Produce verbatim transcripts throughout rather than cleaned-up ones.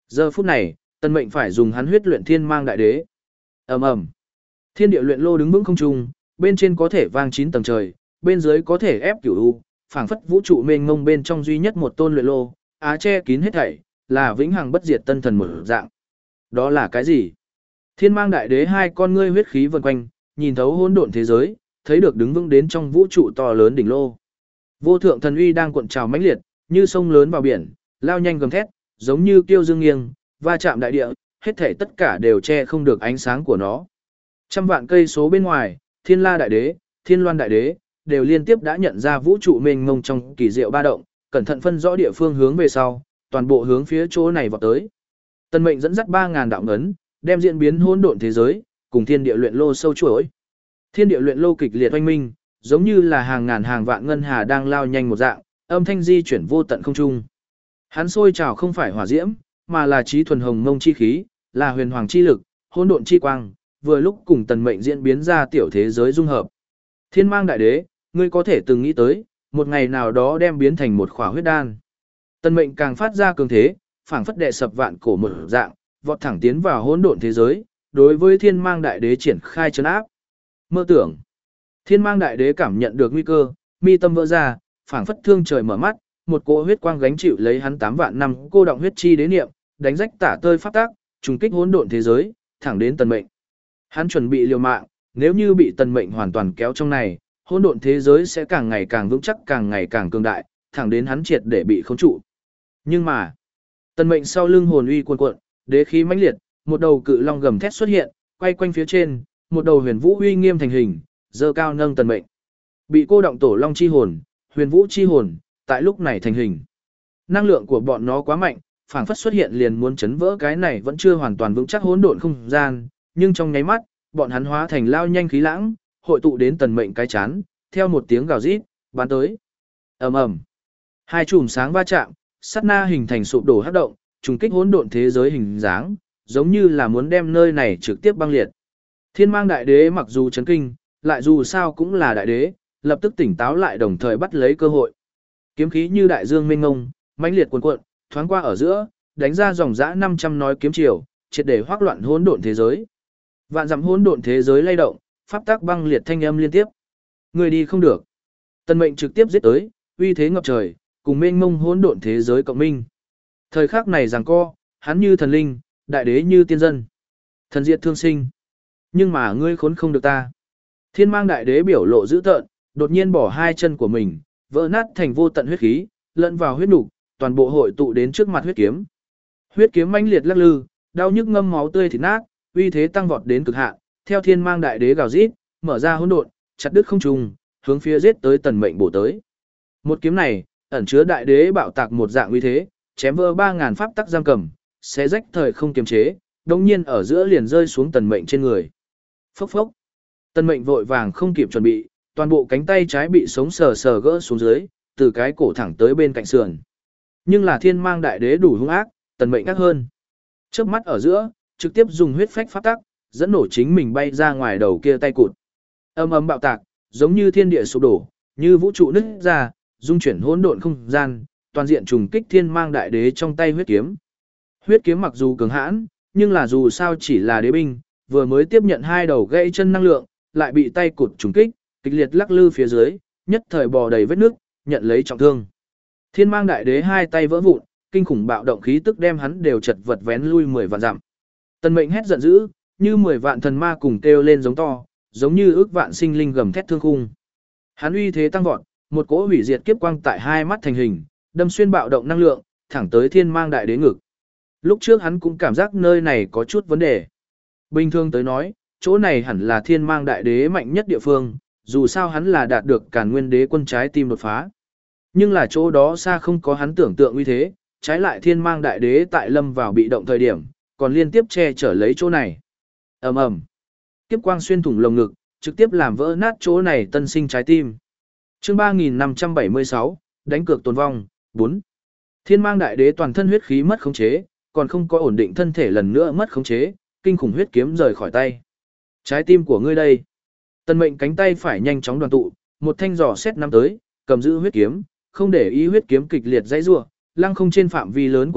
Giờ phút này, Tần Mệnh phải dùng hắn huyết luyện thiên mang đại đế. Ầm ầm. Thiên địa luyện lô đứng vững không trung, bên trên có thể vang chín tầng trời, bên dưới có thể ép cửu u, phảng phất vũ trụ mênh mông bên trong duy nhất một tôn luyện lô, á che kín hết thảy, là vĩnh hằng bất diệt tân thần mở dạng. Đó là cái gì? Thiên mang đại đế hai con ngươi huyết khí vần quanh, nhìn thấu hỗn độn thế giới, thấy được đứng vững đến trong vũ trụ to lớn đỉnh lô. Vô thượng thần uy đang cuộn trào mãnh liệt, như sông lớn vào biển, lao nhanh gầm thét, giống như kiêu dương nghiêng, va chạm đại địa, hết thảy tất cả đều che không được ánh sáng của nó. Trăm vạn cây số bên ngoài, Thiên La đại đế, Thiên Loan đại đế đều liên tiếp đã nhận ra vũ trụ mênh mông trong kỳ diệu ba động, cẩn thận phân rõ địa phương hướng về sau, toàn bộ hướng phía chỗ này vọt tới. Tần Mệnh dẫn dắt ba ngàn đạo ngấn, đem diễn biến hỗn độn thế giới cùng thiên địa luyện lô sâu chuỗi. Thiên địa luyện lô kịch liệt oanh minh, giống như là hàng ngàn hàng vạn ngân hà đang lao nhanh một dạng, âm thanh di chuyển vô tận không trung. Hắn sôi trào không phải hỏa diễm, mà là trí thuần hồng mông chi khí, là huyền hoàng chi lực, hỗn độn chi quang, vừa lúc cùng Tần Mệnh diễn biến ra tiểu thế giới dung hợp. Thiên mang đại đế, ngươi có thể từng nghĩ tới, một ngày nào đó đem biến thành một khỏa huyết đan. Tần Mệnh càng phát ra cường thế, phảng phất đệ sập vạn cổ một dạng, vọt thẳng tiến vào hỗn độn thế giới, đối với Thiên mang đại đế triển khai trấn áp. Mơ tưởng. Thiên mang đại đế cảm nhận được nguy cơ, mi tâm vỡ ra, phảng phất thương trời mở mắt, một cỗ huyết quang gánh chịu lấy hắn tám vạn năm cô động huyết chi đế niệm, đánh rách tả tơi pháp tác, trùng kích hỗn độn thế giới, thẳng đến Tần Mệnh. Hắn chuẩn bị liều mạng, nếu như bị Tần Mệnh hoàn toàn kéo trong này, hỗn độn thế giới sẽ càng ngày càng vững chắc, càng ngày càng cường đại, thẳng đến hắn triệt để bị khống trụ. Nhưng mà, Tần Mệnh sau lưng hồn uy cuồn cuộn, đế khí mãnh liệt, một đầu cự long gầm thét xuất hiện, quay quanh phía trên, một đầu huyền vũ uy nghiêm thành hình, giơ cao nâng Tần Mệnh. Bị cô động tổ long chi hồn, huyền vũ chi hồn, tại lúc này thành hình. Năng lượng của bọn nó quá mạnh, phảng phất xuất hiện liền muốn chấn vỡ cái này vẫn chưa hoàn toàn vững chắc hỗn độn không gian, nhưng trong nháy mắt, bọn hắn hóa thành lao nhanh khí lãng, hội tụ đến Tần Mệnh cái chán, theo một tiếng gào rít, bắn tới. Ầm ầm. Hai chùm sáng va chạm, sát na hình thành sụp đổ hắc động, trùng kích hỗn độn thế giới hình dáng, giống như là muốn đem nơi này trực tiếp băng liệt. Thiên mang đại đế mặc dù chấn kinh, lại dù sao cũng là đại đế, lập tức tỉnh táo lại đồng thời bắt lấy cơ hội. Kiếm khí như đại dương mênh mông, mãnh liệt cuồn cuộn, thoáng qua ở giữa, đánh ra dòng dã năm trăm nói kiếm chiều, triệt để hoắc loạn hỗn độn thế giới. Vạn dặm hỗn độn thế giới lay động, pháp tắc băng liệt thanh âm liên tiếp. Người đi không được. Tần Mệnh trực tiếp giết tới, uy thế ngập trời, cùng mênh mông hỗn độn thế giới cộng minh. Thời khắc này giằng co, hắn như thần linh, đại đế như tiên dân. Thần diệt thương sinh. Nhưng mà ngươi khốn không được ta. Thiên mang đại đế biểu lộ dữ tợn, đột nhiên bỏ hai chân của mình, vỡ nát thành vô tận huyết khí, lẫn vào huyết nục, toàn bộ hội tụ đến trước mặt huyết kiếm. Huyết kiếm mãnh liệt lắc lư, đau nhức ngâm máu tươi thịt nát, uy thế tăng vọt đến cực hạn, theo thiên mang đại đế gào rít, mở ra hỗn độn, chặt đứt không trung, hướng phía giết tới Tần Mệnh bổ tới. Một kiếm này, ẩn chứa đại đế bạo tạc một dạng uy thế, chém vỡ ba ngàn pháp tắc giam cầm, xé rách thời không kiềm chế, đột nhiên ở giữa liền rơi xuống Tần Mệnh trên người. Phốc phốc. Tần Mệnh vội vàng không kịp chuẩn bị, toàn bộ cánh tay trái bị sống sờ sờ gỡ xuống dưới, từ cái cổ thẳng tới bên cạnh sườn. Nhưng là thiên mang đại đế đủ hung ác, Tần Mệnh ác hơn. Chớp mắt ở giữa, trực tiếp dùng huyết phách pháp tắc, dẫn nổ chính mình bay ra ngoài đầu kia tay cụt. Âm ầm bạo tạc, giống như thiên địa sụp đổ, như vũ trụ nứt ra, dung chuyển hỗn độn không gian, toàn diện trùng kích thiên mang đại đế trong tay huyết kiếm. Huyết kiếm mặc dù cường hãn, nhưng là dù sao chỉ là đế binh, vừa mới tiếp nhận hai đầu gãy chân năng lượng, lại bị tay cụt trùng kích, kịch liệt lắc lư phía dưới, nhất thời bò đầy vết nước, nhận lấy trọng thương. Thiên mang đại đế hai tay vỡ vụn, kinh khủng bạo động khí tức đem hắn đều chật vật vén lui mười vạn dặm. Tần Mệnh hét giận dữ, như mười vạn thần ma cùng kêu lên giống to, giống như ước vạn sinh linh gầm thét thương khung. Hắn uy thế tăng vọt, một cỗ hủy diệt kiếp quang tại hai mắt thành hình, đâm xuyên bạo động năng lượng, thẳng tới thiên mang đại đế ngực. Lúc trước hắn cũng cảm giác nơi này có chút vấn đề. Bình thường tới nói, chỗ này hẳn là thiên mang đại đế mạnh nhất địa phương, dù sao hắn là đạt được Càn Nguyên đế quân trái tim đột phá. Nhưng là chỗ đó xa không có hắn tưởng tượng uy thế, trái lại thiên mang đại đế tại lâm vào bị động thời điểm, còn liên tiếp che chở lấy chỗ này. Ầm ầm. Kiếp quang xuyên thủng lồng ngực, trực tiếp làm vỡ nát chỗ này tân sinh trái tim. Chương ba nghìn năm trăm bảy mươi sáu, đánh cược tồn vong, bốn. Thiên mang đại đế toàn thân huyết khí mất khống chế, còn không có ổn định thân thể lần nữa mất khống chế, kinh khủng huyết kiếm rời khỏi tay. Trái tim của ngươi đây. Tần Mệnh cánh tay phải nhanh chóng đoàn tụ, một thanh giỏ xét nắm tới, cầm giữ huyết kiếm, không để ý huyết kiếm kịch liệt dãy rủa, lăng không trên phạm vi lớn cuộn cuộn,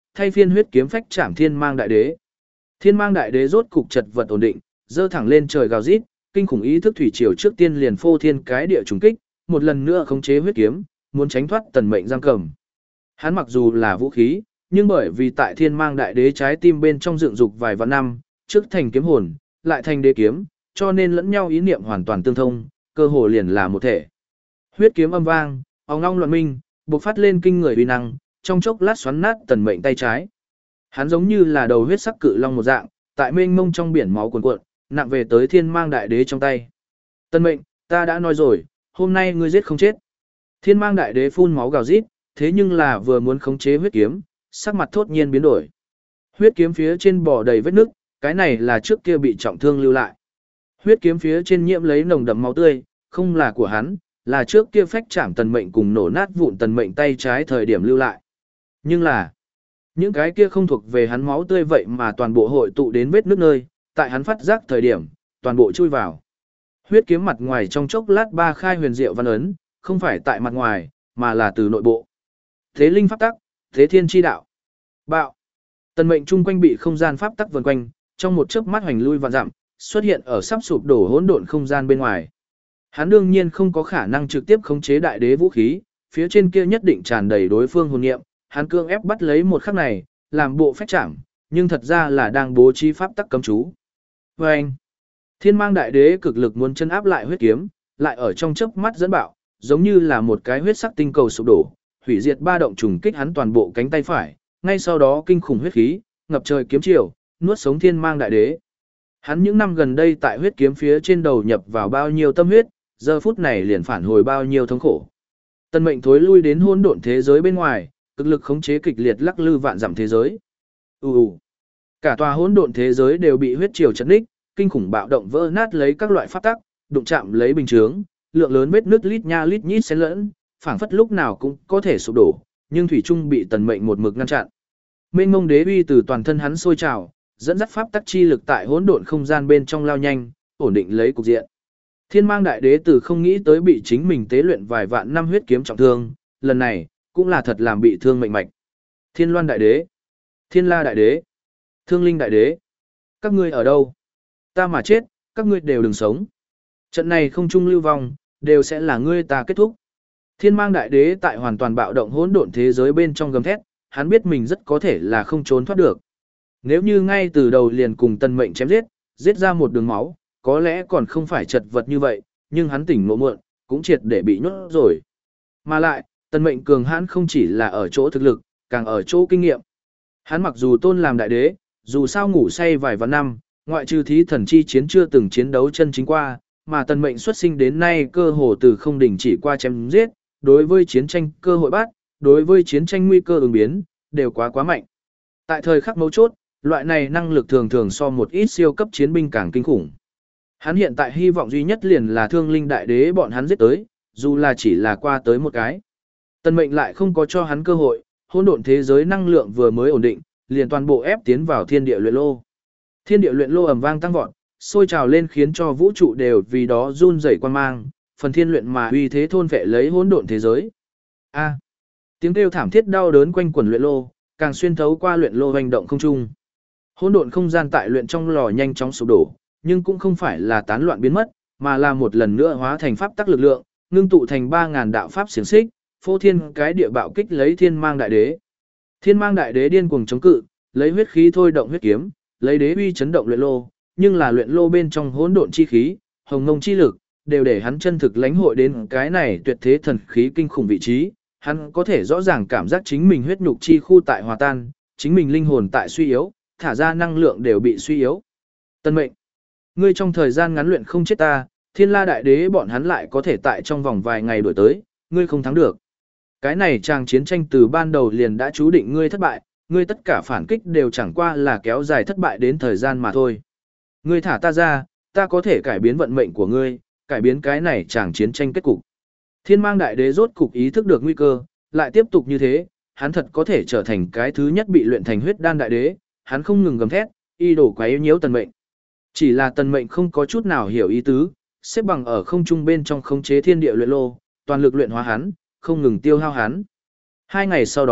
thay phiên huyết kiếm phách chạm thiên mang đại đế. Thiên mang đại đế rốt cục chật vật ổn định, dơ thẳng lên trời gào rít, kinh khủng ý thức thủy triều trước tiên liền phô thiên cái địa trùng kích, một lần nữa khống chế huyết kiếm, muốn tránh thoát tần mệnh giam cầm. Hắn mặc dù là vũ khí, nhưng bởi vì tại thiên mang đại đế trái tim bên trong dựng dục vài vạn năm, trước thành kiếm hồn, lại thành đế kiếm, cho nên lẫn nhau ý niệm hoàn toàn tương thông, cơ hồ liền là một thể. Huyết kiếm âm vang, ong long loạn minh, bộc phát lên kinh người uy năng, trong chốc lát xoắn nát tần mệnh tay trái. Hắn giống như là đầu huyết sắc cự long một dạng, tại mênh mông trong biển máu cuồn cuộn, nặng về tới thiên mang đại đế trong tay. Tần mệnh, ta đã nói rồi, hôm nay ngươi giết không chết. Thiên mang đại đế phun máu gào rít, thế nhưng là vừa muốn khống chế huyết kiếm, sắc mặt thốt nhiên biến đổi. Huyết kiếm phía trên bò đầy vết nứt, cái này là trước kia bị trọng thương lưu lại. Huyết kiếm phía trên nhiễm lấy nồng đậm máu tươi, không là của hắn, là trước kia phách chạm tần mệnh cùng nổ nát vụn tần mệnh tay trái thời điểm lưu lại. Nhưng là, những cái kia không thuộc về hắn máu tươi vậy mà toàn bộ hội tụ đến vết nứt nơi, tại hắn phát giác thời điểm, toàn bộ chui vào. Huyết kiếm mặt ngoài trong chốc lát ba khai huyền diệu văn ấn, không phải tại mặt ngoài, mà là từ nội bộ. Thế linh pháp tắc, thế thiên chi đạo. Bạo. Tần mệnh chung quanh bị không gian pháp tắc vần quanh, trong một chớp mắt hoành lui vạn dặm, xuất hiện ở sắp sụp đổ hỗn độn không gian bên ngoài. Hắn đương nhiên không có khả năng trực tiếp khống chế đại đế vũ khí, phía trên kia nhất định tràn đầy đối phương hồn niệm, hắn cương ép bắt lấy một khắc này, làm bộ phách chạm, nhưng thật ra là đang bố trí pháp tắc cấm chú. Và anh, thiên mang đại đế cực lực muốn chân áp lại huyết kiếm, lại ở trong chớp mắt dẫn bạo, giống như là một cái huyết sắc tinh cầu sụp đổ, hủy diệt ba động trùng kích hắn toàn bộ cánh tay phải, ngay sau đó kinh khủng huyết khí, ngập trời kiếm chiều, nuốt sống thiên mang đại đế. Hắn những năm gần đây tại huyết kiếm phía trên đầu nhập vào bao nhiêu tâm huyết, giờ phút này liền phản hồi bao nhiêu thống khổ. Tần mệnh thối lui đến hỗn độn thế giới bên ngoài, cực lực khống chế kịch liệt lắc lư vạn dặm thế giới. Ù ù. Cả tòa hỗn độn thế giới đều bị huyết triều chấn đích, kinh khủng bạo động vỡ nát lấy các loại pháp tắc, đụng chạm lấy bình chướng, lượng lớn vết nứt lít nha lít nhít xen lẫn, phảng phất lúc nào cũng có thể sụp đổ, nhưng thủy trung bị tần mệnh một mực ngăn chặn. Mênh mông đế uy từ toàn thân hắn sôi trào, dẫn dắt pháp tắc chi lực tại hỗn độn không gian bên trong lao nhanh, ổn định lấy cục diện. Thiên mang đại đế từ không nghĩ tới bị chính mình tế luyện vài vạn năm huyết kiếm trọng thương, lần này cũng là thật làm bị thương mệnh mạch. Thiên Loan đại đế, Thiên La đại đế, Thương Linh đại đế, các ngươi ở đâu? Ta mà chết, các ngươi đều đừng sống. Trận này không chung lưu vong, đều sẽ là ngươi ta kết thúc. Thiên mang đại đế tại hoàn toàn bạo động hỗn độn thế giới bên trong gầm thét, hắn biết mình rất có thể là không trốn thoát được. Nếu như ngay từ đầu liền cùng tần mệnh chém giết, giết ra một đường máu, có lẽ còn không phải chật vật như vậy, nhưng hắn tỉnh ngộ muộn, cũng triệt để bị nhốt rồi. Mà lại, tần mệnh cường hãn không chỉ là ở chỗ thực lực, càng ở chỗ kinh nghiệm. Hắn mặc dù tôn làm đại đế, dù sao ngủ say vài vạn năm, ngoại trừ thí thần chi chiến chưa từng chiến đấu chân chính qua, mà tần mệnh xuất sinh đến nay cơ hồ từ không đình chỉ qua chém giết, đối với chiến tranh cơ hội bắt, đối với chiến tranh nguy cơ ứng biến, đều quá quá mạnh. Tại thời khắc mấu chốt, loại này năng lực thường thường so một ít siêu cấp chiến binh càng kinh khủng. Hắn hiện tại hy vọng duy nhất liền là Thương Linh đại đế bọn hắn giết tới, dù là chỉ là qua tới một cái. Tần mệnh lại không có cho hắn cơ hội, hỗn độn thế giới năng lượng vừa mới ổn định, liền toàn bộ ép tiến vào thiên địa luyện lô. Thiên địa luyện lô ầm vang tăng vọt, sôi trào lên khiến cho vũ trụ đều vì đó run rẩy quan mang, phần thiên luyện mà uy thế thôn vệ lấy hỗn độn thế giới. A. Tiếng kêu thảm thiết đau đớn quanh quẩn luyện lô, càng xuyên thấu qua luyện lô hành động không trung. Hỗn độn không gian tại luyện trong lò nhanh chóng sụp đổ, nhưng cũng không phải là tán loạn biến mất, mà là một lần nữa hóa thành pháp tắc lực lượng, ngưng tụ thành ba ngàn đạo pháp xiển xích, phô thiên cái địa bạo kích lấy Thiên Mang Đại Đế. Thiên Mang Đại Đế điên cuồng chống cự, lấy huyết khí thôi động huyết kiếm, lấy đế uy chấn động luyện lô, nhưng là luyện lô bên trong hỗn độn chi khí, hồng ngông chi lực, đều để hắn chân thực lãnh hội đến cái này tuyệt thế thần khí kinh khủng vị trí, hắn có thể rõ ràng cảm giác chính mình huyết nhục chi khu tại hòa tan, chính mình linh hồn tại suy yếu, thả ra năng lượng đều bị suy yếu. Tân mệnh, ngươi trong thời gian ngắn luyện không chết ta, Thiên La Đại Đế bọn hắn lại có thể tại trong vòng vài ngày đuổi tới, ngươi không thắng được. Cái này chàng chiến tranh từ ban đầu liền đã chú định ngươi thất bại, ngươi tất cả phản kích đều chẳng qua là kéo dài thất bại đến thời gian mà thôi. Ngươi thả ta ra, ta có thể cải biến vận mệnh của ngươi, cải biến cái này chàng chiến tranh kết cục. Thiên Mang Đại Đế rốt cục ý thức được nguy cơ, lại tiếp tục như thế, hắn thật có thể trở thành cái thứ nhất bị luyện thành huyết đan đại đế, hắn không ngừng gầm thét, y đổ quấy nhiễu tần mệnh. Chỉ là tần mệnh không có chút nào hiểu ý tứ, xếp bằng ở không trung bên trong khống chế thiên địa luyện lô, toàn lực luyện hóa hắn, không ngừng tiêu hao hắn. Hai ngày sau đó,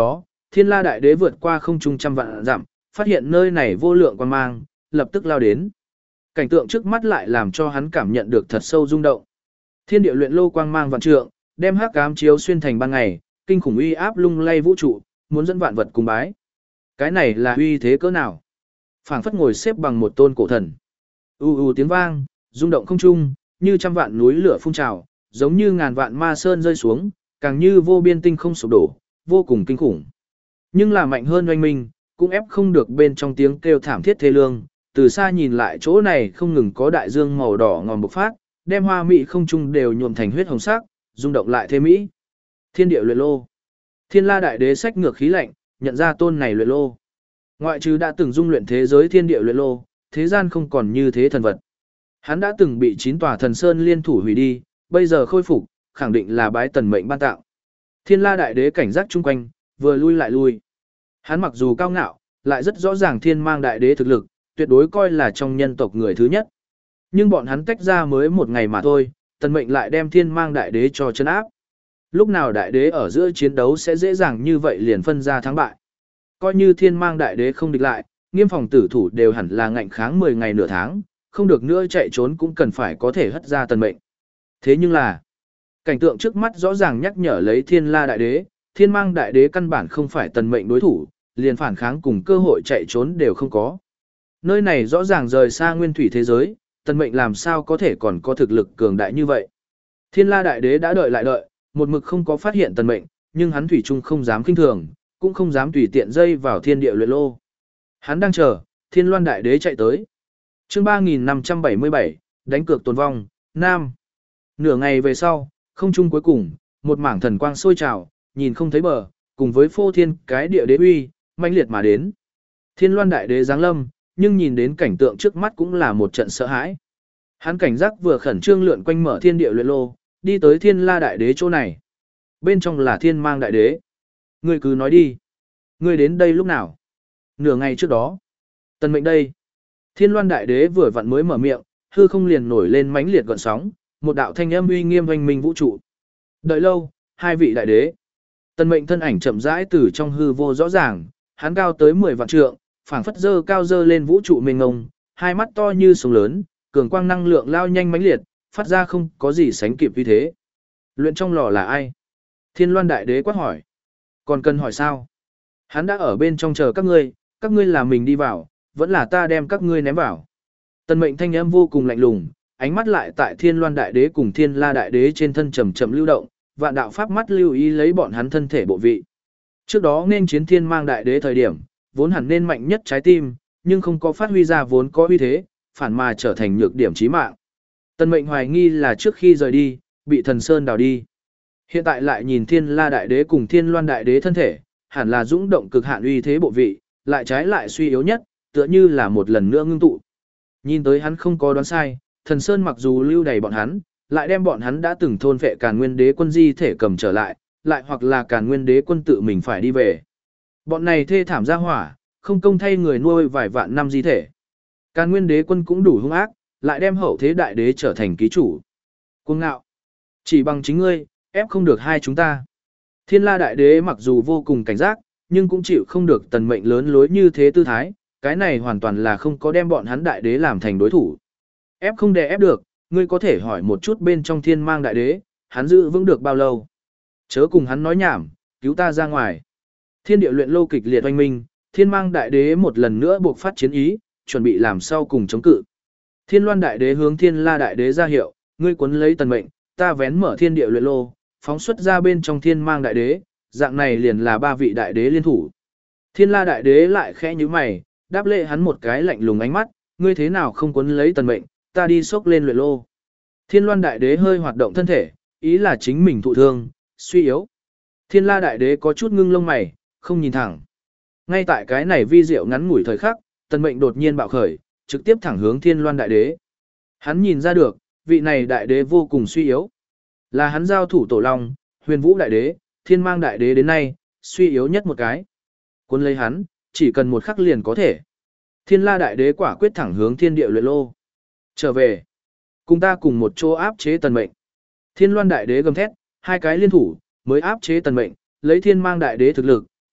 Thiên La Đại Đế vượt qua không trung trăm vạn dặm, phát hiện nơi này vô lượng quang mang, lập tức lao đến. Cảnh tượng trước mắt lại làm cho hắn cảm nhận được thật sâu rung động. Thiên địa luyện lô quang mang vạn trượng, đem hắc ám chiếu xuyên thành ban ngày, kinh khủng uy áp lung lay vũ trụ, muốn dẫn vạn vật cùng bái. Cái này là uy thế cỡ nào? Phảng phất ngồi xếp bằng một tôn cổ thần. U u tiếng vang, rung động không trung, như trăm vạn núi lửa phun trào, giống như ngàn vạn ma sơn rơi xuống, càng như vô biên tinh không sụp đổ, vô cùng kinh khủng. Nhưng là mạnh hơn oanh minh, cũng ép không được bên trong tiếng kêu thảm thiết thê lương, từ xa nhìn lại chỗ này không ngừng có đại dương màu đỏ ngòm bộc phát, đem hoa mỹ không trung đều nhuộm thành huyết hồng sắc, rung động lại thế mỹ. Thiên địa luyện lô. Thiên La Đại Đế xách ngược khí lạnh, nhận ra tôn này luyện lô. Ngoại trừ đã từng dung luyện thế giới thiên địa luyện lô, thế gian không còn như thế thần vật. Hắn đã từng bị chín tòa thần sơn liên thủ hủy đi, bây giờ khôi phục, khẳng định là bái tần mệnh ban tạo. Thiên La Đại Đế cảnh giác chung quanh, vừa lui lại lui. Hắn mặc dù cao ngạo, lại rất rõ ràng Thiên Mang Đại Đế thực lực, tuyệt đối coi là trong nhân tộc người thứ nhất. Nhưng bọn hắn tách ra mới một ngày mà thôi, tần mệnh lại đem Thiên Mang Đại Đế cho chân áp. Lúc nào Đại Đế ở giữa chiến đấu sẽ dễ dàng như vậy liền phân ra thắng bại. Coi như Thiên Mang Đại Đế không địch lại, Nghiêm Phòng tử thủ đều hẳn là ngạnh kháng mười ngày nửa tháng, không được nữa chạy trốn cũng cần phải có thể hất ra tần mệnh. Thế nhưng là, cảnh tượng trước mắt rõ ràng nhắc nhở lấy Thiên La Đại Đế, Thiên Mang Đại Đế căn bản không phải tần mệnh đối thủ, liền phản kháng cùng cơ hội chạy trốn đều không có. Nơi này rõ ràng rời xa nguyên thủy thế giới, tần mệnh làm sao có thể còn có thực lực cường đại như vậy. Thiên La Đại Đế đã đợi lại đợi, một mực không có phát hiện tần mệnh, nhưng hắn thủy chung không dám kinh thường, cũng không dám tùy tiện dây vào thiên địa luyện lô. Hắn đang chờ, Thiên Loan Đại Đế chạy tới. Chương ba nghìn năm trăm bảy mươi bảy, đánh cược tồn vong, Nam. Nửa ngày về sau, không trung cuối cùng, một mảng thần quang sôi trào, nhìn không thấy bờ, cùng với phô thiên cái địa đế uy, mãnh liệt mà đến. Thiên Loan Đại Đế giáng lâm, nhưng nhìn đến cảnh tượng trước mắt cũng là một trận sợ hãi. Hắn cảnh giác vừa khẩn trương lượn quanh mở thiên địa luyện lô, đi tới Thiên La Đại Đế chỗ này. Bên trong là Thiên Mang Đại Đế. Ngươi cứ nói đi. Ngươi đến đây lúc nào? Nửa ngày trước đó. Tần mệnh đây. Thiên Loan Đại Đế vừa vặn mới mở miệng, hư không liền nổi lên mãnh liệt gợn sóng, một đạo thanh âm uy nghiêm oanh minh vũ trụ. Đợi lâu, hai vị đại đế. Tần mệnh thân ảnh chậm rãi từ trong hư vô rõ ràng, hắn cao tới mười vạn trượng, phảng phất dơ cao dơ lên vũ trụ mênh mông, hai mắt to như sông lớn, cường quang năng lượng lao nhanh mãnh liệt, phát ra không có gì sánh kịp như thế. Luyện trong lò là ai? Thiên Loan Đại Đế quát hỏi. Còn cần hỏi sao? Hắn đã ở bên trong chờ các ngươi, các ngươi là mình đi vào, vẫn là ta đem các ngươi ném vào. Tần mệnh thanh âm vô cùng lạnh lùng, ánh mắt lại tại Thiên Loan Đại Đế cùng Thiên La Đại Đế trên thân chậm chậm lưu động, vạn đạo pháp mắt lưu ý lấy bọn hắn thân thể bộ vị. Trước đó nên chiến Thiên Mang Đại Đế thời điểm, vốn hẳn nên mạnh nhất trái tim, nhưng không có phát huy ra vốn có uy thế, phản mà trở thành nhược điểm chí mạng. Tần mệnh hoài nghi là trước khi rời đi, bị thần sơn đào đi. Hiện tại lại nhìn Thiên La Đại Đế cùng Thiên Loan Đại Đế thân thể, hẳn là dũng động cực hạn uy thế bộ vị, lại trái lại suy yếu nhất, tựa như là một lần nữa ngưng tụ. Nhìn tới hắn không có đoán sai, thần sơn mặc dù lưu đầy bọn hắn, lại đem bọn hắn đã từng thôn phệ Càn Nguyên Đế quân di thể cầm trở lại, lại hoặc là Càn Nguyên Đế quân tự mình phải đi về. Bọn này thê thảm ra hỏa, không công thay người nuôi vài vạn năm di thể. Càn Nguyên Đế quân cũng đủ hung ác, lại đem hậu thế đại đế trở thành ký chủ. Cuồng ngạo, chỉ bằng chính ngươi, ép không được hai chúng ta. Thiên La Đại Đế mặc dù vô cùng cảnh giác, nhưng cũng chịu không được tần mệnh lớn lối như thế tư thái, cái này hoàn toàn là không có đem bọn hắn đại đế làm thành đối thủ. Ép không đè ép được, ngươi có thể hỏi một chút bên trong Thiên Mang Đại Đế, hắn giữ vững được bao lâu. Chớ cùng hắn nói nhảm, cứu ta ra ngoài. Thiên địa luyện lô kịch liệt oanh minh, Thiên Mang Đại Đế một lần nữa buộc phát chiến ý, chuẩn bị làm sau cùng chống cự. Thiên Loan Đại Đế hướng Thiên La Đại Đế ra hiệu, ngươi cuốn lấy tần mệnh, ta vén mở thiên địa luyện lô, phóng xuất ra bên trong Thiên Mang Đại Đế, dạng này liền là ba vị đại đế liên thủ. Thiên La Đại Đế lại khẽ nhíu mày, đáp lệ hắn một cái lạnh lùng ánh mắt, ngươi thế nào không cuốn lấy tần mệnh, ta đi xốc lên luyện lô. Thiên Loan Đại Đế hơi hoạt động thân thể, ý là chính mình thụ thương, suy yếu. Thiên La Đại Đế có chút ngưng lông mày, không nhìn thẳng. Ngay tại cái này vi diệu ngắn ngủi thời khắc, tần mệnh đột nhiên bạo khởi, trực tiếp thẳng hướng Thiên Loan Đại Đế. Hắn nhìn ra được, vị này đại đế vô cùng suy yếu. Là hắn giao thủ Tổ Long, Huyền Vũ Đại Đế, Thiên Mang Đại Đế đến nay, suy yếu nhất một cái. Cuốn lấy hắn, chỉ cần một khắc liền có thể. Thiên La Đại Đế quả quyết thẳng hướng thiên địa luyện lô. Trở về, cùng ta cùng một chỗ áp chế tần mệnh. Thiên Loan Đại Đế gầm thét, hai cái liên thủ, mới áp chế tần mệnh, lấy Thiên Mang Đại Đế thực lực,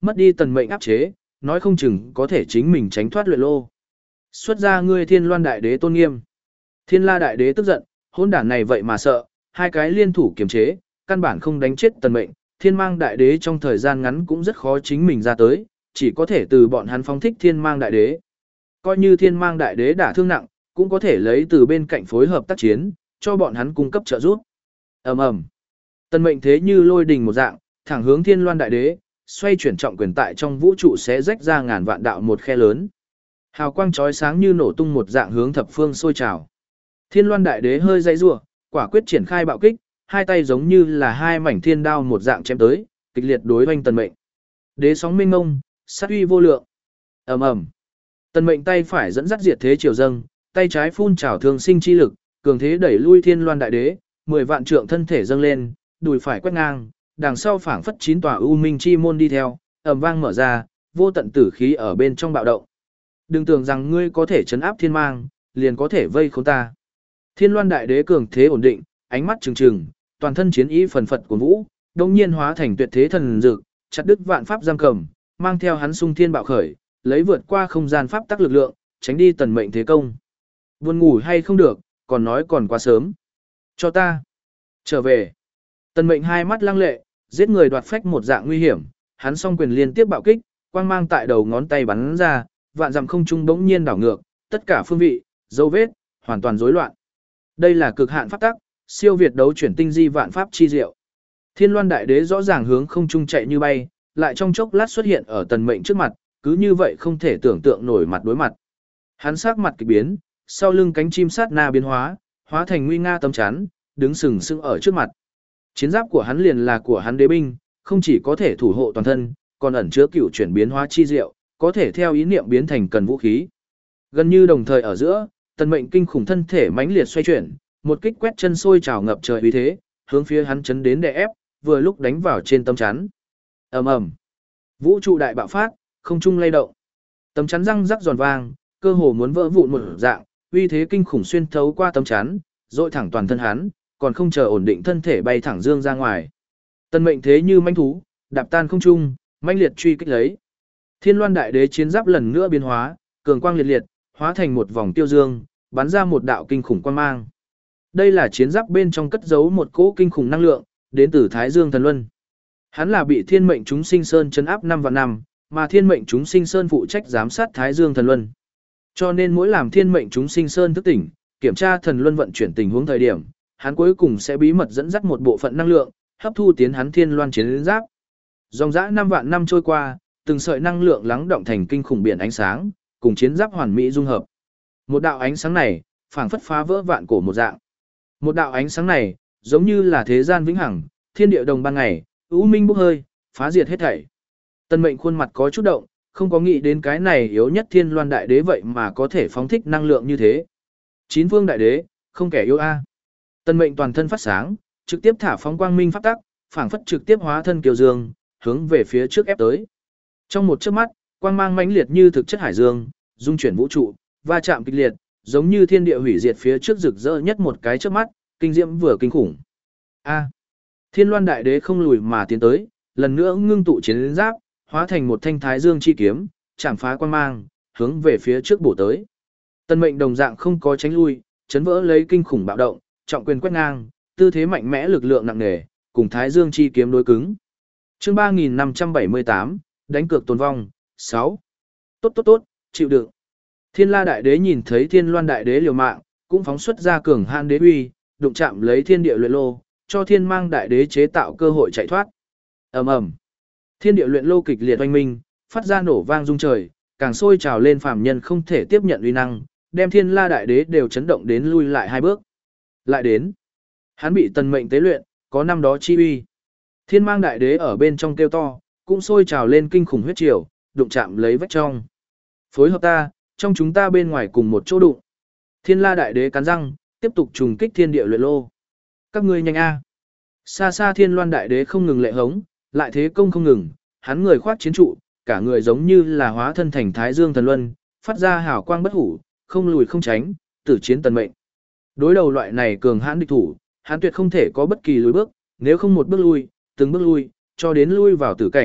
mất đi tần mệnh áp chế, nói không chừng có thể chính mình tránh thoát luyện lô. Xuất ra ngươi Thiên Loan Đại Đế tôn nghiêm. Thiên La Đại Đế tức giận, hỗn đản này vậy mà sợ, hai cái liên thủ kiềm chế, căn bản không đánh chết tần mệnh, Thiên Mang Đại Đế trong thời gian ngắn cũng rất khó chính mình ra tới, chỉ có thể từ bọn hắn phóng thích Thiên Mang Đại Đế. Coi như Thiên Mang Đại Đế đả thương nặng, cũng có thể lấy từ bên cạnh phối hợp tác chiến, cho bọn hắn cung cấp trợ giúp. Ầm ầm. Tần mệnh thế như lôi đình một dạng, thẳng hướng Thiên Loan Đại Đế, xoay chuyển trọng quyền tại trong vũ trụ sẽ rách ra ngàn vạn đạo một khe lớn. Hào quang chói sáng như nổ tung một dạng hướng thập phương sôi trào. Thiên Loan Đại Đế hơi dây rủa, quả quyết triển khai bạo kích, hai tay giống như là hai mảnh thiên đao một dạng chém tới, kịch liệt đối oanh tần mệnh. Đế sóng minh ngông, sát uy vô lượng. Ầm ầm. Tần mệnh tay phải dẫn dắt diệt thế triều dâng, tay trái phun trào thường sinh chi lực, cường thế đẩy lui Thiên Loan Đại Đế, mười vạn trượng thân thể dâng lên, đùi phải quét ngang, đằng sau phảng phất chín tòa u minh chi môn đi theo, ầm vang mở ra, vô tận tử khí ở bên trong bạo động. Đừng tưởng rằng ngươi có thể trấn áp thiên mang, liền có thể vây khốn ta. Thiên Loan Đại Đế cường thế ổn định, ánh mắt trừng trừng, toàn thân chiến ý phần phật của vũ, đồng nhiên hóa thành tuyệt thế thần dược, chặt đứt vạn pháp giam cầm, mang theo hắn sung thiên bạo khởi, lấy vượt qua không gian pháp tắc lực lượng, tránh đi tần mệnh thế công. Buồn ngủ hay không được, còn nói còn quá sớm. Cho ta trở về. Tần mệnh hai mắt lăng lệ, giết người đoạt phách một dạng nguy hiểm, hắn song quyền liên tiếp bạo kích, quang mang tại đầu ngón tay bắn ra, vạn dặm không trung bỗng nhiên đảo ngược, tất cả phương vị, dấu vết, hoàn toàn rối loạn. Đây là cực hạn pháp tắc, siêu việt đấu chuyển tinh di vạn pháp chi diệu. Thiên Loan Đại Đế rõ ràng hướng không trung chạy như bay, lại trong chốc lát xuất hiện ở tần mệnh trước mặt, cứ như vậy không thể tưởng tượng nổi mặt đối mặt. Hắn sắc mặt kỳ biến, sau lưng cánh chim sát na biến hóa, hóa thành nguy nga tấm chắn, đứng sừng sững ở trước mặt. Chiến giáp của hắn liền là của hắn đế binh, không chỉ có thể thủ hộ toàn thân, còn ẩn chứa cựu chuyển biến hóa chi diệu, có thể theo ý niệm biến thành cần vũ khí. Gần như đồng thời ở giữa, tần mệnh kinh khủng thân thể mãnh liệt xoay chuyển, một kích quét chân sôi trào ngập trời uy thế, hướng phía hắn chấn đến đè ép, vừa lúc đánh vào trên tấm chắn. Ầm ầm. Vũ trụ đại bạo phát, không trung lay động. Tấm chắn răng rắc giòn vang, cơ hồ muốn vỡ vụn một dạng, uy thế kinh khủng xuyên thấu qua tấm chắn, dội thẳng toàn thân hắn, còn không chờ ổn định thân thể bay thẳng dương ra ngoài. Tần mệnh thế như manh thú, đạp tan không trung, manh liệt truy kích lấy. Thiên Loan Đại Đế chiến giáp lần nữa biến hóa, cường quang liệt liệt, hóa thành một vòng tiêu dương, bắn ra một đạo kinh khủng quang mang. Đây là chiến giáp bên trong cất giấu một cỗ kinh khủng năng lượng, đến từ Thái Dương Thần Luân. Hắn là bị Thiên Mệnh Chúng Sinh Sơn trấn áp năm vạn năm, mà Thiên Mệnh Chúng Sinh Sơn phụ trách giám sát Thái Dương Thần Luân. Cho nên mỗi làm Thiên Mệnh Chúng Sinh Sơn thức tỉnh, kiểm tra Thần Luân vận chuyển tình huống thời điểm, hắn cuối cùng sẽ bí mật dẫn dắt một bộ phận năng lượng, hấp thu tiến hắn Thiên Loan chiến giáp. Dòng dã năm vạn năm trôi qua, từng sợi năng lượng lắng động thành kinh khủng biển ánh sáng, cùng chiến giáp hoàn mỹ dung hợp. Một đạo ánh sáng này, phảng phất phá vỡ vạn cổ một dạng. Một đạo ánh sáng này, giống như là thế gian vĩnh hằng, thiên địa đồng ban ngày, u minh bốc hơi, phá diệt hết thảy. Tần mệnh khuôn mặt có chút động, không có nghĩ đến cái này yếu nhất Thiên Loan Đại Đế vậy mà có thể phóng thích năng lượng như thế. Chín phương đại đế, không kẻ yếu a. Tần mệnh toàn thân phát sáng, trực tiếp thả phóng quang minh pháp tắc, phảng phất trực tiếp hóa thân kiều dương, hướng về phía trước ép tới. Trong một chớp mắt, quang mang mãnh liệt như thực chất hải dương, dung chuyển vũ trụ, va chạm kịch liệt, giống như thiên địa hủy diệt phía trước rực rỡ nhất một cái chớp mắt, kinh diễm vừa kinh khủng. A. Thiên Loan Đại Đế không lùi mà tiến tới, lần nữa ngưng tụ chiến giáp, hóa thành một thanh thái dương chi kiếm, chạm phá quang mang, hướng về phía trước bổ tới. Tần mệnh đồng dạng không có tránh lui, chấn vỡ lấy kinh khủng bạo động, trọng quyền quét ngang, tư thế mạnh mẽ lực lượng nặng nề, cùng thái dương chi kiếm đối cứng. Chương ba nghìn năm trăm bảy mươi tám, đánh cược tồn vong, sáu. Tốt tốt tốt, chịu đựng. Thiên La Đại Đế nhìn thấy Thiên Loan Đại Đế liều mạng, cũng phóng xuất ra cường hãn đế uy, đụng chạm lấy thiên địa luyện lô, cho Thiên Mang Đại Đế chế tạo cơ hội chạy thoát. Ầm ầm. Thiên địa luyện lô kịch liệt oanh minh, phát ra nổ vang rung trời, càng sôi trào lên phàm nhân không thể tiếp nhận uy năng, đem Thiên La Đại Đế đều chấn động đến lui lại hai bước. Lại đến, hắn bị tần mệnh tế luyện, có năm đó chi uy. Thiên Mang Đại Đế ở bên trong kêu to, cũng sôi trào lên kinh khủng huyết triều, đụng chạm lấy vách trong. Phối hợp ta, trong chúng ta bên ngoài cùng một chỗ đụng. Thiên La Đại Đế cắn răng, tiếp tục trùng kích thiên địa luyện lô. Các ngươi nhanh a. Xa xa Thiên Loan Đại Đế không ngừng lệ hống, lại thế công không ngừng, hắn người khoác chiến trụ, cả người giống như là hóa thân thành Thái Dương Thần Luân, phát ra hào quang bất hủ, không lùi không tránh, tử chiến tần mệnh. Đối đầu loại này cường hãn địch thủ, hắn tuyệt không thể có bất kỳ lùi bước, nếu không một bước lui, từng bước lui, cho đến lui vào tử cảnh,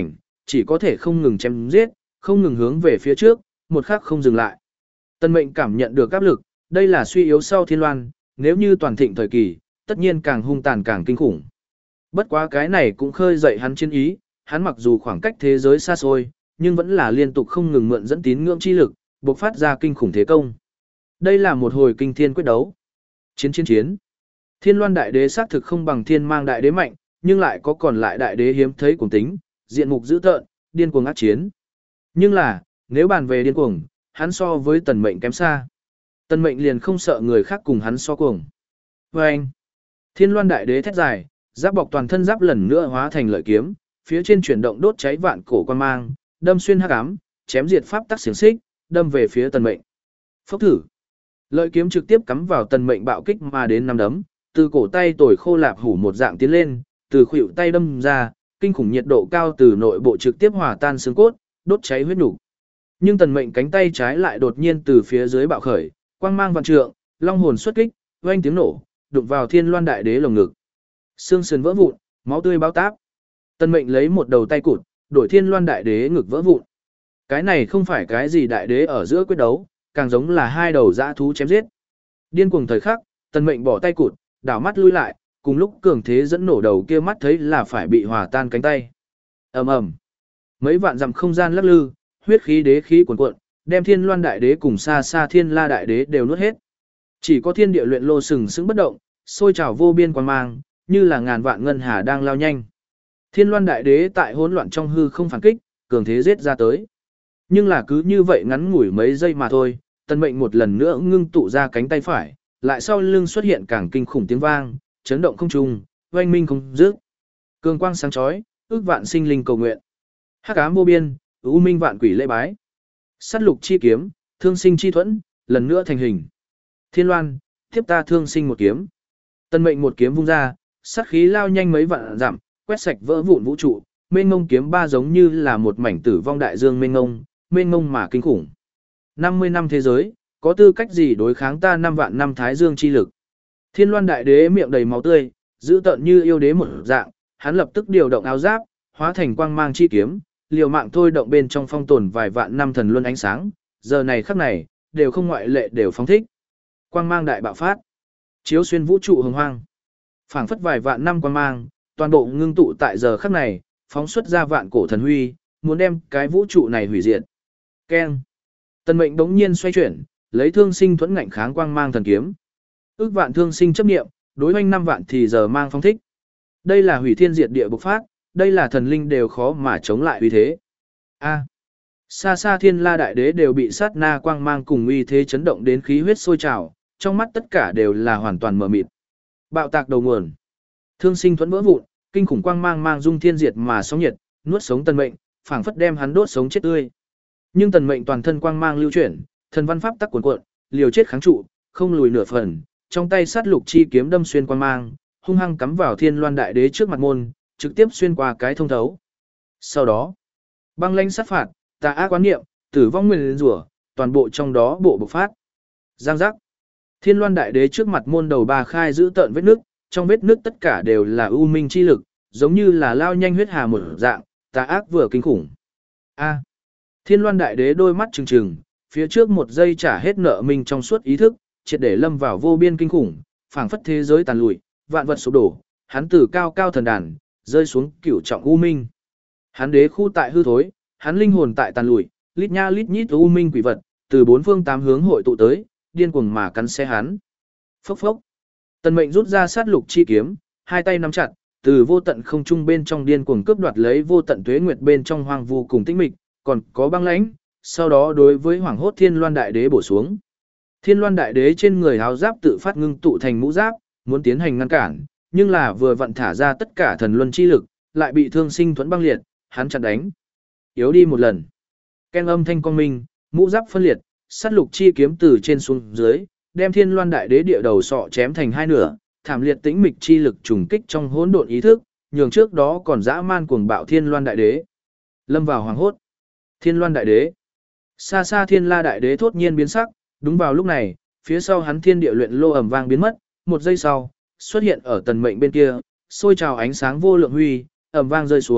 chỉ có thể không ngừng chém giết, không ngừng hướng về phía trước, một khắc không dừng lại. Tần Mệnh cảm nhận được áp lực, đây là suy yếu sau Thiên Loan, nếu như toàn thịnh thời kỳ, tất nhiên càng hung tàn càng kinh khủng. Bất quá cái này cũng khơi dậy hắn chiến ý, hắn mặc dù khoảng cách thế giới xa xôi, nhưng vẫn là liên tục không ngừng mượn dẫn tín ngưỡng chi lực, bộc phát ra kinh khủng thế công. Đây là một hồi kinh thiên quyết đấu. Chiến chiến chiến. Thiên Loan Đại Đế xác thực không bằng Thiên Mang Đại Đế mạnh, nhưng lại có còn lại đại đế hiếm thấy cuồng tính, diện mục dữ tợn, điên cuồng ác chiến. Nhưng là, nếu bàn về điên cuồng, hắn so với Tần Mệnh kém xa. Tần Mệnh liền không sợ người khác cùng hắn so cuồng. Và anh, Thiên Loan Đại Đế thét dài, giáp bọc toàn thân giáp lần nữa hóa thành lợi kiếm, phía trên chuyển động đốt cháy vạn cổ quan mang, đâm xuyên hắc ám, chém diệt pháp tắc xiển xích, đâm về phía Tần Mệnh. Phốc thử. Lợi kiếm trực tiếp cắm vào Tần Mệnh bạo kích mà đến năm đấm, từ cổ tay tồi khô lạp hủ một dạng tiến lên, từ khuỷu tay đâm ra, kinh khủng nhiệt độ cao từ nội bộ trực tiếp hòa tan xương cốt, đốt cháy huyết nhục. Nhưng Tần Mệnh cánh tay trái lại đột nhiên từ phía dưới bạo khởi, quang mang vạn trượng, long hồn xuất kích, oanh tiếng nổ, đụng vào Thiên Loan Đại Đế lồng ngực. Xương sườn vỡ vụn, máu tươi bao táp. Tần Mệnh lấy một đầu tay cụt, đổi Thiên Loan Đại Đế ngực vỡ vụn. Cái này không phải cái gì đại đế ở giữa quyết đấu, càng giống là hai đầu dã thú chém giết. Điên cuồng thời khắc, Tần Mệnh bỏ tay cụt, đảo mắt lui lại, cùng lúc cường thế dẫn nổ đầu kia mắt thấy là phải bị hòa tan cánh tay. Ầm ầm. Mấy vạn dặm không gian lắc lư, huyết khí đế khí cuồn cuộn, đem Thiên Loan Đại Đế cùng xa xa Thiên La Đại Đế đều nuốt hết. Chỉ có thiên địa luyện lô sừng sững bất động, sôi trào vô biên quang mang, như là ngàn vạn ngân hà đang lao nhanh. Thiên Loan Đại Đế tại hỗn loạn trong hư không phản kích, cường thế giết ra tới. Nhưng là cứ như vậy ngắn ngủi mấy giây mà thôi, Tần Mệnh một lần nữa ngưng tụ ra cánh tay phải, lại sau lưng xuất hiện càng kinh khủng tiếng vang, chấn động không trung, oanh minh không dứt. Cường quang sáng chói, ước vạn sinh linh cầu nguyện. Hắc ám vô biên, u minh vạn quỷ lễ bái. Sát lục chi kiếm, thương sinh chi thuẫn, lần nữa thành hình. Thiên Loan, tiếp ta thương sinh một kiếm. Tần Mệnh một kiếm vung ra, sát khí lao nhanh mấy vạn dặm, quét sạch vỡ vụn vũ trụ, mênh mông kiếm ba giống như là một mảnh tử vong đại dương mênh mông, mênh mông mà kinh khủng. năm mươi năm thế giới, có tư cách gì đối kháng ta năm vạn năm thái dương chi lực. Thiên Loan Đại Đế miệng đầy máu tươi, dữ tợn như yêu đế một dạng, hắn lập tức điều động áo giáp, hóa thành quang mang chi kiếm, liều mạng thôi động bên trong phong tồn vài vạn năm thần luân ánh sáng, giờ này khắc này, đều không ngoại lệ đều phóng thích. Quang mang đại bạo phát, chiếu xuyên vũ trụ hồng hoang. Phảng phất vài vạn năm quang mang, toàn bộ ngưng tụ tại giờ khắc này, phóng xuất ra vạn cổ thần huy, muốn đem cái vũ trụ này hủy diệt. Keng. Tần Mệnh đống nhiên xoay chuyển, lấy thương sinh thuẫn ngạnh kháng quang mang thần kiếm. Ước vạn thương sinh chấp niệm, đối hoanh năm vạn thì giờ mang phong thích. Đây là hủy thiên diệt địa bộc phát, đây là thần linh đều khó mà chống lại uy thế. A. Xa xa Thiên La Đại Đế đều bị sát na quang mang cùng uy thế chấn động đến khí huyết sôi trào, trong mắt tất cả đều là hoàn toàn mờ mịt. Bạo tạc đầu nguồn. Thương sinh thuẫn vỡ vụn, kinh khủng quang mang mang dung thiên diệt mà sóng nhiệt, nuốt sống Tần Mệnh, phảng phất đem hắn đốt sống chết tươi. Nhưng Tần Mệnh toàn thân quang mang lưu chuyển, thần văn pháp tắc cuồn cuộn, liều chết kháng trụ, không lùi nửa phần, trong tay sát lục chi kiếm đâm xuyên quang mang, hung hăng cắm vào Thiên Loan Đại Đế trước mặt môn, trực tiếp xuyên qua cái thông thấu. Sau đó, băng lãnh sát phạt, tà ác quán niệm, tử vong nguyền rủa, toàn bộ trong đó bộ bộc phát. Giang giác. Thiên Loan Đại Đế trước mặt môn đầu ba khai giữ tợn vết nước, trong vết nước tất cả đều là u minh chi lực, giống như là lao nhanh huyết hà một dạng, tà ác vừa kinh khủng. A. Thiên Loan Đại Đế đôi mắt trừng trừng, phía trước một giây trả hết nợ mình trong suốt ý thức, triệt để lâm vào vô biên kinh khủng, phảng phất thế giới tàn lụi, vạn vật sụp đổ, hắn từ cao cao thần đàn, rơi xuống cửu trọng u minh. Hắn đế khu tại hư thối, hắn linh hồn tại tàn lụi, lít nha lít nhít u minh quỷ vật, từ bốn phương tám hướng hội tụ tới, điên cuồng mà cắn xé hắn. Phốc phốc. Tần Mệnh rút ra sát lục chi kiếm, hai tay nắm chặt, từ vô tận không trung bên trong điên cuồng cướp đoạt lấy vô tận tuế nguyệt bên trong hoang vu cùng tĩnh mịch, còn có băng lãnh, sau đó đối với Hoàng Hốt Thiên Loan Đại Đế bổ xuống. Thiên Loan Đại Đế trên người áo giáp tự phát ngưng tụ thành mũ giáp, muốn tiến hành ngăn cản, nhưng là vừa vặn thả ra tất cả thần luân chi lực, lại bị thương sinh thuẫn băng liệt, hắn chặn đánh. Yếu đi một lần. Ken âm thanh quang minh, mũ giáp phân liệt, sát lục chi kiếm từ trên xuống dưới, đem Thiên Loan Đại Đế địa đầu sọ chém thành hai nửa, thảm liệt tĩnh mịch chi lực trùng kích trong hỗn độn ý thức, nhường trước đó còn dã man cuồng bạo Thiên Loan Đại Đế lâm vào hoàng hốt. Thiên Loan Đại Đế. Xa xa Thiên La Đại Đế thốt nhiên biến sắc, đúng vào lúc này, phía sau hắn thiên địa luyện lô ầm vang biến mất, một giây sau, xuất hiện ở Tần Mệnh bên kia, sôi trào ánh sáng vô lượng huy, ầm vang rơi xuống,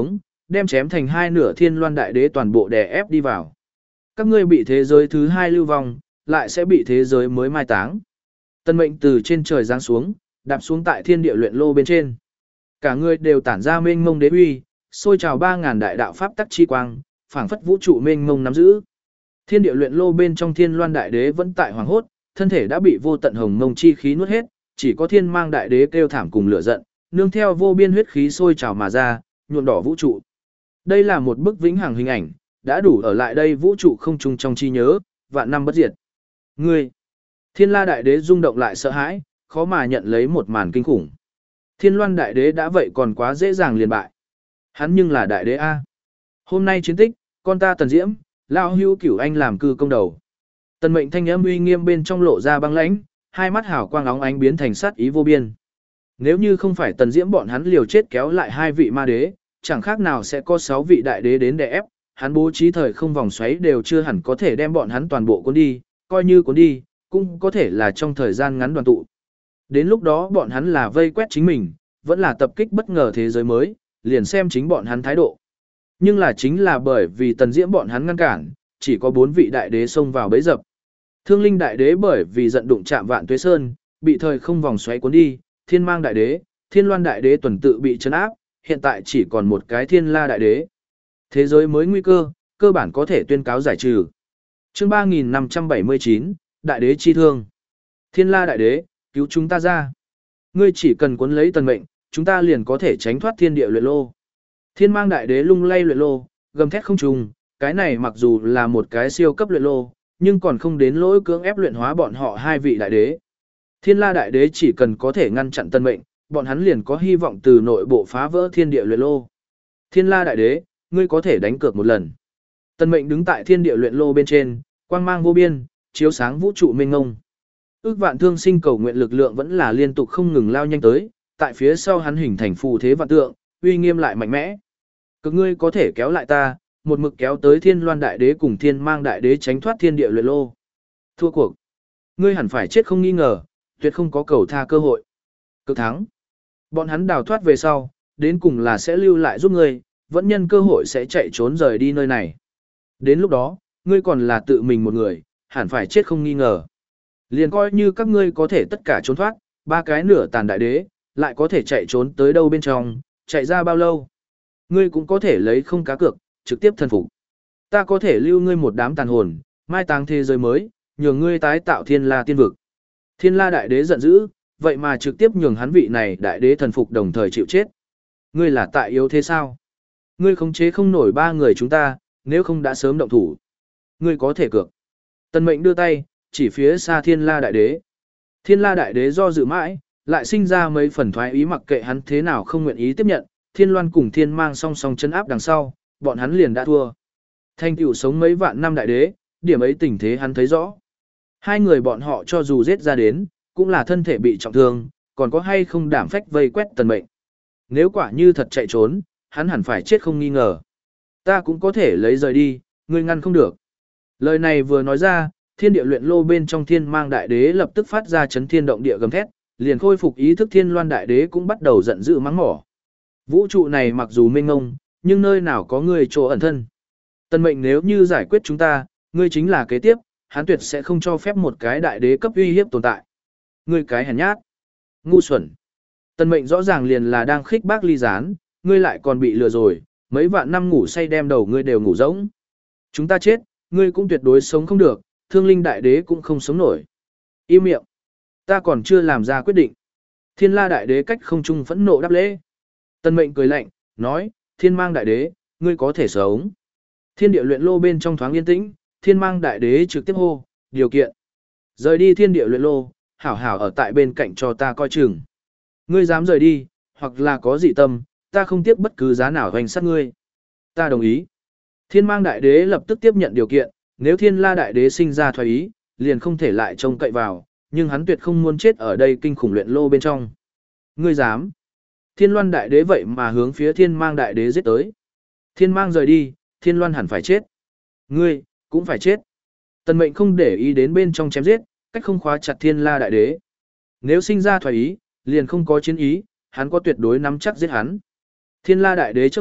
đem chém thành hai nửa Thiên Loan Đại Đế toàn bộ đè ép đi vào. Các ngươi bị thế giới thứ hai lưu vong, lại sẽ bị thế giới mới mai táng. Tân mệnh từ trên trời giáng xuống, đạp xuống tại thiên địa luyện lô bên trên. Cả người đều tản ra mênh mông đế uy, sôi trào ba ngàn đại đạo pháp tắc chi quang, phảng phất vũ trụ mênh mông nắm giữ. Thiên địa luyện lô bên trong Thiên Loan Đại Đế vẫn tại hoàng hốt, thân thể đã bị vô tận hồng mông chi khí nuốt hết, chỉ có Thiên Mang Đại Đế kêu thảm cùng lửa giận, nương theo vô biên huyết khí sôi trào mà ra, nhuộm đỏ vũ trụ. Đây là một bức vĩnh hằng hình ảnh, đã đủ ở lại đây vũ trụ không trung trong chi nhớ, vạn năm bất diệt. Ngươi, Thiên La Đại Đế rung động lại sợ hãi, khó mà nhận lấy một màn kinh khủng. Thiên Loan Đại Đế đã vậy còn quá dễ dàng liền bại. Hắn nhưng là Đại Đế A. Hôm nay chiến tích, con ta Tần Diễm, lão hưu cửu anh làm cư công đầu. Tần mệnh thanh âm uy nghiêm bên trong lộ ra băng lãnh, hai mắt hào quang óng ánh biến thành sát ý vô biên. Nếu như không phải Tần Diễm bọn hắn liều chết kéo lại hai vị ma đế, chẳng khác nào sẽ có sáu vị đại đế đến đè ép, hắn bố trí thời không vòng xoáy đều chưa hẳn có thể đem bọn hắn toàn bộ cuốn đi, coi như cuốn đi, cũng có thể là trong thời gian ngắn đoàn tụ. Đến lúc đó bọn hắn là vây quét chính mình, vẫn là tập kích bất ngờ thế giới mới, liền xem chính bọn hắn thái độ. Nhưng là chính là bởi vì Tần Diễm bọn hắn ngăn cản, chỉ có bốn vị đại đế xông vào bẫy dập. Thương Linh Đại Đế bởi vì giận đụng chạm Vạn Tuế Sơn, bị thời không vòng xoáy cuốn đi, Thiên Mang Đại Đế, Thiên Loan Đại Đế tuần tự bị trấn áp, hiện tại chỉ còn một cái Thiên La Đại Đế. Thế giới mới nguy cơ, cơ bản có thể tuyên cáo giải trừ. Chương ba nghìn năm trăm bảy mươi chín, Đại Đế chi thương. Thiên La Đại Đế, cứu chúng ta ra. Ngươi chỉ cần cuốn lấy tần mệnh, chúng ta liền có thể tránh thoát thiên địa luyện lô. Thiên Mang Đại Đế lung lay luyện lô, gầm thét không trùng, cái này mặc dù là một cái siêu cấp luyện lô, nhưng còn không đến lỗi cưỡng ép luyện hóa bọn họ hai vị đại đế. Thiên La Đại Đế chỉ cần có thể ngăn chặn tần mệnh, bọn hắn liền có hy vọng từ nội bộ phá vỡ thiên địa luyện lô. Thiên La Đại Đế, ngươi có thể đánh cược một lần. Tần mệnh đứng tại thiên địa luyện lô bên trên, quang mang vô biên, chiếu sáng vũ trụ mênh mông. Ước vạn thương sinh cầu nguyện lực lượng vẫn là liên tục không ngừng lao nhanh tới, tại phía sau hắn hình thành phù thế vạn tượng, uy nghiêm lại mạnh mẽ. Cực ngươi có thể kéo lại ta, một mực kéo tới Thiên Loan Đại Đế cùng Thiên Mang Đại Đế tránh thoát thiên địa luyện lô. Thua cuộc. Ngươi hẳn phải chết không nghi ngờ, tuyệt không có cầu tha cơ hội. Cực thắng. Bọn hắn đào thoát về sau, đến cùng là sẽ lưu lại giúp ngươi, vẫn nhân cơ hội sẽ chạy trốn rời đi nơi này. Đến lúc đó, ngươi còn là tự mình một người, hẳn phải chết không nghi ngờ. Liền coi như các ngươi có thể tất cả trốn thoát, ba cái nửa tàn đại đế, lại có thể chạy trốn tới đâu bên trong, chạy ra bao lâu. Ngươi cũng có thể lấy không cá cược, trực tiếp thần phục. Ta có thể lưu ngươi một đám tàn hồn, mai táng thế giới mới, nhường ngươi tái tạo thiên la tiên vực. Thiên la đại đế giận dữ, vậy mà trực tiếp nhường hắn vị này đại đế thần phục đồng thời chịu chết. Ngươi là tại yếu thế sao? Ngươi khống chế không nổi ba người chúng ta, nếu không đã sớm động thủ. Ngươi có thể cược. Tần mệnh đưa tay, chỉ phía xa thiên la đại đế. Thiên la đại đế do dự mãi, lại sinh ra mấy phần thoái ý mặc kệ hắn thế nào không nguyện ý tiếp nhận. Thiên loan cùng thiên mang song song chân áp đằng sau, bọn hắn liền đã thua. Thanh tựu sống mấy vạn năm đại đế, điểm ấy tình thế hắn thấy rõ. Hai người bọn họ cho dù giết ra đến, cũng là thân thể bị trọng thương, còn có hay không đảm phách vây quét tần mệnh. Nếu quả như thật chạy trốn, hắn hẳn phải chết không nghi ngờ. Ta cũng có thể lấy rời đi, ngươi ngăn không được. Lời này vừa nói ra, thiên địa luyện lô bên trong thiên mang đại đế lập tức phát ra chấn thiên động địa gầm thét, liền khôi phục ý thức thiên loan đại đế cũng bắt đầu giận dữ mắng mỏ. Vũ trụ này mặc dù mênh mông, nhưng nơi nào có ngươi chỗ ẩn thân. Tần mệnh nếu như giải quyết chúng ta, ngươi chính là kế tiếp, hắn tuyệt sẽ không cho phép một cái đại đế cấp uy hiếp tồn tại. Ngươi cái hèn nhát, ngu xuẩn. Tần mệnh rõ ràng liền là đang khích bác ly gián, ngươi lại còn bị lừa rồi, mấy vạn năm ngủ say đem đầu ngươi đều ngủ rỗng. Chúng ta chết, ngươi cũng tuyệt đối sống không được, thương linh đại đế cũng không sống nổi. Im miệng, ta còn chưa làm ra quyết định. Thiên la đại đế cách không trung phẫn nộ đáp lễ. Tần mệnh cười lạnh, nói, thiên mang đại đế, ngươi có thể sống. Thiên địa luyện lô bên trong thoáng yên tĩnh, thiên mang đại đế trực tiếp hô, điều kiện. Rời đi thiên địa luyện lô, hảo hảo ở tại bên cạnh cho ta coi chừng. Ngươi dám rời đi, hoặc là có dị tâm, ta không tiếc bất cứ giá nào hoành sát ngươi. Ta đồng ý. Thiên mang đại đế lập tức tiếp nhận điều kiện, nếu thiên la đại đế sinh ra thoái ý, liền không thể lại trông cậy vào, nhưng hắn tuyệt không muốn chết ở đây kinh khủng luyện lô bên trong. Ngươi dám. Thiên loan đại đế vậy mà hướng phía thiên mang đại đế giết tới. Thiên mang rời đi, thiên loan hẳn phải chết. Ngươi, cũng phải chết. Tần mệnh không để ý đến bên trong chém giết, cách không khóa chặt thiên la đại đế. Nếu sinh ra thoái ý, liền không có chiến ý, hắn có tuyệt đối nắm chắc giết hắn. Thiên la đại đế trước mắt,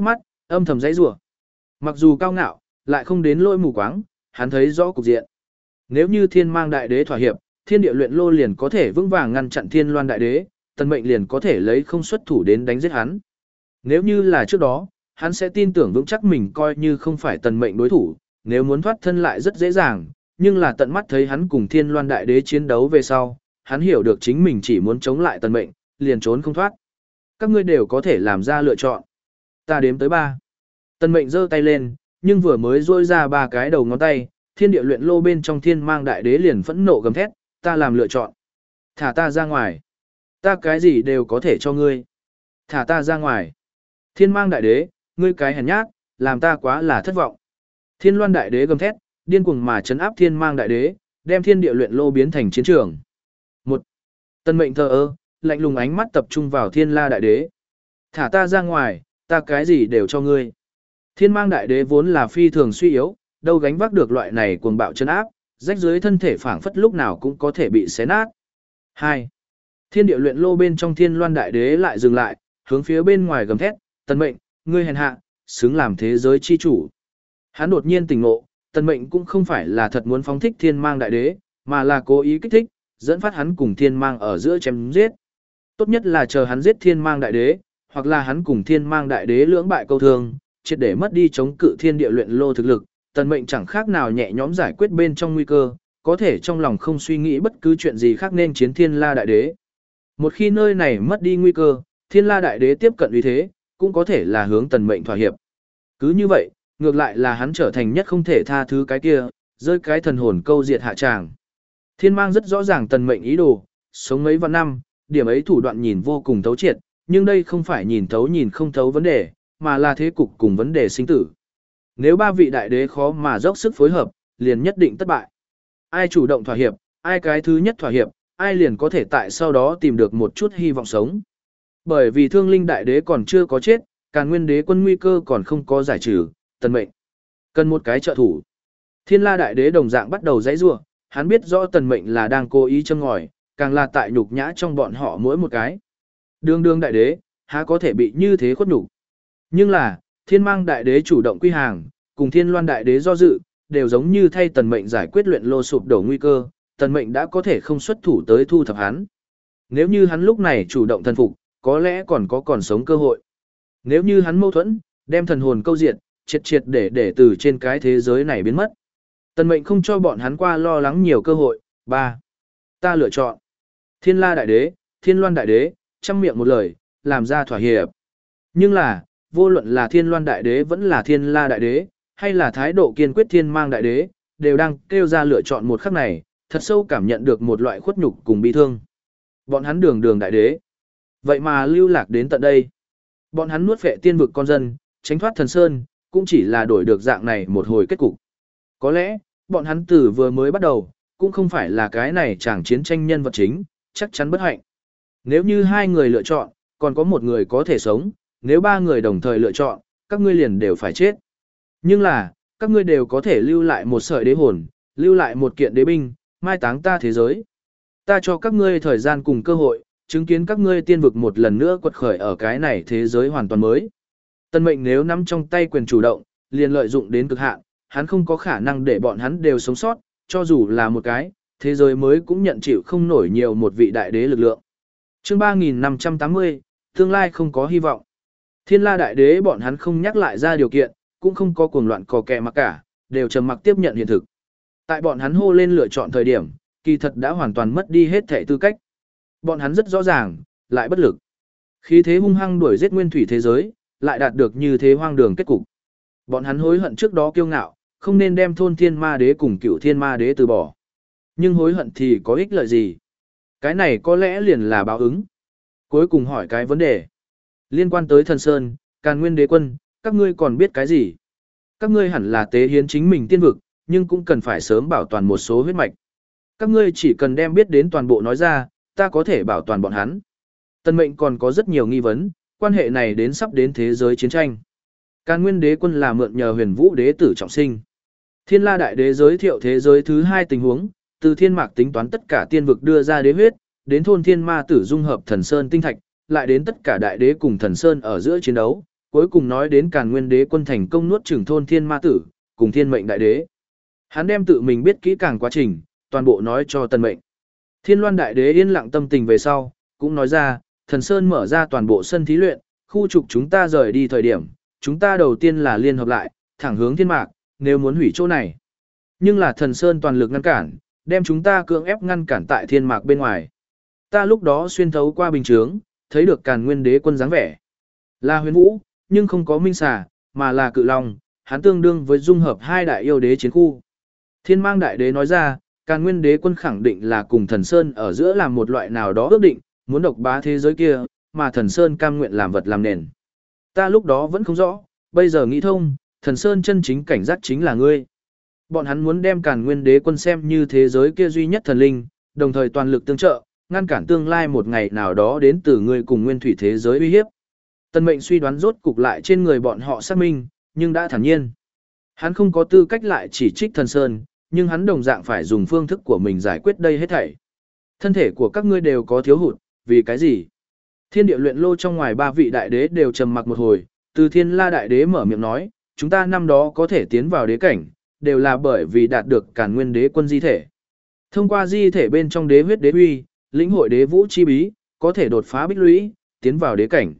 Âm thầm dãy rủa. Mặc dù cao ngạo, lại không đến lỗi mù quáng, hắn thấy rõ cục diện. Nếu như Thiên Mang Đại Đế thỏa hiệp, Thiên Địa Luyện Lô liền có thể vững vàng ngăn chặn Thiên Loan Đại Đế, Tần Mệnh liền có thể lấy không xuất thủ đến đánh giết hắn. Nếu như là trước đó, hắn sẽ tin tưởng vững chắc mình coi như không phải Tần Mệnh đối thủ, nếu muốn thoát thân lại rất dễ dàng, nhưng là tận mắt thấy hắn cùng Thiên Loan Đại Đế chiến đấu về sau, hắn hiểu được chính mình chỉ muốn chống lại Tần Mệnh, liền trốn không thoát. Các ngươi đều có thể làm ra lựa chọn. Ta đếm tới ba. Tần Mệnh giơ tay lên, nhưng vừa mới duỗi ra ba cái đầu ngón tay, Thiên Địa Luyện Lô bên trong Thiên Mang Đại Đế liền phẫn nộ gầm thét, ta làm lựa chọn. Thả ta ra ngoài. Ta cái gì đều có thể cho ngươi. Thả ta ra ngoài. Thiên Mang Đại Đế, ngươi cái hèn nhát, làm ta quá là thất vọng. Thiên Loan Đại Đế gầm thét, điên cuồng mà trấn áp Thiên Mang Đại Đế, đem Thiên Địa Luyện Lô biến thành chiến trường. Một. Tần Mệnh thờ ơ, lạnh lùng ánh mắt tập trung vào Thiên La Đại Đế. Thả ta ra ngoài, ta cái gì đều cho ngươi. Thiên Mang Đại Đế vốn là phi thường suy yếu, đâu gánh vác được loại này cuồng bạo trấn áp, rách dưới thân thể phảng phất lúc nào cũng có thể bị xé nát. Hai. Thiên Địa Luyện Lô bên trong Thiên Loan Đại Đế lại dừng lại, hướng phía bên ngoài gầm thét, Tần Mệnh, ngươi hèn hạ, xứng làm thế giới chi chủ. Hắn đột nhiên tỉnh ngộ, Tần Mệnh cũng không phải là thật muốn phóng thích Thiên Mang Đại Đế, mà là cố ý kích thích, dẫn phát hắn cùng Thiên Mang ở giữa chém giết. Tốt nhất là chờ hắn giết Thiên Mang Đại Đế, hoặc là hắn cùng Thiên Mang Đại Đế lưỡng bại câu thương, triệt để mất đi chống cự Thiên Địa Luyện Lô thực lực, Tần Mệnh chẳng khác nào nhẹ nhõm giải quyết bên trong nguy cơ, có thể trong lòng không suy nghĩ bất cứ chuyện gì khác nên chiến Thiên La Đại Đế. Một khi nơi này mất đi nguy cơ, Thiên La Đại Đế tiếp cận uy thế, cũng có thể là hướng Tần Mệnh thỏa hiệp. Cứ như vậy, ngược lại là hắn trở thành nhất không thể tha thứ cái kia, rơi cái thần hồn câu diệt hạ tràng. Thiên Mang rất rõ ràng Tần Mệnh ý đồ, sống mấy vạn năm, điểm ấy thủ đoạn nhìn vô cùng thấu triệt, nhưng đây không phải nhìn thấu nhìn không thấu vấn đề, mà là thế cục cùng vấn đề sinh tử. Nếu ba vị đại đế khó mà dốc sức phối hợp, liền nhất định thất bại. Ai chủ động thỏa hiệp, ai cái thứ nhất thỏa hiệp, ai liền có thể tại sau đó tìm được một chút hy vọng sống. Bởi vì Thương Linh Đại Đế còn chưa có chết, Càn Nguyên Đế quân nguy cơ còn không có giải trừ, Tần Mệnh cần một cái trợ thủ. Thiên La Đại Đế đồng dạng bắt đầu giãy giụa, hắn biết rõ Tần Mệnh là đang cố ý châm ngòi, càng là tại nhục nhã trong bọn họ mỗi một cái. Đường Đường Đại Đế, há có thể bị như thế khuất nhục. Nhưng là, Thiên Mang Đại Đế chủ động quy hàng, cùng Thiên Loan Đại Đế do dự, đều giống như thay Tần Mệnh giải quyết luyện lô sụp đổ nguy cơ, Tần Mệnh đã có thể không xuất thủ tới thu thập hắn. Nếu như hắn lúc này chủ động thần phục, có lẽ còn có còn sống cơ hội. Nếu như hắn mâu thuẫn, đem thần hồn câu diệt, triệt triệt để để từ trên cái thế giới này biến mất. Tần Mệnh không cho bọn hắn qua lo lắng nhiều cơ hội. Ba. Ta lựa chọn. Thiên La Đại Đế, Thiên Loan Đại Đế, trăm miệng một lời, làm ra thỏa hiệp. Nhưng là, vô luận là Thiên Loan Đại Đế vẫn là Thiên La Đại Đế, hay là thái độ kiên quyết Thiên Mang Đại Đế, đều đang kêu ra lựa chọn một khắc này, thật sâu cảm nhận được một loại khuất nhục cùng bi thương. Bọn hắn đường đường đại đế. Vậy mà lưu lạc đến tận đây. Bọn hắn nuốt phệ tiên vực con dân, tránh thoát thần sơn, cũng chỉ là đổi được dạng này một hồi kết cục. Có lẽ, bọn hắn từ vừa mới bắt đầu, cũng không phải là cái này chẳng chiến tranh nhân vật chính, chắc chắn bất hạnh. Nếu như hai người lựa chọn, còn có một người có thể sống, nếu ba người đồng thời lựa chọn, các ngươi liền đều phải chết. Nhưng là, các ngươi đều có thể lưu lại một sợi đế hồn, lưu lại một kiện đế binh, mai táng ta thế giới. Ta cho các ngươi thời gian cùng cơ hội, chứng kiến các ngươi tiên vực một lần nữa quật khởi ở cái này thế giới hoàn toàn mới. Tần Mệnh nếu nắm trong tay quyền chủ động, liền lợi dụng đến cực hạn, hắn không có khả năng để bọn hắn đều sống sót, cho dù là một cái, thế giới mới cũng nhận chịu không nổi nhiều một vị đại đế lực lượng. Chương ba nghìn năm trăm tám mươi, tương lai không có hy vọng. Thiên La Đại Đế bọn hắn không nhắc lại ra điều kiện, cũng không có cuồng loạn cò kè mặc cả, đều trầm mặc tiếp nhận hiện thực. Tại bọn hắn hô lên lựa chọn thời điểm, kỳ thật đã hoàn toàn mất đi hết thể tư cách. Bọn hắn rất rõ ràng, lại bất lực. Khí thế hung hăng đuổi giết nguyên thủy thế giới, lại đạt được như thế hoang đường kết cục. Bọn hắn hối hận trước đó kiêu ngạo, không nên đem thôn thiên ma đế cùng cựu thiên ma đế từ bỏ. Nhưng hối hận thì có ích lợi gì? Cái này có lẽ liền là báo ứng. Cuối cùng hỏi cái vấn đề. Liên quan tới thần sơn, Càn Nguyên đế quân, các ngươi còn biết cái gì? Các ngươi hẳn là tế hiến chính mình tiên vực, nhưng cũng cần phải sớm bảo toàn một số huyết mạch. Các ngươi chỉ cần đem biết đến toàn bộ nói ra, ta có thể bảo toàn bọn hắn. Tần Mệnh còn có rất nhiều nghi vấn, quan hệ này đến sắp đến thế giới chiến tranh. Càn Nguyên đế quân là mượn nhờ Huyền Vũ đế tử trọng sinh. Thiên La Đại Đế giới thiệu thế giới thứ hai tình huống, từ thiên mạc tính toán tất cả tiên vực đưa ra đế huyết, đến thôn thiên ma tử dung hợp thần sơn tinh thạch, lại đến tất cả đại đế cùng thần sơn ở giữa chiến đấu, cuối cùng nói đến Càn Nguyên Đế quân thành công nuốt chửng thôn Thiên Ma Tử, cùng Thiên Mệnh Đại Đế. Hắn đem tự mình biết kỹ càng quá trình, toàn bộ nói cho Tần Mệnh. Thiên Loan Đại Đế yên lặng tâm tình về sau, cũng nói ra, Thần Sơn mở ra toàn bộ sân thí luyện, khu trục chúng ta rời đi thời điểm, chúng ta đầu tiên là liên hợp lại, thẳng hướng thiên mạc, nếu muốn hủy chỗ này. Nhưng là Thần Sơn toàn lực ngăn cản, đem chúng ta cưỡng ép ngăn cản tại thiên mạc bên ngoài. Ta lúc đó xuyên thấu qua bình chướng, thấy được Càn Nguyên Đế quân dáng vẻ. Là huyền vũ, nhưng không có minh xà, mà là cự long, hắn tương đương với dung hợp hai đại yêu đế chiến khu. Thiên Mang Đại Đế nói ra, Càn Nguyên Đế quân khẳng định là cùng Thần Sơn ở giữa làm một loại nào đó ước định, muốn độc bá thế giới kia, mà Thần Sơn cam nguyện làm vật làm nền. Ta lúc đó vẫn không rõ, bây giờ nghĩ thông, Thần Sơn chân chính cảnh giác chính là ngươi. Bọn hắn muốn đem Càn Nguyên Đế quân xem như thế giới kia duy nhất thần linh, đồng thời toàn lực tương trợ, ngăn cản tương lai một ngày nào đó đến từ ngươi cùng nguyên thủy thế giới uy hiếp. Tần Mệnh suy đoán rốt cục lại trên người bọn họ xác minh, nhưng đã thản nhiên. Hắn không có tư cách lại chỉ trích Thần Sơn, nhưng hắn đồng dạng phải dùng phương thức của mình giải quyết đây hết thảy. Thân thể của các ngươi đều có thiếu hụt, vì cái gì? Thiên địa luyện lô trong ngoài ba vị đại đế đều trầm mặc một hồi, từ Thiên La Đại Đế mở miệng nói, chúng ta năm đó có thể tiến vào đế cảnh, đều là bởi vì đạt được Càn Nguyên Đế quân di thể. Thông qua di thể bên trong đế huyết đế uy, lĩnh hội đế vũ chi bí, có thể đột phá bích lũy, tiến vào đế cảnh.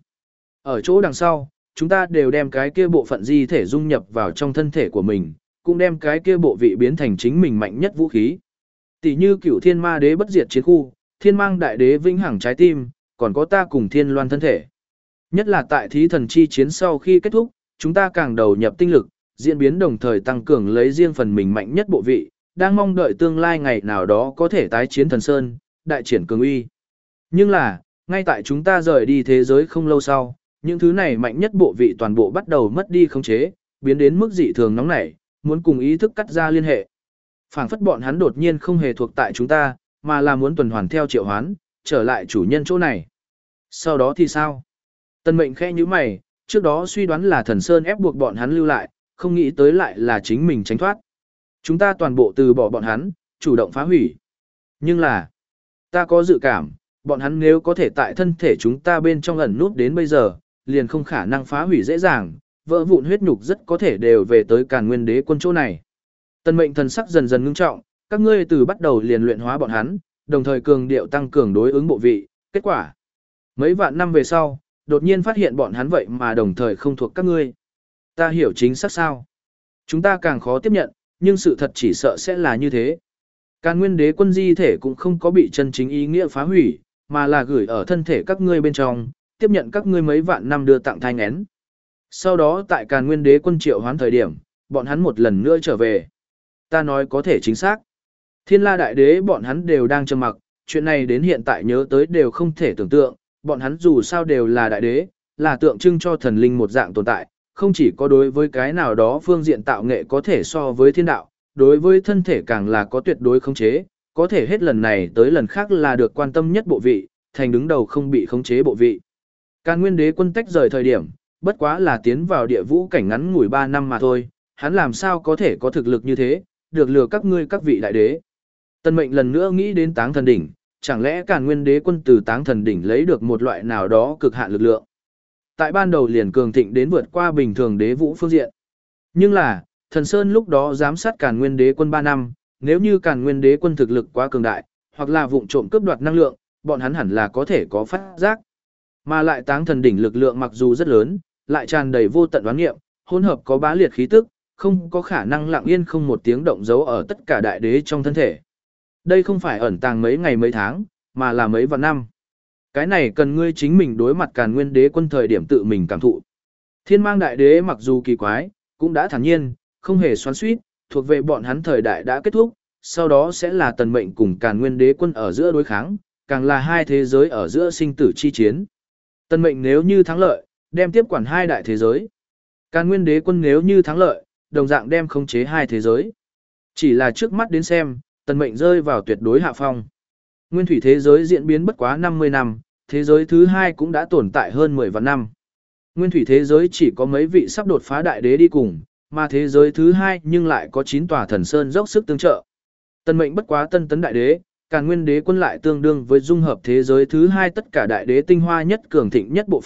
Ở chỗ đằng sau, chúng ta đều đem cái kia bộ phận di thể dung nhập vào trong thân thể của mình, cũng đem cái kia bộ vị biến thành chính mình mạnh nhất vũ khí. Tỷ như Cửu Thiên Ma Đế bất diệt chiến khu, Thiên Mang Đại Đế vĩnh hằng trái tim, còn có ta cùng Thiên Loan thân thể. Nhất là tại thí thần chi chiến sau khi kết thúc, chúng ta càng đầu nhập tinh lực, diễn biến đồng thời tăng cường lấy riêng phần mình mạnh nhất bộ vị, đang mong đợi tương lai ngày nào đó có thể tái chiến Thần Sơn, đại triển cường uy. Nhưng là, ngay tại chúng ta rời đi thế giới không lâu sau, những thứ này mạnh nhất bộ vị toàn bộ bắt đầu mất đi khống chế, biến đến mức dị thường nóng nảy, muốn cùng ý thức cắt ra liên hệ. Phảng phất bọn hắn đột nhiên không hề thuộc tại chúng ta, mà là muốn tuần hoàn theo triệu hoán, trở lại chủ nhân chỗ này. Sau đó thì sao? Tần Mệnh khẽ nhíu mày, trước đó suy đoán là Thần Sơn ép buộc bọn hắn lưu lại, không nghĩ tới lại là chính mình tránh thoát. Chúng ta toàn bộ từ bỏ bọn hắn, chủ động phá hủy. Nhưng là, ta có dự cảm, bọn hắn nếu có thể tại thân thể chúng ta bên trong ẩn nút đến bây giờ, liền không khả năng phá hủy dễ dàng, vỡ vụn huyết nhục rất có thể đều về tới Càn Nguyên Đế quân chỗ này. Tần Mệnh thần sắc dần dần ngưng trọng, các ngươi từ bắt đầu liền luyện hóa bọn hắn, đồng thời cường điệu tăng cường đối ứng bộ vị, kết quả. Mấy vạn năm về sau, đột nhiên phát hiện bọn hắn vậy mà đồng thời không thuộc các ngươi. Ta hiểu chính xác sao? Chúng ta càng khó tiếp nhận, nhưng sự thật chỉ sợ sẽ là như thế. Càn Nguyên Đế quân di thể cũng không có bị chân chính ý nghĩa phá hủy, mà là gửi ở thân thể các ngươi bên trong, tiếp nhận các ngươi mấy vạn năm đưa tặng thai nghén. Sau đó tại Càn Nguyên Đế quân triệu hoán thời điểm, bọn hắn một lần nữa trở về. Ta nói có thể chính xác. Thiên La Đại Đế bọn hắn đều đang trầm mặc, chuyện này đến hiện tại nhớ tới đều không thể tưởng tượng, bọn hắn dù sao đều là đại đế, là tượng trưng cho thần linh một dạng tồn tại, không chỉ có đối với cái nào đó phương diện tạo nghệ có thể so với thiên đạo, đối với thân thể càng là có tuyệt đối khống chế, có thể hết lần này tới lần khác là được quan tâm nhất bộ vị, thành đứng đầu không bị khống chế bộ vị. Càn Nguyên Đế quân tách rời thời điểm, bất quá là tiến vào địa vũ cảnh ngắn ngủi ba năm mà thôi, hắn làm sao có thể có thực lực như thế, được lừa các ngươi các vị đại đế. Tần Mệnh lần nữa nghĩ đến Táng Thần Đỉnh, chẳng lẽ Càn Nguyên Đế quân từ Táng Thần Đỉnh lấy được một loại nào đó cực hạn lực lượng. Tại ban đầu liền cường thịnh đến vượt qua bình thường đế vũ phương diện. Nhưng là, Thần Sơn lúc đó giám sát Càn Nguyên Đế quân ba năm, nếu như Càn Nguyên Đế quân thực lực quá cường đại, hoặc là vụng trộm cướp đoạt năng lượng, bọn hắn hẳn là có thể có phát giác. Mà lại Táng Thần Đỉnh lực lượng mặc dù rất lớn, lại tràn đầy vô tận đoán nghiệm, hỗn hợp có bá liệt khí tức, không có khả năng lặng yên không một tiếng động giấu ở tất cả đại đế trong thân thể. Đây không phải ẩn tàng mấy ngày mấy tháng, mà là mấy vạn năm. Cái này cần ngươi chính mình đối mặt Càn Nguyên Đế quân thời điểm tự mình cảm thụ. Thiên Mang Đại Đế mặc dù kỳ quái, cũng đã thản nhiên, không hề xoắn xuýt, thuộc về bọn hắn thời đại đã kết thúc, sau đó sẽ là Tần Mệnh cùng Càn Nguyên Đế quân ở giữa đối kháng, càng là hai thế giới ở giữa sinh tử chi chiến. Tần Mệnh nếu như thắng lợi, đem tiếp quản hai đại thế giới. Càn Nguyên Đế quân nếu như thắng lợi, đồng dạng đem khống chế hai thế giới. Chỉ là trước mắt đến xem, Tần Mệnh rơi vào tuyệt đối hạ phong. Nguyên thủy thế giới diễn biến bất quá năm mươi năm, thế giới thứ hai cũng đã tồn tại hơn mười vạn năm. Nguyên thủy thế giới chỉ có mấy vị sắp đột phá đại đế đi cùng, mà thế giới thứ hai nhưng lại có chín tòa thần sơn dốc sức tương trợ. Tần Mệnh bất quá tân tấn đại đế, Càn Nguyên Đế quân lại tương đương với dung hợp thế giới thứ hai tất cả đại đế tinh hoa nhất cường thịnh nhất bộ phận,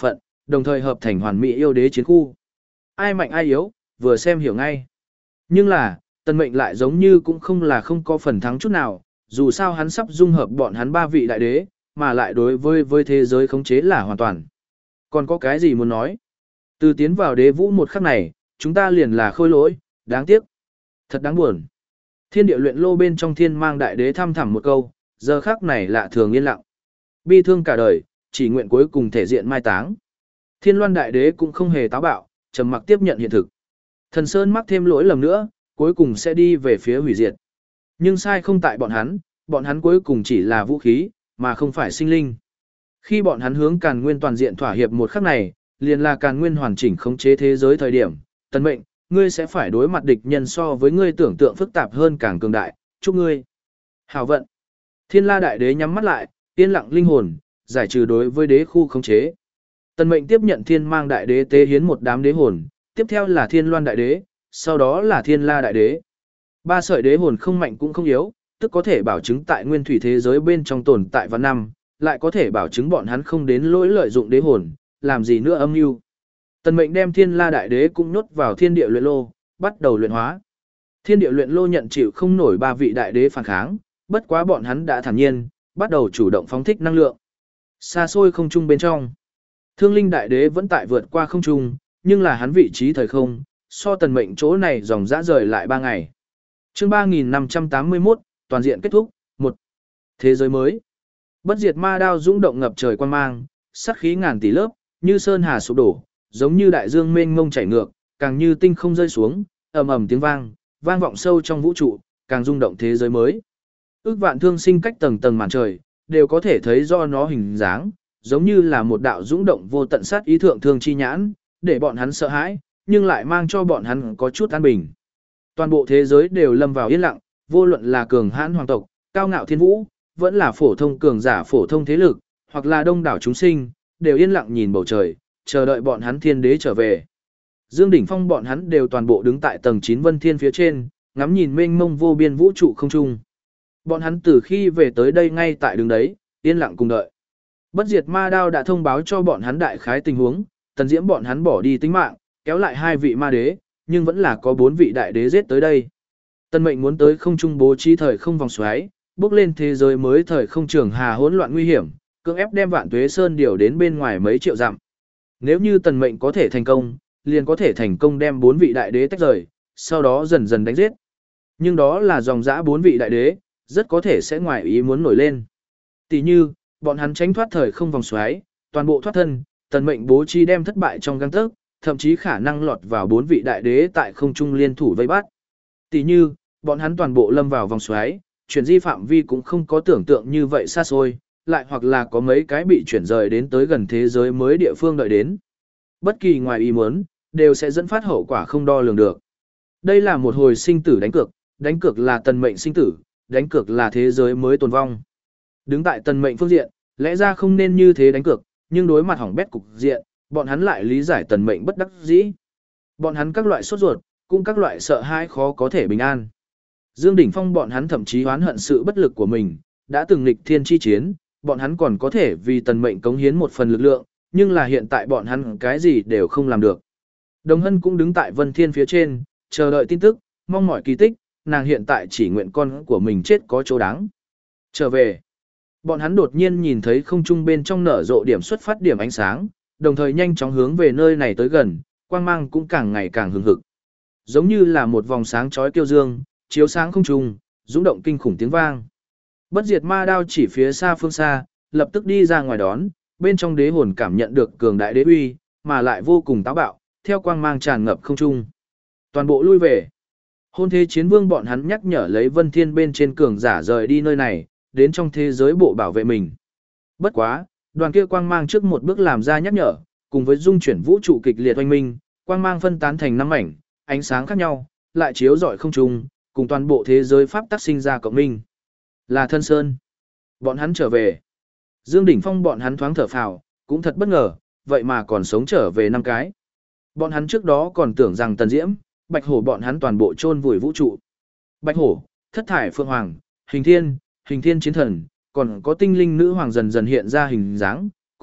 đồng thời hợp thành hoàn mỹ yêu đế chiến khu. Ai mạnh ai yếu, vừa xem hiểu ngay. Nhưng là, Tần Mệnh lại giống như cũng không là không có phần thắng chút nào, dù sao hắn sắp dung hợp bọn hắn ba vị đại đế, mà lại đối với với thế giới khống chế là hoàn toàn. Còn có cái gì muốn nói? Từ tiến vào đế vũ một khắc này, chúng ta liền là khôi lỗi, đáng tiếc. Thật đáng buồn. Thiên địa luyện lô bên trong thiên mang đại đế thăm thẳm một câu, giờ khắc này lạ thường yên lặng. Bi thương cả đời, chỉ nguyện cuối cùng thể diện mai táng. Thiên loan đại đế cũng không hề táo bạo, trầm mặc tiếp nhận hiện thực. Thần Sơn mắc thêm lỗi lầm nữa, cuối cùng sẽ đi về phía hủy diệt. Nhưng sai không tại bọn hắn, bọn hắn cuối cùng chỉ là vũ khí, mà không phải sinh linh. Khi bọn hắn hướng Càn Nguyên toàn diện thỏa hiệp một khắc này, liền là Càn Nguyên hoàn chỉnh khống chế thế giới thời điểm, Tần Mệnh, ngươi sẽ phải đối mặt địch nhân so với ngươi tưởng tượng phức tạp hơn càng cường đại, chúc ngươi. Hào vận. Thiên La đại đế nhắm mắt lại, yên lặng linh hồn, giải trừ đối với đế khu khống chế. Tần Mệnh tiếp nhận Thiên Mang đại đế tế hiến một đám đế hồn, tiếp theo là Thiên Loan đại đế, sau đó là Thiên La đại đế. Ba sợi đế hồn không mạnh cũng không yếu, tức có thể bảo chứng tại nguyên thủy thế giới bên trong tồn tại vạn năm, lại có thể bảo chứng bọn hắn không đến lỗi lợi dụng đế hồn, làm gì nữa âm mưu. Tần Mệnh đem Thiên La đại đế cũng nhốt vào thiên địa luyện lô, bắt đầu luyện hóa. Thiên địa luyện lô nhận chịu không nổi ba vị đại đế phản kháng, bất quá bọn hắn đã thản nhiên, bắt đầu chủ động phóng thích năng lượng. Xa xôi không trung bên trong, Thương Linh đại đế vẫn tại vượt qua không trung, nhưng là hắn vị trí thời không, so Tần Mệnh chỗ này dòng dã rời lại ba ngày. Chương ba nghìn năm trăm tám mươi mốt, toàn diện kết thúc, một. Thế giới mới. Bất diệt ma đao dũng động ngập trời quan mang, sát khí ngàn tỷ lớp, như sơn hà sụp đổ, giống như đại dương mênh mông chảy ngược, càng như tinh không rơi xuống, ầm ầm tiếng vang, vang vọng sâu trong vũ trụ, càng rung động thế giới mới. Ước vạn thương sinh cách tầng tầng màn trời, đều có thể thấy do nó hình dáng, giống như là một đạo dũng động vô tận sát ý thượng thương chi nhãn, để bọn hắn sợ hãi, nhưng lại mang cho bọn hắn có chút an bình. Toàn bộ thế giới đều lâm vào yên lặng, vô luận là cường hãn hoàng tộc, cao ngạo thiên vũ, vẫn là phổ thông cường giả phổ thông thế lực, hoặc là đông đảo chúng sinh, đều yên lặng nhìn bầu trời, chờ đợi bọn hắn thiên đế trở về. Dương Đỉnh Phong bọn hắn đều toàn bộ đứng tại tầng chín vân thiên phía trên, ngắm nhìn mênh mông vô biên vũ trụ không trung. Bọn hắn từ khi về tới đây ngay tại đứng đấy, yên lặng cùng đợi. Bất diệt ma đao đã thông báo cho bọn hắn đại khái tình huống, Tần Diễm bọn hắn bỏ đi tính mạng, kéo lại hai vị ma đế, nhưng vẫn là có bốn vị đại đế giết tới đây. Tần Mệnh muốn tới không trung bố trí thời không vòng xoáy, bước lên thế giới mới thời không trường hà hỗn loạn nguy hiểm, cưỡng ép đem Vạn Tuế Sơn điều đến bên ngoài mấy triệu dặm. Nếu như Tần Mệnh có thể thành công, liền có thể thành công đem bốn vị đại đế tách rời, sau đó dần dần đánh giết. Nhưng đó là dòng dã bốn vị đại đế, rất có thể sẽ ngoài ý muốn nổi lên. Tỷ như, bọn hắn tránh thoát thời không vòng xoáy, toàn bộ thoát thân, Tần Mệnh bố trí đem thất bại trong gang tấc, thậm chí khả năng lọt vào bốn vị đại đế tại không trung liên thủ vây bắt. Tỷ như, bọn hắn toàn bộ lâm vào vòng xoáy, chuyển di phạm vi cũng không có tưởng tượng như vậy xa xôi, lại hoặc là có mấy cái bị chuyển rời đến tới gần thế giới mới địa phương đợi đến. Bất kỳ ngoài ý muốn, đều sẽ dẫn phát hậu quả không đo lường được. Đây là một hồi sinh tử đánh cược, đánh cược là Tần Mệnh sinh tử, đánh cược là thế giới mới tồn vong. Đứng tại Tần Mệnh phương diện, lẽ ra không nên như thế đánh cược, nhưng đối mặt hỏng bét cục diện, bọn hắn lại lý giải Tần Mệnh bất đắc dĩ. Bọn hắn các loại sốt ruột, cũng các loại sợ hãi khó có thể bình an. Dương Đỉnh Phong bọn hắn thậm chí oán hận sự bất lực của mình, đã từng nghịch thiên chi chiến, bọn hắn còn có thể vì Tần Mệnh cống hiến một phần lực lượng, nhưng là hiện tại bọn hắn cái gì đều không làm được. Đồng Hân cũng đứng tại Vân Thiên phía trên, chờ đợi tin tức, mong mỏi kỳ tích, nàng hiện tại chỉ nguyện con của mình chết có chỗ đáng. Trở về, bọn hắn đột nhiên nhìn thấy không trung bên trong nở rộ điểm xuất phát điểm ánh sáng, đồng thời nhanh chóng hướng về nơi này tới gần, quang mang cũng càng ngày càng hừng hực. Giống như là một vòng sáng chói kiêu dương, chiếu sáng không trung, dũng động kinh khủng tiếng vang. Bất diệt ma đao chỉ phía xa phương xa, lập tức đi ra ngoài đón, bên trong đế hồn cảm nhận được cường đại đế uy, mà lại vô cùng táo bạo, theo quang mang tràn ngập không trung. Toàn bộ lui về. Hôn thế chiến vương bọn hắn nhắc nhở lấy Vân Thiên bên trên cường giả rời đi nơi này, đến trong thế giới bộ bảo vệ mình. Bất quá, đoàn kia quang mang trước một bước làm ra nhắc nhở, cùng với dung chuyển vũ trụ kịch liệt oanh minh, quang mang phân tán thành năm mảnh, ánh sáng khác nhau, lại chiếu rọi không trung, cùng toàn bộ thế giới pháp tắc sinh ra cộng minh. Là Thân Sơn. Bọn hắn trở về. Dương Đỉnh Phong bọn hắn thoáng thở phào, cũng thật bất ngờ, vậy mà còn sống trở về năm cái. Bọn hắn trước đó còn tưởng rằng Tần Diễm, Bạch Hổ bọn hắn toàn bộ chôn vùi vũ trụ. Bạch Hổ, Thất Thải Phượng Hoàng, Hình Thiên, Hình Thiên Chiến Thần, còn có tinh linh nữ hoàng dần dần hiện ra hình dáng,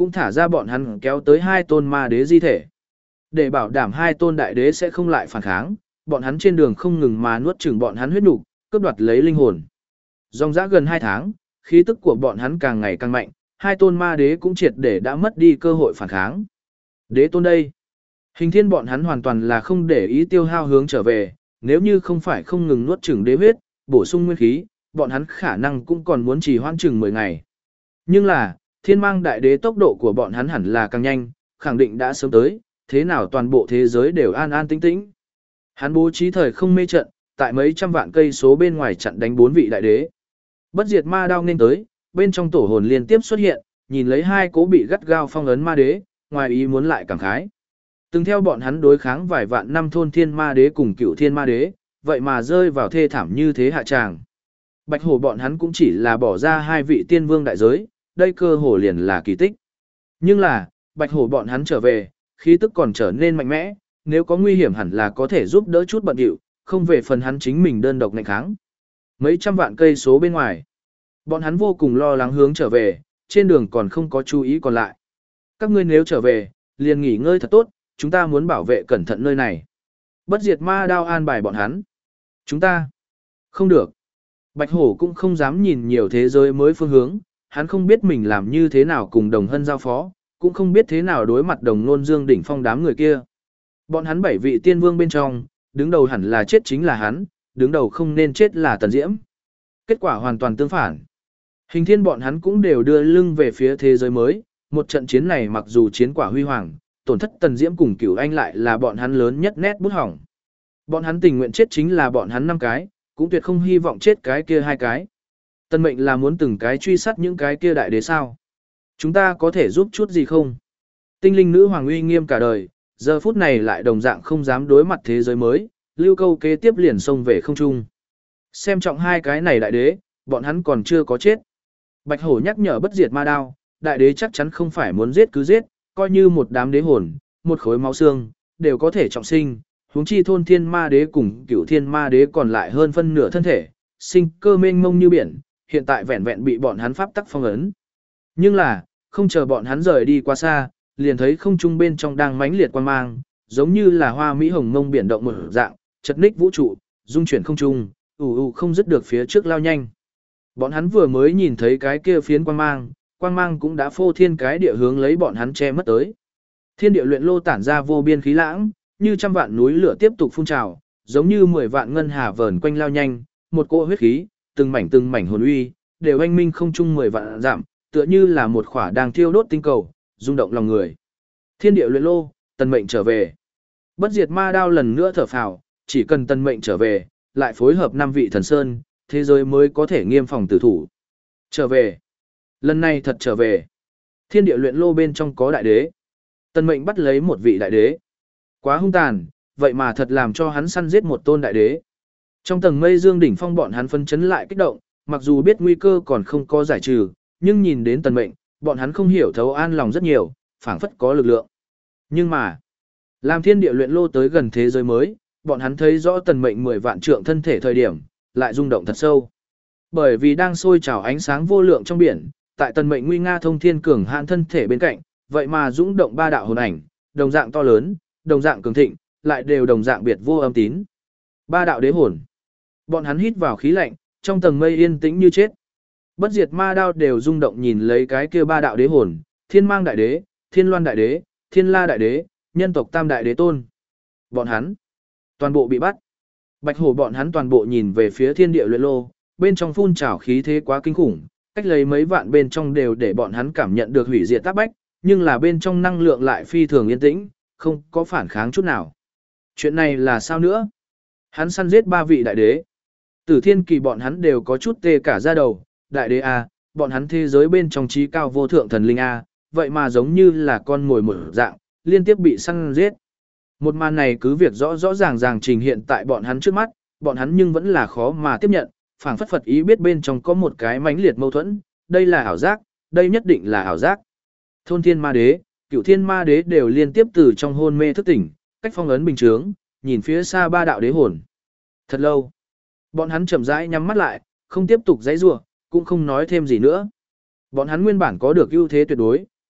cũng thả ra bọn hắn kéo tới hai tôn ma đế di thể. Để bảo đảm hai tôn đại đế sẽ không lại phản kháng, bọn hắn trên đường không ngừng mà nuốt chửng bọn hắn huyết nục, cướp đoạt lấy linh hồn. Dòng dã gần hai tháng, khí tức của bọn hắn càng ngày càng mạnh, hai tôn ma đế cũng triệt để đã mất đi cơ hội phản kháng. Đế tôn đây. Hình thiên bọn hắn hoàn toàn là không để ý tiêu hao hướng trở về, nếu như không phải không ngừng nuốt chửng đế huyết, bổ sung nguyên khí, bọn hắn khả năng cũng còn muốn trì hoãn chừng mười ngày. Nhưng là, thiên mang đại đế tốc độ của bọn hắn hẳn là càng nhanh, khẳng định đã sớm tới, thế nào toàn bộ thế giới đều an an tĩnh tĩnh. Hắn bố trí thời không mê trận, tại mấy trăm vạn cây số bên ngoài chặn đánh bốn vị đại đế. Bất diệt ma đao nên tới, bên trong tổ hồn liên tiếp xuất hiện, nhìn lấy hai cố bị gắt gao phong ấn ma đế, ngoài ý muốn lại cảm khái. Từng theo bọn hắn đối kháng vài vạn năm thôn thiên ma đế cùng cựu thiên ma đế, vậy mà rơi vào thê thảm như thế hạ tràng. Bạch hổ bọn hắn cũng chỉ là bỏ ra hai vị tiên vương đại giới, đây cơ hồ liền là kỳ tích. Nhưng là, bạch hổ bọn hắn trở về, khí tức còn trở nên mạnh mẽ, nếu có nguy hiểm hẳn là có thể giúp đỡ chút bận điệu, không về phần hắn chính mình đơn độc ngạnh kháng. Mấy trăm vạn cây số bên ngoài, bọn hắn vô cùng lo lắng hướng trở về, trên đường còn không có chú ý còn lại. Các ngươi nếu trở về, liền nghỉ ngơi thật tốt, chúng ta muốn bảo vệ cẩn thận nơi này. Bất diệt ma đao an bài bọn hắn. Chúng ta, không được. Bạch hổ cũng không dám nhìn nhiều thế giới mới phương hướng, hắn không biết mình làm như thế nào cùng đồng hân giao phó, cũng không biết thế nào đối mặt đồng nôn dương đỉnh phong đám người kia. Bọn hắn bảy vị tiên vương bên trong, đứng đầu hẳn là chết chính là hắn, đứng đầu không nên chết là Tần Diễm. Kết quả hoàn toàn tương phản. Hình thiên bọn hắn cũng đều đưa lưng về phía thế giới mới, một trận chiến này mặc dù chiến quả huy hoàng, tổn thất Tần Diễm cùng Cửu Anh lại là bọn hắn lớn nhất nét bút hỏng. Bọn hắn tình nguyện chết chính là bọn hắn năm cái, cũng tuyệt không hy vọng chết cái kia hai cái. Tân mệnh là muốn từng cái truy sát những cái kia đại đế sao? Chúng ta có thể giúp chút gì không? Tinh linh nữ hoàng uy nghiêm cả đời, giờ phút này lại đồng dạng không dám đối mặt thế giới mới, lưu câu kế tiếp liền xông về không trung. Xem trọng hai cái này đại đế, bọn hắn còn chưa có chết. Bạch hổ nhắc nhở bất diệt ma đao, đại đế chắc chắn không phải muốn giết cứ giết, coi như một đám đế hồn, một khối máu xương, đều có thể trọng sinh, huống chi thôn thiên ma đế cùng cửu thiên ma đế còn lại hơn phân nửa thân thể, sinh cơ mênh mông như biển, hiện tại vẹn vẹn bị bọn hắn pháp tắc phong ấn. Nhưng là, không chờ bọn hắn rời đi quá xa, liền thấy không trung bên trong đang mãnh liệt quang mang, giống như là hoa mỹ hồng mông biển động một dạng, chật ních vũ trụ, dung chuyển không trung, ù ù không dứt được phía trước lao nhanh. Bọn hắn vừa mới nhìn thấy cái kia phiến quang mang, quang mang cũng đã phô thiên cái địa hướng lấy bọn hắn che mất tới. Thiên địa luyện lô tản ra vô biên khí lãng, như trăm vạn núi lửa tiếp tục phun trào, giống như mười vạn ngân hà vờn quanh lao nhanh, một cỗ huyết khí, từng mảnh từng mảnh hồn uy, đều anh minh không trung mười vạn giảm, tựa như là một khỏa đang thiêu đốt tinh cầu, rung động lòng người. Thiên địa luyện lô, tần mệnh trở về. Bất diệt ma đao lần nữa thở phào, chỉ cần tần mệnh trở về, lại phối hợp năm vị thần sơn, thế giới mới có thể nghiêm phòng tử thủ. Trở về. Lần này thật trở về. Thiên địa luyện lô bên trong có đại đế. Tần mệnh bắt lấy một vị đại đế. Quá hung tàn, vậy mà thật làm cho hắn săn giết một tôn đại đế. Trong tầng mây dương đỉnh phong bọn hắn phân chấn lại kích động, mặc dù biết nguy cơ còn không có giải trừ, nhưng nhìn đến tần mệnh, bọn hắn không hiểu thấu an lòng rất nhiều, phảng phất có lực lượng. Nhưng mà, làm thiên địa luyện lô tới gần thế giới mới, bọn hắn thấy rõ tần mệnh mười vạn trượng thân thể thời điểm, lại rung động thật sâu. Bởi vì đang sôi trào ánh sáng vô lượng trong biển, tại tần mệnh nguy nga thông thiên cường hạn thân thể bên cạnh, vậy mà dũng động ba đạo hồn ảnh, đồng dạng to lớn, đồng dạng cường thịnh, lại đều đồng dạng biệt vô âm tín. Ba đạo đế hồn. Bọn hắn hít vào khí lạnh, trong tầng mây yên tĩnh như chết. Bất diệt ma đao đều rung động nhìn lấy cái kia ba đạo đế hồn, Thiên Mang đại đế, Thiên Loan đại đế, Thiên La đại đế, nhân tộc Tam đại đế tôn. Bọn hắn toàn bộ bị bắt. Bạch hổ bọn hắn toàn bộ nhìn về phía thiên địa luyện lô, bên trong phun trào khí thế quá kinh khủng, cách lấy mấy vạn bên trong đều để bọn hắn cảm nhận được hủy diệt tác bách, nhưng là bên trong năng lượng lại phi thường yên tĩnh, không có phản kháng chút nào. Chuyện này là sao nữa? Hắn săn giết ba vị đại đế. Tử thiên kỳ bọn hắn đều có chút tê cả da đầu, đại đế A, bọn hắn thế giới bên trong trí cao vô thượng thần linh A, vậy mà giống như là con mồi mở dạng, liên tiếp bị săn giết. Một màn này cứ việc rõ rõ ràng ràng trình hiện tại bọn hắn trước mắt, bọn hắn nhưng vẫn là khó mà tiếp nhận, phảng phất phật ý biết bên trong có một cái mãnh liệt mâu thuẫn, đây là ảo giác, đây nhất định là ảo giác. Thôn thiên ma đế, cửu thiên ma đế đều liên tiếp từ trong hôn mê thức tỉnh, cách phong ấn bình chướng, nhìn phía xa ba đạo đế hồn. Thật lâu, bọn hắn chậm rãi nhắm mắt lại, không tiếp tục giãy giụa, cũng không nói thêm gì nữa. Bọn hắn nguyên bản có được ưu thế tuyệt đối,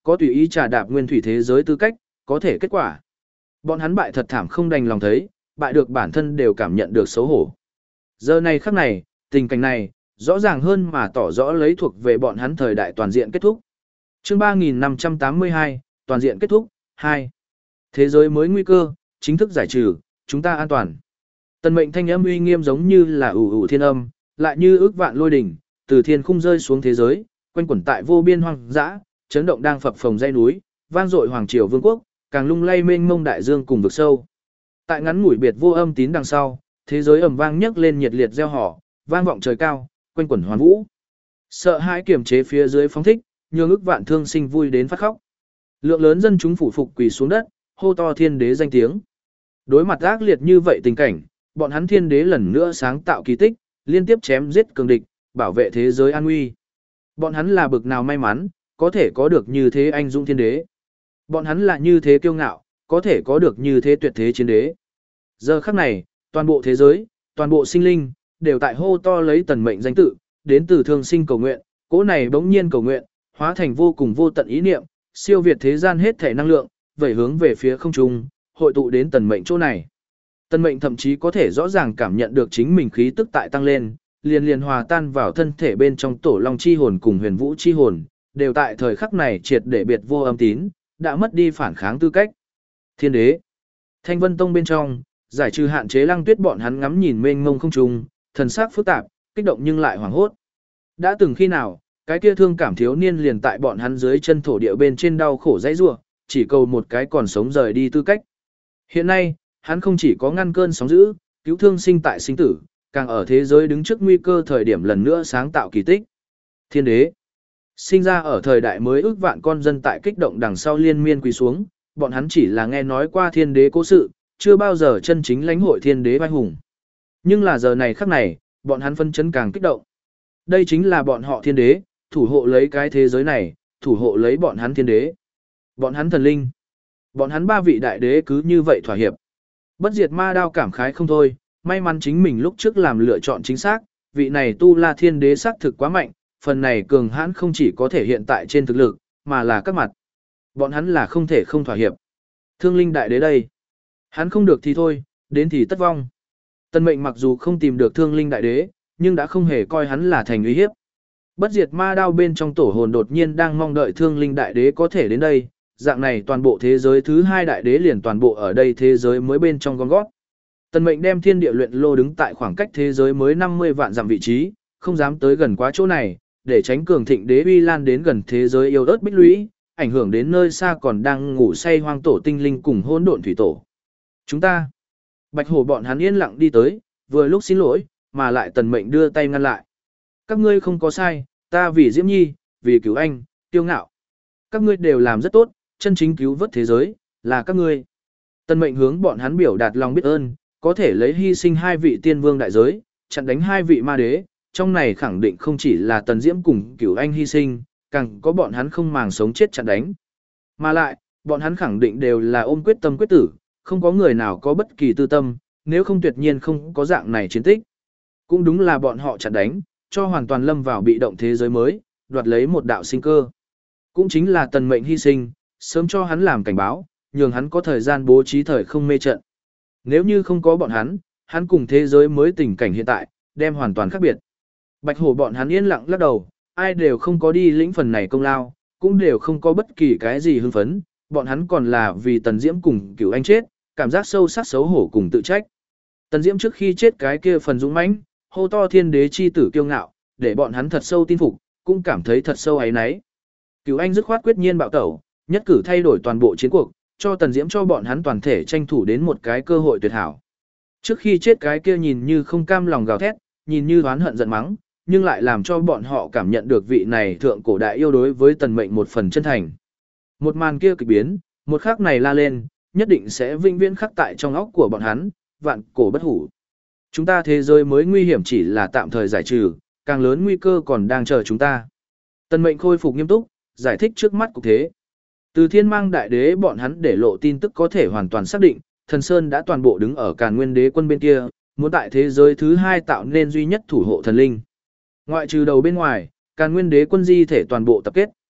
có tùy ý trà đạp nguyên thủy thế giới tư cách, có thể kết quả. Bọn hắn bại thật thảm không đành lòng thấy, bại được bản thân đều cảm nhận được xấu hổ. Giờ này khắc này, tình cảnh này, rõ ràng hơn mà tỏ rõ lấy thuộc về bọn hắn thời đại toàn diện kết thúc. Chương ba nghìn năm trăm tám mươi hai, toàn diện kết thúc, hai. Thế giới mới nguy cơ, chính thức giải trừ, chúng ta an toàn. Tần Mệnh thanh âm uy nghiêm giống như là ủ ủ thiên âm, lại như ước vạn lôi đỉnh, từ thiên khung rơi xuống thế giới, quanh quẩn tại vô biên hoang dã, chấn động đang phập phồng dãy núi, vang dội hoàng triều vương quốc, càng lung lay mênh mông đại dương cùng vực sâu. Tại ngắn ngủi biệt vô âm tín đằng sau, thế giới ầm vang nhấc lên nhiệt liệt reo hò, vang vọng trời cao, quanh quẩn hoàn vũ. Sợ hãi kiềm chế phía dưới phóng thích, nhường ức vạn thương sinh vui đến phát khóc. Lượng lớn dân chúng phủ phục quỳ xuống đất, hô to thiên đế danh tiếng. Đối mặt ác liệt như vậy tình cảnh, bọn hắn thiên đế lần nữa sáng tạo kỳ tích, liên tiếp chém giết cường địch, bảo vệ thế giới an nguy. Bọn hắn là bực nào may mắn, có thể có được như thế anh dũng thiên đế. Bọn hắn là như thế kiêu ngạo, có thể có được như thế tuyệt thế chiến đế. Giờ khắc này, toàn bộ thế giới, toàn bộ sinh linh, đều tại hô to lấy Tần Mệnh danh tự, đến từ thương sinh cầu nguyện, cỗ này bỗng nhiên cầu nguyện, hóa thành vô cùng vô tận ý niệm, siêu việt thế gian hết thể năng lượng, vẩy hướng về phía không trung, hội tụ đến Tần Mệnh chỗ này. Tần Mệnh thậm chí có thể rõ ràng cảm nhận được chính mình khí tức tại tăng lên, liền liền hòa tan vào thân thể bên trong tổ long chi hồn cùng huyền vũ chi hồn, đều tại thời khắc này triệt để biệt vô âm tín, đã mất đi phản kháng tư cách. Thiên đế, Thanh Vân Tông bên trong, giải trừ hạn chế Lăng Tuyết bọn hắn ngắm nhìn mênh mông không trung, thần sắc phức tạp, kích động nhưng lại hoảng hốt. Đã từng khi nào, cái kia thương cảm thiếu niên liền tại bọn hắn dưới chân thổ địa bên trên đau khổ dãy rủa, chỉ cầu một cái còn sống rời đi tư cách. Hiện nay, hắn không chỉ có ngăn cơn sóng dữ, cứu thương sinh tại sinh tử, càng ở thế giới đứng trước nguy cơ thời điểm lần nữa sáng tạo kỳ tích. Thiên đế, sinh ra ở thời đại mới ước vạn con dân tại kích động đằng sau liên miên quỳ xuống, bọn hắn chỉ là nghe nói qua thiên đế cố sự, chưa bao giờ chân chính lãnh hội thiên đế vai hùng. Nhưng là giờ này khắc này, bọn hắn phân chấn càng kích động. Đây chính là bọn họ thiên đế, thủ hộ lấy cái thế giới này, thủ hộ lấy bọn hắn thiên đế. Bọn hắn thần linh. Bọn hắn ba vị đại đế cứ như vậy thỏa hiệp. Bất diệt ma đao cảm khái không thôi, may mắn chính mình lúc trước làm lựa chọn chính xác, vị này tu la thiên đế xác thực quá mạnh, phần này cường hãn không chỉ có thể hiện tại trên thực lực, mà là các mặt. Bọn hắn là không thể không thỏa hiệp. Thương linh đại đế đây. Hắn không được thì thôi, đến thì tất vong. Tần Mệnh mặc dù không tìm được thương linh đại đế, nhưng đã không hề coi hắn là thành uy hiếp. Bất diệt ma đao bên trong tổ hồn đột nhiên đang mong đợi thương linh đại đế có thể đến đây, dạng này toàn bộ thế giới thứ hai đại đế liền toàn bộ ở đây thế giới mới bên trong con gót. Tần Mệnh đem thiên địa luyện lô đứng tại khoảng cách thế giới mới năm mươi vạn dặm vị trí, không dám tới gần quá chỗ này, để tránh cường thịnh đế uy lan đến gần thế giới yêu ớt bích lũy, ảnh hưởng đến nơi xa còn đang ngủ say hoang tổ tinh linh cùng hỗn độn thủy tổ. Chúng ta, Bạch Hổ bọn hắn yên lặng đi tới, vừa lúc xin lỗi, mà lại Tần Mệnh đưa tay ngăn lại. Các ngươi không có sai, ta vì Diễm Nhi, vì cứu anh, kiêu ngạo. Các ngươi đều làm rất tốt, chân chính cứu vớt thế giới, là các ngươi. Tần Mệnh hướng bọn hắn biểu đạt lòng biết ơn, có thể lấy hy sinh hai vị tiên vương đại giới, chặn đánh hai vị ma đế, trong này khẳng định không chỉ là Tần Diễm cùng cửu anh hy sinh, càng có bọn hắn không màng sống chết chặn đánh. Mà lại, bọn hắn khẳng định đều là ôm quyết tâm quyết tử, không có người nào có bất kỳ tư tâm, nếu không tuyệt nhiên không có dạng này chiến tích. Cũng đúng là bọn họ chặn đánh, cho hoàn toàn lâm vào bị động thế giới mới, đoạt lấy một đạo sinh cơ. Cũng chính là Tần Mệnh hy sinh, sớm cho hắn làm cảnh báo, nhường hắn có thời gian bố trí thời không mê trận. Nếu như không có bọn hắn, hắn cùng thế giới mới tình cảnh hiện tại, đem hoàn toàn khác biệt. Bạch Hổ bọn hắn yên lặng lắc đầu, ai đều không có đi lĩnh phần này công lao, cũng đều không có bất kỳ cái gì hưng phấn, bọn hắn còn là vì Tần Diễm cùng cửu anh chết, cảm giác sâu sắc xấu hổ cùng tự trách. Tần Diễm trước khi chết cái kia phần dũng mãnh, hô to thiên đế chi tử kiêu ngạo, để bọn hắn thật sâu tin phục, cũng cảm thấy thật sâu ấy nấy. Cửu anh dứt khoát quyết nhiên bạo tẩu, nhất cử thay đổi toàn bộ chiến cuộc, cho Tần Diễm cho bọn hắn toàn thể tranh thủ đến một cái cơ hội tuyệt hảo. Trước khi chết cái kia nhìn như không cam lòng gào thét, nhìn như oán hận giận mắng, nhưng lại làm cho bọn họ cảm nhận được vị này thượng cổ đại yêu đối với Tần Mệnh một phần chân thành. Một màn kia kỳ biến, một khắc này la lên, nhất định sẽ vinh viễn khắc tại trong óc của bọn hắn, vạn cổ bất hủ. Chúng ta thế giới mới nguy hiểm chỉ là tạm thời giải trừ, càng lớn nguy cơ còn đang chờ chúng ta. Tần Mệnh khôi phục nghiêm túc, giải thích trước mắt cục thế. Từ Thiên Mang Đại Đế bọn hắn để lộ tin tức có thể hoàn toàn xác định, Thần Sơn đã toàn bộ đứng ở Càn Nguyên Đế quân bên kia, muốn tại thế giới thứ hai tạo nên duy nhất thủ hộ thần linh. Ngoại trừ đầu bên ngoài, Càn Nguyên Đế quân di thể toàn bộ tập kết.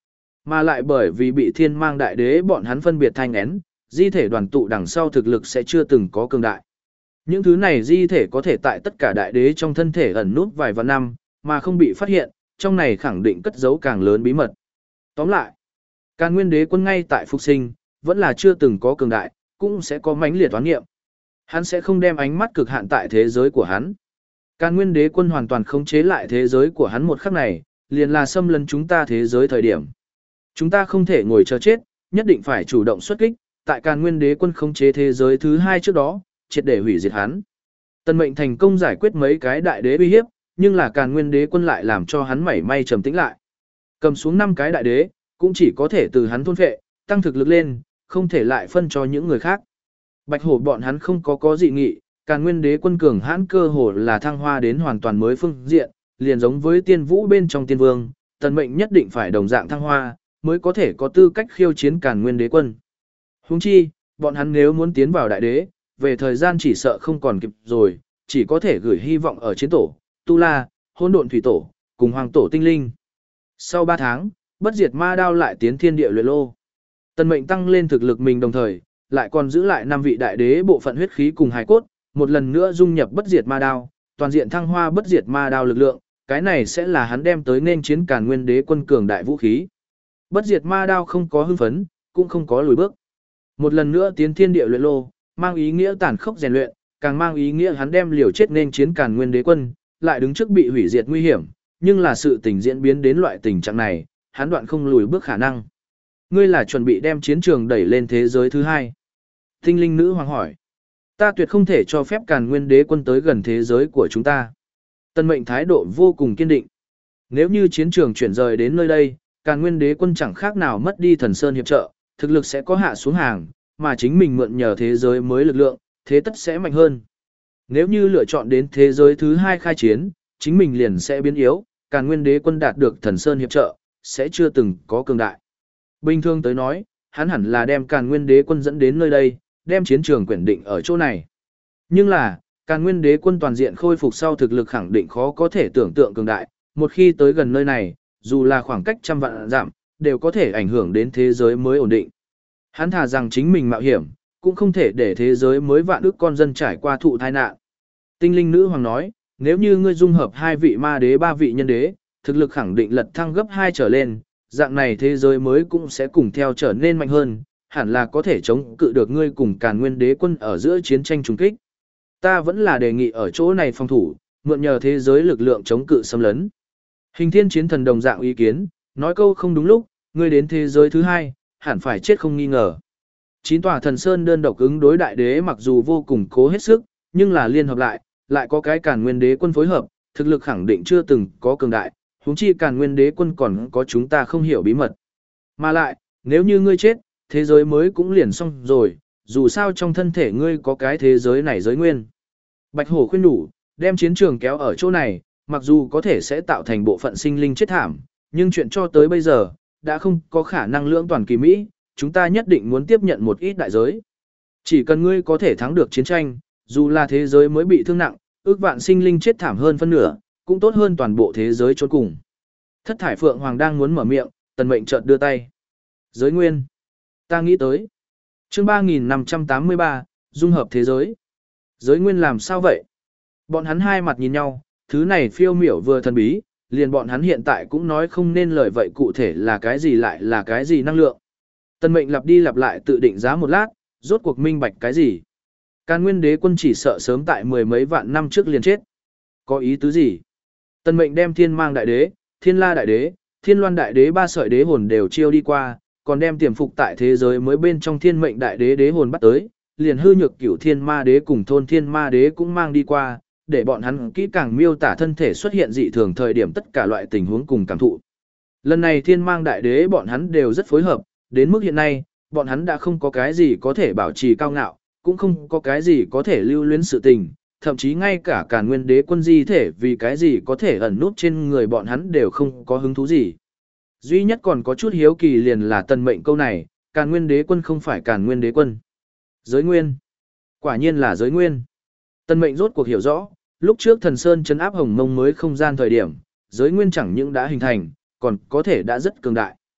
Mà lại bởi vì bị thiên mang đại đế bọn hắn phân biệt thanh én, di thể đoàn tụ đằng sau thực lực sẽ chưa từng có cường đại. Những thứ này di thể có thể tại tất cả đại đế trong thân thể ẩn nút vài vạn năm, mà không bị phát hiện, trong này khẳng định cất giấu càng lớn bí mật. Tóm lại, Càn Nguyên Đế Quân ngay tại phục sinh, vẫn là chưa từng có cường đại, cũng sẽ có mãnh liệt toán nghiệm. Hắn sẽ không đem ánh mắt cực hạn tại thế giới của hắn. Càn Nguyên Đế Quân hoàn toàn khống chế lại thế giới của hắn một khắc này, liền là xâm lấn chúng ta thế giới thời điểm. Chúng ta không thể ngồi chờ chết, nhất định phải chủ động xuất kích, tại Càn Nguyên Đế Quân khống chế thế giới thứ hai trước đó, triệt để hủy diệt hắn. Tần Mệnh thành công giải quyết mấy cái đại đế uy hiếp, nhưng là Càn Nguyên Đế Quân lại làm cho hắn mảy may trầm tĩnh lại. Cầm xuống năm cái đại đế, cũng chỉ có thể từ hắn thôn phệ, tăng thực lực lên, không thể lại phân cho những người khác. Bạch Hổ bọn hắn không có có dị nghị, Càn Nguyên Đế Quân cường hãn cơ hồ là thăng hoa đến hoàn toàn mới phương diện, liền giống với Tiên Vũ bên trong Tiên Vương, Tần Mệnh nhất định phải đồng dạng thăng hoa, mới có thể có tư cách khiêu chiến Càn Nguyên Đế Quân. Huống chi, bọn hắn nếu muốn tiến vào đại đế, về thời gian chỉ sợ không còn kịp rồi, chỉ có thể gửi hy vọng ở chiến tổ, Tu La, Hỗn Độn Thủy Tổ, cùng Hoàng Tổ Tinh Linh. Sau ba tháng, Bất Diệt Ma Đao lại tiến thiên địa luyện lô. Tần Mệnh tăng lên thực lực mình đồng thời, lại còn giữ lại năm vị đại đế bộ phận huyết khí cùng hài cốt, một lần nữa dung nhập Bất Diệt Ma Đao, toàn diện thăng hoa Bất Diệt Ma Đao lực lượng, cái này sẽ là hắn đem tới nên chiến Càn Nguyên Đế Quân cường đại vũ khí. Bất Diệt Ma Đao không có hưng phấn, cũng không có lùi bước. Một lần nữa tiến thiên địa luyện lô, mang ý nghĩa tàn khốc rèn luyện, càng mang ý nghĩa hắn đem liều chết nên chiến Càn Nguyên Đế Quân, lại đứng trước bị hủy diệt nguy hiểm, nhưng là sự tình diễn biến đến loại tình trạng này, hắn đoạn không lùi bước khả năng. Ngươi là chuẩn bị đem chiến trường đẩy lên thế giới thứ hai. Tinh linh nữ hoàng hỏi. Ta tuyệt không thể cho phép Càn Nguyên Đế Quân tới gần thế giới của chúng ta. Tần Mệnh thái độ vô cùng kiên định. Nếu như chiến trường chuyển rời đến nơi đây, Càn Nguyên Đế Quân chẳng khác nào mất đi Thần Sơn hiệp trợ, thực lực sẽ có hạ xuống hàng, mà chính mình mượn nhờ thế giới mới lực lượng, thế tất sẽ mạnh hơn. Nếu như lựa chọn đến thế giới thứ hai khai chiến, chính mình liền sẽ biến yếu, Càn Nguyên Đế Quân đạt được Thần Sơn hiệp trợ, sẽ chưa từng có cường đại. Bình thường tới nói, hắn hẳn là đem Càn Nguyên Đế Quân dẫn đến nơi đây, đem chiến trường quyển định ở chỗ này. Nhưng là, Càn Nguyên Đế Quân toàn diện khôi phục sau thực lực khẳng định khó có thể tưởng tượng cường đại, một khi tới gần nơi này, dù là khoảng cách trăm vạn dặm, đều có thể ảnh hưởng đến thế giới mới ổn định. Hắn thà rằng chính mình mạo hiểm, cũng không thể để thế giới mới vạn ức con dân trải qua thụ tai nạn. Tinh linh nữ hoàng nói, nếu như ngươi dung hợp hai vị ma đế ba vị nhân đế, thực lực khẳng định lật thăng gấp hai trở lên, dạng này thế giới mới cũng sẽ cùng theo trở nên mạnh hơn, hẳn là có thể chống cự được ngươi cùng Càn Nguyên Đế Quân ở giữa chiến tranh trùng kích. Ta vẫn là đề nghị ở chỗ này phòng thủ, mượn nhờ thế giới lực lượng chống cự xâm lấn. Hình Thiên Chiến Thần đồng dạng ý kiến, nói câu không đúng lúc, ngươi đến thế giới thứ hai, hẳn phải chết không nghi ngờ. Chín tòa thần sơn đơn độc ứng đối đại đế mặc dù vô cùng cố hết sức, nhưng là liên hợp lại, lại có cái Càn Nguyên Đế Quân phối hợp, thực lực khẳng định chưa từng có cường đại, huống chi Càn Nguyên Đế Quân còn có chúng ta không hiểu bí mật. Mà lại, nếu như ngươi chết, thế giới mới cũng liền xong rồi, dù sao trong thân thể ngươi có cái thế giới này giới nguyên. Bạch Hổ khuyên nhủ, đem chiến trường kéo ở chỗ này, mặc dù có thể sẽ tạo thành bộ phận sinh linh chết thảm, nhưng chuyện cho tới bây giờ, đã không có khả năng lưỡng toàn kỳ Mỹ, chúng ta nhất định muốn tiếp nhận một ít đại giới. Chỉ cần ngươi có thể thắng được chiến tranh, dù là thế giới mới bị thương nặng, ước vạn sinh linh chết thảm hơn phân nửa, cũng tốt hơn toàn bộ thế giới chôn cùng. Thất thải Phượng Hoàng đang muốn mở miệng, Tần Mệnh chợt đưa tay. Giới nguyên. Ta nghĩ tới. Chương ba nghìn năm trăm tám mươi ba, dung hợp thế giới. Giới nguyên làm sao vậy? Bọn hắn hai mặt nhìn nhau, thứ này phiêu miểu vừa thần bí, liền bọn hắn hiện tại cũng nói không nên lời vậy cụ thể là cái gì lại là cái gì năng lượng. Tần Mệnh lặp đi lặp lại tự định giá một lát, rốt cuộc minh bạch cái gì. Càn Nguyên Đế Quân chỉ sợ sớm tại mười mấy vạn năm trước liền chết. Có ý tứ gì? Tần Mệnh đem Thiên Mang Đại Đế, Thiên La Đại Đế, Thiên Loan Đại Đế ba sợi đế hồn đều chiêu đi qua, còn đem tiềm phục tại thế giới mới bên trong Thiên Mệnh Đại Đế đế hồn bắt tới, liền hư nhược Cửu Thiên Ma Đế cùng Thôn Thiên Ma Đế cũng mang đi qua, để bọn hắn kỹ càng miêu tả thân thể xuất hiện dị thường thời điểm tất cả loại tình huống cùng cảm thụ. Lần này Thiên Mang Đại Đế bọn hắn đều rất phối hợp, đến mức hiện nay, bọn hắn đã không có cái gì có thể bảo trì cao ngạo, cũng không có cái gì có thể lưu luyến sự tình, thậm chí ngay cả Càn Nguyên Đế Quân di thể vì cái gì có thể ẩn nút trên người bọn hắn đều không có hứng thú gì. Duy nhất còn có chút hiếu kỳ liền là Tần Mệnh câu này, Càn Nguyên Đế Quân không phải Càn Nguyên Đế Quân. Giới nguyên. Quả nhiên là giới nguyên. Tần Mệnh rốt cuộc hiểu rõ, lúc trước Thần Sơn trấn áp Hồng Mông mới không gian thời điểm, giới nguyên chẳng những đã hình thành, còn có thể đã rất cường đại.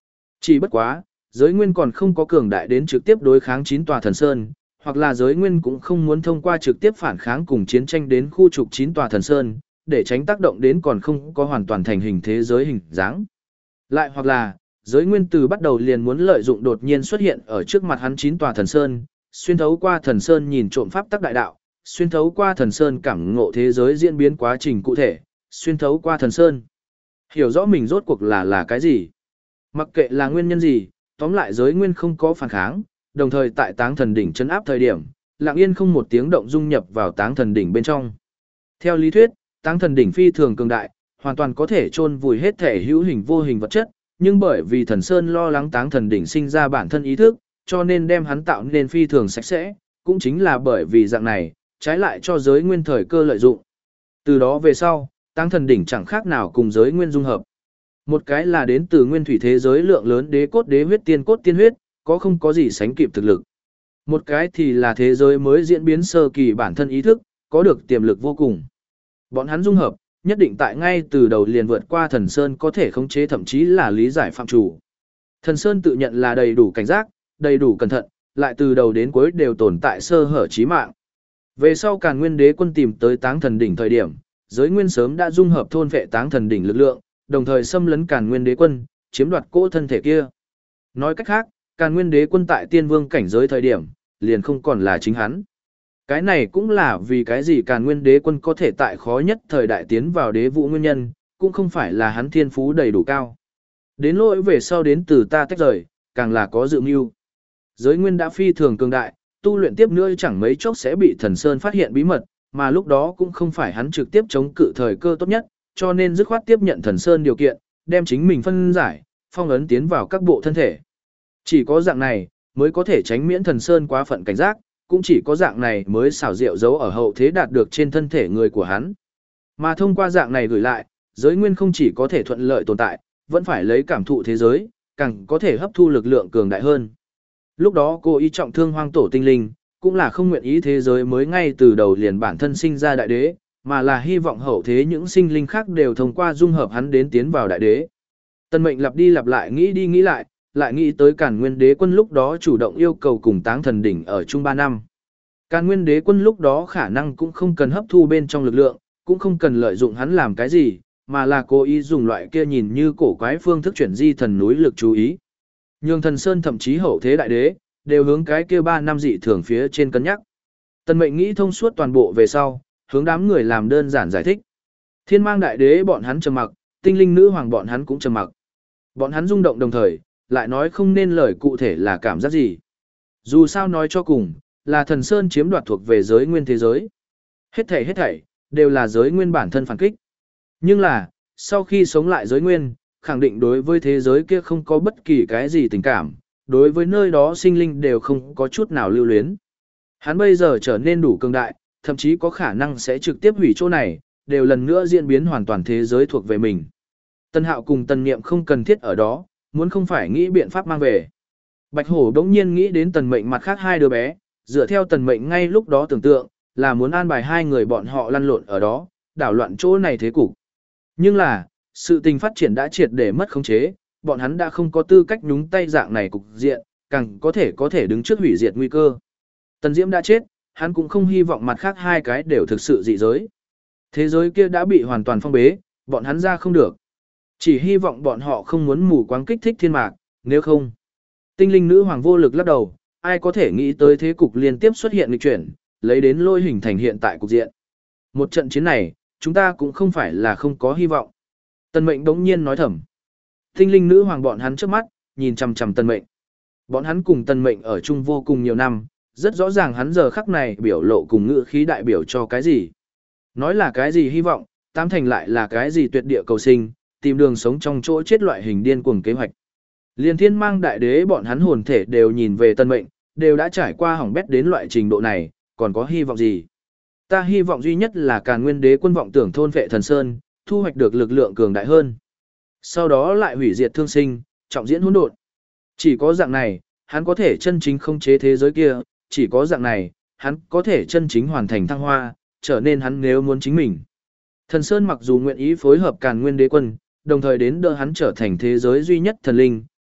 Chỉ bất quá, giới nguyên còn không có cường đại đến trực tiếp đối kháng chín tòa thần sơn, hoặc là giới nguyên cũng không muốn thông qua trực tiếp phản kháng cùng chiến tranh đến khu trục chín tòa thần sơn, để tránh tác động đến còn không có hoàn toàn thành hình thế giới hình dáng. Lại hoặc là, giới nguyên từ bắt đầu liền muốn lợi dụng đột nhiên xuất hiện ở trước mặt hắn chín tòa thần sơn, xuyên thấu qua thần sơn nhìn trộm pháp tắc đại đạo, xuyên thấu qua thần sơn cảm ngộ thế giới diễn biến quá trình cụ thể, xuyên thấu qua thần sơn. Hiểu rõ mình rốt cuộc là là cái gì. Mặc kệ là nguyên nhân gì, tóm lại giới nguyên không có phản kháng, đồng thời tại Táng Thần đỉnh trấn áp thời điểm, lặng yên không một tiếng động dung nhập vào Táng Thần đỉnh bên trong. Theo lý thuyết, Táng Thần đỉnh phi thường cường đại, hoàn toàn có thể chôn vùi hết thể hữu hình vô hình vật chất, nhưng bởi vì Thần Sơn lo lắng Táng Thần đỉnh sinh ra bản thân ý thức, cho nên đem hắn tạo nên phi thường sạch sẽ, cũng chính là bởi vì dạng này, trái lại cho giới nguyên thời cơ lợi dụng. Từ đó về sau, Táng Thần đỉnh chẳng khác nào cùng giới nguyên dung hợp. Một cái là đến từ nguyên thủy thế giới lượng lớn đế cốt đế huyết tiên cốt tiên huyết, có không có gì sánh kịp thực lực. Một cái thì là thế giới mới diễn biến sơ kỳ bản thân ý thức, có được tiềm lực vô cùng. Bọn hắn dung hợp, nhất định tại ngay từ đầu liền vượt qua Thần Sơn có thể khống chế thậm chí là lý giải phạm chủ. Thần Sơn tự nhận là đầy đủ cảnh giác, đầy đủ cẩn thận, lại từ đầu đến cuối đều tồn tại sơ hở chí mạng. Về sau Càn Nguyên Đế quân tìm tới Táng Thần đỉnh thời điểm, giới nguyên sớm đã dung hợp thôn vệ Táng Thần đỉnh lực lượng, đồng thời xâm lấn Càn Nguyên Đế quân, chiếm đoạt cỗ thân thể kia. Nói cách khác, Càn Nguyên Đế quân tại tiên vương cảnh giới thời điểm, liền không còn là chính hắn. Cái này cũng là vì cái gì Càn Nguyên Đế quân có thể tại khó nhất thời đại tiến vào đế vũ nguyên nhân, cũng không phải là hắn thiên phú đầy đủ cao. Đến lỗi về sau đến từ ta tách rời, càng là có dự mưu. Giới nguyên đã phi thường cường đại, tu luyện tiếp nữa chẳng mấy chốc sẽ bị Thần Sơn phát hiện bí mật, mà lúc đó cũng không phải hắn trực tiếp chống cự thời cơ tốt nhất, cho nên dứt khoát tiếp nhận Thần Sơn điều kiện, đem chính mình phân giải, phong ấn tiến vào các bộ thân thể. Chỉ có dạng này, mới có thể tránh miễn Thần Sơn quá phận cảnh giác, cũng chỉ có dạng này mới xảo diệu giấu ở hậu thế đạt được trên thân thể người của hắn. Mà thông qua dạng này gửi lại, giới nguyên không chỉ có thể thuận lợi tồn tại, vẫn phải lấy cảm thụ thế giới, càng có thể hấp thu lực lượng cường đại hơn. Lúc đó cô ý trọng thương hoang tổ tinh linh, cũng là không nguyện ý thế giới mới ngay từ đầu liền bản thân sinh ra đại đế, mà là hy vọng hậu thế những sinh linh khác đều thông qua dung hợp hắn đến tiến vào đại đế. Tân mệnh lặp đi lặp lại nghĩ đi nghĩ lại, lại nghĩ tới Càn Nguyên Đế quân lúc đó chủ động yêu cầu cùng Táng Thần đỉnh ở chung ba năm. Càn Nguyên Đế quân lúc đó khả năng cũng không cần hấp thu bên trong lực lượng, cũng không cần lợi dụng hắn làm cái gì, mà là cố ý dùng loại kia nhìn như cổ quái phương thức chuyển di thần núi lực chú ý. Nhường Thần Sơn thậm chí hậu thế đại đế, đều hướng cái kia ba năm dị thường phía trên cân nhắc. Tần mệnh nghĩ thông suốt toàn bộ về sau, hướng đám người làm đơn giản giải thích. Thiên mang đại đế bọn hắn trầm mặc, tinh linh nữ hoàng bọn hắn cũng trầm mặc. Bọn hắn rung động đồng thời, lại nói không nên lời cụ thể là cảm giác gì. Dù sao nói cho cùng, là Thần Sơn chiếm đoạt thuộc về giới nguyên thế giới. Hết thảy hết thảy, đều là giới nguyên bản thân phản kích. Nhưng là, sau khi sống lại giới nguyên, khẳng định đối với thế giới kia không có bất kỳ cái gì tình cảm, đối với nơi đó sinh linh đều không có chút nào lưu luyến. Hắn bây giờ trở nên đủ cường đại, thậm chí có khả năng sẽ trực tiếp hủy chỗ này, đều lần nữa diễn biến hoàn toàn thế giới thuộc về mình. Tân Hạo cùng Tần Niệm không cần thiết ở đó, muốn không phải nghĩ biện pháp mang về. Bạch Hổ đống nhiên nghĩ đến Tần Mệnh mặt khác hai đứa bé, dựa theo Tần Mệnh ngay lúc đó tưởng tượng, là muốn an bài hai người bọn họ lăn lộn ở đó, đảo loạn chỗ này thế cục. Nhưng là, sự tình phát triển đã triệt để mất khống chế, bọn hắn đã không có tư cách nhúng tay dạng này cục diện, càng có thể có thể đứng trước hủy diệt nguy cơ. Tần Diễm đã chết, hắn cũng không hy vọng mặt khác hai cái đều thực sự dị giới. Thế giới kia đã bị hoàn toàn phong bế, bọn hắn ra không được. Chỉ hy vọng bọn họ không muốn mù quáng kích thích thiên mạc, nếu không. Tinh linh nữ hoàng vô lực lắc đầu, ai có thể nghĩ tới thế cục liên tiếp xuất hiện nghịch chuyển, lấy đến lôi hình thành hiện tại cục diện. Một trận chiến này, chúng ta cũng không phải là không có hy vọng. Tần Mệnh đống nhiên nói thầm. Tinh linh nữ hoàng bọn hắn trước mắt, nhìn chằm chằm Tần Mệnh. Bọn hắn cùng Tần Mệnh ở chung vô cùng nhiều năm, rất rõ ràng hắn giờ khắc này biểu lộ cùng ngữ khí đại biểu cho cái gì. Nói là cái gì hy vọng, tam thành lại là cái gì tuyệt địa cầu sinh, tìm đường sống trong chỗ chết loại hình điên cuồng kế hoạch. Liên Thiên Mang đại đế bọn hắn hồn thể đều nhìn về Tần Mệnh, đều đã trải qua hỏng bét đến loại trình độ này, còn có hy vọng gì? Ta hy vọng duy nhất là Càn Nguyên Đế quân vọng tưởng thôn vệ Thần Sơn, thu hoạch được lực lượng cường đại hơn. Sau đó lại hủy diệt thương sinh, trọng diễn hỗn độn. Chỉ có dạng này, hắn có thể chân chính khống chế thế giới kia, chỉ có dạng này, hắn có thể chân chính hoàn thành thăng hoa, trở nên hắn nếu muốn chính mình. Thần Sơn mặc dù nguyện ý phối hợp Càn Nguyên Đế quân, đồng thời đến đỡ hắn trở thành thế giới duy nhất thần linh,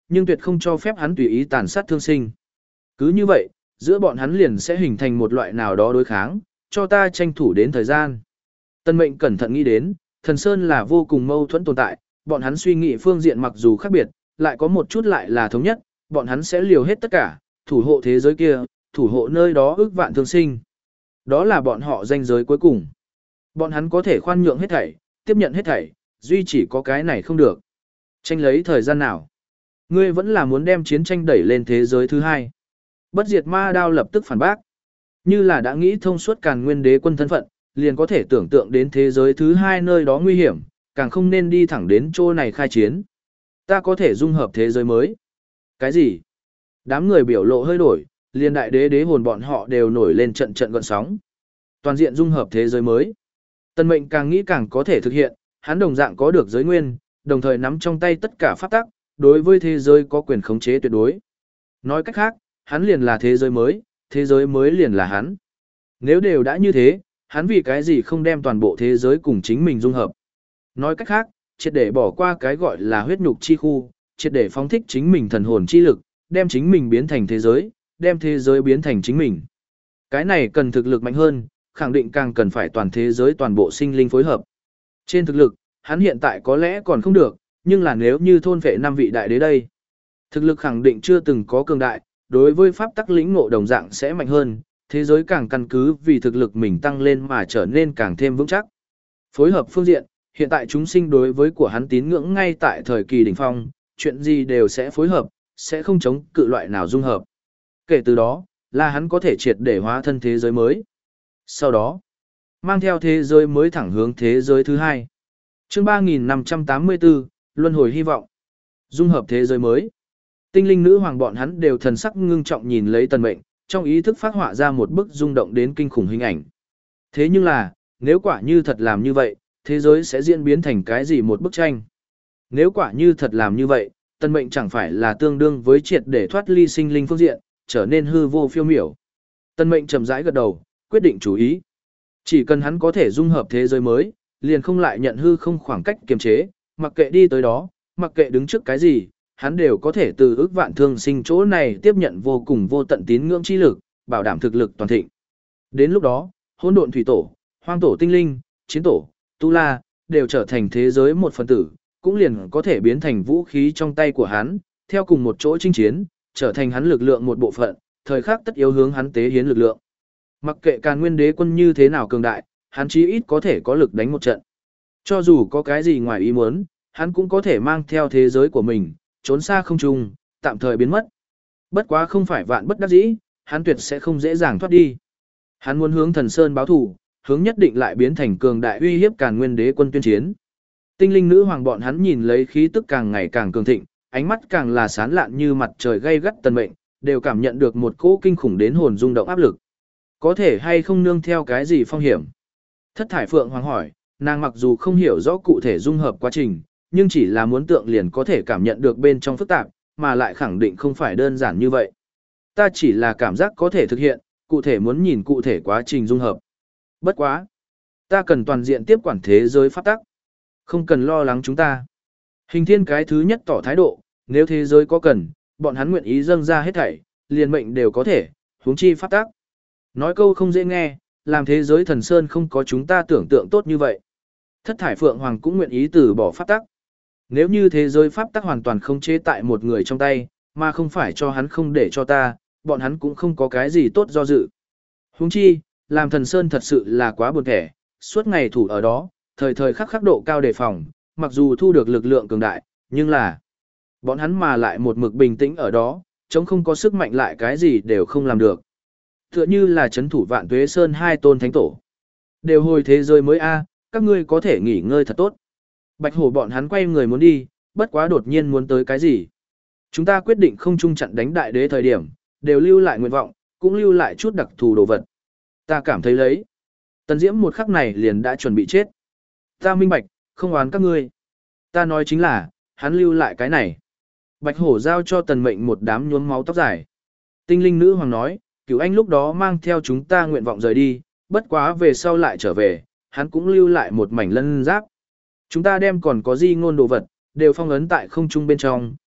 nhưng tuyệt không cho phép hắn tùy ý tàn sát thương sinh. Cứ như vậy, giữa bọn hắn liền sẽ hình thành một loại nào đó đối kháng, cho ta tranh thủ đến thời gian. Tân Mệnh cẩn thận nghĩ đến, Thần Sơn là vô cùng mâu thuẫn tồn tại, bọn hắn suy nghĩ phương diện mặc dù khác biệt, lại có một chút lại là thống nhất, bọn hắn sẽ liều hết tất cả, thủ hộ thế giới kia, thủ hộ nơi đó ước vạn thương sinh. Đó là bọn họ danh giới cuối cùng. Bọn hắn có thể khoan nhượng hết thảy, tiếp nhận hết thảy, duy chỉ có cái này không được. Tranh lấy thời gian nào? Ngươi vẫn là muốn đem chiến tranh đẩy lên thế giới thứ hai. Bất diệt ma đao lập tức phản bác. Như là đã nghĩ thông suốt Càn Nguyên đế quân thân phận, liền có thể tưởng tượng đến thế giới thứ hai nơi đó nguy hiểm, càng không nên đi thẳng đến chỗ này khai chiến. Ta có thể dung hợp thế giới mới. Cái gì? Đám người biểu lộ hơi đổi, liền đại đế đế hồn bọn họ đều nổi lên trận trận gợn sóng. Toàn diện dung hợp thế giới mới. Tân Mệnh càng nghĩ càng có thể thực hiện, hắn đồng dạng có được giới nguyên, đồng thời nắm trong tay tất cả pháp tắc, đối với thế giới có quyền khống chế tuyệt đối. Nói cách khác, hắn liền là thế giới mới, thế giới mới liền là hắn. Nếu đều đã như thế, hắn vì cái gì không đem toàn bộ thế giới cùng chính mình dung hợp. Nói cách khác, triệt để bỏ qua cái gọi là huyết nhục chi khu, triệt để phóng thích chính mình thần hồn chi lực, đem chính mình biến thành thế giới, đem thế giới biến thành chính mình. Cái này cần thực lực mạnh hơn, khẳng định càng cần phải toàn thế giới toàn bộ sinh linh phối hợp. Trên thực lực, hắn hiện tại có lẽ còn không được, nhưng là nếu như thôn vệ năm vị đại đế đây, thực lực khẳng định chưa từng có cường đại, đối với pháp tắc lĩnh ngộ đồng dạng sẽ mạnh hơn, thế giới càng căn cứ vì thực lực mình tăng lên mà trở nên càng thêm vững chắc. Phối hợp phương diện, hiện tại chúng sinh đối với của hắn tín ngưỡng ngay tại thời kỳ đỉnh phong, chuyện gì đều sẽ phối hợp, sẽ không chống cự loại nào dung hợp. Kể từ đó, là hắn có thể triệt để hóa thân thế giới mới. Sau đó, mang theo thế giới mới thẳng hướng thế giới thứ hai. Chương ba nghìn năm trăm tám mươi tư, Luân hồi hy vọng. Dung hợp thế giới mới. Tinh linh nữ hoàng bọn hắn đều thần sắc ngưng trọng nhìn lấy Tần Mệnh, trong ý thức phát họa ra một bức rung động đến kinh khủng hình ảnh. Thế nhưng là, nếu quả như thật làm như vậy, thế giới sẽ diễn biến thành cái gì một bức tranh? Nếu quả như thật làm như vậy, Tần Mệnh chẳng phải là tương đương với triệt để thoát ly sinh linh phương diện, trở nên hư vô phiêu miểu. Tần Mệnh chậm rãi gật đầu, quyết định chú ý. Chỉ cần hắn có thể dung hợp thế giới mới, liền không lại nhận hư không khoảng cách kiềm chế, mặc kệ đi tới đó, mặc kệ đứng trước cái gì, hắn đều có thể từ ước vạn thương sinh chỗ này tiếp nhận vô cùng vô tận tín ngưỡng chi lực, bảo đảm thực lực toàn thịnh. Đến lúc đó, hỗn độn thủy tổ, hoang tổ tinh linh, chiến tổ, tu la, đều trở thành thế giới một phần tử, cũng liền có thể biến thành vũ khí trong tay của hắn, theo cùng một chỗ chinh chiến, trở thành hắn lực lượng một bộ phận, thời khắc tất yếu hướng hắn tế hiến lực lượng. Mặc kệ Càn Nguyên đế quân như thế nào cường đại, hắn chí ít có thể có lực đánh một trận. Cho dù có cái gì ngoài ý muốn, hắn cũng có thể mang theo thế giới của mình, trốn xa không trung, tạm thời biến mất. Bất quá không phải vạn bất đắc dĩ, hắn tuyệt sẽ không dễ dàng thoát đi. Hắn muốn hướng Thần Sơn báo thù, hướng nhất định lại biến thành cường đại uy hiếp Càn Nguyên đế quân tuyên chiến. Tinh linh nữ hoàng bọn hắn nhìn lấy khí tức càng ngày càng cường thịnh, ánh mắt càng là sáng lạn như mặt trời gay gắt Tần Mệnh, đều cảm nhận được một cỗ kinh khủng đến hồn rung động áp lực. Có thể hay không nương theo cái gì phong hiểm? Thất thải phượng hoàng hỏi, nàng mặc dù không hiểu rõ cụ thể dung hợp quá trình, nhưng chỉ là muốn tượng liền có thể cảm nhận được bên trong phức tạp, mà lại khẳng định không phải đơn giản như vậy. Ta chỉ là cảm giác có thể thực hiện, cụ thể muốn nhìn cụ thể quá trình dung hợp. Bất quá. Ta cần toàn diện tiếp quản thế giới pháp tắc. Không cần lo lắng chúng ta. Hình thiên cái thứ nhất tỏ thái độ, nếu thế giới có cần, bọn hắn nguyện ý dâng ra hết thảy, liền mệnh đều có thể, huống chi pháp tắc. Nói câu không dễ nghe, làm thế giới thần sơn không có chúng ta tưởng tượng tốt như vậy. Thất thải phượng hoàng cũng nguyện ý từ bỏ pháp tắc. Nếu như thế giới pháp tắc hoàn toàn không chế tại một người trong tay, mà không phải cho hắn không để cho ta, bọn hắn cũng không có cái gì tốt do dự. Huống chi, làm thần sơn thật sự là quá buồn thẻ, suốt ngày thủ ở đó, thời thời khắc khắc độ cao đề phòng, mặc dù thu được lực lượng cường đại, nhưng là bọn hắn mà lại một mực bình tĩnh ở đó, chống không có sức mạnh lại cái gì đều không làm được. Tựa như là chấn thủ vạn tuế sơn hai tôn thánh tổ. Đều hồi thế giới mới a, các ngươi có thể nghỉ ngơi thật tốt. Bạch hổ bọn hắn quay người muốn đi, bất quá đột nhiên muốn tới cái gì. Chúng ta quyết định không chung chặn đánh đại đế thời điểm, đều lưu lại nguyện vọng, cũng lưu lại chút đặc thù đồ vật. Ta cảm thấy lấy. Tần Diễm một khắc này liền đã chuẩn bị chết. Ta minh bạch, không oán các ngươi. Ta nói chính là, hắn lưu lại cái này. Bạch hổ giao cho Tần Mệnh một đám nhuốm máu tóc dài. Tinh linh nữ hoàng nói, cửu anh lúc đó mang theo chúng ta nguyện vọng rời đi, bất quá về sau lại trở về, hắn cũng lưu lại một mảnh lân giáp. Chúng ta đem còn có di ngôn đồ vật, đều phong ấn tại không trung bên trong,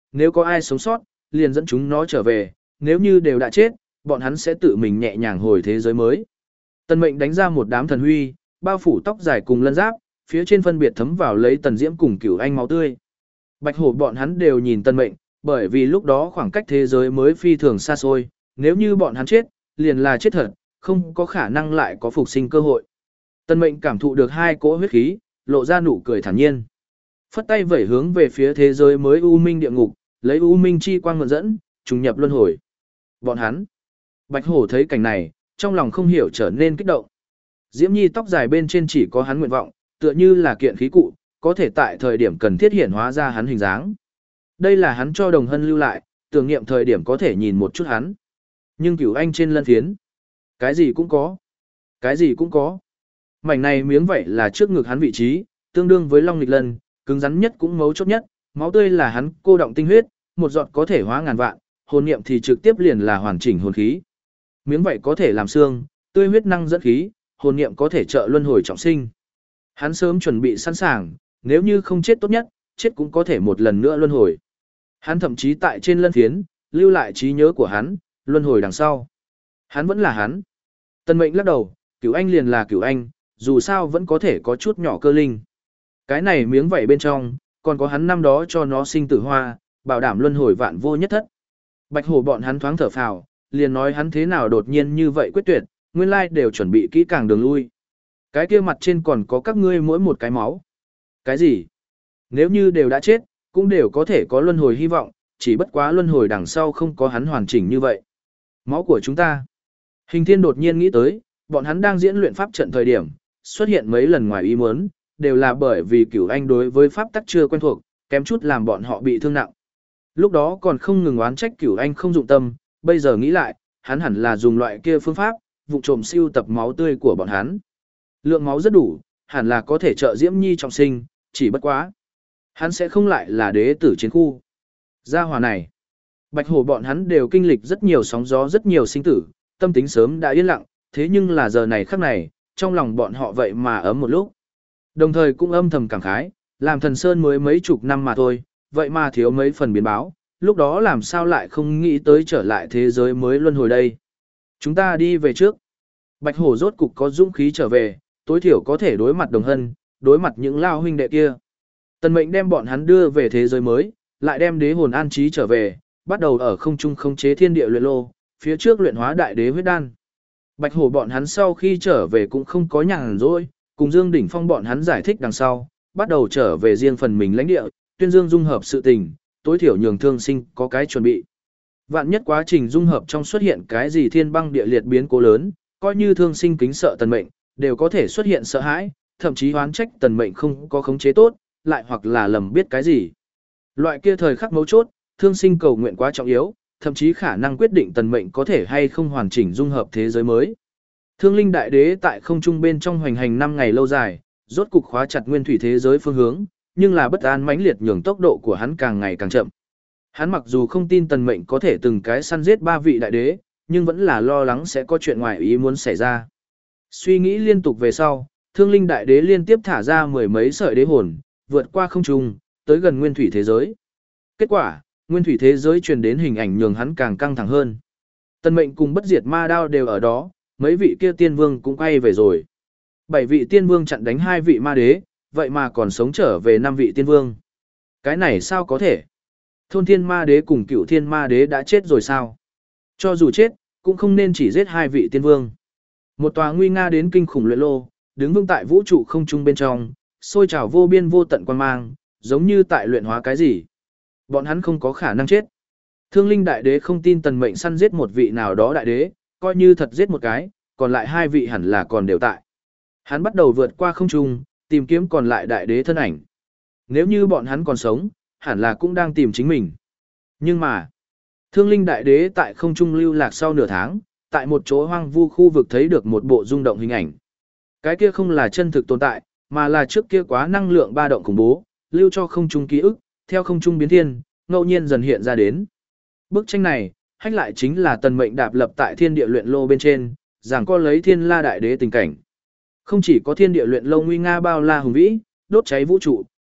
nếu có ai sống sót, liền dẫn chúng nó trở về, nếu như đều đã chết, bọn hắn sẽ tự mình nhẹ nhàng hồi thế giới mới. Tần Mệnh đánh ra một đám thần huy, bao phủ tóc dài cùng lân giáp, phía trên phân biệt thấm vào lấy Tần Diễm cùng Cửu Anh máu tươi. Bạch Hổ bọn hắn đều nhìn Tần Mệnh, bởi vì lúc đó khoảng cách thế giới mới phi thường xa xôi, nếu như bọn hắn chết, liền là chết thật, không có khả năng lại có phục sinh cơ hội. Tần Mệnh cảm thụ được hai cỗ huyết khí, lộ ra nụ cười thản nhiên. Phất tay vẩy hướng về phía thế giới mới U Minh địa ngục, lấy U Minh chi quang mượn dẫn, trùng nhập luân hồi. Bọn hắn. Bạch Hổ thấy cảnh này, trong lòng không hiểu trở nên kích động. Diễm Nhi tóc dài bên trên chỉ có hắn nguyện vọng, tựa như là kiện khí cụ, có thể tại thời điểm cần thiết hiển hóa ra hắn hình dáng. Đây là hắn cho Đồng Hân lưu lại, tưởng niệm thời điểm có thể nhìn một chút hắn. Nhưng Cửu Anh trên lân phiến, cái gì cũng có. Cái gì cũng có. Mảnh này miếng vậy là trước ngực hắn vị trí, tương đương với long nghịch lân, cứng rắn nhất cũng mấu chốt nhất, máu tươi là hắn cô động tinh huyết, một giọt có thể hóa ngàn vạn, hồn niệm thì trực tiếp liền là hoàn chỉnh hồn khí. Miếng vậy có thể làm xương, tươi huyết năng dẫn khí, hồn niệm có thể trợ luân hồi trọng sinh. Hắn sớm chuẩn bị sẵn sàng, nếu như không chết tốt nhất, chết cũng có thể một lần nữa luân hồi. Hắn thậm chí tại trên lân phiến, lưu lại trí nhớ của hắn, luân hồi đằng sau. Hắn vẫn là hắn. Tần Mệnh lắc đầu, Cửu Anh liền là Cửu Anh, dù sao vẫn có thể có chút nhỏ cơ linh. Cái này miếng vảy bên trong, còn có hắn năm đó cho nó sinh tử hoa, bảo đảm luân hồi vạn vô nhất thất. Bạch Hổ bọn hắn thoáng thở phào, liền nói hắn thế nào đột nhiên như vậy quyết tuyệt, nguyên lai đều chuẩn bị kỹ càng đường lui. Cái kia mặt trên còn có các ngươi mỗi một cái máu. Cái gì? Nếu như đều đã chết, cũng đều có thể có luân hồi hy vọng, chỉ bất quá luân hồi đằng sau không có hắn hoàn chỉnh như vậy. Máu của chúng ta. Hình Thiên đột nhiên nghĩ tới, bọn hắn đang diễn luyện pháp trận thời điểm, xuất hiện mấy lần ngoài ý muốn, đều là bởi vì Cửu Anh đối với pháp tắc chưa quen thuộc, kém chút làm bọn họ bị thương nặng. Lúc đó còn không ngừng oán trách Cửu Anh không dụng tâm, bây giờ nghĩ lại, hắn hẳn là dùng loại kia phương pháp, vụ trộm siêu tập máu tươi của bọn hắn. Lượng máu rất đủ, hẳn là có thể trợ Diễm Nhi trọng sinh, chỉ bất quá. Hắn sẽ không lại là đế tử chiến khu. Gia hỏa này, Bạch Hổ bọn hắn đều kinh lịch rất nhiều sóng gió rất nhiều sinh tử, tâm tính sớm đã yên lặng, thế nhưng là giờ này khắc này, trong lòng bọn họ vậy mà ấm một lúc. Đồng thời cũng âm thầm cảm khái, làm Thần Sơn mới mấy chục năm mà thôi, vậy mà thiếu mấy phần biến báo, lúc đó làm sao lại không nghĩ tới trở lại thế giới mới luân hồi đây. Chúng ta đi về trước. Bạch Hổ rốt cục có dũng khí trở về, tối thiểu có thể đối mặt Đồng Hân, đối mặt những lao huynh đệ kia. Tần Mệnh đem bọn hắn đưa về thế giới mới, lại đem đế hồn an trí trở về, bắt đầu ở không trung khống chế thiên địa luyện lô, phía trước luyện hóa đại đế huyết đan. Bạch Hổ bọn hắn sau khi trở về cũng không có nhàn rỗi, cùng Dương Đỉnh Phong bọn hắn giải thích đằng sau, bắt đầu trở về riêng phần mình lãnh địa, tuyên dương dung hợp sự tình, tối thiểu nhường thương sinh có cái chuẩn bị. Vạn nhất quá trình dung hợp trong xuất hiện cái gì thiên băng địa liệt biến cố lớn, coi như thương sinh kính sợ Tần Mệnh, đều có thể xuất hiện sợ hãi, thậm chí oán trách Tần Mệnh không có khống chế tốt, lại hoặc là lầm biết cái gì. Loại kia thời khắc mấu chốt, thương sinh cầu nguyện quá trọng yếu, thậm chí khả năng quyết định Tần Mệnh có thể hay không hoàn chỉnh dung hợp thế giới mới. Thương Linh Đại Đế tại không trung bên trong hoành hành năm ngày lâu dài, rốt cục khóa chặt nguyên thủy thế giới phương hướng, nhưng là bất an mãnh liệt nhường tốc độ của hắn càng ngày càng chậm. Hắn mặc dù không tin Tần Mệnh có thể từng cái săn giết ba vị đại đế, nhưng vẫn là lo lắng sẽ có chuyện ngoài ý muốn xảy ra. Suy nghĩ liên tục về sau, Thương Linh Đại Đế liên tiếp thả ra mười mấy sợi đế hồn, vượt qua không trung, tới gần nguyên thủy thế giới. Kết quả, nguyên thủy thế giới truyền đến hình ảnh nhường hắn càng căng thẳng hơn. Tần Mệnh cùng bất diệt ma đao đều ở đó, mấy vị kia tiên vương cũng quay về rồi. Bảy vị tiên vương chặn đánh hai vị ma đế, vậy mà còn sống trở về năm vị tiên vương. Cái này sao có thể? Thôn thiên ma đế cùng cửu thiên ma đế đã chết rồi sao? Cho dù chết, cũng không nên chỉ giết hai vị tiên vương. Một tòa nguy nga đến kinh khủng luyện lô, đứng vững tại vũ trụ không trung bên trong, sôi trào vô biên vô tận quan mang, giống như tại luyện hóa cái gì. Bọn hắn không có khả năng chết. Thương Linh Đại Đế không tin Tần Mệnh săn giết một vị nào đó đại đế, coi như thật giết một cái, còn lại hai vị hẳn là còn đều tại. Hắn bắt đầu vượt qua không trung, tìm kiếm còn lại đại đế thân ảnh. Nếu như bọn hắn còn sống, hẳn là cũng đang tìm chính mình. Nhưng mà, Thương Linh Đại Đế tại không trung lưu lạc sau nửa tháng, tại một chỗ hoang vu khu vực thấy được một bộ rung động hình ảnh. Cái kia không là chân thực tồn tại, mà là trước kia quá năng lượng ba động khủng bố, lưu cho không trung ký ức, theo không trung biến thiên, ngẫu nhiên dần hiện ra đến. Bức tranh này, hách lại chính là Tần Mệnh đạp lập tại thiên địa luyện lô bên trên, giảng co lấy Thiên La Đại Đế tình cảnh. Không chỉ có thiên địa luyện lô nguy nga bao la hùng vĩ, đốt cháy vũ trụ,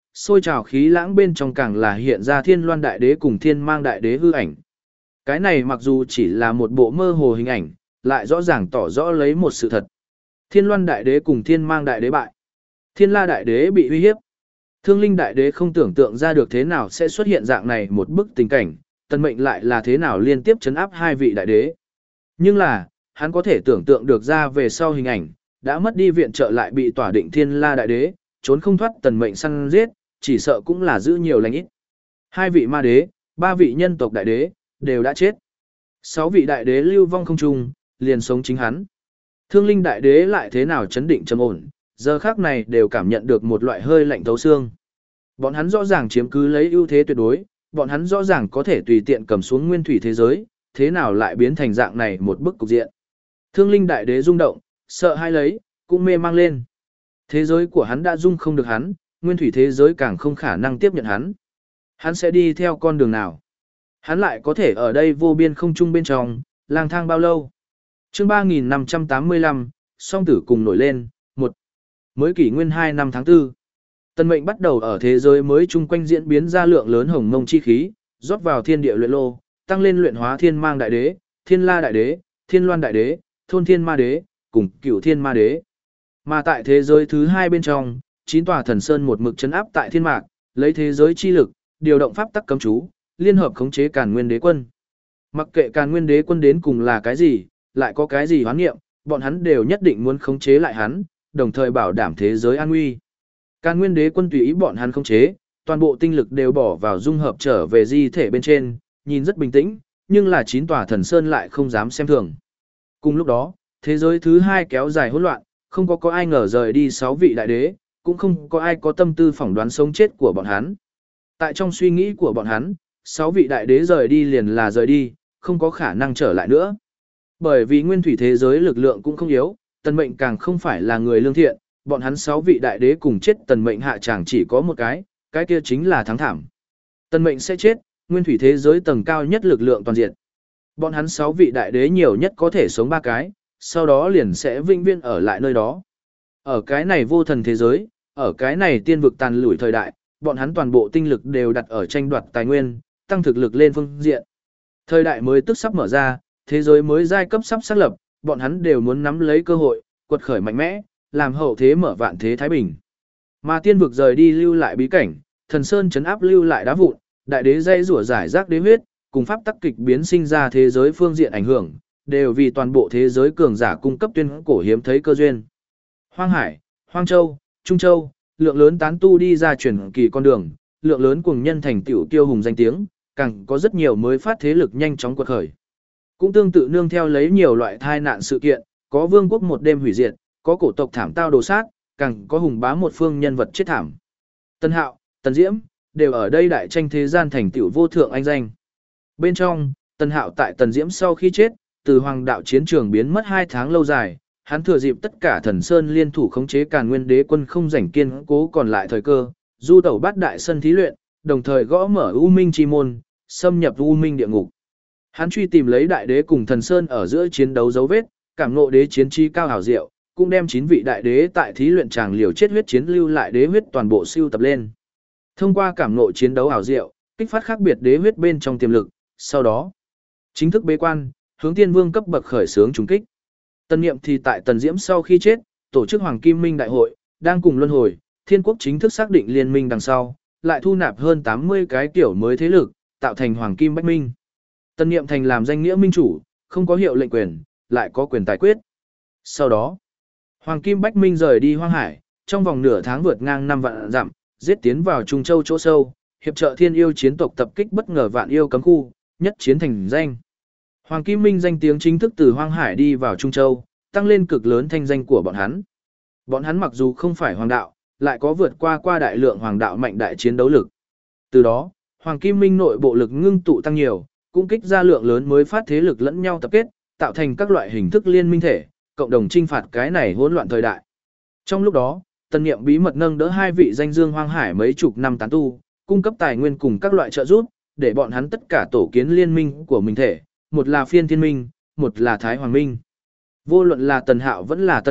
sôi trào khí lãng bên trong càng là hiện ra Thiên Loan Đại Đế cùng Thiên Mang Đại Đế hư ảnh. Cái này mặc dù chỉ là một bộ mơ hồ hình ảnh, lại rõ ràng tỏ rõ lấy một sự thật. Thiên Loan Đại Đế cùng Thiên Mang Đại Đế bại. Thiên La Đại Đế bị uy hiếp. Thương Linh Đại Đế không tưởng tượng ra được thế nào sẽ xuất hiện dạng này một bức tình cảnh, Tần Mệnh lại là thế nào liên tiếp chấn áp hai vị đại đế. Nhưng là, hắn có thể tưởng tượng được ra về sau hình ảnh, đã mất đi viện trợ lại bị tỏa định Thiên La Đại Đế, trốn không thoát Tần Mệnh săn giết, chỉ sợ cũng là giữ nhiều lành ít. Hai vị ma đế, ba vị nhân tộc đại đế, đều đã chết. Sáu vị đại đế lưu vong không trung, liền sống chính hắn. Thương Linh Đại Đế lại thế nào chấn định trầm ổn, giờ khác này đều cảm nhận được một loại hơi lạnh thấu xương. Bọn hắn rõ ràng chiếm cứ lấy ưu thế tuyệt đối, bọn hắn rõ ràng có thể tùy tiện cầm xuống nguyên thủy thế giới, thế nào lại biến thành dạng này một bức cục diện. Thương Linh Đại Đế rung động, sợ hai lấy, cũng mê mang lên. Thế giới của hắn đã dung không được hắn, nguyên thủy thế giới càng không khả năng tiếp nhận hắn. Hắn sẽ đi theo con đường nào? Hắn lại có thể ở đây vô biên không trung bên trong, lang thang bao lâu? Chương ba nghìn năm trăm tám mươi lăm, song tử cùng nổi lên, một. Mới kỷ nguyên hai năm tháng tư. Tần Mệnh bắt đầu ở thế giới mới chung quanh diễn biến ra lượng lớn hồng mông chi khí, rót vào thiên địa luyện lô, tăng lên luyện hóa Thiên Mang Đại Đế, Thiên La Đại Đế, Thiên Loan Đại Đế, Thôn Thiên Ma Đế, cùng Cửu Thiên Ma Đế. Mà tại thế giới thứ hai bên trong, chín tòa thần sơn một mực trấn áp tại thiên mạc, lấy thế giới chi lực, điều động pháp tắc cấm chú, liên hợp khống chế Càn Nguyên Đế Quân. Mặc kệ Càn Nguyên Đế Quân đến cùng là cái gì, lại có cái gì hoán niệm, bọn hắn đều nhất định muốn khống chế lại hắn, đồng thời bảo đảm thế giới an nguy. Càn Nguyên Đế Quân tùy ý bọn hắn khống chế, toàn bộ tinh lực đều bỏ vào dung hợp trở về di thể bên trên, nhìn rất bình tĩnh, nhưng là chín tòa thần sơn lại không dám xem thường. Cùng lúc đó, thế giới thứ hai kéo dài hỗn loạn, không có có ai ngờ rời đi sáu vị đại đế, cũng không có ai có tâm tư phỏng đoán sống chết của bọn hắn. Tại trong suy nghĩ của bọn hắn, sáu vị đại đế rời đi liền là rời đi, không có khả năng trở lại nữa. Bởi vì nguyên thủy thế giới lực lượng cũng không yếu, Tần Mệnh càng không phải là người lương thiện, bọn hắn sáu vị đại đế cùng chết Tần Mệnh hạ chẳng chỉ có một cái, cái kia chính là thắng thảm. Tần Mệnh sẽ chết, nguyên thủy thế giới tầng cao nhất lực lượng toàn diện. Bọn hắn sáu vị đại đế nhiều nhất có thể sống ba cái, sau đó liền sẽ vĩnh viễn ở lại nơi đó. Ở cái này vô thần thế giới, ở cái này tiên vực tàn lủi thời đại, bọn hắn toàn bộ tinh lực đều đặt ở tranh đoạt tài nguyên, tăng thực lực lên phương diện. Thời đại mới tức sắp mở ra, thế giới mới giai cấp sắp xác lập, bọn hắn đều muốn nắm lấy cơ hội, quật khởi mạnh mẽ, làm hậu thế mở vạn thế thái bình. Mà tiên vực rời đi lưu lại bí cảnh, thần sơn chấn áp lưu lại đá vụn, đại đế dây rủa giải rác đế huyết, cùng pháp tắc kịch biến sinh ra thế giới phương diện ảnh hưởng, đều vì toàn bộ thế giới cường giả cung cấp tuyên cổ hiếm thấy cơ duyên. Hoang Hải, Hoang Châu, Trung Châu, lượng lớn tán tu đi ra chuyển kỳ con đường, lượng lớn cuồng nhân thành tiểu kiêu hùng danh tiếng, càng có rất nhiều mới phát thế lực nhanh chóng quật khởi. Cũng tương tự nương theo lấy nhiều loại thai nạn sự kiện, có vương quốc một đêm hủy diệt, có cổ tộc thảm tao đồ sát, càng có hùng bá một phương nhân vật chết thảm. Tân Hạo, Tần Diễm, đều ở đây đại tranh thế gian thành tiểu vô thượng anh danh. Bên trong, Tân Hạo tại Tần Diễm sau khi chết, từ hoàng đạo chiến trường biến mất hai tháng lâu dài, hắn thừa dịp tất cả thần sơn liên thủ khống chế Càn Nguyên Đế Quân không rảnh kiên cố còn lại thời cơ, du tẩu bát đại sân thí luyện, đồng thời gõ mở U Minh chi môn, xâm nhập U Minh địa ngục. Hắn truy tìm lấy đại đế cùng thần sơn ở giữa chiến đấu dấu vết, cảm ngộ đế chiến chi cao hảo diệu, cũng đem chín vị đại đế tại thí luyện tràng liều chết huyết chiến lưu lại đế huyết toàn bộ siêu tập lên. Thông qua cảm ngộ chiến đấu hảo diệu, kích phát khác biệt đế huyết bên trong tiềm lực, sau đó chính thức bế quan, hướng tiên vương cấp bậc khởi xướng trùng kích. Tân Niệm thì tại Tần Diễm sau khi chết, tổ chức Hoàng Kim Minh đại hội, đang cùng luân hồi, Thiên Quốc chính thức xác định liên minh đằng sau, lại thu nạp hơn tám mươi cái tiểu mới thế lực, tạo thành Hoàng Kim Bách Minh. Tân Niệm thành làm danh nghĩa minh chủ, không có hiệu lệnh quyền, lại có quyền tài quyết. Sau đó, Hoàng Kim Bách Minh rời đi Hoang Hải, trong vòng nửa tháng vượt ngang năm vạn dặm, giết tiến vào Trung Châu chỗ sâu, hiệp trợ thiên yêu chiến tộc tập kích bất ngờ vạn yêu cấm khu, nhất chiến thành danh. Hoàng Kim Minh danh tiếng chính thức từ Hoang Hải đi vào Trung Châu, tăng lên cực lớn thanh danh của bọn hắn. Bọn hắn mặc dù không phải hoàng đạo, lại có vượt qua qua đại lượng hoàng đạo mạnh đại chiến đấu lực. Từ đó, Hoàng Kim Minh nội bộ lực ngưng tụ tăng nhiều, cũng kích ra lượng lớn mới phát thế lực lẫn nhau tập kết, tạo thành các loại hình thức liên minh thể, cộng đồng chinh phạt cái này hỗn loạn thời đại. Trong lúc đó, Tần Niệm bí mật nâng đỡ hai vị danh dương Hoang Hải mấy chục năm tán tu, cung cấp tài nguyên cùng các loại trợ giúp, để bọn hắn tất cả tổ kiến liên minh của mình thể, một là Phiên Thiên Minh, một là Thái Hoàng Minh. Vô luận là Tần Hạo vẫn là Tần Niệm,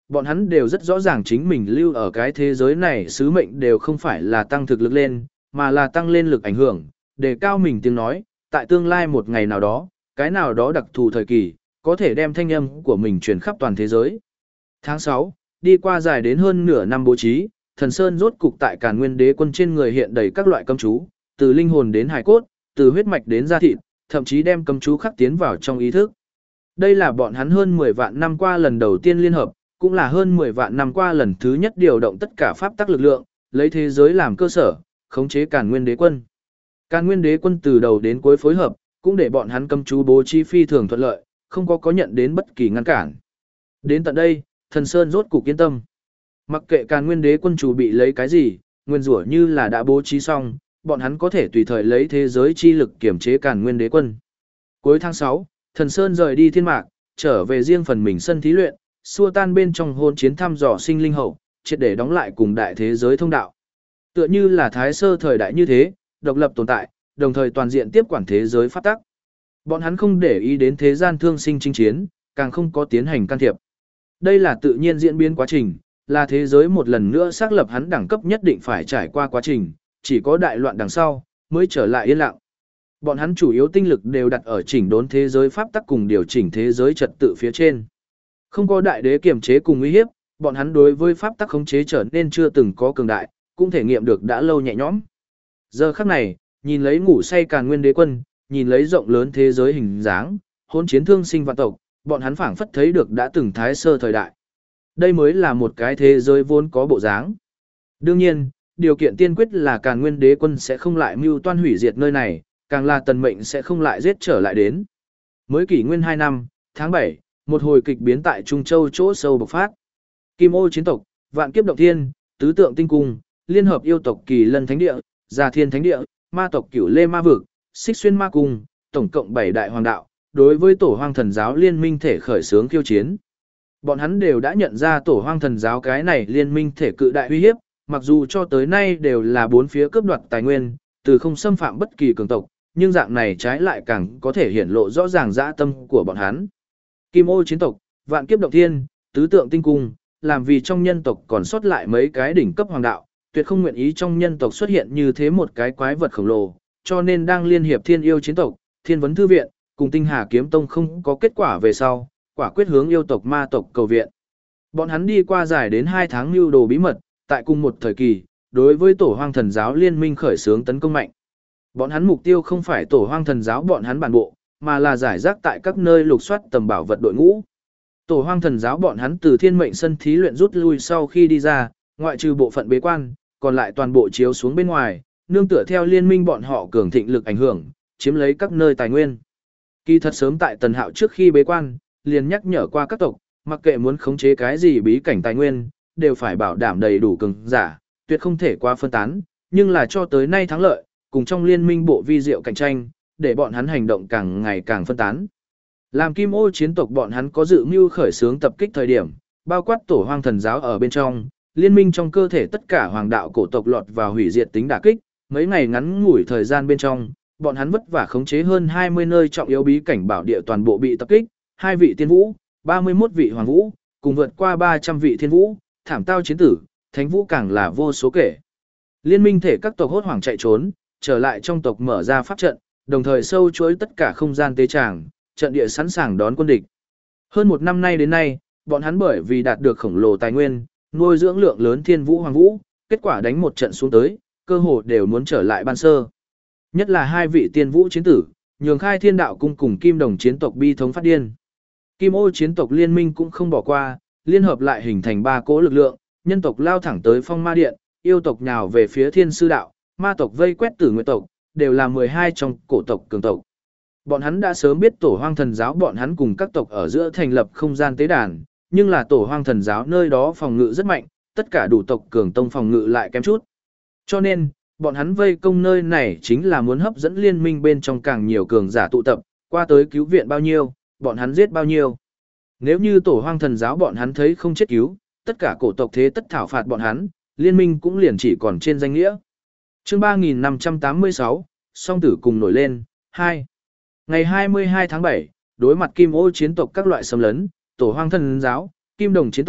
Bọn hắn đều rất rõ ràng chính mình lưu ở cái thế giới này sứ mệnh đều không phải là tăng thực lực lên, mà là tăng lên lực ảnh hưởng, để cao mình tiếng nói, tại tương lai một ngày nào đó, cái nào đó đặc thù thời kỳ, có thể đem thanh âm của mình truyền khắp toàn thế giới. Tháng sáu, đi qua dài đến hơn nửa năm bố trí, Thần Sơn rốt cục tại Càn Nguyên Đế Quân trên người hiện đầy các loại cấm chú, từ linh hồn đến hài cốt, từ huyết mạch đến da thịt, thậm chí đem cấm chú khắc tiến vào trong ý thức. Đây là bọn hắn hơn mười vạn năm qua lần đầu tiên liên hợp, cũng là hơn mười vạn năm qua lần thứ nhất điều động tất cả pháp tắc lực lượng, lấy thế giới làm cơ sở, khống chế Càn Nguyên Đế Quân. Càn Nguyên Đế Quân từ đầu đến cuối phối hợp, cũng để bọn hắn cấm chú bố trí phi thường thuận lợi, không có có nhận đến bất kỳ ngăn cản. Đến tận đây, Thần Sơn rốt cục yên tâm. Mặc kệ Càn Nguyên Đế Quân chủ bị lấy cái gì, nguyên rủa như là đã bố trí xong, bọn hắn có thể tùy thời lấy thế giới chi lực kiểm chế Càn Nguyên Đế Quân. Cuối tháng sáu, Thần Sơn rời đi thiên mạc, trở về riêng phần mình sân thí luyện, xua tan bên trong hôn chiến thăm dò sinh linh hậu, triệt để đóng lại cùng đại thế giới thông đạo. Tựa như là thái sơ thời đại như thế, độc lập tồn tại, đồng thời toàn diện tiếp quản thế giới pháp tắc. Bọn hắn không để ý đến thế gian thương sinh chinh chiến, càng không có tiến hành can thiệp. Đây là tự nhiên diễn biến quá trình, là thế giới một lần nữa xác lập hắn đẳng cấp nhất định phải trải qua quá trình, chỉ có đại loạn đằng sau, mới trở lại yên lặng. Bọn hắn chủ yếu tinh lực đều đặt ở chỉnh đốn thế giới pháp tắc cùng điều chỉnh thế giới trật tự phía trên. Không có đại đế kiểm chế cùng uy hiếp, bọn hắn đối với pháp tắc khống chế trở nên chưa từng có cường đại, cũng thể nghiệm được đã lâu nhẹ nhõm. Giờ khắc này, nhìn lấy ngủ say Càn Nguyên Đế Quân, nhìn lấy rộng lớn thế giới hình dáng, hỗn chiến thương sinh vạn tộc, bọn hắn phảng phất thấy được đã từng thái sơ thời đại. Đây mới là một cái thế giới vốn có bộ dáng. Đương nhiên, điều kiện tiên quyết là Càn Nguyên Đế Quân sẽ không lại mưu toan hủy diệt nơi này, càng là tần mệnh sẽ không lại giết trở lại đến. Mới kỷ nguyên hai năm, tháng bảy, một hồi kịch biến tại Trung Châu chỗ sâu bộc phát. Kim Ô chiến tộc, Vạn Kiếp Động Thiên, Tứ Tượng Tinh Cung, Liên hợp yêu tộc Kỳ Lân Thánh Địa, Già Thiên Thánh Địa, Ma tộc Cửu Lê Ma Vực, Xích Xuyên Ma Cung, tổng cộng bảy đại hoàng đạo, đối với Tổ Hoang Thần Giáo liên minh thể khởi xướng khiêu chiến. Bọn hắn đều đã nhận ra Tổ Hoang Thần Giáo cái này liên minh thể cự đại uy hiếp, mặc dù cho tới nay đều là bốn phía cướp đoạt tài nguyên, từ không xâm phạm bất kỳ cường tộc, nhưng dạng này trái lại càng có thể hiển lộ rõ ràng dã tâm của bọn hắn. Kim Ô chiến tộc, Vạn Kiếp Động Thiên, Tứ Tượng Tinh Cung, làm vì trong nhân tộc còn sót lại mấy cái đỉnh cấp hoàng đạo, tuyệt không nguyện ý trong nhân tộc xuất hiện như thế một cái quái vật khổng lồ, cho nên đang liên hiệp Thiên Yêu chiến tộc, Thiên Vấn Thư viện, cùng Tinh Hà Kiếm Tông không có kết quả về sau, quả quyết hướng yêu tộc ma tộc cầu viện. Bọn hắn đi qua dài đến hai tháng mưu đồ bí mật, tại cùng một thời kỳ, đối với Tổ Hoang Thần Giáo liên minh khởi xướng tấn công mạnh. Bọn hắn mục tiêu không phải Tổ Hoang Thần Giáo bọn hắn bản bộ, mà là giải rác tại các nơi lục soát tầm bảo vật đội ngũ. Tổ Hoang Thần Giáo bọn hắn từ Thiên Mệnh sân thí luyện rút lui sau khi đi ra, ngoại trừ bộ phận bế quan, còn lại toàn bộ chiếu xuống bên ngoài, nương tựa theo liên minh bọn họ cường thịnh lực ảnh hưởng, chiếm lấy các nơi tài nguyên. Kỳ thật sớm tại Tần Hạo trước khi bế quan, liền nhắc nhở qua các tộc, mặc kệ muốn khống chế cái gì bí cảnh tài nguyên, đều phải bảo đảm đầy đủ cường giả, tuyệt không thể qua phân tán, nhưng là cho tới nay thắng lợi, cùng trong liên minh bộ vi diệu cạnh tranh, để bọn hắn hành động càng ngày càng phân tán. Làm Kim Ô chiến tộc bọn hắn có dự mưu khởi xướng tập kích thời điểm, bao quát Tổ Hoang Thần Giáo ở bên trong, liên minh trong cơ thể tất cả hoàng đạo cổ tộc lọt vào hủy diệt tính đả kích, mấy ngày ngắn ngủi thời gian bên trong, bọn hắn vất vả khống chế hơn hai mươi nơi trọng yếu bí cảnh bảo địa toàn bộ bị tập kích, hai vị tiên vũ, ba mươi mốt vị hoàng vũ, cùng vượt qua ba trăm vị thiên vũ, thảm tao chiến tử, thánh vũ càng là vô số kể. Liên minh thể các tộc hốt hoảng chạy trốn, trở lại trong tộc mở ra pháp trận, đồng thời sâu chuỗi tất cả không gian tế tràng, trận địa sẵn sàng đón quân địch. Hơn một năm nay đến nay, bọn hắn bởi vì đạt được khổng lồ tài nguyên, nuôi dưỡng lượng lớn thiên vũ hoàng vũ, kết quả đánh một trận xuống tới, cơ hồ đều muốn trở lại ban sơ. Nhất là hai vị tiên vũ chiến tử, nhường Khai Thiên Đạo cung cùng Kim Đồng chiến tộc bi thống phát điên. Kim Ô chiến tộc liên minh cũng không bỏ qua, liên hợp lại hình thành ba cỗ lực lượng, nhân tộc lao thẳng tới Phong Ma Điện, yêu tộc nhào về phía Thiên Sư Đạo, ma tộc vây quét Tử Nguyệt tộc, đều là mười hai trong cổ tộc cường tộc. Bọn hắn đã sớm biết Tổ Hoang Thần Giáo bọn hắn cùng các tộc ở giữa thành lập không gian tế đàn, nhưng là Tổ Hoang Thần Giáo nơi đó phòng ngự rất mạnh, tất cả đủ tộc cường tông phòng ngự lại kém chút. Cho nên, bọn hắn vây công nơi này chính là muốn hấp dẫn liên minh bên trong càng nhiều cường giả tụ tập, qua tới cứu viện bao nhiêu, bọn hắn giết bao nhiêu. Nếu như Tổ Hoang Thần Giáo bọn hắn thấy không chết cứu, tất cả cổ tộc thế tất thảo phạt bọn hắn, liên minh cũng liền chỉ còn trên danh nghĩa. Chương ba nghìn năm trăm tám mươi sáu, song tử cùng nổi lên, hai. Ngày hai mươi hai tháng bảy, đối mặt Kim Ô chiến tộc các loại xâm lấn, Tổ Hoang Thần Giáo, Kim Đồng chiến tộc,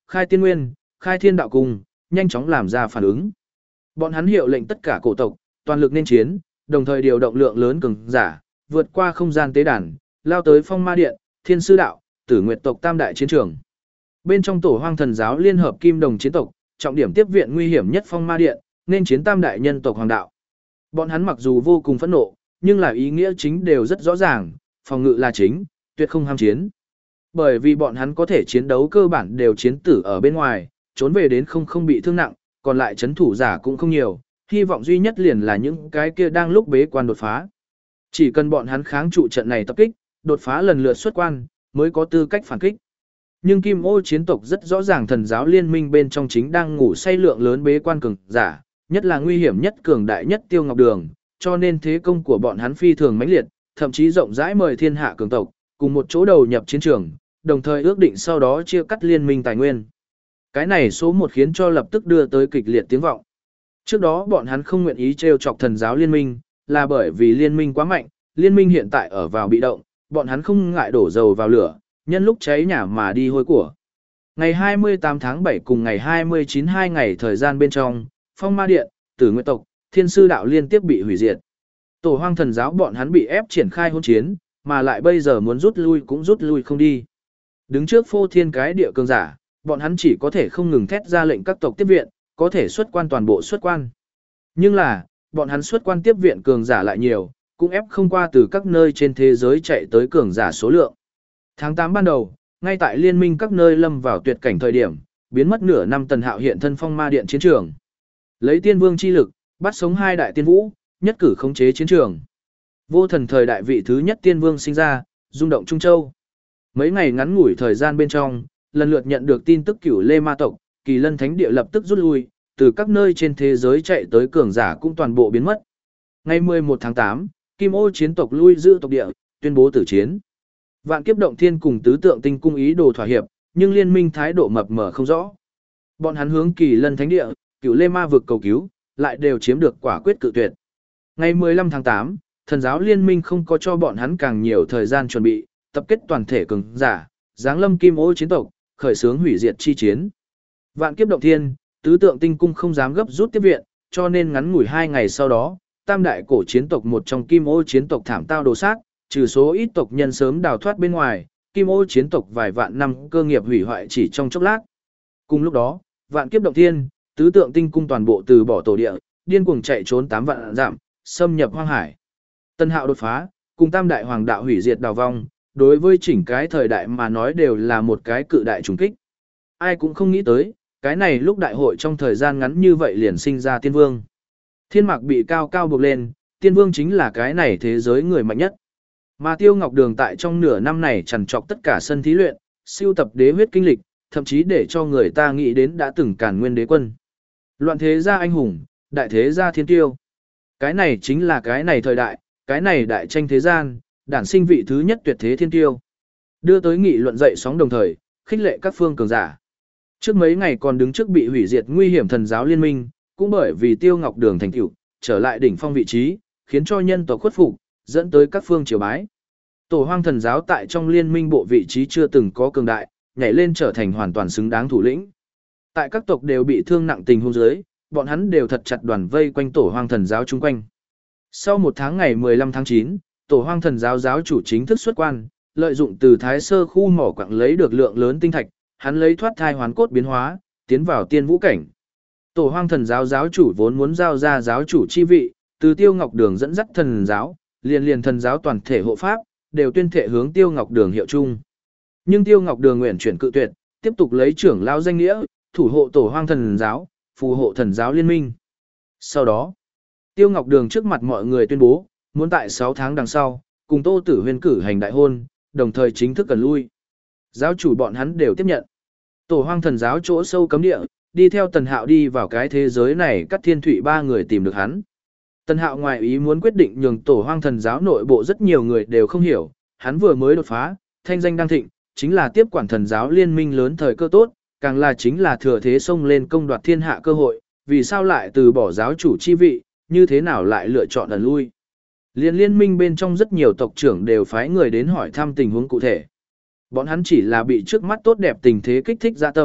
khai tiên nguyên, khai thiên đạo cung, nhanh chóng làm ra phản ứng. Bọn hắn hiệu lệnh tất cả cổ tộc, toàn lực nên chiến, đồng thời điều động lượng lớn cường giả, vượt qua không gian tế đàn, lao tới Phong Ma Điện, Thiên Sư Đạo, Tử Nguyệt tộc tam đại chiến trường. Bên trong Tổ Hoang Thần giáo liên hợp Kim Đồng chiến tộc, trọng điểm tiếp viện nguy hiểm nhất Phong Ma Điện, nên chiến tam đại nhân tộc hoàng đạo. Bọn hắn mặc dù vô cùng phẫn nộ, nhưng là ý nghĩa chính đều rất rõ ràng, phòng ngự là chính, tuyệt không ham chiến. Bởi vì bọn hắn có thể chiến đấu cơ bản đều chiến tử ở bên ngoài, trốn về đến không không bị thương nặng, còn lại chấn thủ giả cũng không nhiều, hy vọng duy nhất liền là những cái kia đang lúc bế quan đột phá. Chỉ cần bọn hắn kháng trụ trận này tập kích, đột phá lần lượt xuất quan, mới có tư cách phản kích. Nhưng Kim Ô chiến tộc rất rõ ràng thần giáo liên minh bên trong chính đang ngủ say lượng lớn bế quan cường giả, nhất là nguy hiểm nhất cường đại nhất Tiêu Ngọc Đường, cho nên thế công của bọn hắn phi thường mãnh liệt, thậm chí rộng rãi mời thiên hạ cường tộc, cùng một chỗ đầu nhập chiến trường, đồng thời ước định sau đó chia cắt liên minh tài nguyên. Cái này số một khiến cho lập tức đưa tới kịch liệt tiếng vọng. Trước đó bọn hắn không nguyện ý trêu chọc thần giáo liên minh, là bởi vì liên minh quá mạnh, liên minh hiện tại ở vào bị động, bọn hắn không ngại đổ dầu vào lửa, nhân lúc cháy nhà mà đi hôi của. Ngày hai mươi tám tháng bảy cùng ngày hai mươi chín hai ngày thời gian bên trong, Phong Ma Điện, Tử Nguyệt tộc, Thiên Sư Đạo liên tiếp bị hủy diệt. Tổ Hoang Thần giáo bọn hắn bị ép triển khai hỗn chiến, mà lại bây giờ muốn rút lui cũng rút lui không đi. Đứng trước phô thiên cái địa cường giả, bọn hắn chỉ có thể không ngừng thét ra lệnh các tộc tiếp viện, có thể xuất quan toàn bộ xuất quan. Nhưng là, bọn hắn xuất quan tiếp viện cường giả lại nhiều, cũng ép không qua từ các nơi trên thế giới chạy tới cường giả số lượng. Tháng tám ban đầu, ngay tại liên minh các nơi lâm vào tuyệt cảnh thời điểm, biến mất nửa năm Tần Hạo hiện thân Phong Ma Điện chiến trường. Lấy tiên vương chi lực, bắt sống hai đại tiên vũ, nhất cử khống chế chiến trường. Vô thần thời đại vị thứ nhất tiên vương sinh ra, rung động Trung Châu. Mấy ngày ngắn ngủi thời gian bên trong, lần lượt nhận được tin tức Cửu Lê Ma tộc, Kỳ Lân Thánh địa lập tức rút lui, từ các nơi trên thế giới chạy tới cường giả cũng toàn bộ biến mất. Ngày mười một tháng tám, Kim Ô chiến tộc lui giữ tộc địa, tuyên bố tử chiến. Vạn Kiếp Động Thiên cùng Tứ Tượng Tinh cung ý đồ thỏa hiệp, nhưng liên minh thái độ mập mờ không rõ. Bọn hắn hướng Kỳ Lân Thánh địa, Cửu Lê Ma vực cầu cứu, lại đều chiếm được quả quyết cự tuyệt. Ngày mười lăm tháng tám, thần giáo liên minh không có cho bọn hắn càng nhiều thời gian chuẩn bị, tập kết toàn thể cường giả, giáng lâm Kim Ô chiến tộc, khởi xướng hủy diệt chi chiến. Vạn Kiếp Động Thiên, Tứ Tượng Tinh cung không dám gấp rút tiếp viện, cho nên ngắn ngủi hai ngày sau đó, tam đại cổ chiến tộc một trong Kim Ô chiến tộc thảm tao đồ sát, trừ số ít tộc nhân sớm đào thoát bên ngoài, Kim Ô chiến tộc vài vạn năm cơ nghiệp hủy hoại chỉ trong chốc lát. Cùng lúc đó, Vạn Kiếp Động Thiên, Tứ Tượng Tinh cung toàn bộ từ bỏ tổ địa, điên cuồng chạy trốn tám vạn dặm, xâm nhập hoang hải. Tân Hạo đột phá, cùng tam đại hoàng đạo hủy diệt đào vong, đối với chỉnh cái thời đại mà nói đều là một cái cự đại trùng kích. Ai cũng không nghĩ tới, cái này lúc đại hội trong thời gian ngắn như vậy liền sinh ra tiên vương. Thiên mạc bị cao cao buộc lên, tiên vương chính là cái này thế giới người mạnh nhất. Mà Tiêu Ngọc Đường tại trong nửa năm này trằn trọc tất cả sân thí luyện, siêu tập đế huyết kinh lịch, thậm chí để cho người ta nghĩ đến đã từng càn nguyên đế quân. Loạn thế gia anh hùng, đại thế gia thiên tiêu. Cái này chính là cái này thời đại, cái này đại tranh thế gian, đản sinh vị thứ nhất tuyệt thế thiên tiêu. Đưa tới nghị luận dậy sóng đồng thời, khích lệ các phương cường giả. Trước mấy ngày còn đứng trước bị hủy diệt nguy hiểm thần giáo liên minh, cũng bởi vì Tiêu Ngọc Đường thành tựu, trở lại đỉnh phong vị trí, khiến cho nhân tộc khuất phục, dẫn tới các phương triều bái. Tổ Hoang Thần giáo tại trong liên minh bộ vị trí chưa từng có cường đại, nhảy lên trở thành hoàn toàn xứng đáng thủ lĩnh. Tại các tộc đều bị thương nặng tình huống dưới, bọn hắn đều thật chặt đoàn vây quanh Tổ Hoang Thần giáo chung quanh. Sau một tháng ngày mười lăm tháng chín, Tổ Hoang Thần giáo giáo chủ chính thức xuất quan, lợi dụng từ Thái Sơ khu mỏ quặng lấy được lượng lớn tinh thạch, hắn lấy thoát thai hoàn cốt biến hóa, tiến vào tiên vũ cảnh. Tổ Hoang Thần giáo giáo chủ vốn muốn giao ra giáo chủ chi vị, từ Tiêu Ngọc Đường dẫn dắt thần giáo, liền liền thần giáo toàn thể hộ pháp, đều tuyên thệ hướng Tiêu Ngọc Đường hiệu chung. Nhưng Tiêu Ngọc Đường nguyện chuyển cự tuyệt, tiếp tục lấy trưởng lão danh nghĩa, thủ hộ Tổ Hoang Thần giáo, phù hộ thần giáo liên minh. Sau đó, Tiêu Ngọc Đường trước mặt mọi người tuyên bố, muốn tại sáu tháng đằng sau, cùng Tô Tử Huyên cử hành đại hôn, đồng thời chính thức cần lui. Giáo chủ bọn hắn đều tiếp nhận. Tổ Hoang Thần giáo chỗ sâu cấm địa, đi theo Tần Hạo đi vào cái thế giới này, Cát Thiên Thụy ba người tìm được hắn. Tần Hạo ngoài ý muốn quyết định nhường Tổ Hoang Thần giáo nội bộ rất nhiều người đều không hiểu, hắn vừa mới đột phá, thanh danh đang thịnh, chính là tiếp quản thần giáo liên minh lớn thời cơ tốt, càng là chính là thừa thế xông lên công đoạt thiên hạ cơ hội, vì sao lại từ bỏ giáo chủ chi vị, như thế nào lại lựa chọn ẩn lui. Liên liên minh bên trong rất nhiều tộc trưởng đều phái người đến hỏi thăm tình huống cụ thể. Bọn hắn chỉ là bị trước mắt tốt đẹp tình thế kích thích dạ tâm,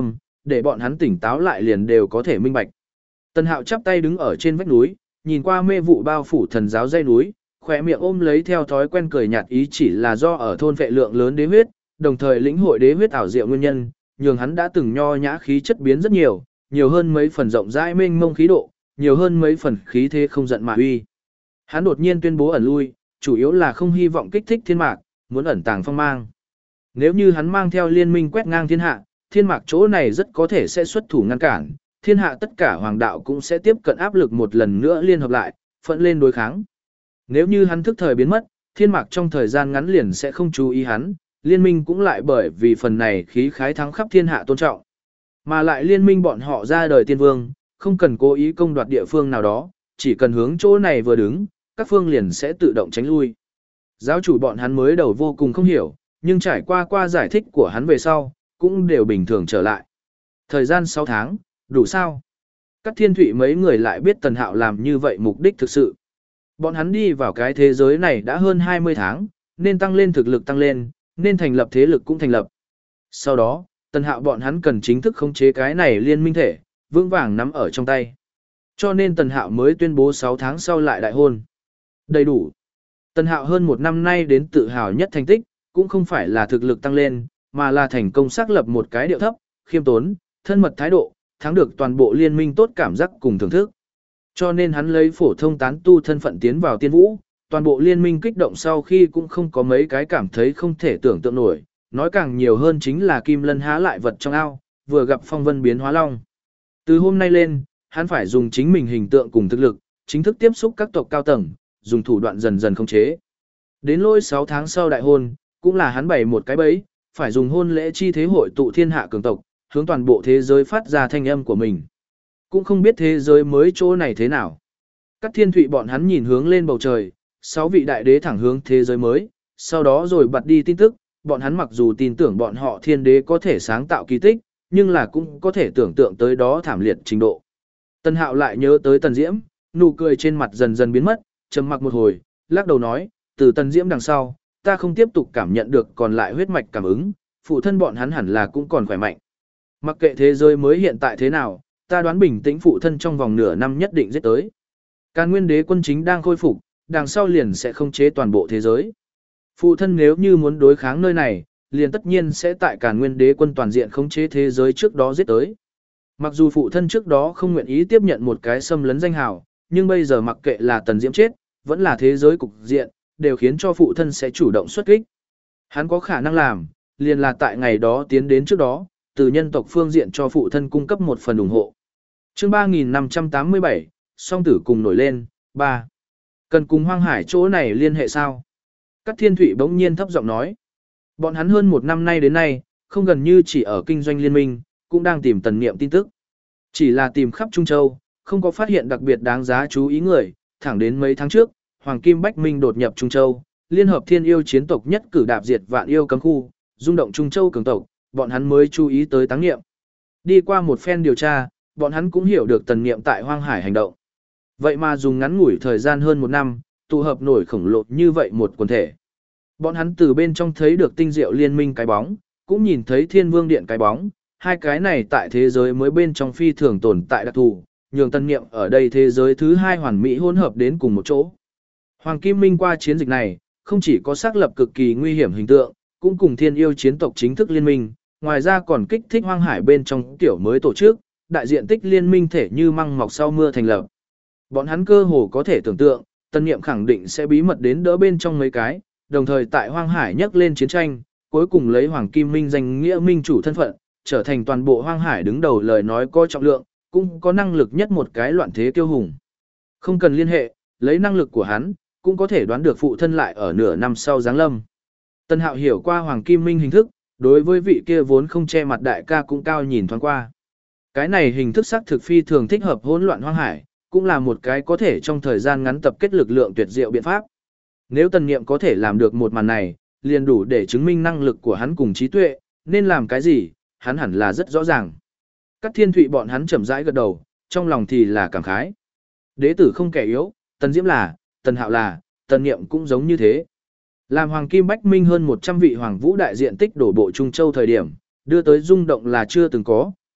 để bọn hắn tỉnh táo lại liền đều có thể minh bạch. Tần Hạo chắp tay đứng ở trên vách núi, nhìn qua mê vụ bao phủ thần giáo dây núi, khỏe miệng ôm lấy theo thói quen cười nhạt ý chỉ là do ở thôn vệ lượng lớn đế huyết, đồng thời lĩnh hội đế huyết ảo diệu nguyên nhân, nhường hắn đã từng nho nhã khí chất biến rất nhiều, nhiều hơn mấy phần rộng rãi mênh mông khí độ, nhiều hơn mấy phần khí thế không giận mà uy. Hắn đột nhiên tuyên bố ẩn lui, chủ yếu là không hy vọng kích thích thiên mạc, muốn ẩn tàng phong mang. Nếu như hắn mang theo liên minh quét ngang thiên hạ, thiên mạc chỗ này rất có thể sẽ xuất thủ ngăn cản, thiên hạ tất cả hoàng đạo cũng sẽ tiếp cận áp lực một lần nữa liên hợp lại, phẫn lên đối kháng. Nếu như hắn thức thời biến mất, thiên mạc trong thời gian ngắn liền sẽ không chú ý hắn, liên minh cũng lại bởi vì phần này khí khái thắng khắp thiên hạ tôn trọng. Mà lại liên minh bọn họ ra đời tiên vương, không cần cố ý công đoạt địa phương nào đó, chỉ cần hướng chỗ này vừa đứng, các phương liền sẽ tự động tránh lui. Giáo chủ bọn hắn mới đầu vô cùng không hiểu, nhưng trải qua qua giải thích của hắn về sau, cũng đều bình thường trở lại. Thời gian sáu tháng, đủ sao? Các thiên thủy mấy người lại biết Tần Hạo làm như vậy mục đích thực sự. Bọn hắn đi vào cái thế giới này đã hơn hai mươi tháng, nên tăng lên thực lực tăng lên, nên thành lập thế lực cũng thành lập. Sau đó, Tần Hạo bọn hắn cần chính thức khống chế cái này liên minh thể, vững vàng nắm ở trong tay. Cho nên Tần Hạo mới tuyên bố sáu tháng sau lại đại hôn. Đầy đủ. Tần Hạo hơn một năm nay đến tự hào nhất thành tích, cũng không phải là thực lực tăng lên, mà là thành công xác lập một cái điệu thấp, khiêm tốn, thân mật thái độ, thắng được toàn bộ liên minh tốt cảm giác cùng thưởng thức. Cho nên hắn lấy phổ thông tán tu thân phận tiến vào tiên vũ, toàn bộ liên minh kích động sau khi cũng không có mấy cái cảm thấy không thể tưởng tượng nổi, nói càng nhiều hơn chính là Kim Lân há lại vật trong ao, vừa gặp phong vân biến hóa long. Từ hôm nay lên, hắn phải dùng chính mình hình tượng cùng thực lực, chính thức tiếp xúc các tộc cao tầng, dùng thủ đoạn dần dần khống chế. Đến lỗi sáu tháng sau đại hôn, cũng là hắn bày một cái bẫy, phải dùng hôn lễ chi thế hội tụ thiên hạ cường tộc, hướng toàn bộ thế giới phát ra thanh âm của mình. Cũng không biết thế giới mới chỗ này thế nào. Các thiên thụy bọn hắn nhìn hướng lên bầu trời, sáu vị đại đế thẳng hướng thế giới mới, sau đó rồi bật đi tin tức, bọn hắn mặc dù tin tưởng bọn họ thiên đế có thể sáng tạo kỳ tích, nhưng là cũng có thể tưởng tượng tới đó thảm liệt trình độ. Tân Hạo lại nhớ tới Tần Diễm, nụ cười trên mặt dần dần biến mất, trầm mặc một hồi, lắc đầu nói, từ Tần Diễm đằng sau, ta không tiếp tục cảm nhận được còn lại huyết mạch cảm ứng, phụ thân bọn hắn hẳn là cũng còn khỏe mạnh. Mặc kệ thế giới mới hiện tại thế nào, ta đoán bình tĩnh phụ thân trong vòng nửa năm nhất định giết tới. Càn Nguyên Đế quân chính đang khôi phục, đằng sau liền sẽ không chế toàn bộ thế giới. Phụ thân nếu như muốn đối kháng nơi này, liền tất nhiên sẽ tại Càn Nguyên Đế quân toàn diện khống chế thế giới trước đó giết tới. Mặc dù phụ thân trước đó không nguyện ý tiếp nhận một cái xâm lấn danh hào, nhưng bây giờ mặc kệ là Tần Diễm chết, vẫn là thế giới cục diện, đều khiến cho phụ thân sẽ chủ động xuất kích. Hắn có khả năng làm, liền là tại ngày đó tiến đến trước đó, từ nhân tộc phương diện cho phụ thân cung cấp một phần ủng hộ. Chương ba nghìn năm trăm tám mươi bảy, song tử cùng nổi lên, ba. Cần cùng Hoang Hải chỗ này liên hệ sao? Các thiên thủy bỗng nhiên thấp giọng nói. Bọn hắn hơn một năm nay đến nay, không gần như chỉ ở kinh doanh liên minh, cũng đang tìm Tần Niệm tin tức. Chỉ là tìm khắp Trung Châu, không có phát hiện đặc biệt đáng giá chú ý người, thẳng đến mấy tháng trước, Hoàng Kim Bách Minh đột nhập Trung Châu, liên hợp thiên yêu chiến tộc nhất cử đạp diệt vạn yêu cấm khu, rung động Trung Châu cường tộc, bọn hắn mới chú ý tới Táng Niệm. Đi qua một phen điều tra, bọn hắn cũng hiểu được Tần Niệm tại Hoang Hải hành động. Vậy mà dùng ngắn ngủi thời gian hơn một năm, tụ hợp nổi khổng lồ như vậy một quần thể. Bọn hắn từ bên trong thấy được tinh diệu liên minh cái bóng, cũng nhìn thấy Thiên Vương Điện cái bóng, hai cái này tại thế giới mới bên trong phi thường tồn tại đặc thù, nhường Tần Niệm ở đây thế giới thứ hai hoàn mỹ hỗn hợp đến cùng một chỗ. Hoàng Kim Minh qua chiến dịch này, không chỉ có xác lập cực kỳ nguy hiểm hình tượng, cũng cùng thiên yêu chiến tộc chính thức liên minh, ngoài ra còn kích thích Hoang Hải bên trong tiểu mới tổ chức, đại diện tích liên minh thể như măng mọc sau mưa thành lập. Bọn hắn cơ hồ có thể tưởng tượng, Tần Niệm khẳng định sẽ bí mật đến đỡ bên trong mấy cái, đồng thời tại Hoang Hải nhắc lên chiến tranh, cuối cùng lấy Hoàng Kim Minh danh nghĩa minh chủ thân phận, trở thành toàn bộ Hoang Hải đứng đầu lời nói có trọng lượng, cũng có năng lực nhất một cái loạn thế kiêu hùng. Không cần liên hệ, lấy năng lực của hắn, cũng có thể đoán được phụ thân lại ở nửa năm sau giáng lâm. Tân Hạo hiểu qua Hoàng Kim Minh hình thức, đối với vị kia vốn không che mặt đại ca cũng cao nhìn thoáng qua. Cái này hình thức sắc thực phi thường thích hợp hỗn loạn Hoang Hải, cũng là một cái có thể trong thời gian ngắn tập kết lực lượng tuyệt diệu biện pháp. Nếu Tần Niệm có thể làm được một màn này, liền đủ để chứng minh năng lực của hắn cùng trí tuệ, nên làm cái gì, hắn hẳn là rất rõ ràng. Các thiên thụy bọn hắn chậm rãi gật đầu, trong lòng thì là cảm khái. Đế tử không kẻ yếu, Tần Diễm là, Tần Hạo là, Tần Niệm cũng giống như thế. Làm Hoàng Kim Bách Minh hơn một trăm vị Hoàng Vũ đại diện tích đổ bộ Trung Châu thời điểm, đưa tới rung động là chưa từng có,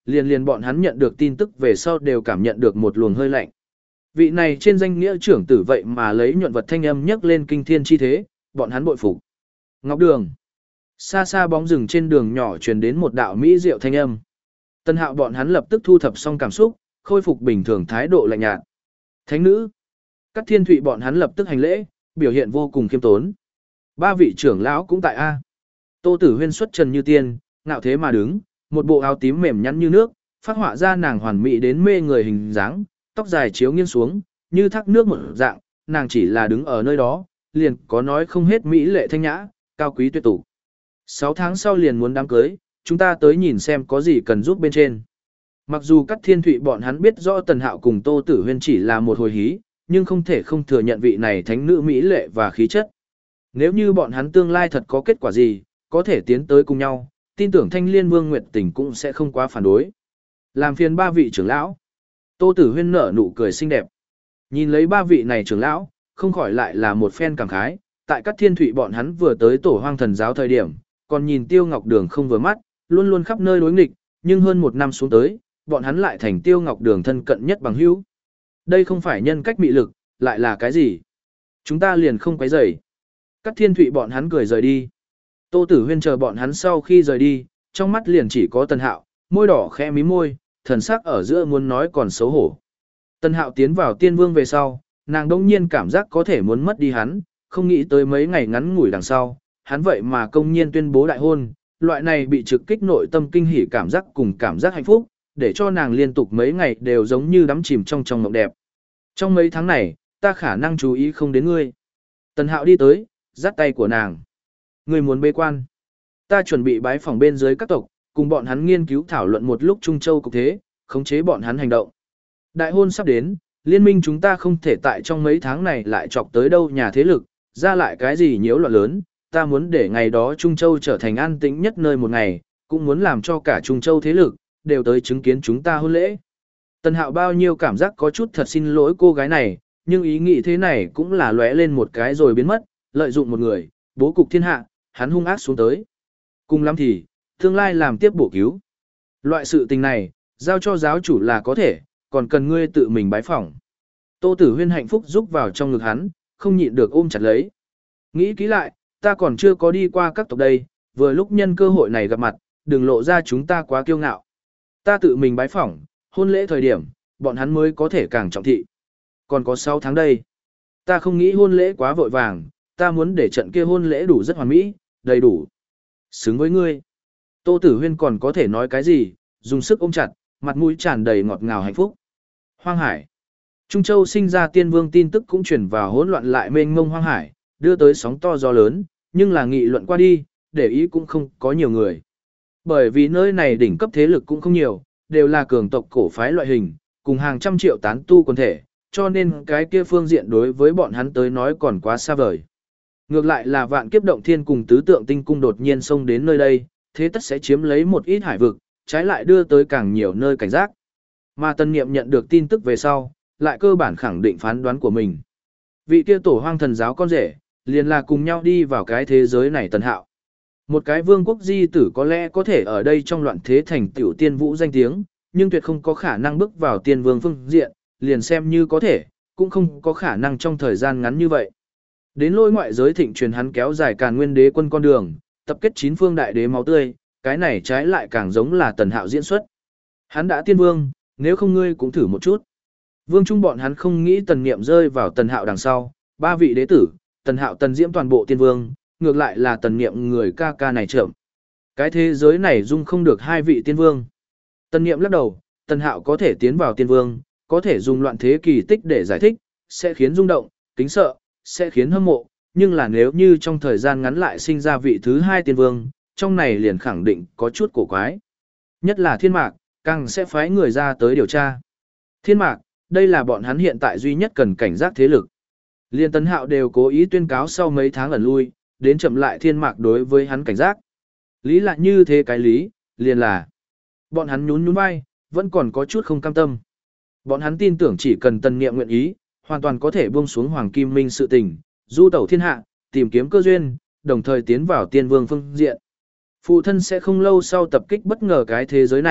liền liền bọn hắn nhận được tin tức về sau đều cảm nhận được một luồng hơi lạnh. Vị này trên danh nghĩa trưởng tử vậy mà lấy nhuận vật thanh âm nhấc lên kinh thiên chi thế, bọn hắn bội phục. Ngọc Đường. Xa xa bóng rừng trên đường nhỏ truyền đến một đạo mỹ diệu thanh âm. Tân Hạo bọn hắn lập tức thu thập xong cảm xúc, khôi phục bình thường thái độ lạnh nhạt. Thánh nữ. Các thiên thụy bọn hắn lập tức hành lễ, biểu hiện vô cùng khiêm tốn. Ba vị trưởng lão cũng tại A. Tô Tử Huyên xuất trần như tiên, ngạo thế mà đứng, một bộ áo tím mềm nhắn như nước, phát họa ra nàng hoàn mỹ đến mê người hình dáng, tóc dài chiếu nghiêng xuống, như thác nước một dạng, nàng chỉ là đứng ở nơi đó, liền có nói không hết mỹ lệ thanh nhã, cao quý tuyệt tục. Sáu tháng sau liền muốn đám cưới, chúng ta tới nhìn xem có gì cần giúp bên trên. Mặc dù các thiên thụy bọn hắn biết rõ Tần Hạo cùng Tô Tử Huyên chỉ là một hồi hí, nhưng không thể không thừa nhận vị này thánh nữ mỹ lệ và khí chất. Nếu như bọn hắn tương lai thật có kết quả gì, có thể tiến tới cùng nhau, tin tưởng Thanh Liên Vương Nguyệt Tình cũng sẽ không quá phản đối. Làm phiền ba vị trưởng lão. Tô Tử Huyên nở nụ cười xinh đẹp. Nhìn lấy ba vị này trưởng lão, không khỏi lại là một phen cảm khái, tại các thiên thụy bọn hắn vừa tới Tổ Hoang Thần giáo thời điểm, còn nhìn Tiêu Ngọc Đường không vừa mắt, luôn luôn khắp nơi đối nghịch, nhưng hơn một năm xuống tới, bọn hắn lại thành Tiêu Ngọc Đường thân cận nhất bằng hữu. Đây không phải nhân cách mị lực, lại là cái gì? Chúng ta liền không quấy rầy. Các thiên thụy bọn hắn cười rời đi. Tô Tử Huyên chờ bọn hắn sau khi rời đi, trong mắt liền chỉ có Tần Hạo, môi đỏ khẽ mí môi, thần sắc ở giữa muốn nói còn xấu hổ. Tần Hạo tiến vào tiên vương về sau, nàng đông nhiên cảm giác có thể muốn mất đi hắn, không nghĩ tới mấy ngày ngắn ngủi đằng sau, hắn vậy mà công nhiên tuyên bố đại hôn, loại này bị trực kích nội tâm kinh hỉ cảm giác cùng cảm giác hạnh phúc, để cho nàng liên tục mấy ngày đều giống như đắm chìm trong trong mộng đẹp. Trong mấy tháng này, ta khả năng chú ý không đến ngươi. Tần Hạo đi tới, dắt tay của nàng. Ngươi muốn bế quan. Ta chuẩn bị bái phỏng bên dưới các tộc, cùng bọn hắn nghiên cứu thảo luận một lúc Trung Châu cục thế, khống chế bọn hắn hành động. Đại hôn sắp đến, liên minh chúng ta không thể tại trong mấy tháng này lại chọc tới đâu nhà thế lực, ra lại cái gì nhiễu loạn lớn, ta muốn để ngày đó Trung Châu trở thành an tĩnh nhất nơi một ngày, cũng muốn làm cho cả Trung Châu thế lực, đều tới chứng kiến chúng ta hôn lễ. Tần Hạo bao nhiêu cảm giác có chút thật xin lỗi cô gái này, nhưng ý nghĩ thế này cũng là lóe lên một cái rồi biến mất, lợi dụng một người, bố cục thiên hạ, hắn hung ác xuống tới. Cùng lắm thì, tương lai làm tiếp bổ cứu. Loại sự tình này, giao cho giáo chủ là có thể, còn cần ngươi tự mình bái phỏng. Tô Tử Huyên hạnh phúc rúc vào trong ngực hắn, không nhịn được ôm chặt lấy. Nghĩ kỹ lại, ta còn chưa có đi qua các tộc đây, vừa lúc nhân cơ hội này gặp mặt, đừng lộ ra chúng ta quá kiêu ngạo. Ta tự mình bái phỏng, hôn lễ thời điểm, bọn hắn mới có thể càng trọng thị. Còn có sáu tháng đây. Ta không nghĩ hôn lễ quá vội vàng, ta muốn để trận kia hôn lễ đủ rất hoàn mỹ, đầy đủ. Xứng với ngươi. Tô Tử Huyên còn có thể nói cái gì, dùng sức ôm chặt, mặt mũi tràn đầy ngọt ngào hạnh phúc. Hoang Hải. Trung Châu sinh ra tiên vương tin tức cũng chuyển vào hỗn loạn lại mênh mông Hoang Hải, đưa tới sóng to gió lớn, nhưng là nghị luận qua đi, để ý cũng không có nhiều người. Bởi vì nơi này đỉnh cấp thế lực cũng không nhiều, đều là cường tộc cổ phái loại hình, cùng hàng trăm triệu tán tu quần thể, cho nên cái kia phương diện đối với bọn hắn tới nói còn quá xa vời. Ngược lại là vạn kiếp động thiên cùng tứ tượng tinh cung đột nhiên xông đến nơi đây, thế tất sẽ chiếm lấy một ít hải vực, trái lại đưa tới càng nhiều nơi cảnh giác. Mà Tân Niệm nhận được tin tức về sau, lại cơ bản khẳng định phán đoán của mình. Vị kia Tổ Hoang Thần giáo con rể, liền là cùng nhau đi vào cái thế giới này Tần Hạo. Một cái vương quốc di tử có lẽ có thể ở đây trong loạn thế thành tiểu tiên vũ danh tiếng, nhưng tuyệt không có khả năng bước vào tiên vương phương diện, liền xem như có thể, cũng không có khả năng trong thời gian ngắn như vậy. Đến lôi ngoại giới thịnh truyền hắn kéo dài Càn Nguyên đế quân con đường, tập kết chín phương đại đế máu tươi, cái này trái lại càng giống là Tần Hạo diễn xuất. Hắn đã tiên vương, nếu không ngươi cũng thử một chút. Vương trung bọn hắn không nghĩ Tần Niệm rơi vào Tần Hạo đằng sau, ba vị đế tử, Tần Hạo Tần Diễm toàn bộ tiên vương, ngược lại là Tần Niệm người ca ca này chậm. Cái thế giới này dung không được hai vị tiên vương. Tần Niệm lắc đầu, Tần Hạo có thể tiến vào tiên vương, có thể dùng loạn thế kỳ tích để giải thích, sẽ khiến rung động, kính sợ, sẽ khiến hâm mộ, nhưng là nếu như trong thời gian ngắn lại sinh ra vị thứ hai tiên vương, trong này liền khẳng định có chút cổ quái. Nhất là Thiên Mạc, càng sẽ phái người ra tới điều tra. Thiên Mạc, đây là bọn hắn hiện tại duy nhất cần cảnh giác thế lực. Liên Tấn Hạo đều cố ý tuyên cáo sau mấy tháng ẩn lui, đến chậm lại Thiên Mạc đối với hắn cảnh giác. Lý lại như thế cái lý, liền là bọn hắn nhún nhún vai, vẫn còn có chút không cam tâm. Bọn hắn tin tưởng chỉ cần Tần Niệm nguyện ý, hoàn toàn có thể buông xuống Hoàng Kim Minh sự tình, du tẩu thiên hạ, tìm kiếm cơ duyên, đồng thời tiến vào tiên vương phương diện. Phụ thân sẽ không lâu sau tập kích bất ngờ cái thế giới này,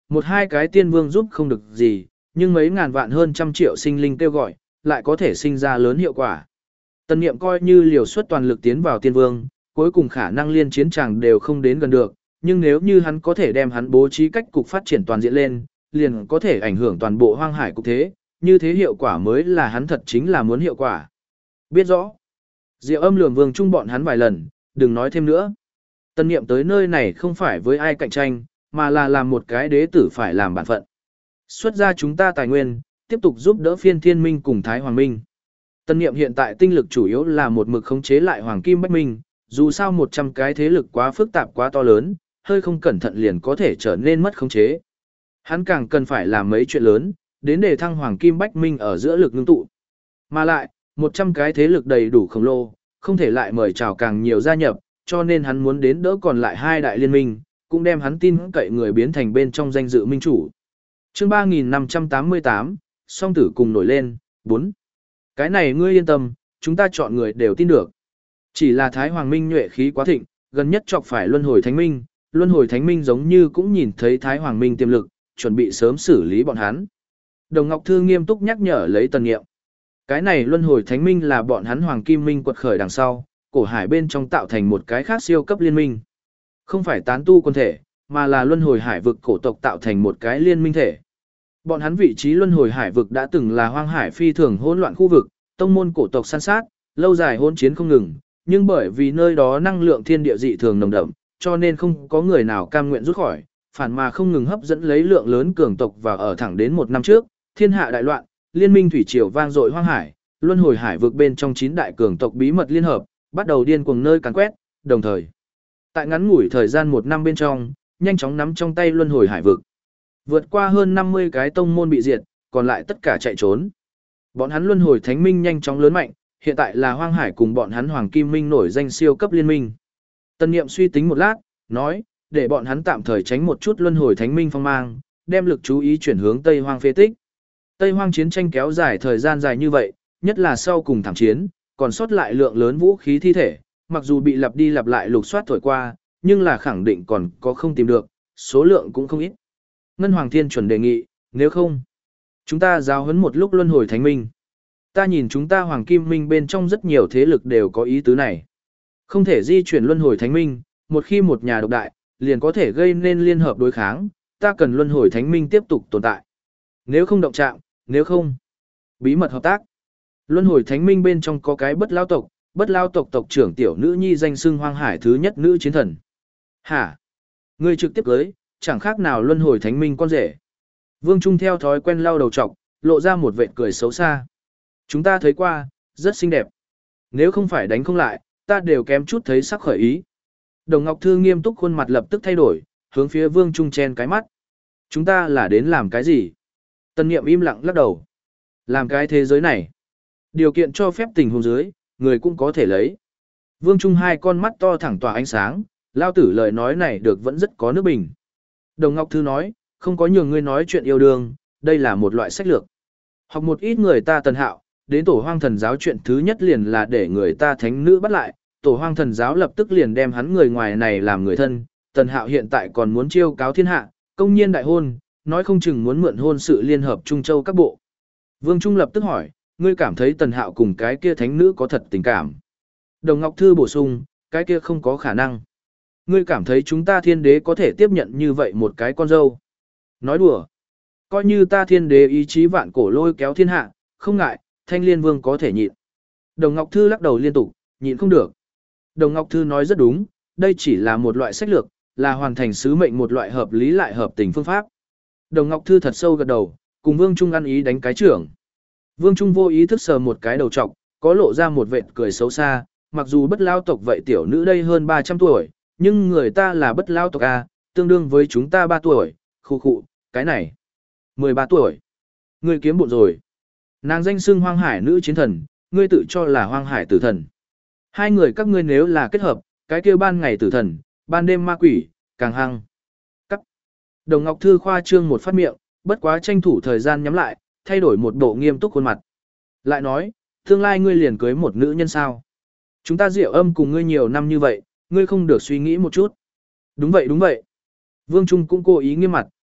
một hai cái tiên vương giúp không được gì, nhưng mấy ngàn vạn hơn trăm triệu sinh linh kêu gọi, lại có thể sinh ra lớn hiệu quả. Tần Niệm coi như liều suất toàn lực tiến vào tiên vương, cuối cùng khả năng liên chiến tràng đều không đến gần được, nhưng nếu như hắn có thể đem hắn bố trí cách cục phát triển toàn diện lên, liền có thể ảnh hưởng toàn bộ hoang hải cục thế, như thế hiệu quả mới là hắn thật chính là muốn hiệu quả. Biết rõ. Diệu Âm lườm Vương Trung bọn hắn vài lần, đừng nói thêm nữa. Tần Niệm tới nơi này không phải với ai cạnh tranh, mà là làm một cái đế tử phải làm bản phận. Xuất ra chúng ta tài nguyên, tiếp tục giúp đỡ Phiên Thiên Minh cùng Thái Hoàng Minh. Tần Niệm hiện tại tinh lực chủ yếu là một mực khống chế lại Hoàng Kim Bách Minh, dù sao một trăm cái thế lực quá phức tạp quá to lớn, hơi không cẩn thận liền có thể trở nên mất khống chế. Hắn càng cần phải làm mấy chuyện lớn, đến để thăng Hoàng Kim Bách Minh ở giữa lực ngưng tụ. Mà lại, một trăm cái thế lực đầy đủ khổng lồ, không thể lại mời chào càng nhiều gia nhập, cho nên hắn muốn đến đỡ còn lại hai đại liên minh, cũng đem hắn tin cậy người biến thành bên trong danh dự minh chủ. Chương ba nghìn năm trăm tám mươi tám, song tử cùng nổi lên, bốn. Cái này ngươi yên tâm, chúng ta chọn người đều tin được. Chỉ là Thái Hoàng Minh nhuệ khí quá thịnh, gần nhất chọc phải Luân Hồi Thánh Minh, Luân Hồi Thánh Minh giống như cũng nhìn thấy Thái Hoàng Minh tiềm lực, chuẩn bị sớm xử lý bọn hắn. Đồng Ngọc Thư nghiêm túc nhắc nhở lấy Tần Niệm. Cái này Luân Hồi Thánh Minh là bọn hắn Hoàng Kim Minh quật khởi đằng sau, cổ hải bên trong tạo thành một cái khác siêu cấp liên minh. Không phải tán tu quân thể, mà là Luân Hồi Hải vực cổ tộc tạo thành một cái liên minh thể. Bọn hắn vị trí Luân Hồi Hải vực đã từng là hoang hải phi thường hỗn loạn khu vực, tông môn cổ tộc săn sát, lâu dài hỗn chiến không ngừng, nhưng bởi vì nơi đó năng lượng thiên địa dị thường nồng đậm, cho nên không có người nào cam nguyện rút khỏi, phản mà không ngừng hấp dẫn lấy lượng lớn cường tộc vào ở thẳng đến một năm trước, thiên hạ đại loạn, liên minh thủy triều vang dội hoang hải, Luân Hồi Hải vực bên trong chín đại cường tộc bí mật liên hợp, bắt đầu điên cuồng nơi càn quét, đồng thời tại ngắn ngủi thời gian một năm bên trong, nhanh chóng nắm trong tay Luân Hồi Hải vực. Vượt qua hơn năm mươi cái tông môn bị diệt, còn lại tất cả chạy trốn. Bọn hắn Luân Hồi Thánh Minh nhanh chóng lớn mạnh, hiện tại là Hoang Hải cùng bọn hắn Hoàng Kim Minh nổi danh siêu cấp liên minh. Tần Niệm suy tính một lát, nói, để bọn hắn tạm thời tránh một chút Luân Hồi Thánh Minh phong mang, đem lực chú ý chuyển hướng Tây Hoang phế tích. Tây Hoang chiến tranh kéo dài thời gian dài như vậy, nhất là sau cùng thảm chiến, còn sót lại lượng lớn vũ khí thi thể, mặc dù bị lặp đi lặp lại lục soát thổi qua, nhưng là khẳng định còn có không tìm được, số lượng cũng không ít. Ngân Hoàng Thiên chuẩn đề nghị, nếu không, chúng ta giáo huấn một lúc Luân Hồi Thánh Minh. Ta nhìn chúng ta Hoàng Kim Minh bên trong rất nhiều thế lực đều có ý tứ này. Không thể di chuyển Luân Hồi Thánh Minh, một khi một nhà độc đại, liền có thể gây nên liên hợp đối kháng, ta cần Luân Hồi Thánh Minh tiếp tục tồn tại. Nếu không động chạm, nếu không, bí mật hợp tác. Luân Hồi Thánh Minh bên trong có cái Bất Lao tộc, Bất Lao tộc tộc trưởng tiểu nữ nhi danh xưng Hoang Hải thứ nhất nữ chiến thần. Hả? Ngươi trực tiếp cưới, chẳng khác nào Luân Hồi Thánh Minh con rể. Vương Trung theo thói quen lau đầu trọc, lộ ra một vệt cười xấu xa. Chúng ta thấy qua, rất xinh đẹp. Nếu không phải đánh không lại, ta đều kém chút thấy sắc khởi ý. Đồng Ngọc Thư nghiêm túc khuôn mặt lập tức thay đổi, hướng phía Vương Trung chen cái mắt. Chúng ta là đến làm cái gì? Tân Niệm im lặng lắc đầu. Làm cái thế giới này. Điều kiện cho phép tình huống dưới, người cũng có thể lấy. Vương Trung hai con mắt to thẳng tỏa ánh sáng, lao tử lời nói này được vẫn rất có nước bình. Đồng Ngọc Thư nói, không có nhường ngươi nói chuyện yêu đương, đây là một loại sách lược. Học một ít người ta Tần Hạo, đến tổ hoang thần giáo chuyện thứ nhất liền là để người ta thánh nữ bắt lại, tổ hoang thần giáo lập tức liền đem hắn người ngoài này làm người thân. Tần Hạo hiện tại còn muốn chiêu cáo thiên hạ, công nhiên đại hôn, nói không chừng muốn mượn hôn sự liên hợp Trung Châu các bộ. Vương Trung lập tức hỏi, ngươi cảm thấy Tần Hạo cùng cái kia thánh nữ có thật tình cảm? Đồng Ngọc Thư bổ sung, cái kia không có khả năng. Ngươi cảm thấy chúng ta thiên đế có thể tiếp nhận như vậy một cái con dâu? Nói đùa. Coi như ta thiên đế ý chí vạn cổ lôi kéo thiên hạ, không ngại, Thanh Liên Vương có thể nhịn. Đồng Ngọc Thư lắc đầu liên tục, nhịn không được. Đồng Ngọc Thư nói rất đúng, đây chỉ là một loại sách lược, là hoàn thành sứ mệnh một loại hợp lý lại hợp tình phương pháp. Đồng Ngọc Thư thật sâu gật đầu, cùng Vương Trung ăn ý đánh cái trưởng. Vương Trung vô ý thức sờ một cái đầu trọc, có lộ ra một vệt cười xấu xa, mặc dù Bất Lao tộc vậy tiểu nữ đây hơn ba trăm tuổi, nhưng người ta là Bất Lao tộc A, tương đương với chúng ta ba tuổi, khu khụ, cái này, mười ba tuổi. Ngươi kiếm bộn rồi. Nàng danh xưng Hoang Hải nữ chiến thần, ngươi tự cho là Hoang Hải tử thần. Hai người các ngươi nếu là kết hợp, cái kia ban ngày tử thần, ban đêm ma quỷ, càng hăng. Cắt. Đồng Ngọc Thư khoa trương một phát miệng, bất quá tranh thủ thời gian nhắm lại, thay đổi một bộ nghiêm túc khuôn mặt. Lại nói, tương lai ngươi liền cưới một nữ nhân sao? Chúng ta Diệu Âm cùng ngươi nhiều năm như vậy, ngươi không được suy nghĩ một chút. Đúng vậy đúng vậy. Vương Trung cũng cố ý nghiêm mặt,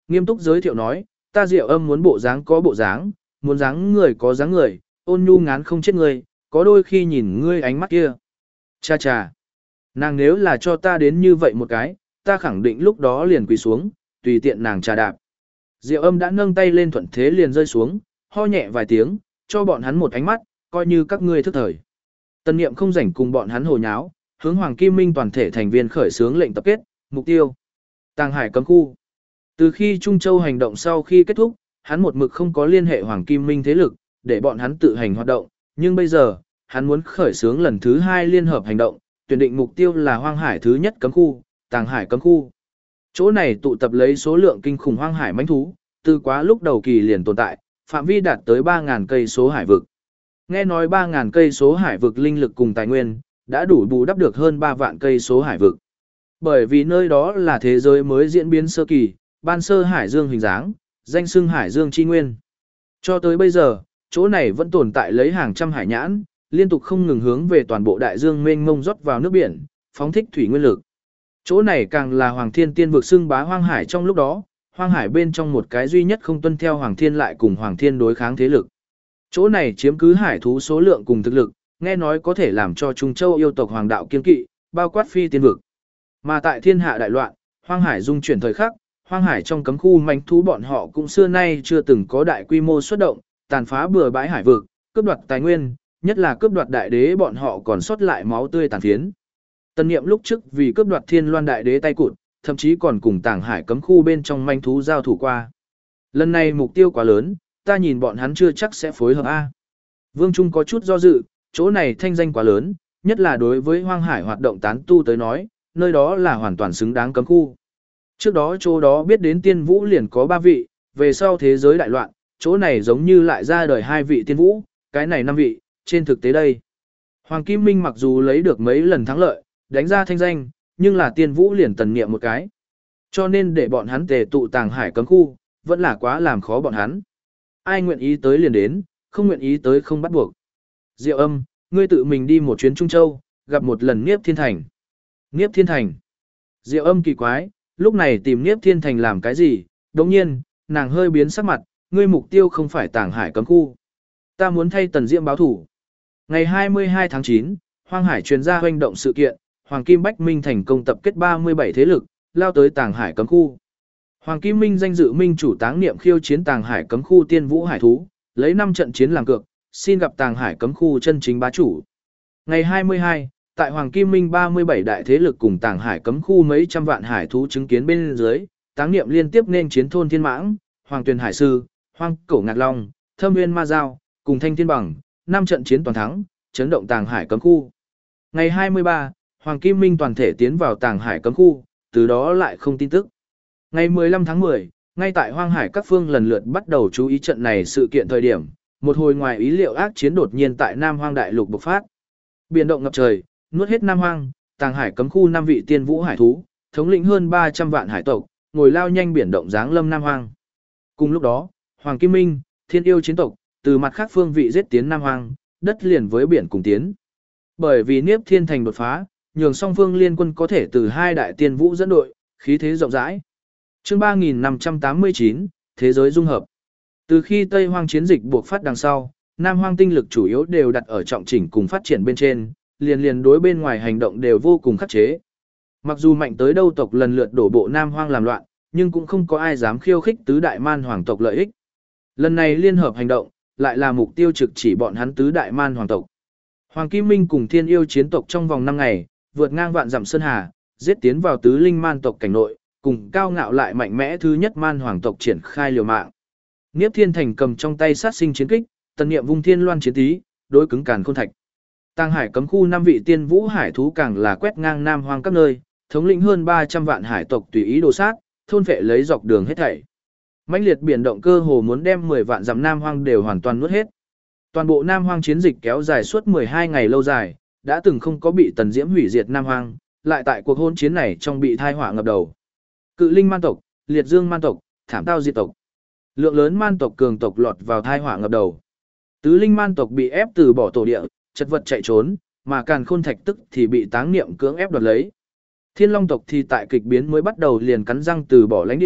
Nghiêm túc giới thiệu nói, ta Diệu Âm muốn bộ dáng có bộ dáng, muốn dáng người có dáng người, ôn nhu ngán không chết người, có đôi khi nhìn ngươi ánh mắt kia. Cha cha, nàng nếu là cho ta đến như vậy một cái, ta khẳng định lúc đó liền quỳ xuống, tùy tiện nàng trà đạp. Diệu Âm đã nâng tay lên thuận thế liền rơi xuống, ho nhẹ vài tiếng, cho bọn hắn một ánh mắt, coi như các ngươi thức thời. Tân Niệm không rảnh cùng bọn hắn hồ nháo, hướng Hoàng Kim Minh toàn thể thành viên khởi xướng lệnh tập kết, mục tiêu. Tàng Hải cấm khu. Từ khi Trung Châu hành động sau khi kết thúc, hắn một mực không có liên hệ Hoàng Kim Minh thế lực, để bọn hắn tự hành hoạt động, nhưng bây giờ, hắn muốn khởi xướng lần thứ hai liên hợp hành động, tuyển định mục tiêu là Hoang Hải thứ nhất cấm khu, Tàng Hải cấm khu. Chỗ này tụ tập lấy số lượng kinh khủng hoang hải mãnh thú, từ quá lúc đầu kỳ liền tồn tại, phạm vi đạt tới ba nghìn cây số hải vực. Nghe nói ba nghìn cây số hải vực linh lực cùng tài nguyên, đã đủ bù đắp được hơn ba vạn cây số hải vực. Bởi vì nơi đó là thế giới mới diễn biến sơ kỳ, ban sơ hải dương hình dáng, danh xưng hải dương chi nguyên. Cho tới bây giờ, chỗ này vẫn tồn tại lấy hàng trăm hải nhãn, liên tục không ngừng hướng về toàn bộ đại dương mênh mông rót vào nước biển, phóng thích thủy nguyên lực. Chỗ này càng là Hoàng Thiên Tiên vực xưng bá hoang hải trong lúc đó, hoang hải bên trong một cái duy nhất không tuân theo Hoàng Thiên lại cùng Hoàng Thiên đối kháng thế lực. Chỗ này chiếm cứ hải thú số lượng cùng thực lực, nghe nói có thể làm cho Trung Châu yêu tộc hoàng đạo kiên kỵ, bao quát phi tiên vực. Mà tại thiên hạ đại loạn, hoang hải dung chuyển thời khắc, hoang hải trong cấm khu manh thú bọn họ cũng xưa nay chưa từng có đại quy mô xuất động, tàn phá bừa bãi hải vực, cướp đoạt tài nguyên, nhất là cướp đoạt đại đế bọn họ còn sót lại máu tươi tàn phiến. Tân Niệm lúc trước vì cướp đoạt Thiên Loan đại đế tay cụt, thậm chí còn cùng Tàng Hải cấm khu bên trong manh thú giao thủ qua. Lần này mục tiêu quá lớn, ta nhìn bọn hắn chưa chắc sẽ phối hợp a. Vương Trung có chút do dự, chỗ này thanh danh quá lớn, nhất là đối với hoang hải hoạt động tán tu tới nói, nơi đó là hoàn toàn xứng đáng cấm khu. Trước đó chỗ đó biết đến tiên vũ liền có ba vị, về sau thế giới đại loạn, chỗ này giống như lại ra đời hai vị tiên vũ, cái này năm vị, trên thực tế đây. Hoàng Kim Minh mặc dù lấy được mấy lần thắng lợi, đánh ra thanh danh, nhưng là tiên vũ liền tần niệm một cái. Cho nên để bọn hắn tề tụ Tàng Hải cấm khu, vẫn là quá làm khó bọn hắn. Ai nguyện ý tới liền đến, không nguyện ý tới không bắt buộc. Diệu Âm, ngươi tự mình đi một chuyến Trung Châu, gặp một lần Niếp Thiên Thành. Niếp Thiên Thành. Diệu Âm kỳ quái, lúc này tìm Niếp Thiên Thành làm cái gì? Đồng nhiên, nàng hơi biến sắc mặt, ngươi mục tiêu không phải Tàng Hải cấm khu. Ta muốn thay Tần Diễm báo thủ. Ngày hai mươi hai tháng chín, Hoang Hải truyền ra hoành động sự kiện, Hoàng Kim Bách Minh thành công tập kết ba mươi bảy thế lực, lao tới Tàng Hải cấm khu. Hoàng Kim Minh danh dự minh chủ Táng Niệm khiêu chiến Tàng Hải cấm khu tiên vũ hải thú, lấy năm trận chiến làm cược, xin gặp Tàng Hải cấm khu chân chính bá chủ. Ngày hai mươi hai, tại Hoàng Kim Minh ba mươi bảy đại thế lực cùng Tàng Hải cấm khu mấy trăm vạn hải thú chứng kiến bên dưới, Táng Niệm liên tiếp nên chiến thôn Thiên Mãng, Hoàng Tuyền Hải Sư, Hoang Cổ Ngạc Long, Thâm Nguyên Ma Giao, cùng Thanh Thiên Bằng, năm trận chiến toàn thắng, chấn động Tàng Hải cấm khu. Ngày hai mươi ba, Hoàng Kim Minh toàn thể tiến vào Tàng Hải cấm khu, từ đó lại không tin tức. Ngày mười lăm tháng mười, ngay tại Hoang Hải các phương lần lượt bắt đầu chú ý trận này sự kiện thời điểm, một hồi ngoài ý liệu ác chiến đột nhiên tại Nam Hoang đại lục bộc phát. Biển động ngập trời, nuốt hết Nam Hoang, Tàng Hải cấm khu năm vị tiên vũ hải thú, thống lĩnh hơn ba trăm vạn hải tộc, ngồi lao nhanh biển động giáng lâm Nam Hoang. Cùng lúc đó, Hoàng Kim Minh, Thiên Yêu chiến tộc, từ mặt khác phương vị giết tiến Nam Hoang, đất liền với biển cùng tiến. Bởi vì Niếp Thiên Thành đột phá, nhường song phương liên quân có thể từ hai đại tiên vũ dẫn đội, khí thế rộng rãi. Chương ba nghìn năm trăm tám mươi chín, Thế giới dung hợp. Từ khi Tây Hoang chiến dịch buộc phát đằng sau, Nam Hoang tinh lực chủ yếu đều đặt ở trọng chỉnh cùng phát triển bên trên, liền liền đối bên ngoài hành động đều vô cùng khắc chế. Mặc dù mạnh tới đâu tộc lần lượt đổ bộ Nam Hoang làm loạn, nhưng cũng không có ai dám khiêu khích tứ đại man hoàng tộc lợi ích. Lần này liên hợp hành động, lại là mục tiêu trực chỉ bọn hắn tứ đại man hoàng tộc. Hoàng Kim Minh cùng Thiên Yêu chiến tộc trong vòng năm ngày, vượt ngang vạn dặm sơn hà, giết tiến vào tứ linh man tộc cảnh nội, cùng cao ngạo lại mạnh mẽ thứ nhất man hoàng tộc triển khai liều mạng. Niếp Thiên Thành cầm trong tay sát sinh chiến kích, Tần Niệm vung Thiên Loan chiến tí, đối cứng càn khôn thạch. Tàng Hải cấm khu năm vị tiên vũ hải thú càng là quét ngang Nam Hoang các nơi, thống lĩnh hơn ba trăm vạn hải tộc tùy ý đồ sát, thôn phệ lấy dọc đường hết thảy. Mãnh liệt biển động cơ hồ muốn đem mười vạn dặm Nam Hoang đều hoàn toàn nuốt hết. Toàn bộ Nam Hoang chiến dịch kéo dài suốt mười hai ngày lâu dài, đã từng không có bị Tần Diễm hủy diệt Nam Hoang, lại tại cuộc hôn chiến này trong bị thai họa ngập đầu. Cự linh man tộc, liệt dương man tộc, thảm tao diệt tộc. Lượng lớn man tộc cường tộc lọt vào thai họa ngập đầu. Tứ linh man tộc bị ép từ bỏ tổ địa, chật vật chạy trốn, mà càn khôn thạch tức thì bị Táng Niệm cưỡng ép đoạt lấy. Thiên long tộc thì tại kịch biến mới bắt đầu liền cắn răng từ bỏ lãnh địa,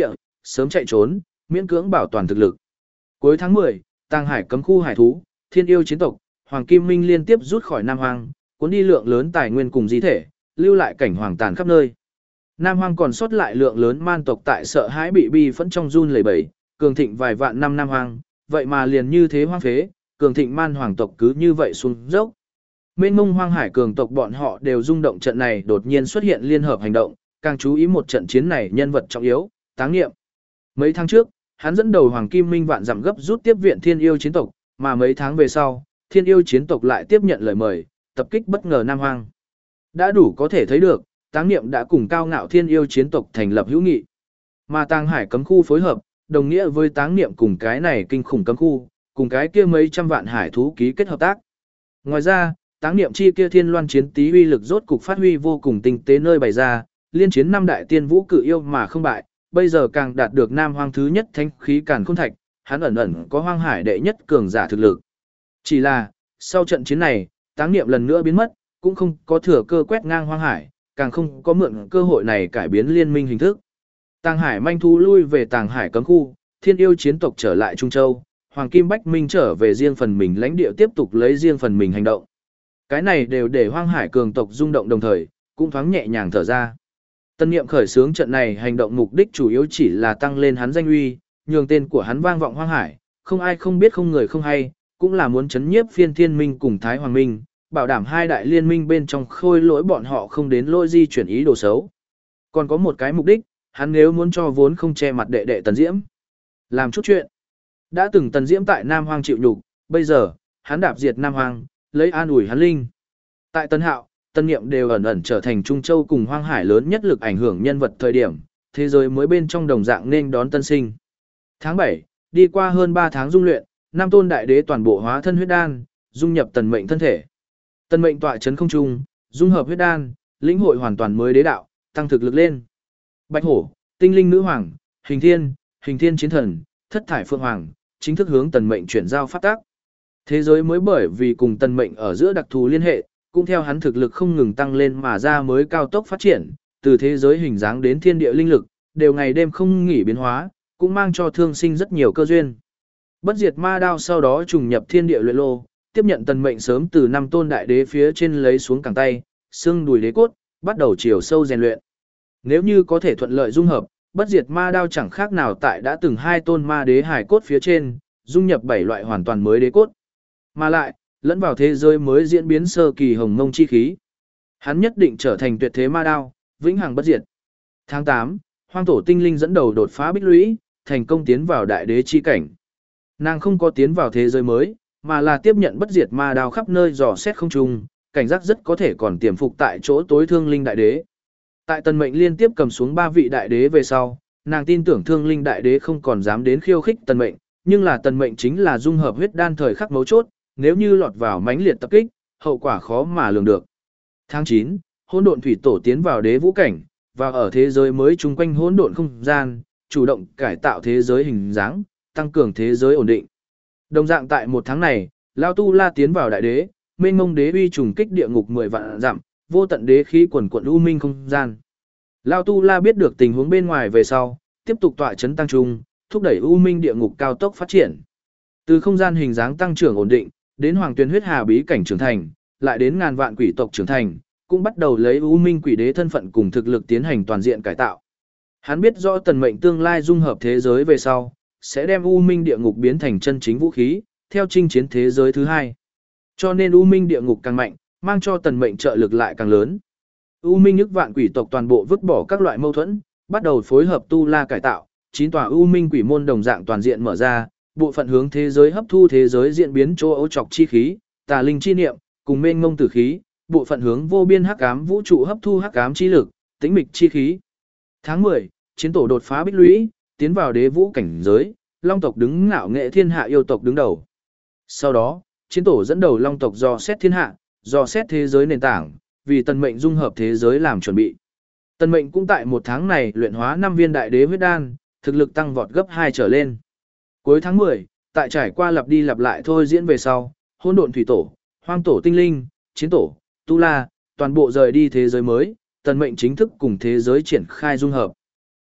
sớm chạy trốn, miễn cưỡng bảo toàn thực lực. Cuối tháng mười, Tàng Hải cấm khu hải thú, Thiên yêu chiến tộc, Hoàng Kim Minh liên tiếp rút khỏi Nam Hoang, cuốn đi lượng lớn tài nguyên cùng di thể, lưu lại cảnh hoàng tàn khắp nơi. Nam Hoang còn sót lại lượng lớn man tộc tại sợ hãi bị bi phẫn trong run lẩy bẩy, cường thịnh vài vạn năm Nam Hoang, vậy mà liền như thế hoang phế, cường thịnh man hoàng tộc cứ như vậy xuống dốc. Mênh mông hoang hải cường tộc bọn họ đều rung động trận này đột nhiên xuất hiện liên hợp hành động, càng chú ý một trận chiến này nhân vật trọng yếu, Táng Niệm. Mấy tháng trước, hắn dẫn đầu Hoàng Kim Minh vạn dặm gấp rút tiếp viện Thiên yêu chiến tộc, mà mấy tháng về sau, Thiên yêu chiến tộc lại tiếp nhận lời mời, tập kích bất ngờ Nam Hoang. Đã đủ có thể thấy được, Táng Niệm đã cùng cao ngạo Thiên yêu chiến tộc thành lập hữu nghị. Mà Tàng Hải cấm khu phối hợp, đồng nghĩa với Táng Niệm cùng cái này kinh khủng cấm khu, cùng cái kia mấy trăm vạn hải thú ký kết hợp tác. Ngoài ra, Táng Niệm chi kia Thiên Loan chiến tí uy lực rốt cục phát huy vô cùng tinh tế nơi bày ra, liên chiến năm đại tiên vũ cự yêu mà không bại, bây giờ càng đạt được Nam Hoang thứ nhất thánh khí càn khôn thạch, hắn ẩn ẩn có hoang hải đệ nhất cường giả thực lực. Chỉ là, sau trận chiến này, Táng Niệm lần nữa biến mất, cũng không có thừa cơ quét ngang hoang hải, càng không có mượn cơ hội này cải biến liên minh hình thức. Tàng Hải manh thú lui về Tàng Hải cấm khu, Thiên yêu chiến tộc trở lại Trung Châu, Hoàng Kim Bách Minh trở về riêng phần mình lãnh địa tiếp tục lấy riêng phần mình hành động. Cái này đều để hoang hải cường tộc rung động đồng thời, cũng thoáng nhẹ nhàng thở ra. Tân Niệm khởi xướng trận này hành động mục đích chủ yếu chỉ là tăng lên hắn danh uy, nhường tên của hắn vang vọng hoang hải, không ai không biết không người không hay, cũng là muốn chấn nhiếp Phiên Thiên Minh cùng Thái Hoàng Minh, bảo đảm hai đại liên minh bên trong khôi lỗi bọn họ không đến lỗi di chuyển ý đồ xấu. Còn có một cái mục đích, hắn nếu muốn cho vốn không che mặt đệ đệ Tần Diễm, làm chút chuyện. Đã từng Tần Diễm tại Nam Hoang chịu nhục, bây giờ, hắn đạp diệt Nam Hoang, lấy an ủi hắn linh. Tại Tân Hạo, Tân Niệm đều ẩn ẩn trở thành Trung Châu cùng hoang hải lớn nhất lực ảnh hưởng nhân vật thời điểm, thế giới mới bên trong đồng dạng nên đón tân sinh. Tháng bảy, đi qua hơn ba tháng dung luyện, Nam Tôn Đại Đế toàn bộ hóa thân huyết đan, dung nhập tần mệnh thân thể. Tần mệnh tọa chấn không trung, dung hợp huyết đan, lĩnh hội hoàn toàn mới đế đạo, tăng thực lực lên. Bạch hổ, tinh linh nữ hoàng, hình thiên, hình thiên chiến thần, thất thải phượng hoàng, chính thức hướng tần mệnh chuyển giao pháp tác. Thế giới mới bởi vì cùng tần mệnh ở giữa đặc thù liên hệ, cũng theo hắn thực lực không ngừng tăng lên mà ra mới cao tốc phát triển, từ thế giới hình dáng đến thiên địa linh lực, đều ngày đêm không nghỉ biến hóa, cũng mang cho thương sinh rất nhiều cơ duyên. Bất diệt ma đao sau đó trùng nhập thiên địa luyện lô, tiếp nhận tần mệnh sớm từ năm tôn đại đế phía trên lấy xuống cẳng tay, xương đùi đế cốt, bắt đầu chiều sâu rèn luyện. Nếu như có thể thuận lợi dung hợp, bất diệt ma đao chẳng khác nào tại đã từng hai tôn ma đế hải cốt phía trên, dung nhập bảy loại hoàn toàn mới đế cốt. Mà lại, lẫn vào thế giới mới diễn biến sơ kỳ hồng mông chi khí. Hắn nhất định trở thành tuyệt thế ma đao, vĩnh hằng bất diệt. Tháng tám, Hoang tổ tinh linh dẫn đầu đột phá bích lũy, thành công tiến vào đại đế chi cảnh. Nàng không có tiến vào thế giới mới, mà là tiếp nhận bất diệt ma đao khắp nơi dò xét không trung, cảnh giác rất có thể còn tiềm phục tại chỗ tối thương linh đại đế. Tại tần mệnh liên tiếp cầm xuống ba vị đại đế về sau, nàng tin tưởng thương linh đại đế không còn dám đến khiêu khích tần mệnh, nhưng là tần mệnh chính là dung hợp huyết đan thời khắc mấu chốt, nếu như lọt vào mãnh liệt tập kích, hậu quả khó mà lường được. Tháng chín, hỗn độn thủy tổ tiến vào đế vũ cảnh, và ở thế giới mới chung quanh hỗn độn không gian, chủ động cải tạo thế giới hình dáng, tăng cường thế giới ổn định. Đồng dạng tại một tháng này, Lao Tu La tiến vào đại đế, mênh mông đế uy trùng kích địa ngục mười vạn dặm, vô tận đế khí quần quận u minh không gian. Lao Tu La biết được tình huống bên ngoài về sau, tiếp tục tọa chấn tăng trung, thúc đẩy u minh địa ngục cao tốc phát triển. Từ không gian hình dáng tăng trưởng ổn định, đến hoàng tuyển huyết hà bí cảnh trưởng thành, lại đến ngàn vạn quỷ tộc trưởng thành, cũng bắt đầu lấy u minh quỷ đế thân phận cùng thực lực tiến hành toàn diện cải tạo. Hắn biết rõ tần mệnh tương lai dung hợp thế giới về sau, sẽ đem u minh địa ngục biến thành chân chính vũ khí, theo chinh chiến thế giới thứ hai. Cho nên u minh địa ngục càng mạnh, mang cho tần mệnh trợ lực lại càng lớn. U minh nhức vạn quỷ tộc toàn bộ vứt bỏ các loại mâu thuẫn, bắt đầu phối hợp tu la cải tạo, chín tòa u minh quỷ môn đồng dạng toàn diện mở ra, bộ phận hướng thế giới hấp thu thế giới diễn biến chỗ ấu trọc chi khí, tà linh chi niệm, cùng mênh ngông tử khí, bộ phận hướng vô biên hắc ám vũ trụ hấp thu hắc ám chi lực, tĩnh mịch chi khí. Tháng mười, chiến tổ đột phá bích lũy, tiến vào đế vũ cảnh giới, long tộc đứng ngạo nghệ thiên hạ yêu tộc đứng đầu. Sau đó, chiến tổ dẫn đầu long tộc dò xét thiên hạ, dò xét thế giới nền tảng, vì tần mệnh dung hợp thế giới làm chuẩn bị. Tần mệnh cũng tại một tháng này luyện hóa năm viên đại đế huyết đan, thực lực tăng vọt gấp hai trở lên. Cuối tháng mười, tại trải qua lặp đi lặp lại thôi diễn về sau, hỗn độn thủy tổ, hoang tổ tinh linh, chiến tổ, tu la, toàn bộ rời đi thế giới mới, tần mệnh chính thức cùng thế giới triển khai dung hợp.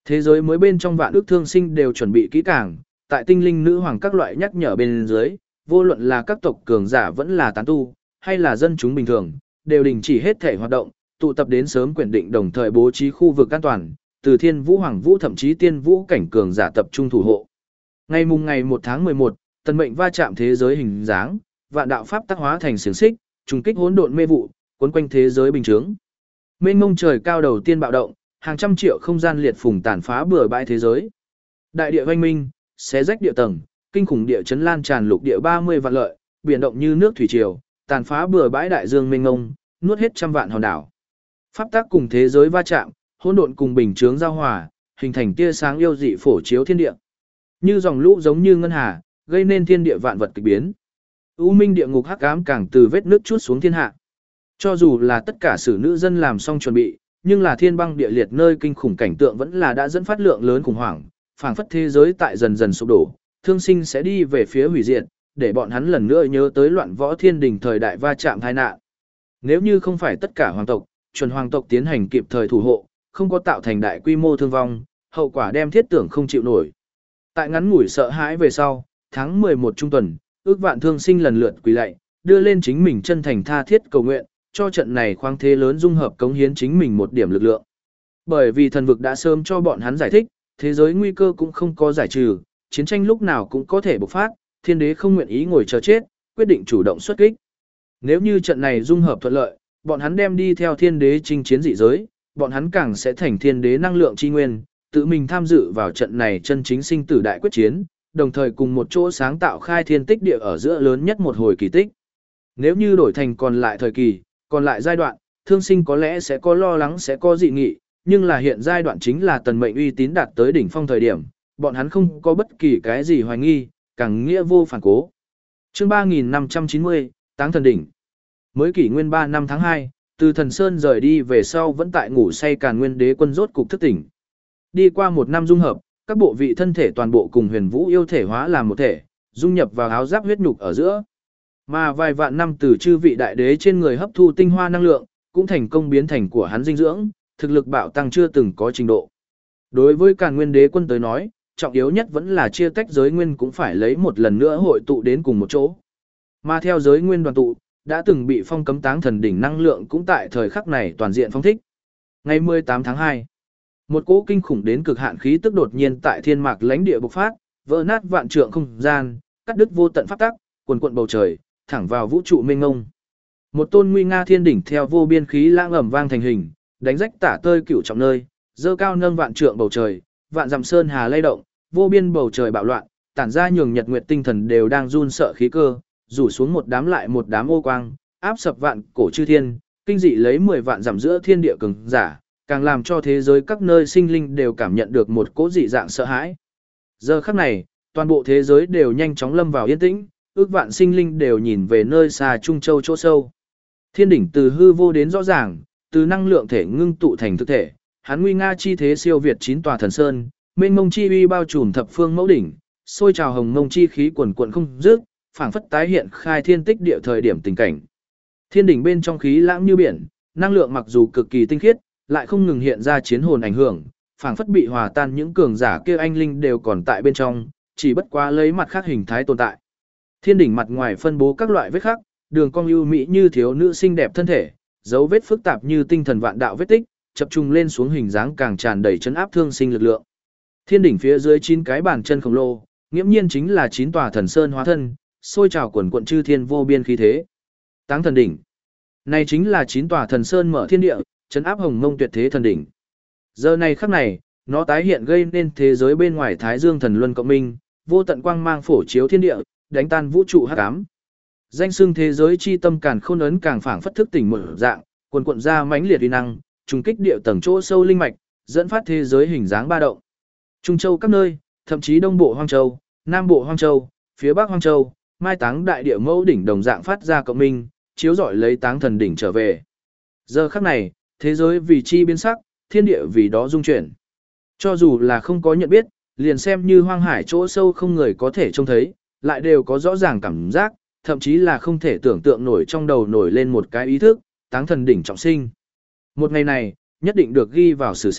Thế giới mới bên trong vạn ước thương sinh đều chuẩn bị kỹ càng, tại tinh linh nữ hoàng các loại nhắc nhở bên dưới, vô luận là các tộc cường giả vẫn là tán tu, hay là dân chúng bình thường, đều đình chỉ hết thể hoạt động, tụ tập đến sớm quyển định đồng thời bố trí khu vực an toàn, từ thiên vũ hoàng vũ thậm chí tiên vũ cảnh cường giả tập trung thủ hộ. Ngày mùng ngày một tháng mười một, tần mệnh va chạm thế giới hình dáng, vạn đạo pháp tác hóa thành xiềng xích, trùng kích hỗn độn mê vụ, cuốn quanh thế giới bình chướng. Mênh mông trời cao đầu tiên bạo động, hàng trăm triệu không gian liệt phùng tàn phá bừa bãi thế giới. Đại địa oanh minh, xé rách địa tầng, kinh khủng địa chấn lan tràn lục địa ba mươi vạn lợi, biển động như nước thủy triều, tàn phá bừa bãi đại dương mênh mông, nuốt hết trăm vạn hòn đảo. Pháp tác cùng thế giới va chạm, hỗn độn cùng bình chướng giao hòa, hình thành tia sáng yêu dị phổ chiếu thiên địa. Như dòng lũ giống như ngân hà, gây nên thiên địa vạn vật kỳ biến. U minh địa ngục hắc ám càng từ vết nước chuốt xuống thiên hạ. Cho dù là tất cả sử nữ dân làm xong chuẩn bị, nhưng là thiên băng địa liệt nơi kinh khủng cảnh tượng vẫn là đã dẫn phát lượng lớn khủng hoảng, phảng phất thế giới tại dần dần sụp đổ, thương sinh sẽ đi về phía hủy diệt, để bọn hắn lần nữa nhớ tới loạn võ thiên đình thời đại va chạm tai nạn. Nếu như không phải tất cả hoàng tộc, chuẩn hoàng tộc tiến hành kịp thời thủ hộ, không có tạo thành đại quy mô thương vong, hậu quả đem thiết tưởng không chịu nổi. Tại ngắn ngủi sợ hãi về sau, tháng mười một trung tuần, ước vạn thương sinh lần lượt quỳ lạy, đưa lên chính mình chân thành tha thiết cầu nguyện, cho trận này khoáng thế lớn dung hợp cống hiến chính mình một điểm lực lượng. Bởi vì thần vực đã sớm cho bọn hắn giải thích, thế giới nguy cơ cũng không có giải trừ, chiến tranh lúc nào cũng có thể bộc phát, thiên đế không nguyện ý ngồi chờ chết, quyết định chủ động xuất kích. Nếu như trận này dung hợp thuận lợi, bọn hắn đem đi theo thiên đế chinh chiến dị giới, bọn hắn càng sẽ thành thiên đế năng lượng chi nguyên, tự mình tham dự vào trận này chân chính sinh tử đại quyết chiến, đồng thời cùng một chỗ sáng tạo khai thiên tích địa ở giữa lớn nhất một hồi kỳ tích. Nếu như đổi thành còn lại thời kỳ, còn lại giai đoạn, thương sinh có lẽ sẽ có lo lắng sẽ có dị nghị, nhưng là hiện giai đoạn chính là tần mệnh uy tín đạt tới đỉnh phong thời điểm, bọn hắn không có bất kỳ cái gì hoài nghi, càng nghĩa vô phản cố. Chương ba nghìn năm trăm chín mươi, Táng Thần Đỉnh. Mới kỷ nguyên ba năm tháng hai, từ Thần Sơn rời đi về sau vẫn tại ngủ say Càn Nguyên Đế quân rốt cục thức tỉnh. Đi qua một năm dung hợp, các bộ vị thân thể toàn bộ cùng Huyền Vũ yêu thể hóa làm một thể, dung nhập vào áo giáp huyết nhục ở giữa. Mà vài vạn năm từ chư vị đại đế trên người hấp thu tinh hoa năng lượng, cũng thành công biến thành của hắn dinh dưỡng, thực lực bạo tăng chưa từng có trình độ. Đối với Càn Nguyên Đế quân tới nói, trọng yếu nhất vẫn là chia tách giới nguyên cũng phải lấy một lần nữa hội tụ đến cùng một chỗ. Mà theo giới nguyên đoàn tụ, đã từng bị phong cấm Táng Thần đỉnh năng lượng cũng tại thời khắc này toàn diện phong thích. Ngày mười tám tháng hai, một cỗ kinh khủng đến cực hạn khí tức đột nhiên tại thiên mạc lãnh địa bộc phát, vỡ nát vạn trượng không gian, cắt đứt vô tận pháp tắc, cuồn cuộn bầu trời, thẳng vào vũ trụ mênh mông. Một tôn nguy nga thiên đỉnh theo vô biên khí lãng ầm vang thành hình, đánh rách tả tơi cửu trọng nơi, dơ cao nâng vạn trượng bầu trời, vạn dặm sơn hà lay động, vô biên bầu trời bạo loạn, tản ra nhường nhật nguyệt tinh thần đều đang run sợ khí cơ, rủ xuống một đám lại một đám ô quang, áp sập vạn cổ chư thiên, kinh dị lấy mười vạn dặm giữa thiên địa cường giả, càng làm cho thế giới các nơi sinh linh đều cảm nhận được một cỗ dị dạng sợ hãi. Giờ khắc này, toàn bộ thế giới đều nhanh chóng lâm vào yên tĩnh, ước vạn sinh linh đều nhìn về nơi xa Trung Châu chỗ sâu. Thiên đỉnh từ hư vô đến rõ ràng, từ năng lượng thể ngưng tụ thành thực thể, hắn nguy nga chi thế siêu việt chín tòa thần sơn, mênh mông chi uy bao trùm thập phương mẫu đỉnh, sôi trào hồng mông chi khí quần quần không dứt, phảng phất tái hiện khai thiên tích địa thời điểm tình cảnh. Thiên đỉnh bên trong khí lãng như biển, năng lượng mặc dù cực kỳ tinh khiết, lại không ngừng hiện ra chiến hồn ảnh hưởng, phảng phất bị hòa tan những cường giả kia anh linh đều còn tại bên trong, chỉ bất quá lấy mặt khác hình thái tồn tại. Thiên đỉnh mặt ngoài phân bố các loại vết khắc, đường cong ưu mỹ như thiếu nữ xinh đẹp thân thể, dấu vết phức tạp như tinh thần vạn đạo vết tích, chập trùng lên xuống hình dáng càng tràn đầy chấn áp thương sinh lực lượng. Thiên đỉnh phía dưới chín cái bàn chân khổng lồ, nghiễm nhiên chính là chín tòa thần sơn hóa thân, sôi trào quần quận chư thiên vô biên khí thế. Táng Thần đỉnh. Này chính là chín tòa thần sơn mở thiên địa, chấn áp hồng mông tuyệt thế thần đỉnh. Giờ này khắc này, nó tái hiện gây nên thế giới bên ngoài Thái Dương thần luân cộng minh, vô tận quang mang phổ chiếu thiên địa, đánh tan vũ trụ hắc ám. Danh xưng thế giới chi tâm càn khôn ấn càng phảng phất thức tỉnh một dạng, quần quận ra mãnh liệt uy năng, trùng kích địa tầng chỗ sâu linh mạch, dẫn phát thế giới hình dáng ba động. Trung Châu các nơi, thậm chí Đông Bộ Hoang Châu, Nam Bộ Hoang Châu, phía Bắc Hoang Châu, mai táng đại địa mẫu đỉnh đồng dạng phát ra cộng minh, chiếu rọi lấy Táng Thần đỉnh trở về. Giờ khắc này, thế giới vì chi biến sắc, thiên địa vì đó dung chuyển. Cho dù là không có nhận biết, liền xem như hoang hải chỗ sâu không người có thể trông thấy, lại đều có rõ ràng cảm giác, thậm chí là không thể tưởng tượng nổi trong đầu nổi lên một cái ý thức, Táng Thần đỉnh trọng sinh. Một ngày này, nhất định được ghi vào sử sách,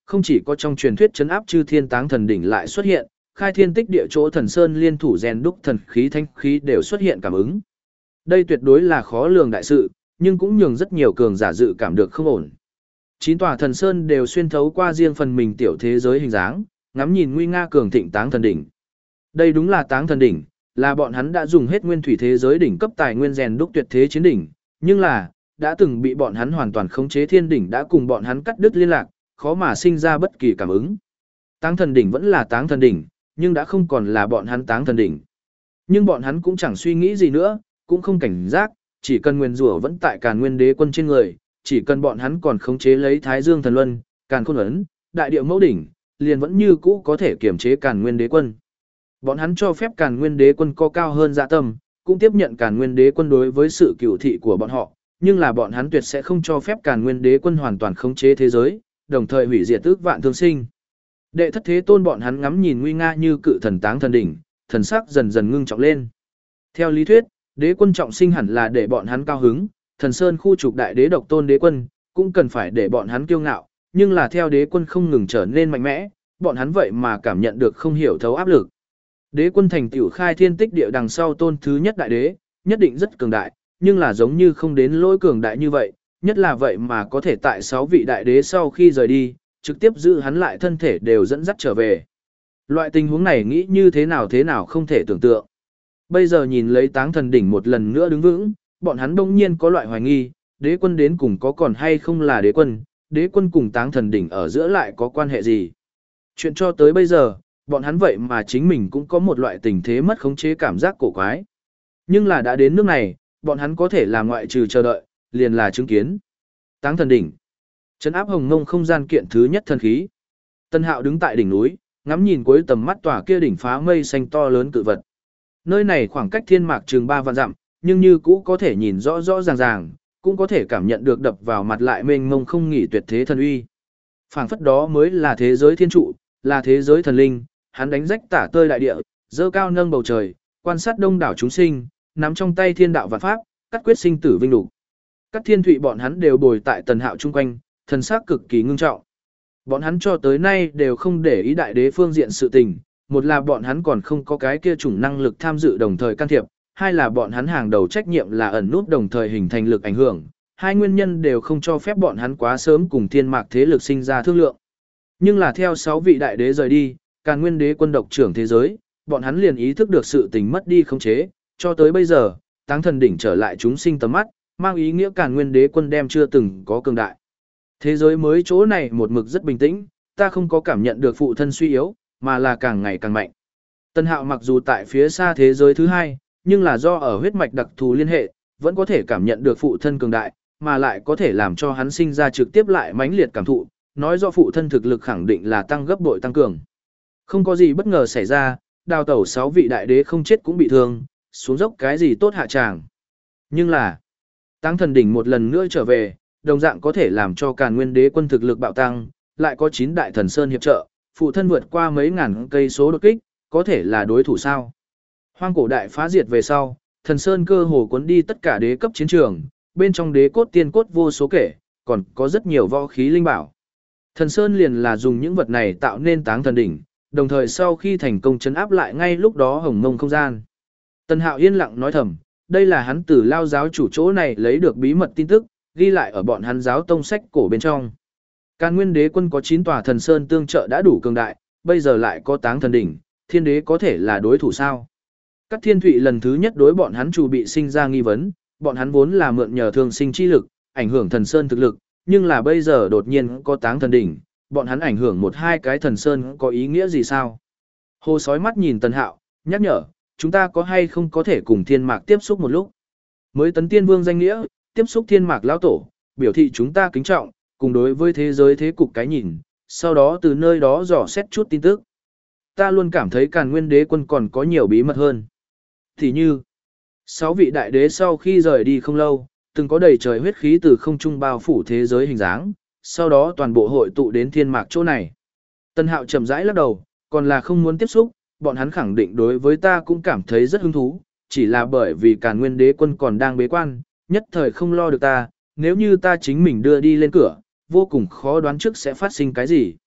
không chỉ có trong truyền thuyết trấn áp chư thiên táng thần đỉnh lại xuất hiện, khai thiên tích địa chỗ thần sơn liên thủ rèn đúc thần khí thanh khí đều xuất hiện cảm ứng. Đây tuyệt đối là khó lường đại sự, nhưng cũng nhường rất nhiều cường giả dự cảm được không ổn. Chín tòa thần sơn đều xuyên thấu qua riêng phần mình tiểu thế giới hình dáng, ngắm nhìn nguy nga cường thịnh táng thần đỉnh. Đây đúng là táng thần đỉnh, là bọn hắn đã dùng hết nguyên thủy thế giới đỉnh cấp tài nguyên rèn đúc tuyệt thế chiến đỉnh, nhưng là đã từng bị bọn hắn hoàn toàn khống chế thiên đỉnh đã cùng bọn hắn cắt đứt liên lạc, khó mà sinh ra bất kỳ cảm ứng. Táng thần đỉnh vẫn là táng thần đỉnh, nhưng đã không còn là bọn hắn táng thần đỉnh. Nhưng bọn hắn cũng chẳng suy nghĩ gì nữa, cũng không cảnh giác, chỉ cần nguyên rủa vẫn tại Càn Nguyên Đế Quân trên người, chỉ cần bọn hắn còn khống chế lấy Thái Dương Thần Luân, Càn Khôn ấn, Đại Địa Mẫu đỉnh, liền vẫn như cũ có thể kiểm chế Càn Nguyên Đế Quân. Bọn hắn cho phép Càn Nguyên Đế Quân có cao hơn dạ tâm, cũng tiếp nhận Càn Nguyên Đế Quân đối với sự cửu thị của bọn họ, nhưng là bọn hắn tuyệt sẽ không cho phép Càn Nguyên Đế Quân hoàn toàn khống chế thế giới, đồng thời hủy diệt ước vạn thương sinh. Đệ thất thế tôn bọn hắn ngắm nhìn nguy nga như cự thần táng thần đỉnh, thần sắc dần dần ngưng trọng lên. Theo lý thuyết, Đế Quân trọng sinh hẳn là để bọn hắn cao hứng, Thần Sơn khu trục đại đế độc tôn Đế Quân, cũng cần phải để bọn hắn kiêu ngạo, nhưng là theo Đế Quân không ngừng trở nên mạnh mẽ, bọn hắn vậy mà cảm nhận được không hiểu thấu áp lực. Đế Quân thành tựu khai thiên tích địa đằng sau tôn thứ nhất đại đế, nhất định rất cường đại, nhưng là giống như không đến lỗi cường đại như vậy, nhất là vậy mà có thể tại sáu vị đại đế sau khi rời đi, trực tiếp giữ hắn lại thân thể đều dẫn dắt trở về. Loại tình huống này nghĩ như thế nào thế nào không thể tưởng tượng. Bây giờ nhìn lấy táng thần đỉnh một lần nữa đứng vững, bọn hắn đông nhiên có loại hoài nghi, Đế Quân đến cùng có còn hay không là Đế Quân, Đế Quân cùng táng thần đỉnh ở giữa lại có quan hệ gì. Chuyện cho tới bây giờ, bọn hắn vậy mà chính mình cũng có một loại tình thế mất khống chế cảm giác cổ quái. Nhưng là đã đến nước này, bọn hắn có thể làm ngoại trừ chờ đợi, liền là chứng kiến. Táng thần đỉnh, trấn áp hồng ngông không gian kiện thứ nhất thần khí. Tân Hạo đứng tại đỉnh núi, ngắm nhìn cuối tầm mắt tòa kia đỉnh phá mây xanh to lớn cự vật. Nơi này khoảng cách thiên mạc chừng ba vạn dặm, nhưng như cũ có thể nhìn rõ rõ ràng ràng, cũng có thể cảm nhận được đập vào mặt lại mênh mông không nghỉ tuyệt thế thần uy. Phảng phất đó mới là thế giới thiên trụ, là thế giới thần linh, hắn đánh rách tả tơi đại địa, dơ cao nâng bầu trời, quan sát đông đảo chúng sinh, nắm trong tay thiên đạo vạn pháp, cắt quyết sinh tử vinh đủ. Các thiên thụy bọn hắn đều bồi tại Tần Hạo chung quanh, thần sắc cực kỳ ngưng trọng. Bọn hắn cho tới nay đều không để ý đại đế phương diện sự tình, một là bọn hắn còn không có cái kia chủng năng lực tham dự đồng thời can thiệp, hai là bọn hắn hàng đầu trách nhiệm là ẩn nút đồng thời hình thành lực ảnh hưởng, hai nguyên nhân đều không cho phép bọn hắn quá sớm cùng thiên mạc thế lực sinh ra thương lượng. Nhưng là theo sáu vị đại đế rời đi, Càn Nguyên Đế Quân độc trưởng thế giới, bọn hắn liền ý thức được sự tình mất đi khống chế, cho tới bây giờ, táng thần đỉnh trở lại chúng sinh tầm mắt, mang ý nghĩa Càn Nguyên Đế Quân đem chưa từng có cường đại. Thế giới mới chỗ này một mực rất bình tĩnh, ta không có cảm nhận được phụ thân suy yếu, mà là càng ngày càng mạnh. Tân Hạo mặc dù tại phía xa thế giới thứ hai, nhưng là do ở huyết mạch đặc thù liên hệ, vẫn có thể cảm nhận được phụ thân cường đại, mà lại có thể làm cho hắn sinh ra trực tiếp lại mãnh liệt cảm thụ, nói do phụ thân thực lực khẳng định là tăng gấp bội tăng cường. Không có gì bất ngờ xảy ra, đào tẩu sáu vị đại đế không chết cũng bị thương, xuống dốc cái gì tốt hạ tràng. Nhưng là, Táng thần đỉnh một lần nữa trở về, đồng dạng có thể làm cho Càn Nguyên Đế Quân thực lực bạo tăng, lại có chín đại thần sơn hiệp trợ, phụ thân vượt qua mấy ngàn cây số đột kích, có thể là đối thủ sao? Hoang cổ đại phá diệt về sau, thần sơn cơ hồ cuốn đi tất cả đế cấp chiến trường, bên trong đế cốt tiên cốt vô số kể, còn có rất nhiều võ khí linh bảo. Thần sơn liền là dùng những vật này tạo nên Táng thần đỉnh, đồng thời sau khi thành công trấn áp lại ngay lúc đó hồng mông không gian. Tần Hạo yên lặng nói thầm, đây là hắn từ Lao giáo chủ chỗ này lấy được bí mật tin tức, ghi lại ở bọn hắn giáo tông sách cổ bên trong. Càn Nguyên Đế Quân có chín tòa thần sơn tương trợ đã đủ cường đại, bây giờ lại có Táng thần đỉnh, thiên đế có thể là đối thủ sao? Các thiên thụy lần thứ nhất đối bọn hắn chủ bị sinh ra nghi vấn, bọn hắn vốn là mượn nhờ thương sinh chi lực, ảnh hưởng thần sơn thực lực, nhưng là bây giờ đột nhiên có Táng thần đỉnh, bọn hắn ảnh hưởng một hai cái thần sơn có ý nghĩa gì sao? Hồ sói mắt nhìn Tần Hạo, nhắc nhở, chúng ta có hay không có thể cùng thiên mạc tiếp xúc một lúc? Mới tấn tiên vương danh nghĩa, tiếp xúc thiên mạc lão tổ, biểu thị chúng ta kính trọng, cùng đối với thế giới thế cục cái nhìn, sau đó từ nơi đó dò xét chút tin tức. Ta luôn cảm thấy Càn Nguyên Đế Quân còn có nhiều bí mật hơn. Thì như, sáu vị đại đế sau khi rời đi không lâu, từng có đầy trời huyết khí từ không trung bao phủ thế giới hình dáng, sau đó toàn bộ hội tụ đến thiên mạc chỗ này. Tân Hạo chậm rãi lắc đầu, còn là không muốn tiếp xúc, bọn hắn khẳng định đối với ta cũng cảm thấy rất hứng thú, chỉ là bởi vì Càn Nguyên Đế Quân còn đang bế quan, nhất thời không lo được ta, nếu như ta chính mình đưa đi lên cửa, vô cùng khó đoán trước sẽ phát sinh cái gì.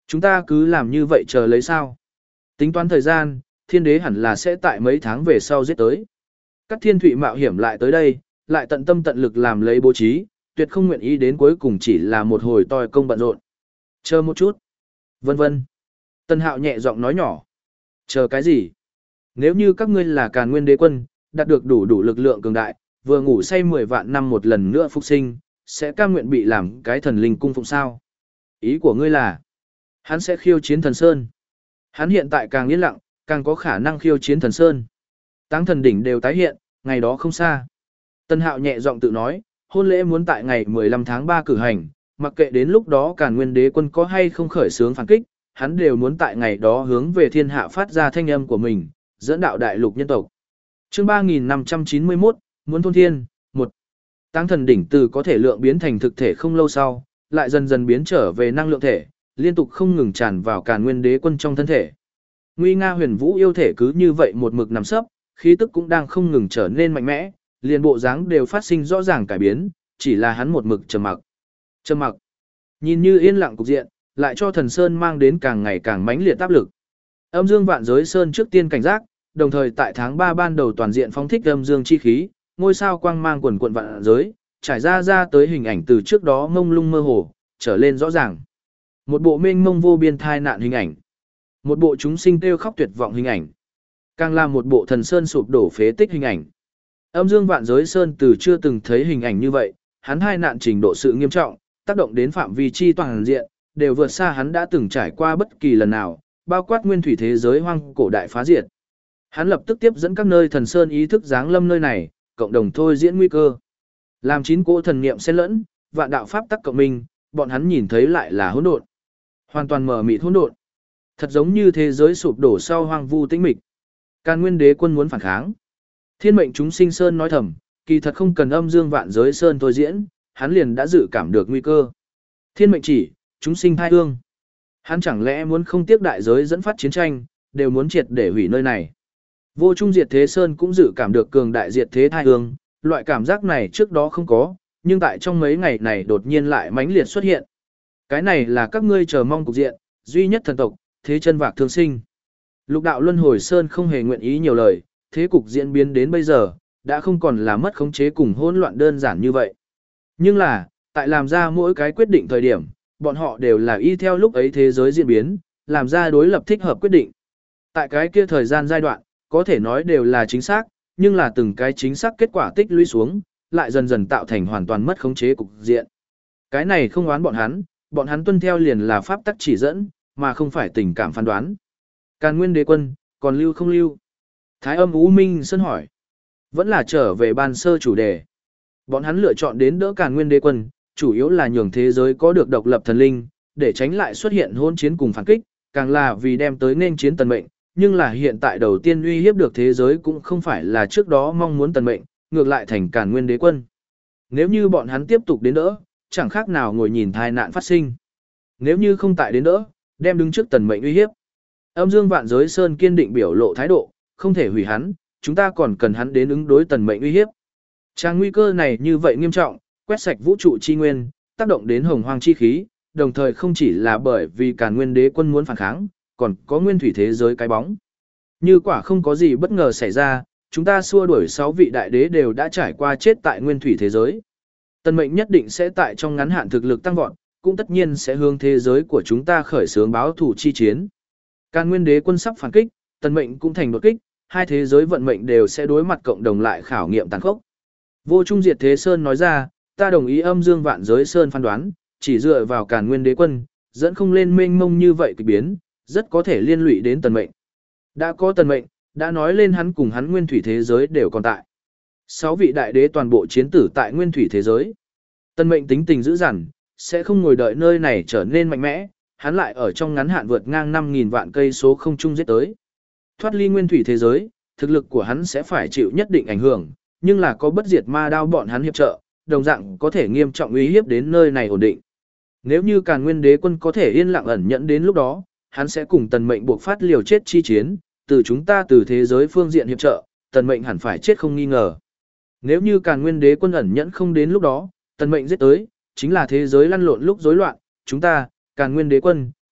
Chúng ta cứ làm như vậy chờ lấy sao. Tính toán thời gian, thiên đế hẳn là sẽ tại mấy tháng về sau giết tới. Các thiên thụy mạo hiểm lại tới đây, lại tận tâm tận lực làm lấy bố trí, tuyệt không nguyện ý đến cuối cùng chỉ là một hồi toi công bận rộn. Chờ một chút. Vân vân. Tân Hạo nhẹ giọng nói nhỏ. Chờ cái gì? Nếu như các ngươi là Càn Nguyên Đế quân, đạt được đủ đủ lực lượng cường đại, vừa ngủ say mười vạn năm một lần nữa phục sinh, sẽ cam nguyện bị làm cái thần linh cung phụng sao? Ý của ngươi là, hắn sẽ khiêu chiến thần Sơn. Hắn hiện tại càng yên lặng, càng có khả năng khiêu chiến thần Sơn. Táng thần đỉnh đều tái hiện, ngày đó không xa. Tân Hạo nhẹ giọng tự nói, hôn lễ muốn tại ngày mười lăm tháng ba cử hành, mặc kệ đến lúc đó Càn Nguyên Đế quân có hay không khởi xướng phản kích, hắn đều muốn tại ngày đó hướng về thiên hạ phát ra thanh âm của mình, dẫn đạo đại lục nhân tộc. Chương ba nghìn năm trăm chín mươi mốt, muốn thôn thiên, một. Táng thần đỉnh từ có thể lượng biến thành thực thể không lâu sau, lại dần dần biến trở về năng lượng thể, liên tục không ngừng tràn vào Càn Nguyên Đế quân trong thân thể. Nguy nga huyền vũ yêu thể cứ như vậy một mực nằm sấp, khí tức cũng đang không ngừng trở nên mạnh mẽ, liền bộ dáng đều phát sinh rõ ràng cải biến, chỉ là hắn một mực trầm mặc. Trầm mặc. Nhìn như yên lặng cục diện, lại cho Thần Sơn mang đến càng ngày càng mãnh liệt áp lực. Âm Dương Vạn Giới Sơn trước tiên cảnh giác, đồng thời tại tháng ba ban đầu toàn diện phóng thích âm dương chi khí, ngôi sao quang mang quần quần vạn giới, trải ra ra tới hình ảnh từ trước đó mông lung mơ hồ, trở lên rõ ràng. Một bộ mênh mông vô biên thai nạn hình ảnh, một bộ chúng sinh kêu khóc tuyệt vọng hình ảnh, càng là một bộ Thần Sơn sụp đổ phế tích hình ảnh. Âm Dương Vạn Giới Sơn từ chưa từng thấy hình ảnh như vậy, hắn hai nạn trình độ sự nghiêm trọng, tác động đến phạm vi chi toàn diện, đều vượt xa hắn đã từng trải qua bất kỳ lần nào, bao quát nguyên thủy thế giới hoang cổ đại phá diệt. Hắn lập tức tiếp dẫn các nơi Thần Sơn ý thức giáng lâm nơi này, cộng đồng thôi diễn nguy cơ. Làm chín cỗ thần niệm xen lẫn, vạn đạo pháp tắc cộng minh, bọn hắn nhìn thấy lại là hỗn độn. Hoàn toàn mở mịt hỗn độn. Thật giống như thế giới sụp đổ sau hoang vu tĩnh mịch. Càn Nguyên Đế quân muốn phản kháng. Thiên mệnh chúng sinh sơn nói thầm, kỳ thật không cần âm dương vạn giới sơn thôi diễn, hắn liền đã dự cảm được nguy cơ. Thiên mệnh chỉ, chúng sinh thai ương. Hắn chẳng lẽ muốn không tiếc đại giới dẫn phát chiến tranh, đều muốn triệt để hủy nơi này. Vô Trung Diệt Thế Sơn cũng dự cảm được cường đại diệt thế thai ương, loại cảm giác này trước đó không có, nhưng tại trong mấy ngày này đột nhiên lại mãnh liệt xuất hiện. Cái này là các ngươi chờ mong cục diện, duy nhất thần tộc, thế chân vạc thương sinh. Lục đạo luân hồi sơn không hề nguyện ý nhiều lời, thế cục diễn biến đến bây giờ, đã không còn là mất khống chế cùng hỗn loạn đơn giản như vậy. Nhưng là, tại làm ra mỗi cái quyết định thời điểm, bọn họ đều là y theo lúc ấy thế giới diễn biến, làm ra đối lập thích hợp quyết định. Tại cái kia thời gian giai đoạn, có thể nói đều là chính xác, nhưng là từng cái chính xác kết quả tích lũy xuống, lại dần dần tạo thành hoàn toàn mất khống chế cục diện. Cái này không oán bọn hắn, bọn hắn tuân theo liền là pháp tắc chỉ dẫn, mà không phải tình cảm phán đoán. Càn Nguyên Đế quân, còn lưu không lưu? Thái Âm U Minh Sơn hỏi. Vẫn là trở về ban sơ chủ đề. Bọn hắn lựa chọn đến đỡ Càn Nguyên Đế quân, chủ yếu là nhường thế giới có được độc lập thần linh, để tránh lại xuất hiện hỗn chiến cùng phản kích, càng là vì đem tới nên chiến tần mệnh, nhưng là hiện tại đầu tiên uy hiếp được thế giới cũng không phải là trước đó mong muốn tần mệnh, ngược lại thành Càn Nguyên Đế quân. Nếu như bọn hắn tiếp tục đến đỡ, chẳng khác nào ngồi nhìn tai nạn phát sinh. Nếu như không tại đến đỡ, đem đứng trước tần mệnh uy hiếp. Âm Dương Vạn Giới Sơn kiên định biểu lộ thái độ, không thể hủy hắn, chúng ta còn cần hắn đến ứng đối tần mệnh uy hiếp. Trang nguy cơ này như vậy nghiêm trọng, quét sạch vũ trụ chi nguyên, tác động đến hồng hoang chi khí, đồng thời không chỉ là bởi vì Càn Nguyên Đế quân muốn phản kháng, còn có nguyên thủy thế giới cái bóng. Như quả không có gì bất ngờ xảy ra, chúng ta xua đuổi sáu vị đại đế đều đã trải qua chết tại nguyên thủy thế giới. Tần mệnh nhất định sẽ tại trong ngắn hạn thực lực tăng vọt, cũng tất nhiên sẽ hướng thế giới của chúng ta khởi xướng báo thủ chi chiến. Càn Nguyên Đế quân sắp phản kích, tần mệnh cũng thành đột kích, hai thế giới vận mệnh đều sẽ đối mặt cộng đồng lại khảo nghiệm tàn khốc. Vô Trung Diệt Thế Sơn nói ra, ta đồng ý Âm Dương Vạn Giới Sơn phán đoán, chỉ dựa vào Càn Nguyên Đế quân, dẫn không lên mênh mông như vậy kỳ biến, rất có thể liên lụy đến tần mệnh. Đã có tần mệnh, đã nói lên hắn cùng hắn nguyên thủy thế giới đều còn tại. Sáu vị đại đế toàn bộ chiến tử tại nguyên thủy thế giới. Tần mệnh tính tình dữ dằn, sẽ không ngồi đợi nơi này trở nên mạnh mẽ, hắn lại ở trong ngắn hạn vượt ngang năm nghìn vạn cây số không trung giết tới. Thoát ly nguyên thủy thế giới, thực lực của hắn sẽ phải chịu nhất định ảnh hưởng, nhưng là có bất diệt ma đao bọn hắn hiệp trợ, đồng dạng có thể nghiêm trọng uy hiếp đến nơi này ổn định. Nếu như Càn Nguyên Đế quân có thể yên lặng ẩn nhẫn đến lúc đó, hắn sẽ cùng tần mệnh buộc phát liều chết chi chiến, từ chúng ta từ thế giới phương diện hiệp trợ, tần mệnh hẳn phải chết không nghi ngờ. Nếu như Càn Nguyên Đế quân ẩn nhẫn không đến lúc đó, tần mệnh giết tới, chính là thế giới lăn lộn lúc rối loạn, chúng ta, Càn Nguyên Đế quân,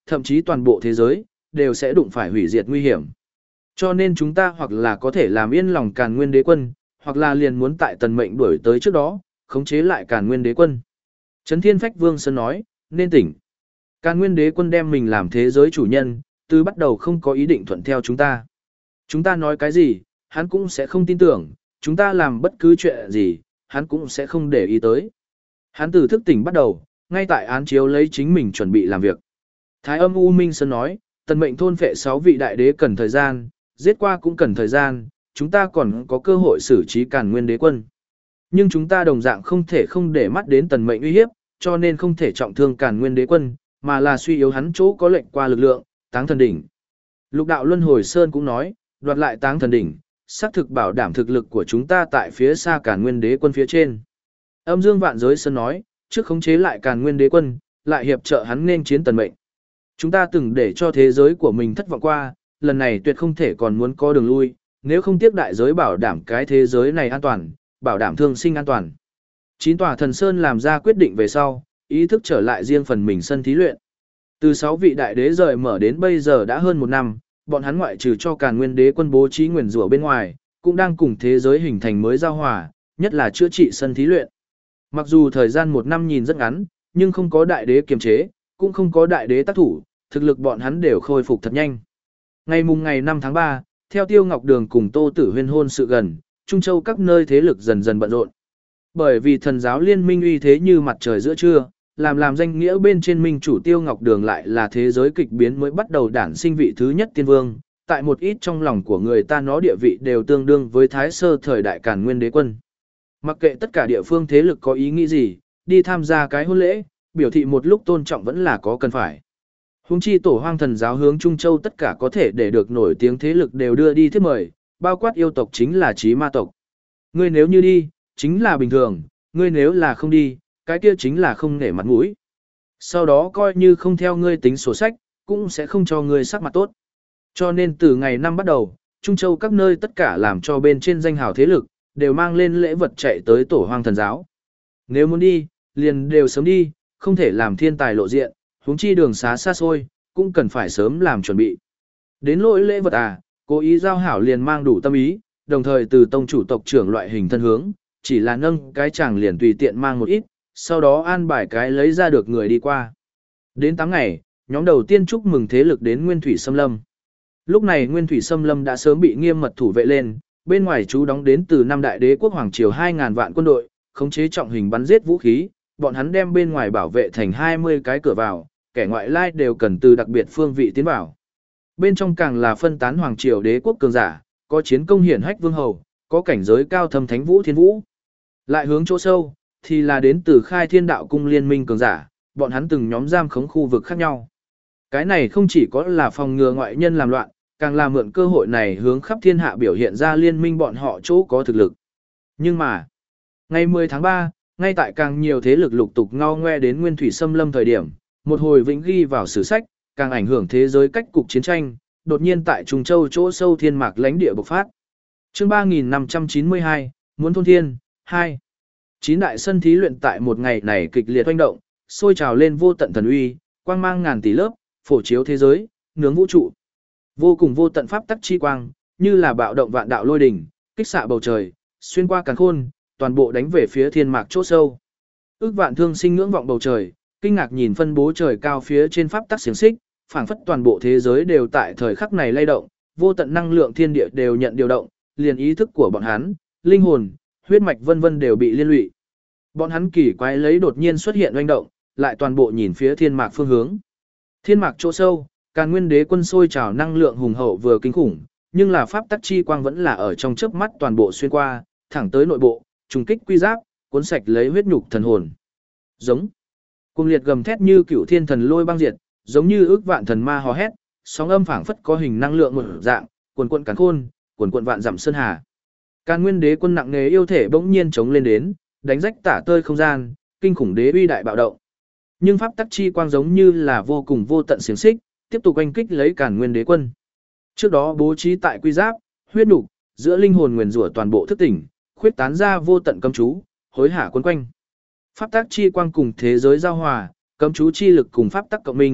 thậm chí toàn bộ thế giới, đều sẽ đụng phải hủy diệt nguy hiểm. Cho nên chúng ta hoặc là có thể làm yên lòng Càn Nguyên Đế quân, hoặc là liền muốn tại tần mệnh đuổi tới trước đó, khống chế lại Càn Nguyên Đế quân. Trấn Thiên Phách Vương Sơn nói, nên tỉnh. Càn Nguyên Đế quân đem mình làm thế giới chủ nhân, từ bắt đầu không có ý định thuận theo chúng ta. Chúng ta nói cái gì, hắn cũng sẽ không tin tưởng, chúng ta làm bất cứ chuyện gì, hắn cũng sẽ không để ý tới. Hắn từ thức tỉnh bắt đầu, ngay tại án chiếu lấy chính mình chuẩn bị làm việc. Thái âm U Minh Sơn nói, tần mệnh thôn phệ sáu vị đại đế cần thời gian, giết qua cũng cần thời gian, chúng ta còn có cơ hội xử trí Càn Nguyên Đế quân. Nhưng chúng ta đồng dạng không thể không để mắt đến tần mệnh uy hiếp, cho nên không thể trọng thương Càn Nguyên Đế quân, mà là suy yếu hắn chỗ có lệnh qua lực lượng, Táng Thần Đỉnh. Lục đạo Luân Hồi Sơn cũng nói, đoạt lại Táng Thần Đỉnh, xác thực bảo đảm thực lực của chúng ta tại phía xa Càn Nguyên Đế quân phía trên. Âm Dương Vạn Giới Sơn nói, trước khống chế lại Càn Nguyên Đế quân, lại hiệp trợ hắn nên chiến tần mệnh. Chúng ta từng để cho thế giới của mình thất vọng qua, lần này tuyệt không thể còn muốn có đường lui, nếu không tiếc đại giới bảo đảm cái thế giới này an toàn, bảo đảm thương sinh an toàn. Chín tòa thần sơn làm ra quyết định về sau, ý thức trở lại riêng phần mình sân thí luyện. Từ sáu vị đại đế rời mở đến bây giờ đã hơn một năm, bọn hắn ngoại trừ cho Càn Nguyên Đế quân bố trí nguyền rủa bên ngoài, cũng đang cùng thế giới hình thành mới giao hòa, nhất là chữa trị sân thí luyện. Mặc dù thời gian một năm nhìn rất ngắn, nhưng không có đại đế kiềm chế, cũng không có đại đế tác thủ, thực lực bọn hắn đều khôi phục thật nhanh. Ngày mùng ngày năm tháng ba, theo Tiêu Ngọc Đường cùng Tô Tử Huyên hôn sự gần, Trung Châu các nơi thế lực dần dần bận rộn. Bởi vì thần giáo liên minh uy thế như mặt trời giữa trưa, làm làm danh nghĩa bên trên minh chủ Tiêu Ngọc Đường lại là thế giới kịch biến mới bắt đầu đản sinh vị thứ nhất tiên vương, tại một ít trong lòng của người ta nó địa vị đều tương đương với thái sơ thời đại Càn Nguyên Đế quân. Mặc kệ tất cả địa phương thế lực có ý nghĩ gì, đi tham gia cái hôn lễ, biểu thị một lúc tôn trọng vẫn là có cần phải. Huống chi tổ hoang thần giáo hướng Trung Châu tất cả có thể để được nổi tiếng thế lực đều đưa đi thiếp mời, bao quát yêu tộc chính là chí ma tộc. Ngươi nếu như đi, chính là bình thường, ngươi nếu là không đi, cái kia chính là không nể mặt mũi. Sau đó coi như không theo ngươi tính sổ sách, cũng sẽ không cho ngươi sắc mặt tốt. Cho nên từ ngày năm bắt đầu, Trung Châu các nơi tất cả làm cho bên trên danh hào thế lực, đều mang lên lễ vật chạy tới tổ hoang thần giáo. Nếu muốn đi, liền đều sớm đi, không thể làm thiên tài lộ diện, huống chi đường xá xa xôi, cũng cần phải sớm làm chuẩn bị. Đến lỗi lễ vật à, cố ý giao hảo liền mang đủ tâm ý, đồng thời từ tông chủ tộc trưởng loại hình thân hướng, chỉ là nâng cái chàng liền tùy tiện mang một ít, sau đó an bài cái lấy ra được người đi qua. Đến tám ngày, nhóm đầu tiên chúc mừng thế lực đến Nguyên Thủy Xâm Lâm. Lúc này Nguyên Thủy Xâm Lâm đã sớm bị nghiêm mật thủ vệ lên, bên ngoài chú đóng đến từ năm đại đế quốc hoàng triều hai ngàn vạn quân đội, khống chế trọng hình bắn giết vũ khí, bọn hắn đem bên ngoài bảo vệ thành hai mươi cái cửa vào, kẻ ngoại lai đều cần từ đặc biệt phương vị tiến vào. Bên trong càng là phân tán hoàng triều đế quốc cường giả, có chiến công hiển hách vương hầu, có cảnh giới cao thâm thánh vũ thiên vũ. Lại hướng chỗ sâu, thì là đến từ khai thiên đạo cung liên minh cường giả, bọn hắn từng nhóm giam khống khu vực khác nhau. Cái này không chỉ có là phòng ngừa ngoại nhân làm loạn, càng là mượn cơ hội này hướng khắp thiên hạ biểu hiện ra liên minh bọn họ chỗ có thực lực. Nhưng mà, ngày mười tháng ba, ngay tại càng nhiều thế lực lục tục ngao ngoe đến Nguyên Thủy Xâm Lâm thời điểm, một hồi vĩnh ghi vào sử sách, càng ảnh hưởng thế giới cách cục chiến tranh, đột nhiên tại Trung Châu chỗ sâu thiên mạc lãnh địa bộc phát. Chương ba nghìn năm trăm chín mươi hai, muốn thôn thiên, hai. Chín đại sân thí luyện tại một ngày này kịch liệt hoành động, sôi trào lên vô tận thần uy, quang mang ngàn tỷ lớp, phổ chiếu thế giới, nướng vũ trụ. Vô cùng vô tận pháp tắc chi quang, như là bạo động vạn đạo lôi đỉnh, kích xạ bầu trời, xuyên qua càn khôn, toàn bộ đánh về phía thiên mạc chỗ sâu. Ước vạn thương sinh ngưỡng vọng bầu trời, kinh ngạc nhìn phân bố trời cao phía trên pháp tắc xiềng xích, phảng phất toàn bộ thế giới đều tại thời khắc này lay động, vô tận năng lượng thiên địa đều nhận điều động, liền ý thức của bọn hắn, linh hồn, huyết mạch vân vân đều bị liên lụy. Bọn hắn kỳ quái lấy đột nhiên xuất hiện oanh động, lại toàn bộ nhìn phía thiên mạc phương hướng. Thiên mạc chỗ sâu, Càn Nguyên Đế quân sôi trào năng lượng hùng hậu vừa kinh khủng, nhưng là pháp tắc chi quang vẫn là ở trong chớp mắt toàn bộ xuyên qua, thẳng tới nội bộ, trùng kích quy giáp, cuốn sạch lấy huyết nhục thần hồn. Giống. Cuồng liệt gầm thét như cửu thiên thần lôi băng diệt, giống như ước vạn thần ma hò hét, sóng âm phảng phất có hình năng lượng một dạng, cuồn cuộn càn khôn, cuồn cuộn vạn dặm sơn hà. Càn Nguyên Đế quân nặng nề yêu thể bỗng nhiên chống lên đến, đánh rách tả tơi không gian, kinh khủng đế uy đại bạo động. Nhưng pháp tắc chi quang giống như là vô cùng vô tận xiềng xích, tiếp tục oanh kích lấy Càn Nguyên Đế quân. Trước đó bố trí tại quy giáp, huyết nục, giữa linh hồn nguyền rủa toàn bộ thức tỉnh, khuyết tán ra vô tận cấm chú, hối hả quấn quanh. Pháp tắc chi quang cùng thế giới giao hòa, cấm chú chi lực cùng pháp tắc cộng minh,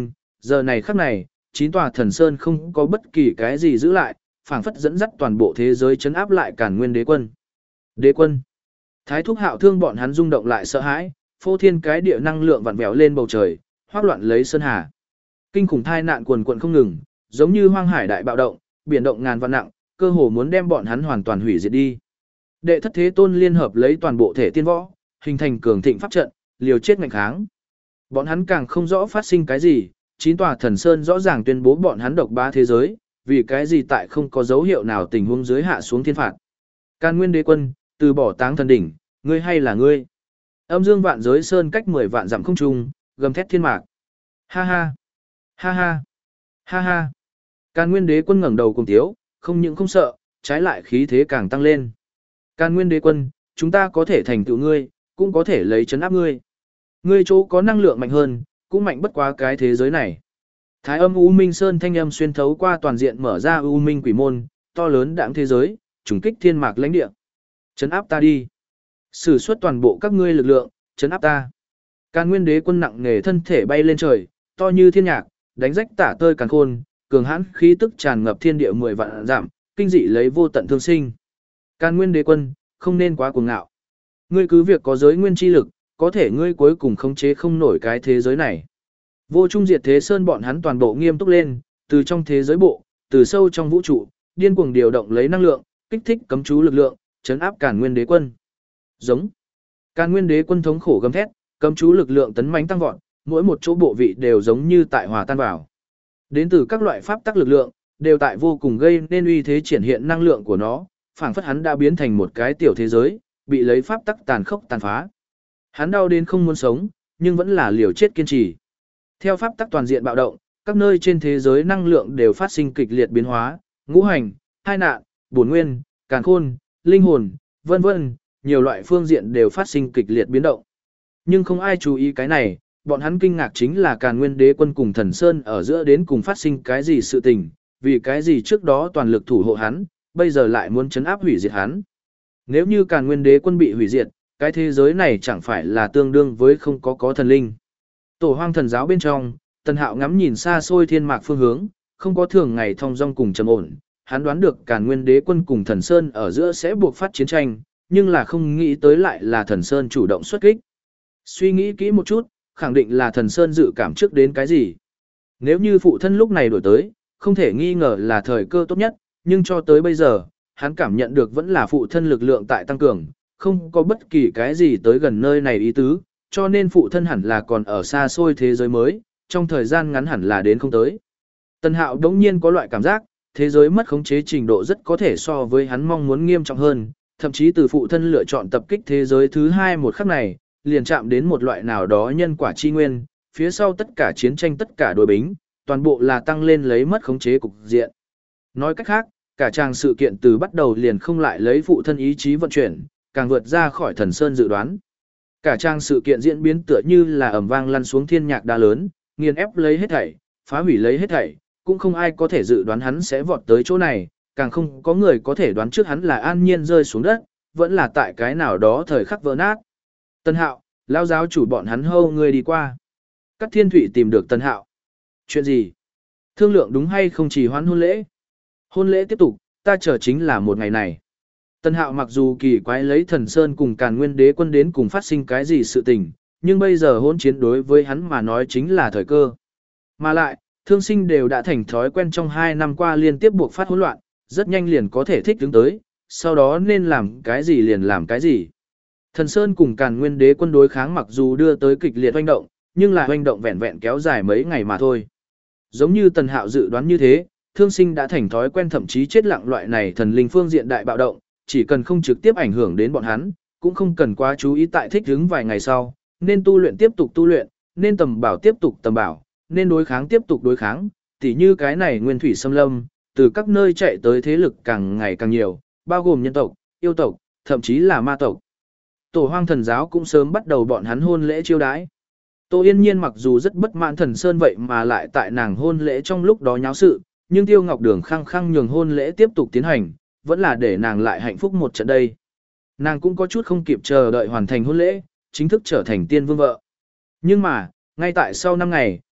Giờ này khắc này, chín tòa thần sơn không có bất kỳ cái gì giữ lại, phảng phất dẫn dắt toàn bộ thế giới chấn áp lại Càn Nguyên Đế quân. Đế quân. Thái thúc Hạo thương bọn hắn rung động lại sợ hãi, phô thiên cái địa năng lượng vặn vẹo lên bầu trời, hoác loạn lấy sơn hà. Kinh khủng thai nạn quần quần không ngừng, giống như hoang hải đại bạo động, biển động ngàn vạn nặng, cơ hồ muốn đem bọn hắn hoàn toàn hủy diệt đi. Đệ thất thế tôn liên hợp lấy toàn bộ thể tiên võ, hình thành cường thịnh pháp trận, liều chết ngạnh kháng. Bọn hắn càng không rõ phát sinh cái gì, chín tòa thần sơn rõ ràng tuyên bố bọn hắn độc bá thế giới, vì cái gì tại không có dấu hiệu nào tình huống dưới hạ xuống thiên phạt. Càn Nguyên Đế quân, từ bỏ táng thần đỉnh, ngươi hay là ngươi? Âm dương vạn giới sơn cách mười vạn dặm không trung, gầm thét thiên mạc. Ha ha, ha ha, ha ha. Càn Nguyên Đế quân ngẩng đầu cùng tiếu, không những không sợ, trái lại khí thế càng tăng lên. Càn Nguyên Đế quân, chúng ta có thể thành tựu ngươi, cũng có thể lấy chấn áp ngươi. Ngươi chỗ có năng lượng mạnh hơn, cũng mạnh bất quá cái thế giới này. Thái âm U Minh Sơn thanh âm xuyên thấu qua toàn diện mở ra U Minh quỷ môn, to lớn đãng thế giới, trùng kích thiên mạc lãnh địa. Chấn áp ta đi. Sử xuất toàn bộ các ngươi lực lượng, chấn áp ta. Càn Nguyên Đế quân nặng nề thân thể bay lên trời, to như thiên nhạc, đánh rách tả tơi càn khôn, cường hãn khí tức tràn ngập thiên địa mười vạn giảm, kinh dị lấy vô tận thương sinh. Càn Nguyên Đế quân, không nên quá cuồng ngạo. Ngươi cứ việc có giới nguyên chi lực, có thể ngươi cuối cùng khống chế không nổi cái thế giới này. Vô Trung Diệt Thế Sơn bọn hắn toàn bộ nghiêm túc lên, từ trong thế giới bộ, từ sâu trong vũ trụ, điên cuồng điều động lấy năng lượng, kích thích cấm chú lực lượng, chấn áp Càn Nguyên Đế quân. Giống. Càn Nguyên Đế quân thống khổ gầm thét, cấm chú lực lượng tấn mãnh tăng vọt, mỗi một chỗ bộ vị đều giống như tại hòa tan vào. Đến từ các loại pháp tắc lực lượng, đều tại vô cùng gây nên uy thế triển hiện năng lượng của nó, phảng phất hắn đã biến thành một cái tiểu thế giới, bị lấy pháp tắc tàn khốc tàn phá. Hắn đau đến không muốn sống, nhưng vẫn là liều chết kiên trì. Theo pháp tắc toàn diện bạo động, các nơi trên thế giới năng lượng đều phát sinh kịch liệt biến hóa, ngũ hành, hai nạn, bổn nguyên, càn khôn, linh hồn, vân vân, nhiều loại phương diện đều phát sinh kịch liệt biến động. Nhưng không ai chú ý cái này, bọn hắn kinh ngạc chính là Càn Nguyên Đế quân cùng Thần Sơn ở giữa đến cùng phát sinh cái gì sự tình, vì cái gì trước đó toàn lực thủ hộ hắn, bây giờ lại muốn chấn áp hủy diệt hắn. Nếu như Càn Nguyên Đế quân bị hủy diệt, cái thế giới này chẳng phải là tương đương với không có có thần linh. Tổ Hoang Thần giáo bên trong, Tần Hạo ngắm nhìn xa xôi thiên mạc phương hướng, không có thường ngày thong dong cùng trầm ổn, hắn đoán được Càn Nguyên Đế quân cùng Thần Sơn ở giữa sẽ buộc phát chiến tranh, nhưng là không nghĩ tới lại là Thần Sơn chủ động xuất kích. Suy nghĩ kỹ một chút, khẳng định là Thần Sơn dự cảm trước đến cái gì. Nếu như phụ thân lúc này đổi tới, không thể nghi ngờ là thời cơ tốt nhất, nhưng cho tới bây giờ, hắn cảm nhận được vẫn là phụ thân lực lượng tại tăng cường, không có bất kỳ cái gì tới gần nơi này ý tứ, cho nên phụ thân hẳn là còn ở xa xôi thế giới mới, trong thời gian ngắn hẳn là đến không tới. Tần Hạo đống nhiên có loại cảm giác, thế giới mất khống chế trình độ rất có thể so với hắn mong muốn nghiêm trọng hơn, thậm chí từ phụ thân lựa chọn tập kích thế giới thứ hai một khắc này, liền chạm đến một loại nào đó nhân quả chi nguyên, phía sau tất cả chiến tranh tất cả đối bính, toàn bộ là tăng lên lấy mất khống chế cục diện. Nói cách khác, cả trang sự kiện từ bắt đầu liền không lại lấy phụ thân ý chí vận chuyển, càng vượt ra khỏi Thần Sơn dự đoán. Cả trang sự kiện diễn biến tựa như là ầm vang lăn xuống thiên nhạc đá lớn, nghiền ép lấy hết thảy, phá hủy lấy hết thảy, cũng không ai có thể dự đoán hắn sẽ vọt tới chỗ này, càng không có người có thể đoán trước hắn là an nhiên rơi xuống đất, vẫn là tại cái nào đó thời khắc vỡ nát. Tân Hạo, lão giáo chủ bọn hắn hâu người đi qua. Cát Thiên Thụy tìm được Tân Hạo. Chuyện gì? Thương lượng đúng hay không chỉ hoãn hôn lễ? Hôn lễ tiếp tục, ta chờ chính là một ngày này. Tân Hạo mặc dù kỳ quái lấy Thần Sơn cùng Càn Nguyên Đế quân đến cùng phát sinh cái gì sự tình, nhưng bây giờ hôn chiến đối với hắn mà nói chính là thời cơ. Mà lại, thương sinh đều đã thành thói quen trong hai năm qua liên tiếp buộc phát hỗn loạn, rất nhanh liền có thể thích ứng tới, sau đó nên làm cái gì liền làm cái gì. Thần Sơn cùng Càn Nguyên Đế quân đối kháng mặc dù đưa tới kịch liệt hoành động, nhưng là hoành động vẹn vẹn kéo dài mấy ngày mà thôi. Giống như Tần Hạo dự đoán như thế, thương sinh đã thành thói quen thậm chí chết lặng loại này thần linh phương diện đại bạo động, chỉ cần không trực tiếp ảnh hưởng đến bọn hắn, cũng không cần quá chú ý tại thích ứng vài ngày sau, nên tu luyện tiếp tục tu luyện, nên tầm bảo tiếp tục tầm bảo, nên đối kháng tiếp tục đối kháng, tỉ như cái này nguyên thủy xâm lâm, từ các nơi chạy tới thế lực càng ngày càng nhiều, bao gồm nhân tộc, yêu tộc, thậm chí là ma tộc. Tổ Hoang Thần giáo cũng sớm bắt đầu bọn hắn hôn lễ chiêu đãi. Tô Yên Nhiên mặc dù rất bất mãn Thần Sơn vậy mà lại tại nàng hôn lễ trong lúc đó nháo sự, nhưng Tiêu Ngọc Đường khăng khăng nhường hôn lễ tiếp tục tiến hành, vẫn là để nàng lại hạnh phúc một trận đây. Nàng cũng có chút không kịp chờ đợi hoàn thành hôn lễ, chính thức trở thành tiên vương vợ. Nhưng mà, ngay tại sau năm ngày,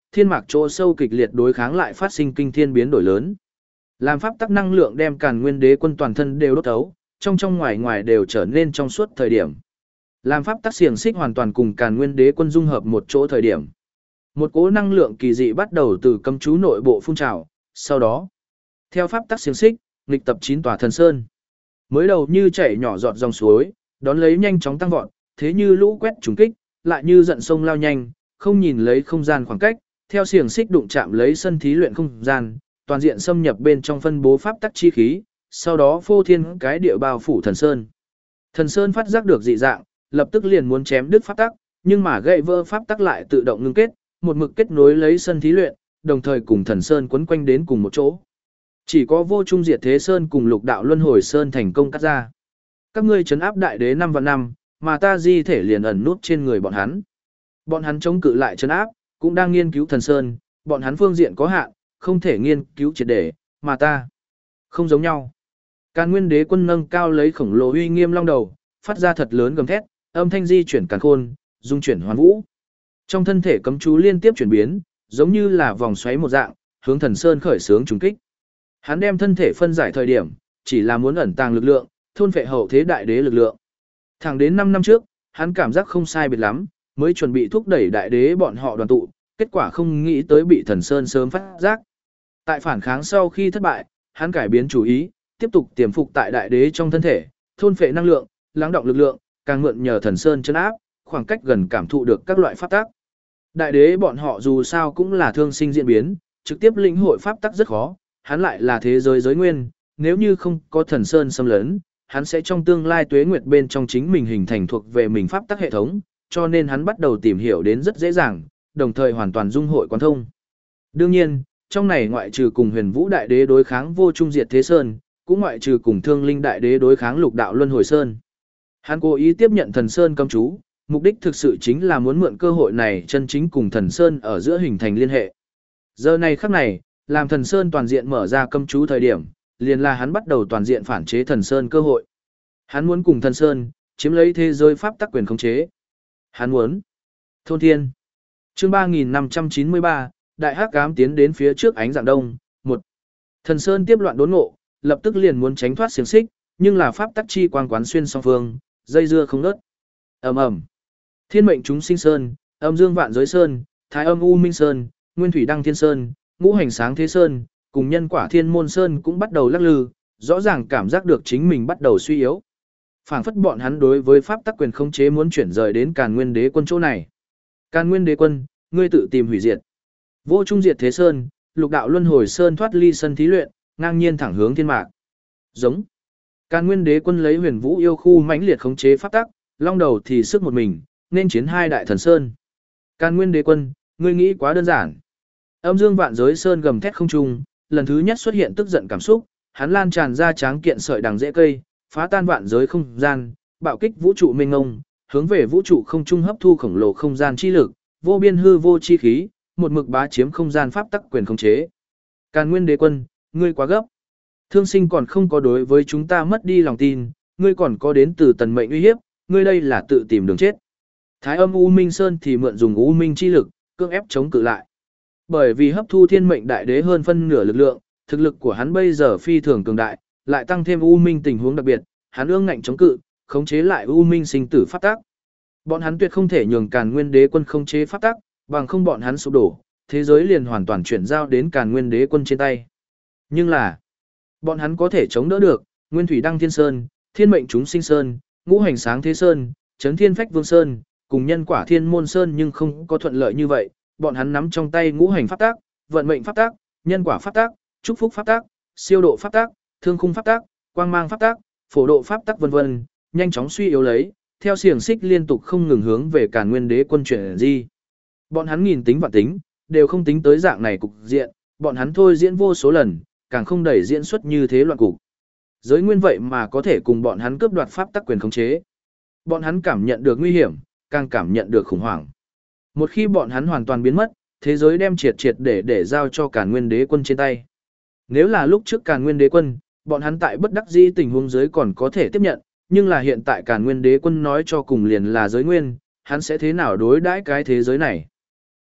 thiên mạc chỗ sâu kịch liệt đối kháng lại phát sinh kinh thiên biến đổi lớn. Làm pháp tắc năng lượng đem Càn Nguyên Đế quân toàn thân đều đốt thấu, trong trong ngoài ngoài đều trở nên trong suốt thời điểm. Làm pháp tắc xiềng xích hoàn toàn cùng Càn Nguyên Đế quân dung hợp một chỗ thời điểm. Một cỗ năng lượng kỳ dị bắt đầu từ cấm chú nội bộ phun trào, sau đó, theo pháp tắc xiềng xích, nghịch tập chín tòa thần sơn. Mới đầu như chảy nhỏ giọt dòng suối, đón lấy nhanh chóng tăng vọt, thế như lũ quét trùng kích, lại như giận sông lao nhanh, không nhìn lấy không gian khoảng cách, theo xiềng xích đụng chạm lấy sân thí luyện không gian, toàn diện xâm nhập bên trong phân bố pháp tắc chi khí, sau đó phô thiên cái địa bao phủ thần sơn. Thần sơn phát giác được dị dạng, lập tức liền muốn chém đứt pháp tắc, nhưng mà gãy vỡ pháp tắc lại tự động ngưng kết, một mực kết nối lấy sân thí luyện, đồng thời cùng thần sơn quấn quanh đến cùng một chỗ. Chỉ có Vô Trung Diệt Thế Sơn cùng Lục Đạo Luân Hồi Sơn thành công cắt ra. Các ngươi trấn áp đại đế năm vạn năm, mà ta di thể liền ẩn nút trên người bọn hắn. Bọn hắn chống cự lại trấn áp, cũng đang nghiên cứu thần sơn, bọn hắn phương diện có hạn, không thể nghiên cứu triệt để, mà ta không giống nhau. Càn Nguyên Đế quân nâng cao lấy khổng lồ uy nghiêm long đầu, phát ra thật lớn gầm thét, âm thanh di chuyển càn khôn, dung chuyển hoàn vũ. Trong thân thể cấm chú liên tiếp chuyển biến, giống như là vòng xoáy một dạng, hướng thần sơn khởi xướng trùng kích. Hắn đem thân thể phân giải thời điểm, chỉ là muốn ẩn tàng lực lượng, thôn phệ hậu thế đại đế lực lượng. Thẳng đến năm năm trước, hắn cảm giác không sai biệt lắm, mới chuẩn bị thúc đẩy đại đế bọn họ đoàn tụ, kết quả không nghĩ tới bị thần sơn sớm phát giác. Tại phản kháng sau khi thất bại, hắn cải biến chủ ý, tiếp tục tiềm phục tại đại đế trong thân thể, thôn phệ năng lượng, lắng động lực lượng, càng mượn nhờ thần sơn chân áp, khoảng cách gần cảm thụ được các loại pháp tắc. Đại đế bọn họ dù sao cũng là thương sinh diễn biến, trực tiếp lĩnh hội pháp tắc rất khó, hắn lại là thế giới giới nguyên, nếu như không có thần sơn xâm lấn, hắn sẽ trong tương lai tuế nguyệt bên trong chính mình hình thành thuộc về mình pháp tắc hệ thống, cho nên hắn bắt đầu tìm hiểu đến rất dễ dàng, đồng thời hoàn toàn dung hội quán thông. Đương nhiên, trong này ngoại trừ cùng Huyền Vũ Đại Đế đối kháng Vô Trung Diệt Thế Sơn, cũng ngoại trừ cùng Thương Linh Đại Đế đối kháng Lục Đạo Luân Hồi Sơn. Hắn cố ý tiếp nhận thần sơn cấm chú, mục đích thực sự chính là muốn mượn cơ hội này chân chính cùng thần sơn ở giữa hình thành liên hệ. Giờ này khắc này, làm thần sơn toàn diện mở ra cấm chú thời điểm, liền là hắn bắt đầu toàn diện phản chế thần sơn cơ hội. Hắn muốn cùng thần sơn chiếm lấy thế giới pháp tắc quyền khống chế. Hắn muốn thôn thiên. Chương ba nghìn năm trăm chín mươi ba, Đại Hắc Ám tiến đến phía trước ánh dạng đông. Một, thần sơn tiếp loạn đốn ngộ, lập tức liền muốn tránh thoát xiềng xích, nhưng là pháp tắc chi quang quán xuyên song phương, dây dưa không ngớt. Ầm ầm. Thiên mệnh chúng sinh sơn, Âm Dương Vạn Giới Sơn, Thái Âm U Minh Sơn, Nguyên Thủy Đăng Thiên Sơn, Ngũ Hành Sáng Thế Sơn, cùng Nhân Quả Thiên Môn Sơn cũng bắt đầu lắc lư, rõ ràng cảm giác được chính mình bắt đầu suy yếu. Phảng phất bọn hắn đối với pháp tắc quyền khống chế muốn chuyển rời đến Càn Nguyên Đế quân chỗ này. Càn Nguyên Đế quân, ngươi tự tìm hủy diệt. Vô Trung Diệt Thế Sơn, Lục Đạo Luân Hồi Sơn thoát ly sân thí luyện, ngang nhiên thẳng hướng thiên mạc. Giống. Càn Nguyên Đế quân lấy Huyền Vũ yêu khu mãnh liệt khống chế pháp tắc, long đầu thì sức một mình, nên chiến hai đại thần sơn. Càn Nguyên Đế quân, ngươi nghĩ quá đơn giản. Âm Dương Vạn Giới Sơn gầm thét không trung, lần thứ nhất xuất hiện tức giận cảm xúc, hắn lan tràn ra tráng kiện sợi đằng rễ cây, phá tan vạn giới không gian, bạo kích vũ trụ mênh mông, hướng về vũ trụ không trung hấp thu khổng lồ không gian chi lực, vô biên hư vô chi khí, một mực bá chiếm không gian pháp tắc quyền khống chế. Càn Nguyên Đế quân, ngươi quá gấp. Thương sinh còn không có đối với chúng ta mất đi lòng tin, ngươi còn có đến từ tần mệnh uy hiếp, ngươi đây là tự tìm đường chết. Thái Âm U Minh Sơn thì mượn dùng U Minh chi lực, cưỡng ép chống cự lại. Bởi vì hấp thu thiên mệnh đại đế hơn phân nửa lực lượng, thực lực của hắn bây giờ phi thường cường đại, lại tăng thêm U Minh tình huống đặc biệt, hắn ương ngạnh chống cự, khống chế lại U Minh sinh tử pháp tắc. Bọn hắn tuyệt không thể nhường Càn Nguyên Đế quân khống chế pháp tắc, bằng không bọn hắn sụp đổ, thế giới liền hoàn toàn chuyển giao đến Càn Nguyên Đế quân trên tay. Nhưng là, bọn hắn có thể chống đỡ được, Nguyên Thủy Đăng Thiên Sơn, Thiên Mệnh Chúng Sinh Sơn, Ngũ Hành Sáng Thế Sơn, Chấn Thiên Phách Vương Sơn, cùng Nhân Quả Thiên Môn Sơn nhưng không có thuận lợi như vậy, bọn hắn nắm trong tay ngũ hành pháp tắc, vận mệnh pháp tắc, nhân quả pháp tắc, chúc phúc pháp tắc, siêu độ pháp tắc, thương khung pháp tắc, quang mang pháp tắc, phổ độ pháp tắc vân vân, nhanh chóng suy yếu lấy, theo xiềng xích liên tục không ngừng hướng về Càn Nguyên Đế quân chuyển di. Bọn hắn nghìn tính vạn tính, đều không tính tới dạng này cục diện, bọn hắn thôi diễn vô số lần, càng không đẩy diễn xuất như thế loạn cục. Giới nguyên vậy mà có thể cùng bọn hắn cướp đoạt pháp tắc quyền khống chế. Bọn hắn cảm nhận được nguy hiểm, càng cảm nhận được khủng hoảng. Một khi bọn hắn hoàn toàn biến mất, thế giới đem triệt triệt để để giao cho Càn Nguyên Đế quân trên tay. Nếu là lúc trước Càn Nguyên Đế quân, bọn hắn tại bất đắc dĩ tình huống giới còn có thể tiếp nhận, nhưng là hiện tại Càn Nguyên Đế quân nói cho cùng liền là giới nguyên, hắn sẽ thế nào đối đãi cái thế giới này?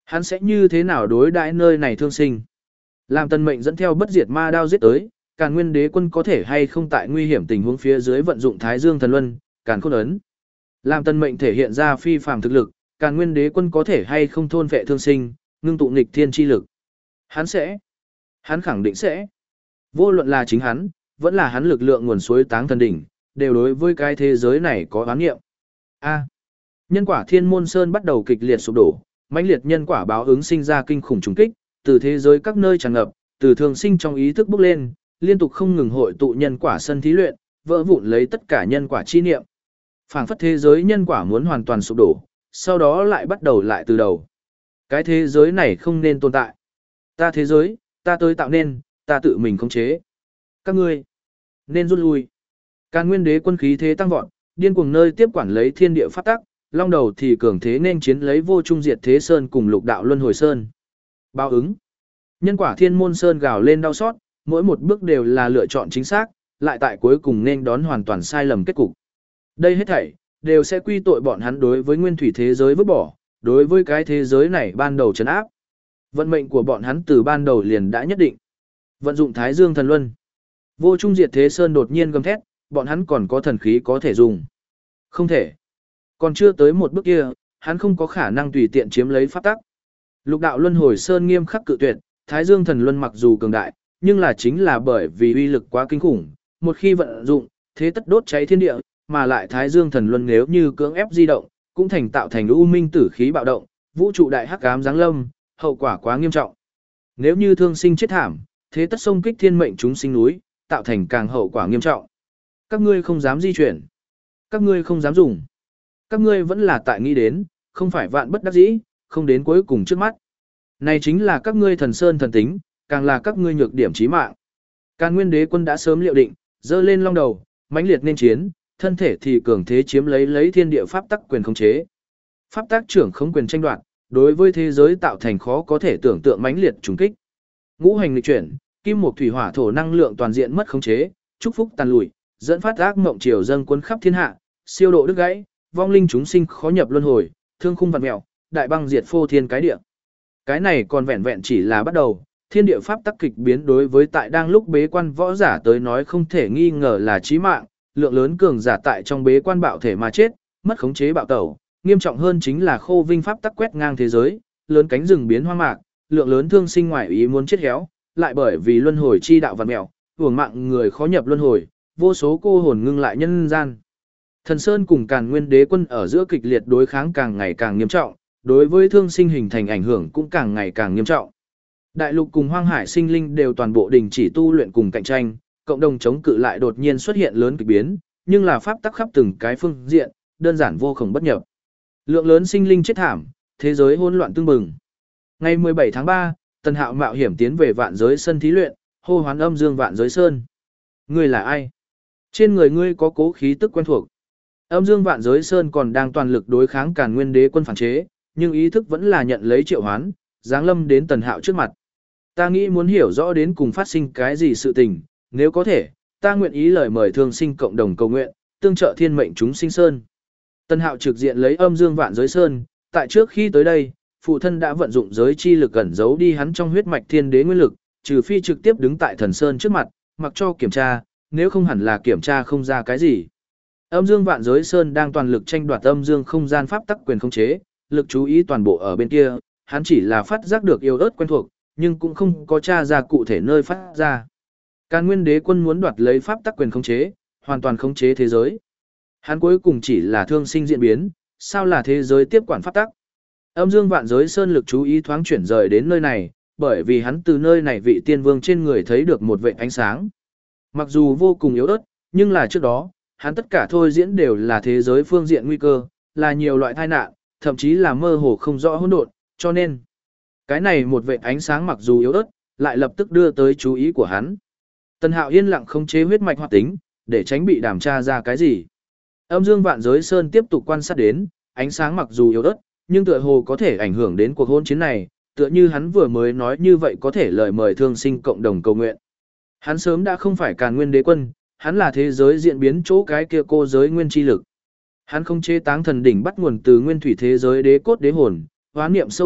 Hắn sẽ như thế nào đối đãi nơi này thương sinh? Làm Tần Mệnh dẫn theo bất diệt ma đao giết tới, Càn Nguyên Đế quân có thể hay không tại nguy hiểm tình huống phía dưới vận dụng Thái Dương Thần Luân, Càn Khôn ấn. Làm Tần Mệnh thể hiện ra phi phàm thực lực, Càn Nguyên Đế quân có thể hay không thôn vệ thương sinh, ngưng tụ nghịch thiên chi lực. Hắn sẽ. Hắn khẳng định sẽ. Vô luận là chính hắn, vẫn là hắn lực lượng nguồn suối Táng Thần đỉnh, đều đối với cái thế giới này có oán nghiệm. A. Nhân quả Thiên Môn Sơn bắt đầu kịch liệt sụp đổ, mãnh liệt nhân quả báo ứng sinh ra kinh khủng trùng kích, từ thế giới các nơi tràn ngập, từ thường sinh trong ý thức bốc lên, liên tục không ngừng hội tụ nhân quả sân thí luyện, vỡ vụn lấy tất cả nhân quả chi niệm. Phảng phất thế giới nhân quả muốn hoàn toàn sụp đổ, sau đó lại bắt đầu lại từ đầu. Cái thế giới này không nên tồn tại. Ta thế giới, ta tới tạo nên, ta tự mình khống chế. Các ngươi nên rút lui. Càn Nguyên Đế quân khí thế tăng vọt, điên cuồng nơi tiếp quản lấy thiên địa pháp tắc, long đầu thì cường thế nên chiến lấy vô trung diệt thế sơn cùng lục đạo luân hồi sơn. Báo ứng. Nhân quả Thiên Môn Sơn gào lên đau xót, mỗi một bước đều là lựa chọn chính xác, lại tại cuối cùng nên đón hoàn toàn sai lầm kết cục. Đây hết thảy đều sẽ quy tội bọn hắn đối với nguyên thủy thế giới vứt bỏ, đối với cái thế giới này ban đầu trấn áp. Vận mệnh của bọn hắn từ ban đầu liền đã nhất định. Vận dụng Thái Dương Thần Luân. Vô Trung Diệt Thế Sơn đột nhiên gầm thét, bọn hắn còn có thần khí có thể dùng. Không thể. Còn chưa tới một bước kia, hắn không có khả năng tùy tiện chiếm lấy pháp tắc. Lục đạo luân hồi sơn nghiêm khắc cự tuyệt, Thái Dương Thần Luân mặc dù cường đại, nhưng là chính là bởi vì uy lực quá kinh khủng, một khi vận dụng, thế tất đốt cháy thiên địa, mà lại Thái Dương Thần Luân nếu như cưỡng ép di động, cũng thành tạo thành u minh tử khí bạo động, vũ trụ đại hắc ám giáng lâm, hậu quả quá nghiêm trọng. Nếu như thương sinh chết thảm, thế tất xông kích thiên mệnh chúng sinh núi, tạo thành càng hậu quả nghiêm trọng. Các ngươi không dám di chuyển, các ngươi không dám dùng. Các ngươi vẫn là tại nghĩ đến, không phải vạn bất đắc dĩ, không đến cuối cùng trước mắt. Này chính là các ngươi thần sơn thần tính, càng là các ngươi nhược điểm chí mạng. Càn Nguyên Đế quân đã sớm liệu định, giơ lên long đầu, mãnh liệt nên chiến, thân thể thì cường thế chiếm lấy lấy thiên địa pháp tắc quyền khống chế. Pháp tắc trưởng không quyền tranh đoạt, đối với thế giới tạo thành khó có thể tưởng tượng mãnh liệt trùng kích. Ngũ hành nghịch chuyển, kim mộc thủy hỏa thổ năng lượng toàn diện mất khống chế, chúc phúc tàn lùi, dẫn phát ác mộng triều dâng quân khắp thiên hạ, siêu độ đứt gãy, vong linh chúng sinh khó nhập luân hồi, thương khung vạn mèo, đại băng diệt phô thiên cái địa. Cái này còn vẹn vẹn chỉ là bắt đầu, thiên địa pháp tắc kịch biến đối với tại đang lúc bế quan võ giả tới nói không thể nghi ngờ là chí mạng, lượng lớn cường giả tại trong bế quan bạo thể mà chết, mất khống chế bạo tẩu, nghiêm trọng hơn chính là khô vinh pháp tắc quét ngang thế giới, lớn cánh rừng biến hoang mạc, lượng lớn thương sinh ngoại ý muốn chết héo, lại bởi vì luân hồi chi đạo vạn mèo, hưởng mạng người khó nhập luân hồi, vô số cô hồn ngưng lại nhân gian. Thần Sơn cùng Càn Nguyên Đế quân ở giữa kịch liệt đối kháng càng ngày càng nghiêm trọng, đối với thương sinh hình thành ảnh hưởng cũng càng ngày càng nghiêm trọng. Đại lục cùng hoang hải sinh linh đều toàn bộ đình chỉ tu luyện cùng cạnh tranh, cộng đồng chống cự lại đột nhiên xuất hiện lớn kịch biến, nhưng là pháp tắc khắp từng cái phương diện, đơn giản vô cùng bất nhập. Lượng lớn sinh linh chết thảm, thế giới hỗn loạn tương bừng. Ngày mười bảy tháng ba, Tần Hạo mạo hiểm tiến về vạn giới sân thí luyện, hô hoán âm dương vạn giới sơn. Ngươi là ai? Trên người ngươi có cố khí tức quen thuộc. Âm dương vạn giới sơn còn đang toàn lực đối kháng Càn Nguyên Đế quân phản chế, nhưng ý thức vẫn là nhận lấy triệu hoán, giáng lâm đến Tần Hạo trước mặt. Ta nghĩ muốn hiểu rõ đến cùng phát sinh cái gì sự tình, nếu có thể, ta nguyện ý lời mời thương sinh cộng đồng cầu nguyện, tương trợ thiên mệnh chúng sinh sơn. Tần Hạo trực diện lấy âm dương vạn giới sơn, tại trước khi tới đây, phụ thân đã vận dụng giới chi lực ẩn giấu đi hắn trong huyết mạch thiên đế nguyên lực, trừ phi trực tiếp đứng tại thần sơn trước mặt, mặc cho kiểm tra, nếu không hẳn là kiểm tra không ra cái gì. Âm dương vạn giới sơn đang toàn lực tranh đoạt âm dương không gian pháp tắc quyền khống chế, lực chú ý toàn bộ ở bên kia, hắn chỉ là phát giác được yêu ớt quen thuộc, nhưng cũng không có tra ra cụ thể nơi phát ra. Càn Nguyên Đế quân muốn đoạt lấy pháp tắc quyền khống chế, hoàn toàn khống chế thế giới. Hắn cuối cùng chỉ là thương sinh diễn biến, sao là thế giới tiếp quản pháp tắc. Âm dương vạn giới sơn lực chú ý thoáng chuyển rời đến nơi này, bởi vì hắn từ nơi này vị tiên vương trên người thấy được một vệt ánh sáng. Mặc dù vô cùng yếu ớt, nhưng là trước đó, hắn tất cả thôi diễn đều là thế giới phương diện nguy cơ, là nhiều loại tai nạn, thậm chí là mơ hồ không rõ hỗn độn, cho nên cái này một vệt ánh sáng mặc dù yếu ớt, lại lập tức đưa tới chú ý của hắn. Tần Hạo yên lặng khống chế huyết mạch hoạt tính, để tránh bị đàm tra ra cái gì. Âm dương vạn giới sơn tiếp tục quan sát đến, ánh sáng mặc dù yếu ớt, nhưng tựa hồ có thể ảnh hưởng đến cuộc hôn chiến này, tựa như hắn vừa mới nói như vậy có thể lời mời thương sinh cộng đồng cầu nguyện. Hắn sớm đã không phải Càn Nguyên Đế quân, hắn là thế giới diễn biến chỗ cái kia cô giới nguyên chi lực. Hắn không chế táng thần đỉnh bắt nguồn từ nguyên thủy thế giới đế cốt đế hồn, hóa niệm sâu nặng,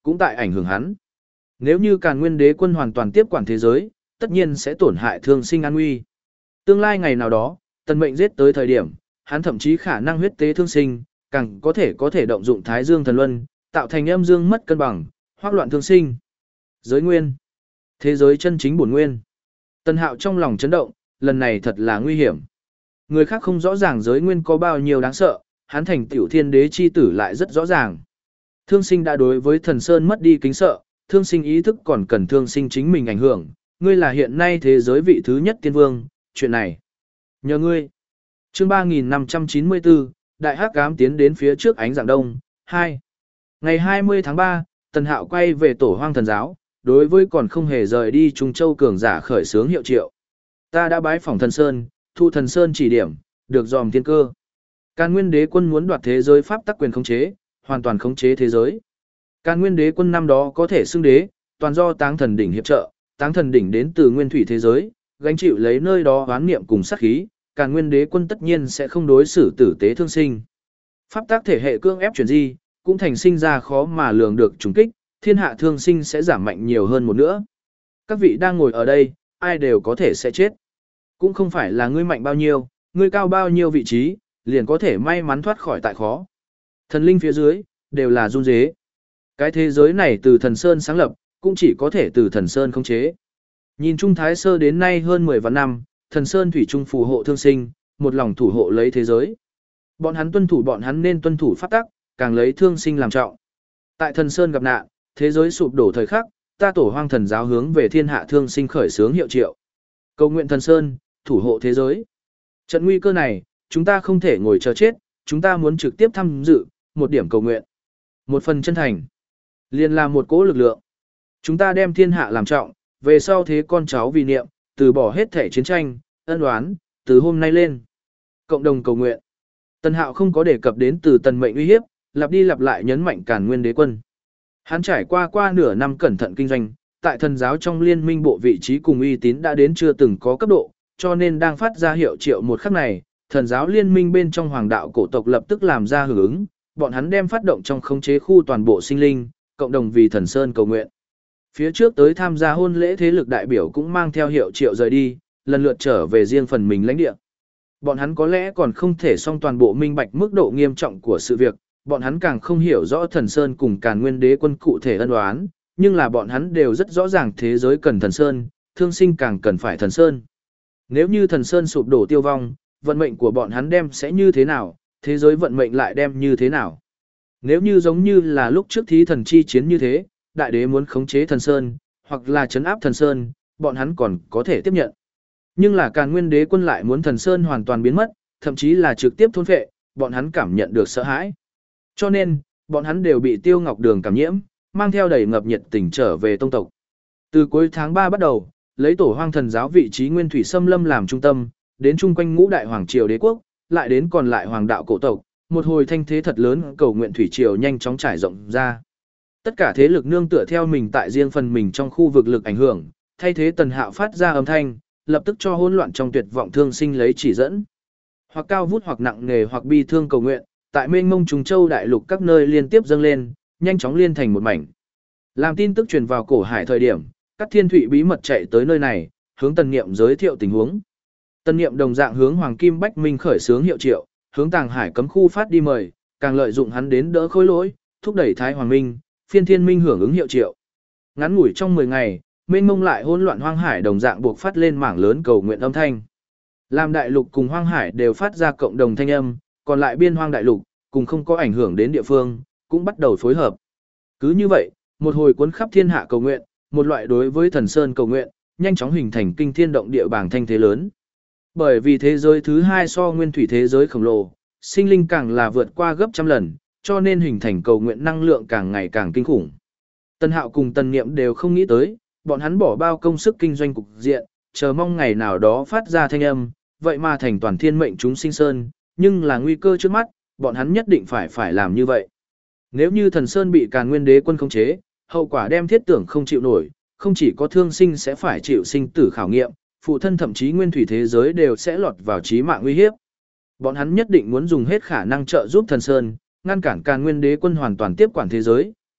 cũng tại ảnh hưởng hắn. Nếu như Càn Nguyên Đế quân hoàn toàn tiếp quản thế giới, tất nhiên sẽ tổn hại thương sinh an nguy. Tương lai ngày nào đó, tần mệnh giết tới thời điểm, hắn thậm chí khả năng huyết tế thương sinh, càng có thể có thể động dụng Thái Dương thần luân, tạo thành âm dương mất cân bằng, hoắc loạn thương sinh. Giới nguyên, thế giới chân chính bổn nguyên. Tần Hạo trong lòng chấn động, lần này thật là nguy hiểm. Người khác không rõ ràng giới nguyên có bao nhiêu đáng sợ, hắn thành tiểu thiên đế chi tử lại rất rõ ràng. Thương sinh đã đối với thần sơn mất đi kính sợ, thương sinh ý thức còn cần thương sinh chính mình ảnh hưởng. Ngươi là hiện nay thế giới vị thứ nhất tiên vương, chuyện này nhờ ngươi. Chương ba nghìn năm trăm chín mươi tư, Đại Hắc Ám tiến đến phía trước ánh dạng đông. hai. Ngày hai mươi tháng ba, Tần Hạo quay về Tổ Hoang Thần Giáo, đối với còn không hề rời đi Trung Châu cường giả khởi xướng hiệu triệu. Ta đã bái phỏng Thần Sơn, thu Thần Sơn chỉ điểm, được dòm thiên cơ. Càn Nguyên Đế quân muốn đoạt thế giới pháp tắc quyền khống chế, hoàn toàn khống chế thế giới. Càn Nguyên Đế quân năm đó có thể xưng đế, toàn do Táng Thần đỉnh hiệp trợ, Táng Thần đỉnh đến từ nguyên thủy thế giới, gánh chịu lấy nơi đó oán niệm cùng sát khí, Càn Nguyên Đế quân tất nhiên sẽ không đối xử tử tế thương sinh. Pháp tắc thể hệ cương ép chuyển di, cũng thành sinh ra khó mà lường được trùng kích, thiên hạ thương sinh sẽ giảm mạnh nhiều hơn một nữa. Các vị đang ngồi ở đây, ai đều có thể sẽ chết. Cũng không phải là ngươi mạnh bao nhiêu, ngươi cao bao nhiêu vị trí, liền có thể may mắn thoát khỏi tại khó. Thần linh phía dưới, đều là run dế. Cái thế giới này từ thần Sơn sáng lập, cũng chỉ có thể từ thần Sơn khống chế. Nhìn Trung Thái Sơ đến nay hơn mười vạn năm, thần Sơn thủy trung phù hộ thương sinh, một lòng thủ hộ lấy thế giới. Bọn hắn tuân thủ bọn hắn nên tuân thủ pháp tắc, càng lấy thương sinh làm trọng. Tại thần Sơn gặp nạn, thế giới sụp đổ thời khắc, ta Tổ Hoang Thần Giáo hướng về thiên hạ thương sinh khởi xướng hiệu triệu. Cầu nguyện thần Sơn, thủ hộ thế giới. Trận nguy cơ này, chúng ta không thể ngồi chờ chết, chúng ta muốn trực tiếp tham dự, một điểm cầu nguyện. Một phần chân thành, liền là một cỗ lực lượng. Chúng ta đem thiên hạ làm trọng, về sau thế con cháu vì niệm, từ bỏ hết thể chiến tranh, ân oán, từ hôm nay lên. Cộng đồng cầu nguyện. Tần Hạo không có đề cập đến từ tần mệnh uy hiếp, lặp đi lặp lại nhấn mạnh Càn Nguyên Đế quân. Hắn trải qua qua nửa năm cẩn thận kinh doanh, tại thần giáo trong liên minh bộ vị trí cùng uy tín đã đến chưa từng có cấp độ, cho nên đang phát ra hiệu triệu một khắc này, thần giáo liên minh bên trong hoàng đạo cổ tộc lập tức làm ra hưởng ứng, bọn hắn đem phát động trong khống chế khu toàn bộ sinh linh, cộng đồng vì thần Sơn cầu nguyện. Phía trước tới tham gia hôn lễ thế lực đại biểu cũng mang theo hiệu triệu rời đi, lần lượt trở về riêng phần mình lãnh địa. Bọn hắn có lẽ còn không thể song toàn bộ minh bạch mức độ nghiêm trọng của sự việc, bọn hắn càng không hiểu rõ thần Sơn cùng Càn Nguyên Đế quân cụ thể ân oán, nhưng là bọn hắn đều rất rõ ràng thế giới cần thần Sơn, thương sinh càng cần phải thần Sơn. Nếu như thần Sơn sụp đổ tiêu vong, vận mệnh của bọn hắn đem sẽ như thế nào, thế giới vận mệnh lại đem như thế nào. Nếu như giống như là lúc trước thí thần chi chiến như thế, đại đế muốn khống chế thần Sơn, hoặc là trấn áp thần Sơn, bọn hắn còn có thể tiếp nhận. Nhưng là Càn Nguyên Đế quân lại muốn thần Sơn hoàn toàn biến mất, thậm chí là trực tiếp thôn phệ, bọn hắn cảm nhận được sợ hãi. Cho nên, bọn hắn đều bị Tiêu Ngọc Đường cảm nhiễm, mang theo đầy ngập nhiệt tình trở về tông tộc. Từ cuối tháng ba bắt đầu, lấy Tổ Hoang Thần Giáo vị trí Nguyên Thủy Xâm Lâm làm trung tâm, đến chung quanh ngũ đại hoàng triều đế quốc, lại đến còn lại hoàng đạo cổ tộc, một hồi thanh thế thật lớn cầu nguyện thủy triều nhanh chóng trải rộng ra. Tất cả thế lực nương tựa theo mình tại riêng phần mình trong khu vực lực ảnh hưởng, thay thế Tần Hạo phát ra âm thanh, lập tức cho hỗn loạn trong tuyệt vọng thương sinh lấy chỉ dẫn. Hoặc cao vút hoặc nặng nề hoặc bi thương cầu nguyện, tại mênh mông Trùng Châu đại lục các nơi liên tiếp dâng lên, nhanh chóng liên thành một mảnh. Làm tin tức truyền vào cổ hải thời điểm, các thiên thụy bí mật chạy tới nơi này, hướng Tần Niệm giới thiệu tình huống. Tần Niệm đồng dạng hướng Hoàng Kim Bách Minh khởi xướng hiệu triệu, hướng Tàng Hải cấm khu phát đi mời, càng lợi dụng hắn đến đỡ khối lỗi, thúc đẩy Thái Hoàng Minh, Phiên Thiên Minh hưởng ứng hiệu triệu. Ngắn ngủi trong mười ngày, mênh mông lại hỗn loạn hoang hải đồng dạng buộc phát lên mảng lớn cầu nguyện âm thanh. Làm đại lục cùng hoang hải đều phát ra cộng đồng thanh âm, còn lại biên hoang đại lục, cùng không có ảnh hưởng đến địa phương, cũng bắt đầu phối hợp. Cứ như vậy, một hồi cuốn khắp thiên hạ cầu nguyện, một loại đối với thần Sơn cầu nguyện, nhanh chóng hình thành kinh thiên động địa bảng thanh thế lớn. Bởi vì thế giới thứ hai so nguyên thủy thế giới khổng lồ, sinh linh càng là vượt qua gấp trăm lần, cho nên hình thành cầu nguyện năng lượng càng ngày càng kinh khủng. Tân Hạo cùng Tần Niệm đều không nghĩ tới, bọn hắn bỏ bao công sức kinh doanh cục diện, chờ mong ngày nào đó phát ra thanh âm, vậy mà thành toàn thiên mệnh chúng sinh sơn, nhưng là nguy cơ trước mắt, bọn hắn nhất định phải phải làm như vậy. Nếu như thần Sơn bị Càn Nguyên Đế quân khống chế, hậu quả đem thiết tưởng không chịu nổi, không chỉ có thương sinh sẽ phải chịu sinh tử khảo nghiệm, phụ thân thậm chí nguyên thủy thế giới đều sẽ lọt vào chí mạng nguy hiếp. Bọn hắn nhất định muốn dùng hết khả năng trợ giúp thần Sơn, ngăn cản Càn Nguyên Đế quân hoàn toàn tiếp quản thế giới,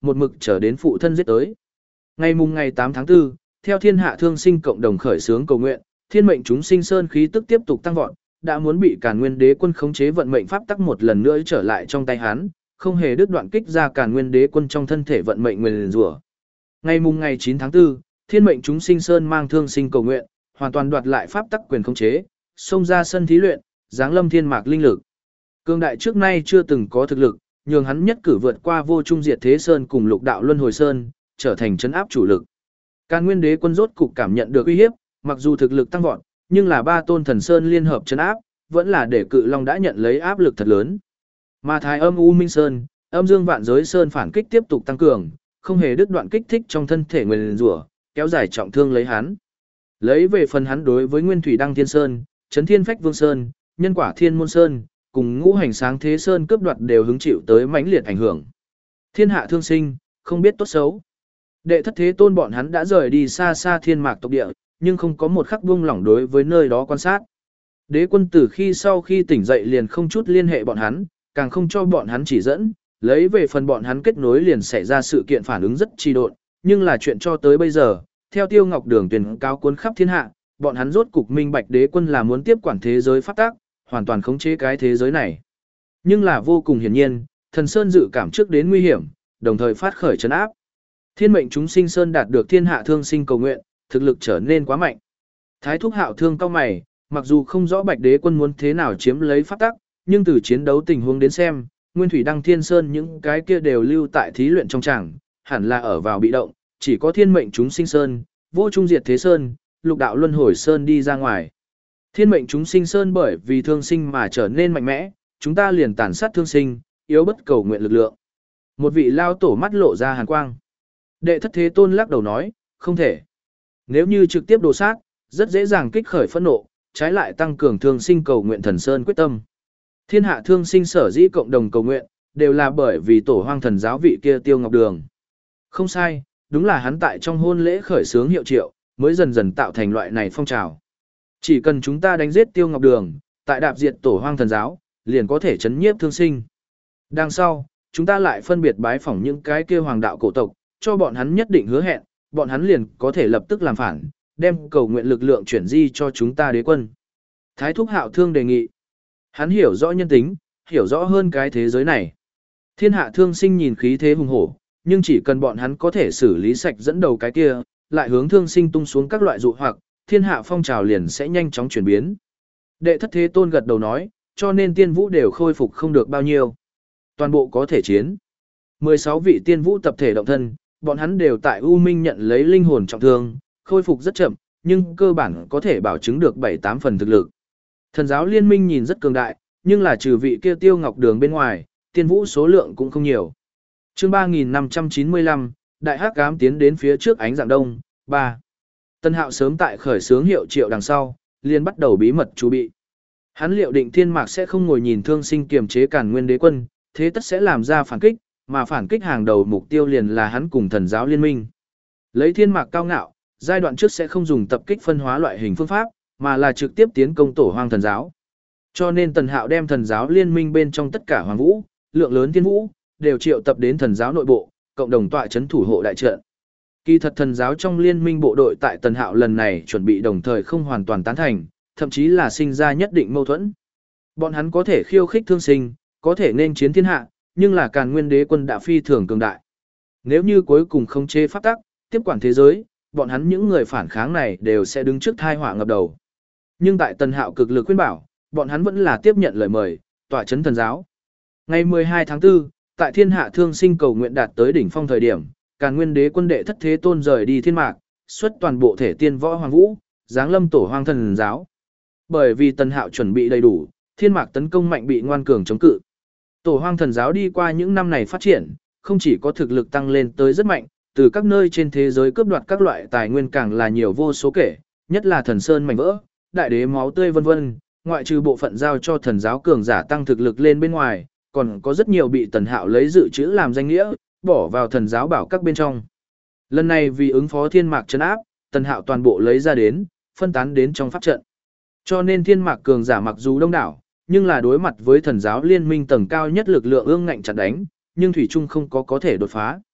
một mực trở đến phụ thân giết tới. Ngày mùng ngày tám tháng tư, theo thiên hạ thương sinh cộng đồng khởi xướng cầu nguyện, thiên mệnh chúng sinh sơn khí tức tiếp tục tăng vọt, đã muốn bị Càn Nguyên Đế quân khống chế vận mệnh pháp tắc một lần nữa trở lại trong tay hắn, không hề đứt đoạn kích ra Càn Nguyên Đế quân trong thân thể vận mệnh nguyền rủa. Ngày mùng ngày chín tháng tư, thiên mệnh chúng sinh sơn mang thương sinh cầu nguyện, hoàn toàn đoạt lại pháp tắc quyền khống chế, xông ra sân thí luyện, giáng lâm thiên mạc linh lực. Cương đại trước nay chưa từng có thực lực, nhường hắn nhất cử vượt qua vô trung diệt thế sơn cùng lục đạo luân hồi sơn, trở thành trấn áp chủ lực. Càn Nguyên Đế quân rốt cục cảm nhận được uy hiếp, mặc dù thực lực tăng vọt, nhưng là ba tôn thần sơn liên hợp trấn áp, vẫn là để Cự Long đã nhận lấy áp lực thật lớn. Mà Thái Âm U Minh Sơn, Âm Dương Vạn Giới Sơn phản kích tiếp tục tăng cường, không hề đứt đoạn kích thích trong thân thể nguyên rủa, kéo dài trọng thương lấy hắn. Lấy về phần hắn đối với Nguyên Thủy Đăng Thiên Sơn, Chấn Thiên Phách Vương Sơn, Nhân Quả Thiên Môn Sơn, cùng Ngũ Hành Sáng Thế Sơn cướp đoạt đều hứng chịu tới mãnh liệt ảnh hưởng. Thiên hạ thương sinh, không biết tốt xấu. Đệ thất thế tôn bọn hắn đã rời đi xa xa thiên mạc tộc địa, nhưng không có một khắc buông lỏng đối với nơi đó quan sát. Đế quân từ khi sau khi tỉnh dậy liền không chút liên hệ bọn hắn, càng không cho bọn hắn chỉ dẫn, lấy về phần bọn hắn kết nối liền xảy ra sự kiện phản ứng rất trì độn, nhưng là chuyện cho tới bây giờ, theo Tiêu Ngọc Đường tuyên cáo cuốn khắp thiên hạ, bọn hắn rốt cục minh bạch đế quân là muốn tiếp quản thế giới pháp tác, hoàn toàn khống chế cái thế giới này. Nhưng là vô cùng hiển nhiên, Thần Sơn dự cảm trước đến nguy hiểm, đồng thời phát khởi trấn áp. Thiên mệnh chúng sinh sơn đạt được thiên hạ thương sinh cầu nguyện, thực lực trở nên quá mạnh. Thái thúc Hạo thương cao mày, mặc dù không rõ Bạch Đế quân muốn thế nào chiếm lấy pháp tắc, nhưng từ chiến đấu tình huống đến xem, Nguyên Thủy Đăng Thiên Sơn những cái kia đều lưu tại thí luyện trong tràng, hẳn là ở vào bị động, chỉ có thiên mệnh chúng sinh sơn, vô trung diệt thế sơn, lục đạo luân hồi sơn đi ra ngoài. Thiên mệnh chúng sinh sơn bởi vì thương sinh mà trở nên mạnh mẽ, chúng ta liền tàn sát thương sinh, yếu bất cầu nguyện lực lượng. Một vị lao tổ mắt lộ ra hàn quang. Đệ thất thế tôn lắc đầu nói, không thể. Nếu như trực tiếp đồ sát, rất dễ dàng kích khởi phẫn nộ, trái lại tăng cường thương sinh cầu nguyện thần sơn quyết tâm. Thiên hạ thương sinh sở dĩ cộng đồng cầu nguyện, đều là bởi vì tổ hoang thần giáo vị kia Tiêu Ngọc Đường. Không sai, đúng là hắn tại trong hôn lễ khởi xướng hiệu triệu, mới dần dần tạo thành loại này phong trào. Chỉ cần chúng ta đánh giết Tiêu Ngọc Đường, tại đạp diệt tổ hoang thần giáo, liền có thể chấn nhiếp thương sinh. Đằng sau, chúng ta lại phân biệt bái phỏng những cái kia hoàng đạo cổ tộc, cho bọn hắn nhất định hứa hẹn, bọn hắn liền có thể lập tức làm phản, đem cầu nguyện lực lượng chuyển di cho chúng ta đế quân. Thái thúc Hạo thương đề nghị. Hắn hiểu rõ nhân tính, hiểu rõ hơn cái thế giới này. Thiên hạ thương sinh nhìn khí thế hùng hổ, nhưng chỉ cần bọn hắn có thể xử lý sạch dẫn đầu cái kia, lại hướng thương sinh tung xuống các loại dụ hoặc, thiên hạ phong trào liền sẽ nhanh chóng chuyển biến. Đệ thất thế tôn gật đầu nói, cho nên tiên vũ đều khôi phục không được bao nhiêu. Toàn bộ có thể chiến. mười sáu vị tiên vũ tập thể động thân, bọn hắn đều tại U Minh nhận lấy linh hồn trọng thương, khôi phục rất chậm, nhưng cơ bản có thể bảo chứng được bảy tám phần thực lực. Thần giáo liên minh nhìn rất cường đại, nhưng là trừ vị kia Tiêu Ngọc Đường bên ngoài, tiên vũ số lượng cũng không nhiều. Chương ba nghìn năm trăm chín mươi lăm, Đại Hắc Ám tiến đến phía trước ánh dạng đông, ba. Tân Hạo sớm tại khởi xướng hiệu triệu đằng sau, liền bắt đầu bí mật chuẩn bị. Hắn liệu định thiên mạc sẽ không ngồi nhìn thương sinh kiềm chế Càn Nguyên đế quân, thế tất sẽ làm ra phản kích, mà phản kích hàng đầu mục tiêu liền là hắn cùng thần giáo liên minh. Lấy thiên mạc cao ngạo, giai đoạn trước sẽ không dùng tập kích phân hóa loại hình phương pháp, mà là trực tiếp tiến công tổ hoang thần giáo. Cho nên Tần Hạo đem thần giáo liên minh bên trong tất cả hoàng vũ, lượng lớn thiên vũ, đều triệu tập đến thần giáo nội bộ, cộng đồng tọa chấn thủ hộ đại trận. Kỳ thật thần giáo trong liên minh bộ đội tại Tần Hạo lần này chuẩn bị đồng thời không hoàn toàn tán thành, thậm chí là sinh ra nhất định mâu thuẫn. Bọn hắn có thể khiêu khích thương sinh, có thể nên chiến thiên hạ, nhưng là Càn Nguyên đế quân đã phi thường cường đại. Nếu như cuối cùng không chế pháp tắc, tiếp quản thế giới, bọn hắn những người phản kháng này đều sẽ đứng trước thai họa ngập đầu. Nhưng tại Tần Hạo cực lực khuyên bảo, bọn hắn vẫn là tiếp nhận lời mời, tọa chấn thần giáo. Ngày mười hai tháng tư, tại thiên hạ thương sinh cầu nguyện đạt tới đỉnh phong thời điểm, Càn Nguyên đế quân đệ thất thế tôn rời đi thiên mạc, xuất toàn bộ thể tiên võ hoàng vũ, giáng lâm tổ hoang thần giáo. Bởi vì Tần Hạo chuẩn bị đầy đủ, thiên mạc tấn công mạnh bị ngoan cường chống cự. Tổ hoang thần giáo đi qua những năm này phát triển, không chỉ có thực lực tăng lên tới rất mạnh, từ các nơi trên thế giới cướp đoạt các loại tài nguyên càng là nhiều vô số kể, nhất là thần sơn mảnh vỡ, đại đế máu tươi vân vân, ngoại trừ bộ phận giao cho thần giáo cường giả tăng thực lực lên bên ngoài, còn có rất nhiều bị Tần Hạo lấy dự trữ làm danh nghĩa, bỏ vào thần giáo bảo các bên trong. Lần này vì ứng phó thiên mạc trấn áp, Tần Hạo toàn bộ lấy ra đến, phân tán đến trong pháp trận. Cho nên thiên mạc cường giả mặc dù đông đảo, nhưng là đối mặt với thần giáo liên minh tầng cao nhất lực lượng ương ngạnh chặn đánh, nhưng thủy chung không có có thể đột phá.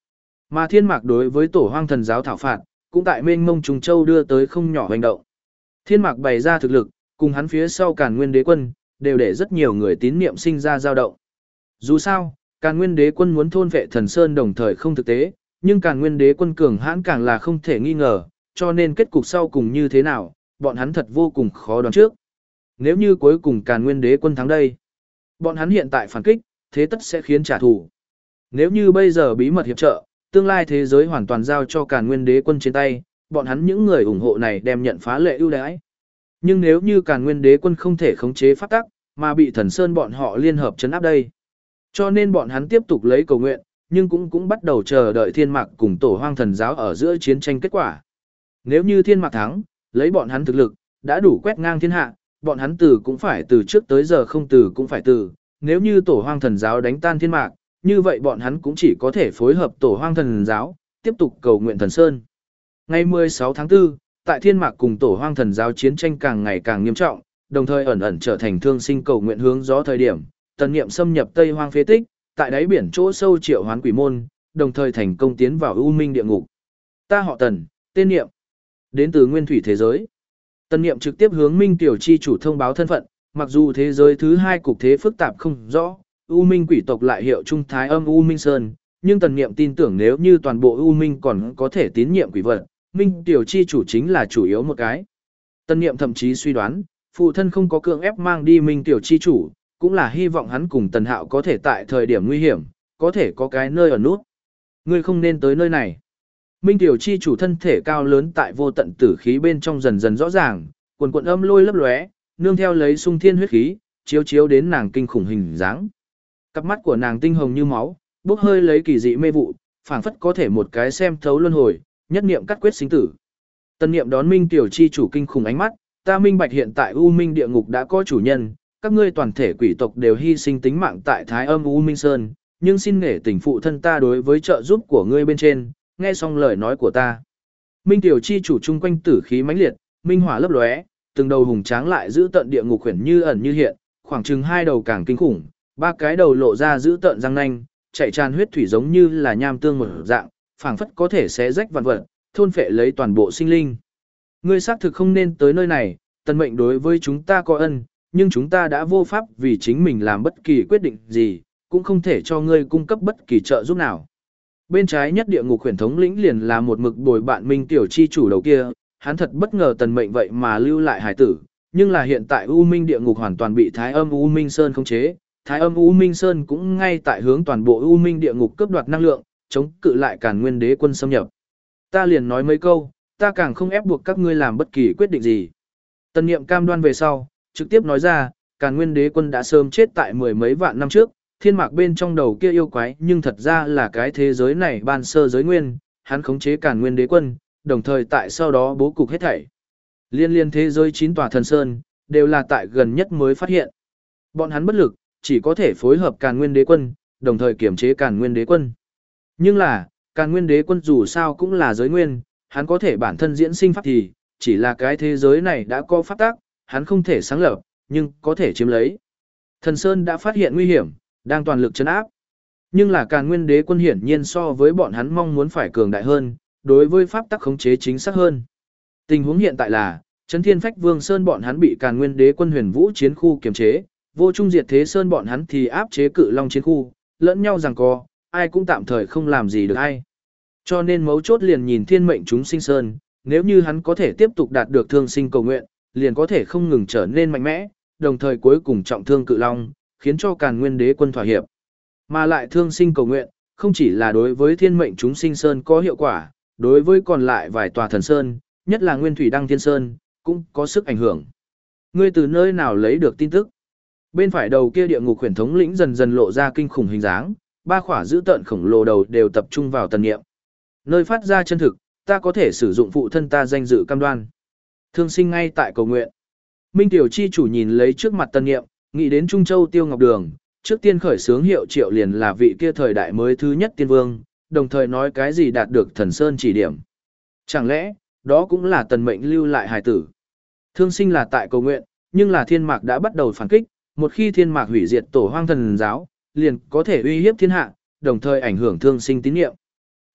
Mà thiên mạc đối với tổ hoang thần giáo thảo phạt, cũng tại mênh mông trùng châu đưa tới không nhỏ hành động. Thiên mạc bày ra thực lực, cùng hắn phía sau Càn Nguyên Đế quân, đều để rất nhiều người tín niệm sinh ra dao động. Dù sao, Càn Nguyên Đế quân muốn thôn vệ thần sơn đồng thời không thực tế, nhưng Càn Nguyên Đế quân cường hãn càng là không thể nghi ngờ, cho nên kết cục sau cùng như thế nào, bọn hắn thật vô cùng khó đoán trước. Nếu như cuối cùng Càn Nguyên Đế quân thắng đây, bọn hắn hiện tại phản kích, thế tất sẽ khiến trả thù. Nếu như bây giờ bí mật hiệp trợ, tương lai thế giới hoàn toàn giao cho Càn Nguyên Đế quân trên tay, bọn hắn những người ủng hộ này đem nhận phá lệ ưu đãi. Nhưng nếu như Càn Nguyên Đế quân không thể khống chế pháp tắc, mà bị Thần Sơn bọn họ liên hợp trấn áp đây, cho nên bọn hắn tiếp tục lấy cầu nguyện, nhưng cũng cũng bắt đầu chờ đợi Thiên Mạc cùng Tổ Hoang Thần giáo ở giữa chiến tranh kết quả. Nếu như Thiên Mạc thắng, lấy bọn hắn thực lực, đã đủ quét ngang thiên hạ, bọn hắn từ cũng phải từ trước tới giờ không từ cũng phải từ. Nếu như Tổ Hoang Thần giáo đánh tan Thiên Mạc, như vậy bọn hắn cũng chỉ có thể phối hợp Tổ Hoang Thần giáo, tiếp tục cầu nguyện Thần Sơn. Ngày mười sáu tháng tư, tại Thiên Mạc cùng Tổ Hoang Thần giáo chiến tranh càng ngày càng nghiêm trọng, đồng thời ẩn ẩn trở thành thương sinh cầu nguyện hướng gió thời điểm, Tần Niệm xâm nhập Tây Hoang phế tích, tại đáy biển chỗ sâu triệu hoán quỷ môn, đồng thời thành công tiến vào U Minh địa ngục. Ta họ Tần, tên Niệm, đến từ nguyên thủy thế giới. Tần Niệm trực tiếp hướng Minh Tiểu chi chủ thông báo thân phận, mặc dù thế giới thứ hai cục thế phức tạp không rõ, U Minh quỷ tộc lại hiệu trung thái âm U Minh Sơn, nhưng Tần Niệm tin tưởng nếu như toàn bộ U Minh còn có thể tín nhiệm quỷ vật, Minh Tiểu chi chủ chính là chủ yếu một cái. Tần Niệm thậm chí suy đoán, phụ thân không có cưỡng ép mang đi Minh Tiểu chi chủ, cũng là hy vọng hắn cùng Tần Hạo có thể tại thời điểm nguy hiểm, có thể có cái nơi ở nút. Ngươi không nên tới nơi này. Minh Tiểu chi chủ thân thể cao lớn tại vô tận tử khí bên trong dần dần rõ ràng, quần quần âm lôi lấp lóe, nương theo lấy sung thiên huyết khí, chiếu chiếu đến nàng kinh khủng hình dáng. Cặp mắt của nàng tinh hồng như máu, bốc hơi lấy kỳ dị mê vụ, phảng phất có thể một cái xem thấu luân hồi, nhất niệm cắt quyết sinh tử. Tân niệm đón Minh Tiểu chi chủ kinh khủng ánh mắt, ta minh bạch hiện tại U Minh địa ngục đã có chủ nhân, các ngươi toàn thể quỷ tộc đều hy sinh tính mạng tại Thái Âm U Minh Sơn, nhưng xin nể tình phụ thân ta đối với trợ giúp của ngươi bên trên, nghe xong lời nói của ta. Minh Tiểu chi chủ chung quanh tử khí mãnh liệt, minh hỏa lấp lóe, từng đầu hùng tráng lại giữ tận địa ngục khuyển như ẩn như hiện, khoảng chừng hai đầu càng kinh khủng, ba cái đầu lộ ra giữ tận răng nanh, chạy tràn huyết thủy giống như là nham tương một dạng, phảng phất có thể xé rách vạn vật, thôn phệ lấy toàn bộ sinh linh. Ngươi xác thực không nên tới nơi này, tần mệnh đối với chúng ta có ân, nhưng chúng ta đã vô pháp vì chính mình làm bất kỳ quyết định gì, cũng không thể cho ngươi cung cấp bất kỳ trợ giúp nào. Bên trái nhất địa ngục huyền thống lĩnh liền là một mực bồi bạn Minh Tiểu chi chủ đầu kia, hắn thật bất ngờ tần mệnh vậy mà lưu lại hải tử, nhưng là hiện tại U Minh địa ngục hoàn toàn bị Thái Âm U Minh Sơn khống chế, Thái Âm U Minh Sơn cũng ngay tại hướng toàn bộ U Minh địa ngục cướp đoạt năng lượng, chống cự lại Càn Nguyên Đế quân xâm nhập. Ta liền nói mấy câu, ta càng không ép buộc các ngươi làm bất kỳ quyết định gì. Tần Niệm cam đoan về sau, trực tiếp nói ra, Càn Nguyên Đế quân đã sớm chết tại mười mấy vạn năm trước, thiên mạc bên trong đầu kia yêu quái, nhưng thật ra là cái thế giới này ban sơ giới nguyên, hắn khống chế Càn Nguyên Đế quân, đồng thời tại sau đó bố cục hết thảy. Liên liên thế giới chín tòa thần sơn, đều là tại gần nhất mới phát hiện. Bọn hắn bất lực, chỉ có thể phối hợp Càn Nguyên Đế quân, đồng thời kiểm chế Càn Nguyên Đế quân. Nhưng là, Càn Nguyên Đế quân dù sao cũng là giới nguyên, hắn có thể bản thân diễn sinh pháp thì, chỉ là cái thế giới này đã có pháp tác, hắn không thể sáng lập, nhưng có thể chiếm lấy. Thần Sơn đã phát hiện nguy hiểm, đang toàn lực trấn áp. Nhưng là Càn Nguyên Đế quân hiển nhiên so với bọn hắn mong muốn phải cường đại hơn, đối với pháp tắc khống chế chính xác hơn. Tình huống hiện tại là, Chấn Thiên Phách Vương Sơn bọn hắn bị Càn Nguyên Đế quân Huyền Vũ chiến khu kiềm chế, Vô Trung Diệt Thế Sơn bọn hắn thì áp chế Cự Long chiến khu, lẫn nhau giằng co, ai cũng tạm thời không làm gì được ai. Cho nên mấu chốt liền nhìn Thiên Mệnh chúng sinh sơn, nếu như hắn có thể tiếp tục đạt được thương sinh cầu nguyện, liền có thể không ngừng trở nên mạnh mẽ, đồng thời cuối cùng trọng thương Cự Long, khiến cho Càn Nguyên Đế quân thỏa hiệp. Mà lại thương sinh cầu nguyện, không chỉ là đối với Thiên Mệnh chúng sinh sơn có hiệu quả, đối với còn lại vài tòa thần sơn, nhất là Nguyên Thủy Đăng Thiên Sơn, cũng có sức ảnh hưởng. Ngươi từ nơi nào lấy được tin tức? Bên phải đầu kia địa ngục huyền thống lĩnh dần dần lộ ra kinh khủng hình dáng, ba khỏa giữ tợn khổng lồ đầu đều tập trung vào Tần Niệm. Nơi phát ra chân thực, ta có thể sử dụng phụ thân ta danh dự cam đoan. Thương sinh ngay tại cầu nguyện. Minh Tiểu chi chủ nhìn lấy trước mặt Tần Niệm, nghĩ đến Trung Châu Tiêu Ngọc Đường, trước tiên khởi sướng hiệu triệu liền là vị kia thời đại mới thứ nhất tiên vương, đồng thời nói cái gì đạt được thần sơn chỉ điểm. Chẳng lẽ, đó cũng là Tần mệnh lưu lại hài tử. Thương sinh là tại cầu nguyện, nhưng là thiên mạc đã bắt đầu phản kích, một khi thiên mạc hủy diệt tổ hoang thần giáo, liền có thể uy hiếp thiên hạ, đồng thời ảnh hưởng thương sinh tín nhiệm.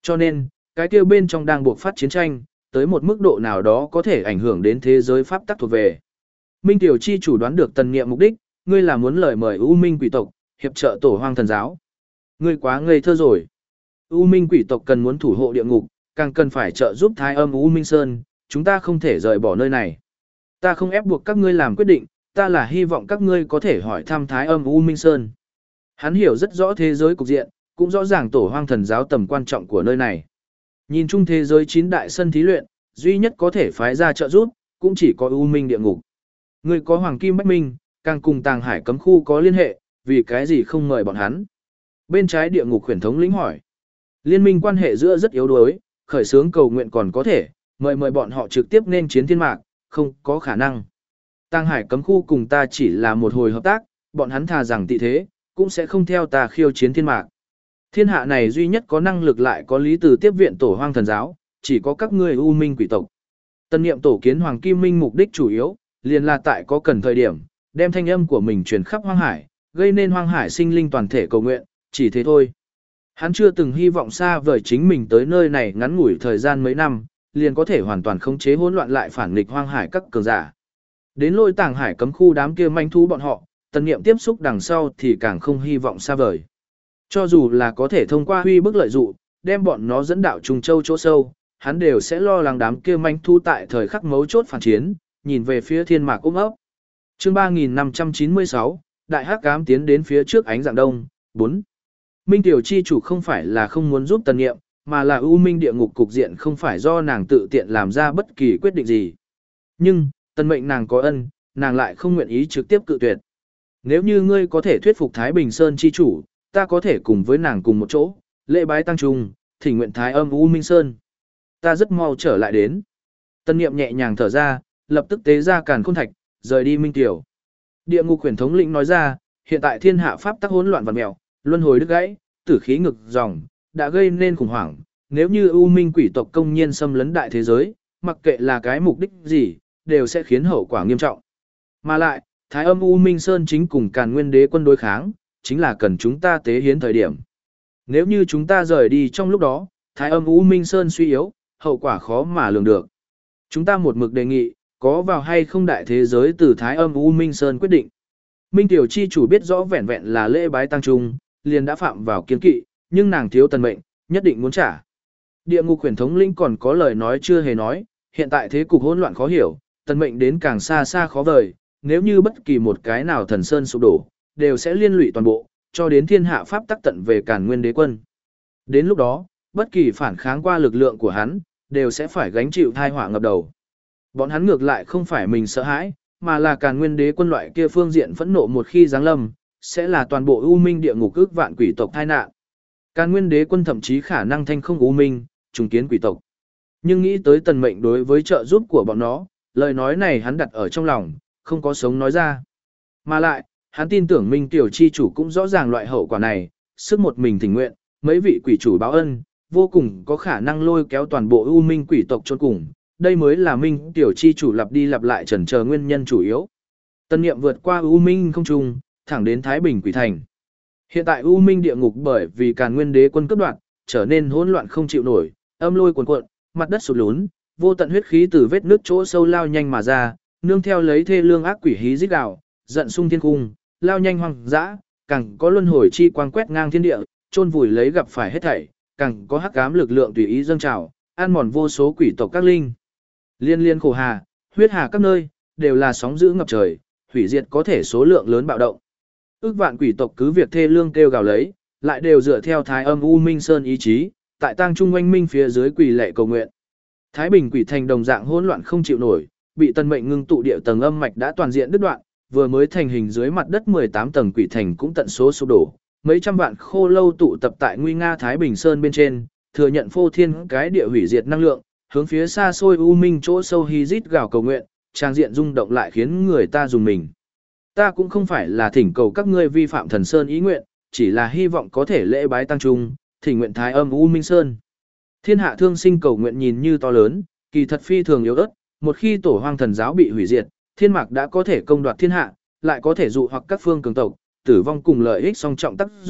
Cho nên, cái kia bên trong đang buộc phát chiến tranh, tới một mức độ nào đó có thể ảnh hưởng đến thế giới pháp tắc thuộc về. Minh Tiểu Chi chủ đoán được tần niệm mục đích, ngươi là muốn lời mời U Minh quỷ tộc, hiệp trợ tổ hoang thần giáo. Ngươi quá ngây thơ rồi. U Minh quỷ tộc cần muốn thủ hộ địa ngục, càng cần phải trợ giúp Thái Âm U Minh Sơn, chúng ta không thể rời bỏ nơi này. Ta không ép buộc các ngươi làm quyết định, ta là hy vọng các ngươi có thể hỏi thăm Thái Âm U Minh Sơn. Hắn hiểu rất rõ thế giới cục diện, cũng rõ ràng tổ hoang thần giáo tầm quan trọng của nơi này. Nhìn chung thế giới chín đại sân thí luyện, duy nhất có thể phái ra trợ giúp, cũng chỉ có U Minh địa ngục. Ngươi có Hoàng Kim Bách Minh, càng cùng Tàng Hải cấm khu có liên hệ, vì cái gì không mời bọn hắn? Bên trái địa ngục khuyển thống lĩnh hỏi. Liên minh quan hệ giữa rất yếu đuối, khởi xướng cầu nguyện còn có thể, mời mời bọn họ trực tiếp nên chiến thiên mạc, không có khả năng. Tàng Hải cấm khu cùng ta chỉ là một hồi hợp tác, bọn hắn thà rằng tị thế, cũng sẽ không theo ta khiêu chiến thiên mạc. Thiên hạ này duy nhất có năng lực lại có lý từ tiếp viện tổ hoang thần giáo, chỉ có các ngươi U Minh quỷ tộc. Tân niệm tổ kiến Hoàng Kim Minh mục đích chủ yếu, liền là tại có cần thời điểm, đem thanh âm của mình truyền khắp hoang hải, gây nên hoang hải sinh linh toàn thể cầu nguyện, chỉ thế thôi. Hắn chưa từng hy vọng xa vời chính mình tới nơi này ngắn ngủi thời gian mấy năm, liền có thể hoàn toàn khống chế hỗn loạn lại phản nghịch hoang hải các cường giả. Đến lôi Tàng Hải cấm khu đám kia manh thú bọn họ, tần niệm tiếp xúc đằng sau thì càng không hy vọng xa vời. Cho dù là có thể thông qua huy bức lợi dụ, đem bọn nó dẫn đạo trùng châu chỗ sâu, hắn đều sẽ lo lắng đám kia manh thú tại thời khắc mấu chốt phản chiến, nhìn về phía thiên mạc ôm ấp. Chương ba nghìn năm trăm chín mươi sáu, Đại Hắc Ám tiến đến phía trước ánh dạng đông, bốn. Minh Tiểu Chi chủ không phải là không muốn giúp tần niệm, mà là U Minh địa ngục cục diện không phải do nàng tự tiện làm ra bất kỳ quyết định gì. Nhưng, tần mệnh nàng có ân, nàng lại không nguyện ý trực tiếp cự tuyệt. Nếu như ngươi có thể thuyết phục Thái Bình Sơn chi chủ, ta có thể cùng với nàng cùng một chỗ, lễ bái tăng trung, thỉnh nguyện Thái Âm U Minh Sơn. Ta rất mau trở lại đến. Tần niệm nhẹ nhàng thở ra, lập tức tế ra càn khôn thạch, rời đi Minh Tiểu. Địa ngục huyền thống lĩnh nói ra, hiện tại thiên hạ pháp tắc hỗn loạn vặn mèo, luân hồi đứt gãy, tử khí ngực dòng, đã gây nên khủng hoảng. Nếu như U Minh quỷ tộc công nhiên xâm lấn đại thế giới, mặc kệ là cái mục đích gì, đều sẽ khiến hậu quả nghiêm trọng. Mà lại, Thái Âm U Minh Sơn chính cùng Càn Nguyên Đế quân đối kháng, chính là cần chúng ta tế hiến thời điểm. Nếu như chúng ta rời đi trong lúc đó, Thái Âm U Minh Sơn suy yếu, hậu quả khó mà lường được. Chúng ta một mực đề nghị, có vào hay không đại thế giới từ Thái Âm U Minh Sơn quyết định. Minh Tiểu Chi chủ biết rõ vẹn vẹn là lễ bái tăng trung, liền đã phạm vào kiên kỵ, nhưng nàng thiếu tần mệnh, nhất định muốn trả. Địa ngục huyền thống lĩnh còn có lời nói chưa hề nói, hiện tại thế cục hỗn loạn khó hiểu, tần mệnh đến càng xa xa khó vời, nếu như bất kỳ một cái nào thần sơn sụp đổ, đều sẽ liên lụy toàn bộ, cho đến thiên hạ pháp tắc tận về Càn Nguyên Đế quân. Đến lúc đó, bất kỳ phản kháng qua lực lượng của hắn, đều sẽ phải gánh chịu tai họa ngập đầu. Bọn hắn ngược lại không phải mình sợ hãi, mà là Càn Nguyên Đế quân loại kia phương diện phẫn nộ một khi giáng lâm, sẽ là toàn bộ U Minh địa ngục ước vạn quỷ tộc tai nạn. Càn Nguyên Đế quân thậm chí khả năng thanh không U Minh, trùng kiến quỷ tộc. Nhưng nghĩ tới tần mệnh đối với trợ giúp của bọn nó, lời nói này hắn đặt ở trong lòng, không có sống nói ra. Mà lại, hắn tin tưởng Minh Tiểu Chi chủ cũng rõ ràng loại hậu quả này, sức một mình thỉnh nguyện, mấy vị quỷ chủ báo ân, vô cùng có khả năng lôi kéo toàn bộ U Minh quỷ tộc chôn cùng. Đây mới là Minh Tiểu Chi chủ lặp đi lặp lại chần chờ nguyên nhân chủ yếu. Tân niệm vượt qua U Minh không trung, thẳng đến Thái Bình quỷ thành. Hiện tại U Minh địa ngục bởi vì Càn Nguyên Đế quân cướp đoạt, trở nên hỗn loạn không chịu nổi, âm lôi cuồn cuộn, mặt đất sụt lún, vô tận huyết khí từ vết nước chỗ sâu lao nhanh mà ra, nương theo lấy thê lương ác quỷ hí rít gào, giận sung thiên cung, lao nhanh hoang dã, càng có luân hồi chi quang quét ngang thiên địa, chôn vùi lấy gặp phải hết thảy, càng có hắc ám lực lượng tùy ý dâng trào, ăn mòn vô số quỷ tộc các linh. Liên liên khổ hà, huyết hà các nơi, đều là sóng dữ ngập trời, hủy diệt có thể số lượng lớn bạo động. Ước vạn quỷ tộc cứ việc thê lương kêu gào lấy, lại đều dựa theo Thái Âm U Minh Sơn ý chí, tại tang trung oanh minh phía dưới quỳ lệ cầu nguyện. Thái Bình quỷ thành đồng dạng hỗn loạn không chịu nổi, bị tân mệnh ngưng tụ địa tầng âm mạch đã toàn diện đứt đoạn, vừa mới thành hình dưới mặt đất mười tám tầng quỷ thành cũng tận số sụp đổ, mấy trăm vạn khô lâu tụ tập tại nguy nga Thái Bình Sơn bên trên, thừa nhận phô thiên cái địa hủy diệt năng lượng, hướng phía xa xôi u minh chỗ sâu hí rít gào cầu nguyện, trang diện rung động lại khiến người ta dùng mình. Ta cũng không phải là thỉnh cầu các ngươi vi phạm thần sơn ý nguyện, chỉ là hy vọng có thể lễ bái tăng trung, thỉnh nguyện Thái Âm U Minh Sơn. Thiên hạ thương sinh cầu nguyện nhìn như to lớn, kỳ thật phi thường yếu ớt, một khi tổ hoang thần giáo bị hủy diệt, thiên mạc đã có thể công đoạt thiên hạ, lại có thể dụ hoặc các phương cường tộc, tử vong cùng lợi ích song trọng tác dụng,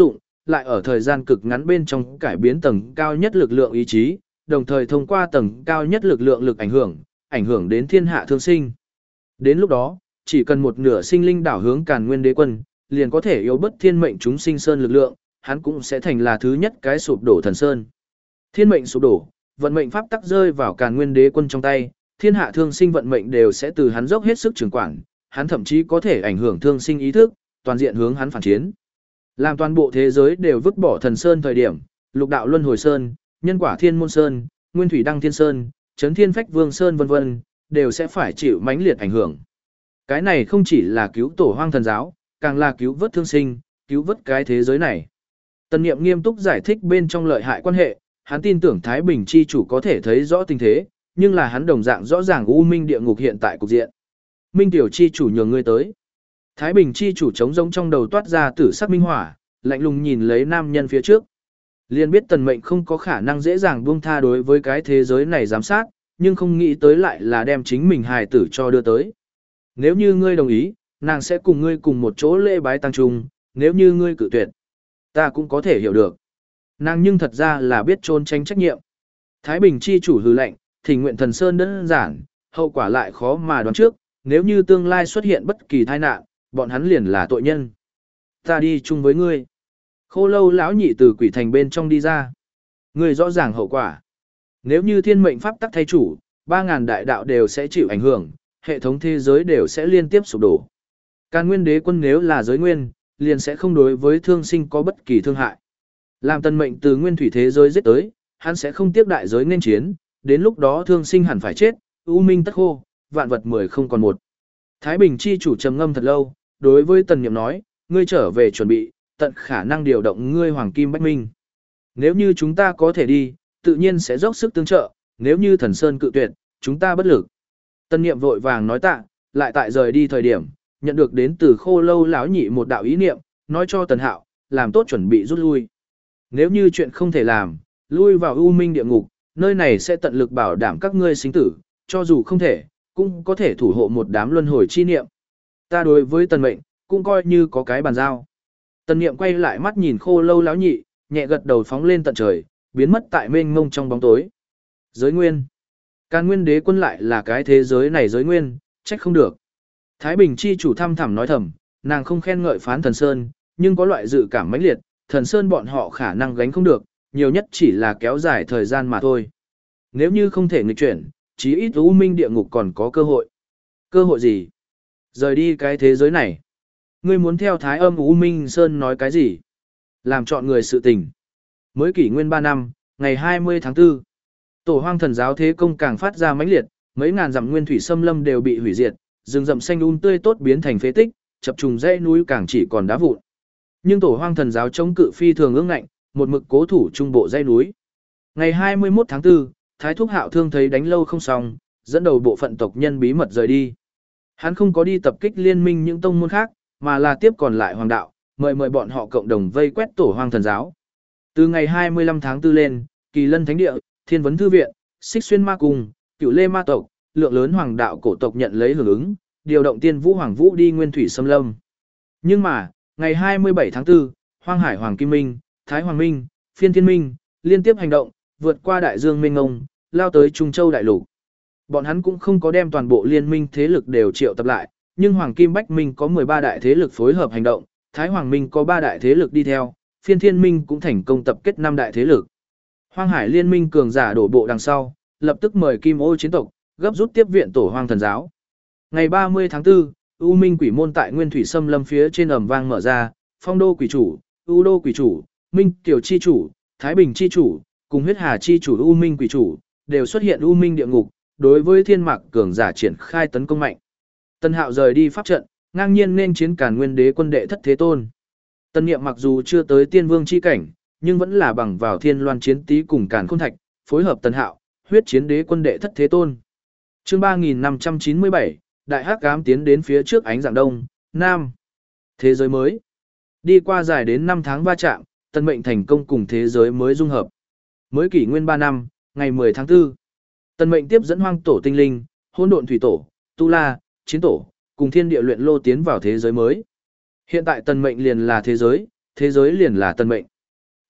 lại ở thời gian cực ngắn bên trong cải biến tầng cao nhất lực lượng ý chí, đồng thời thông qua tầng cao nhất lực lượng lực ảnh hưởng, ảnh hưởng đến thiên hạ thương sinh. Đến lúc đó, chỉ cần một nửa sinh linh đảo hướng Càn Nguyên Đế Quân, liền có thể yếu bất thiên mệnh chúng sinh sơn lực lượng, hắn cũng sẽ thành là thứ nhất cái sụp đổ thần sơn. Thiên mệnh sụp đổ, vận mệnh pháp tắc rơi vào Càn Nguyên Đế Quân trong tay, thiên hạ thương sinh vận mệnh đều sẽ từ hắn dốc hết sức trường quản, hắn thậm chí có thể ảnh hưởng thương sinh ý thức, toàn diện hướng hắn phản chiến. Làm toàn bộ thế giới đều vứt bỏ thần sơn thời điểm, lục đạo luân hồi sơn, nhân quả thiên môn sơn, nguyên thủy đăng thiên sơn, chấn thiên phách vương sơn vân vân, đều sẽ phải chịu mãnh liệt ảnh hưởng. Cái này không chỉ là cứu tổ hoang thần giáo, càng là cứu vớt thương sinh, cứu vớt cái thế giới này. Tần Niệm nghiêm túc giải thích bên trong lợi hại quan hệ, hắn tin tưởng Thái Bình chi chủ có thể thấy rõ tình thế, nhưng là hắn đồng dạng rõ ràng U Minh địa ngục hiện tại cục diện. Minh tiểu chi chủ nhường ngươi tới. Thái Bình chi chủ trống rỗng trong đầu toát ra tử sắc minh hỏa, lạnh lùng nhìn lấy nam nhân phía trước. Liên biết Tần Mệnh không có khả năng dễ dàng buông tha đối với cái thế giới này giám sát, nhưng không nghĩ tới lại là đem chính mình hài tử cho đưa tới. Nếu như ngươi đồng ý, nàng sẽ cùng ngươi cùng một chỗ lễ bái tăng trung, nếu như ngươi cự tuyệt, ta cũng có thể hiểu được. Nàng nhưng thật ra là biết trốn tránh trách nhiệm. Thái Bình chi chủ hừ lạnh, thỉnh nguyện thần sơn đơn giản, hậu quả lại khó mà đoán trước, nếu như tương lai xuất hiện bất kỳ tai nạn, bọn hắn liền là tội nhân. Ta đi chung với ngươi. Khô Lâu lão nhị từ quỷ thành bên trong đi ra. Ngươi rõ ràng hậu quả. Nếu như thiên mệnh pháp tắc thay chủ, ba ngàn đại đạo đều sẽ chịu ảnh hưởng, hệ thống thế giới đều sẽ liên tiếp sụp đổ. Càn Nguyên Đế Quân nếu là giới nguyên, liền sẽ không đối với thương sinh có bất kỳ thương hại. Làm Tần Mệnh từ nguyên thủy thế giới giết tới, hắn sẽ không tiếc đại giới nên chiến, đến lúc đó thương sinh hẳn phải chết, u minh tất khô, vạn vật mười không còn một. Thái Bình chi chủ trầm ngâm thật lâu, đối với Tần Niệm nói, ngươi trở về chuẩn bị, tận khả năng điều động ngươi hoàng kim bách minh. Nếu như chúng ta có thể đi, tự nhiên sẽ dốc sức tương trợ, nếu như thần sơn cự tuyệt, chúng ta bất lực. Tần Niệm vội vàng nói tạ, lại tại rời đi thời điểm, nhận được đến từ Khô Lâu lão nhị một đạo ý niệm, nói cho Tần Hạo, làm tốt chuẩn bị rút lui. Nếu như chuyện không thể làm, lui vào U Minh địa ngục, nơi này sẽ tận lực bảo đảm các ngươi sinh tử, cho dù không thể, cũng có thể thủ hộ một đám luân hồi chi niệm. Ta đối với Tần Mệnh, cũng coi như có cái bàn giao. Tần Niệm quay lại mắt nhìn Khô Lâu lão nhị, nhẹ gật đầu phóng lên tận trời, biến mất tại mênh mông trong bóng tối. Giới nguyên. Càn Nguyên Đế Quân lại là cái thế giới này giới nguyên, trách không được. Thái Bình chi chủ thăm thẳm nói thầm, nàng không khen ngợi phán thần sơn, nhưng có loại dự cảm mãnh liệt, thần sơn bọn họ khả năng gánh không được, nhiều nhất chỉ là kéo dài thời gian mà thôi. Nếu như không thể nghịch chuyển, chí ít U Minh địa ngục còn có cơ hội. Cơ hội gì? Rời đi cái thế giới này. Ngươi muốn theo Thái Âm U Minh Sơn nói cái gì? Làm chọn người sự tình. Mới kỷ nguyên ba năm, ngày hai mươi tháng tư. Tổ Hoang thần giáo thế công càng phát ra mãnh liệt, mấy ngàn dặm nguyên thủy xâm lâm đều bị hủy diệt, rừng rậm xanh um tươi tốt biến thành phế tích, chập trùng dãy núi càng chỉ còn đá vụn. Nhưng Tổ Hoang thần giáo chống cự phi thường ương ngạnh, một mực cố thủ trung bộ dãy núi. Ngày hai mươi mốt tháng tư, Thái Thúc Hạo Thương thấy đánh lâu không xong, dẫn đầu bộ phận tộc nhân bí mật rời đi. Hắn không có đi tập kích liên minh những tông môn khác, mà là tiếp còn lại hoàng đạo, mời mời bọn họ cộng đồng vây quét Tổ Hoang thần giáo. Từ ngày hai mươi lăm tháng tư lên, Kỳ Lân Thánh Địa, Thiên Vấn Thư Viện, Xích Xuyên Ma Cung, Cựu Lê Ma tộc, lượng lớn hoàng đạo cổ tộc nhận lấy hưởng ứng, điều động Tiên Vũ Hoàng Vũ đi nguyên thủy xâm lâm. Nhưng mà, ngày hai mươi bảy tháng tư, Hoang Hải Hoàng Kim Minh, Thái Hoàng Minh, Phiên Thiên Minh, liên tiếp hành động, vượt qua đại dương mênh mông, lao tới Trung Châu đại lục. Bọn hắn cũng không có đem toàn bộ liên minh thế lực đều triệu tập lại, nhưng Hoàng Kim Bách Minh có mười ba đại thế lực phối hợp hành động, Thái Hoàng Minh có ba đại thế lực đi theo, Phiên Thiên Minh cũng thành công tập kết năm đại thế lực. Hoang Hải liên minh cường giả đổ bộ đằng sau, lập tức mời Kim Ô chiến tộc, gấp rút tiếp viện Tổ Hoang thần giáo. Ngày ba mươi tháng tư, U Minh quỷ môn tại Nguyên Thủy Xâm Lâm phía trên ầm vang mở ra, Phong Đô quỷ chủ, U Đô quỷ chủ, Minh Kiều chi chủ, Thái Bình chi chủ, cùng Huyết Hà chi chủ U Minh quỷ chủ, đều xuất hiện U Minh địa ngục, đối với Thiên Mạc cường giả triển khai tấn công mạnh. Tân Hạo rời đi pháp trận, ngang nhiên nên chiến Càn Nguyên Đế Quân đệ thất thế tôn. Tân Niệm mặc dù chưa tới Tiên Vương chi cảnh, nhưng vẫn là bằng vào Thiên Loan chiến tí cùng Càn Khôn Thạch, phối hợp Tân Hạo, huyết chiến Đế Quân đệ thất thế tôn. Chương ba nghìn năm trăm chín mươi bảy, Đại Hắc Ám tiến đến phía trước ánh dạng đông, Nam. Thế giới mới. Đi qua dài đến năm tháng va chạm, Tân Mệnh thành công cùng thế giới mới dung hợp. Mới kỷ nguyên ba năm, ngày mười tháng tư. Tân Mệnh tiếp dẫn Hoang Tổ tinh linh, Hỗn Độn thủy tổ, Tu La, Chiến tổ, cùng Thiên Địa luyện lô tiến vào thế giới mới. Hiện tại Tân Mệnh liền là thế giới, thế giới liền là Tân Mệnh.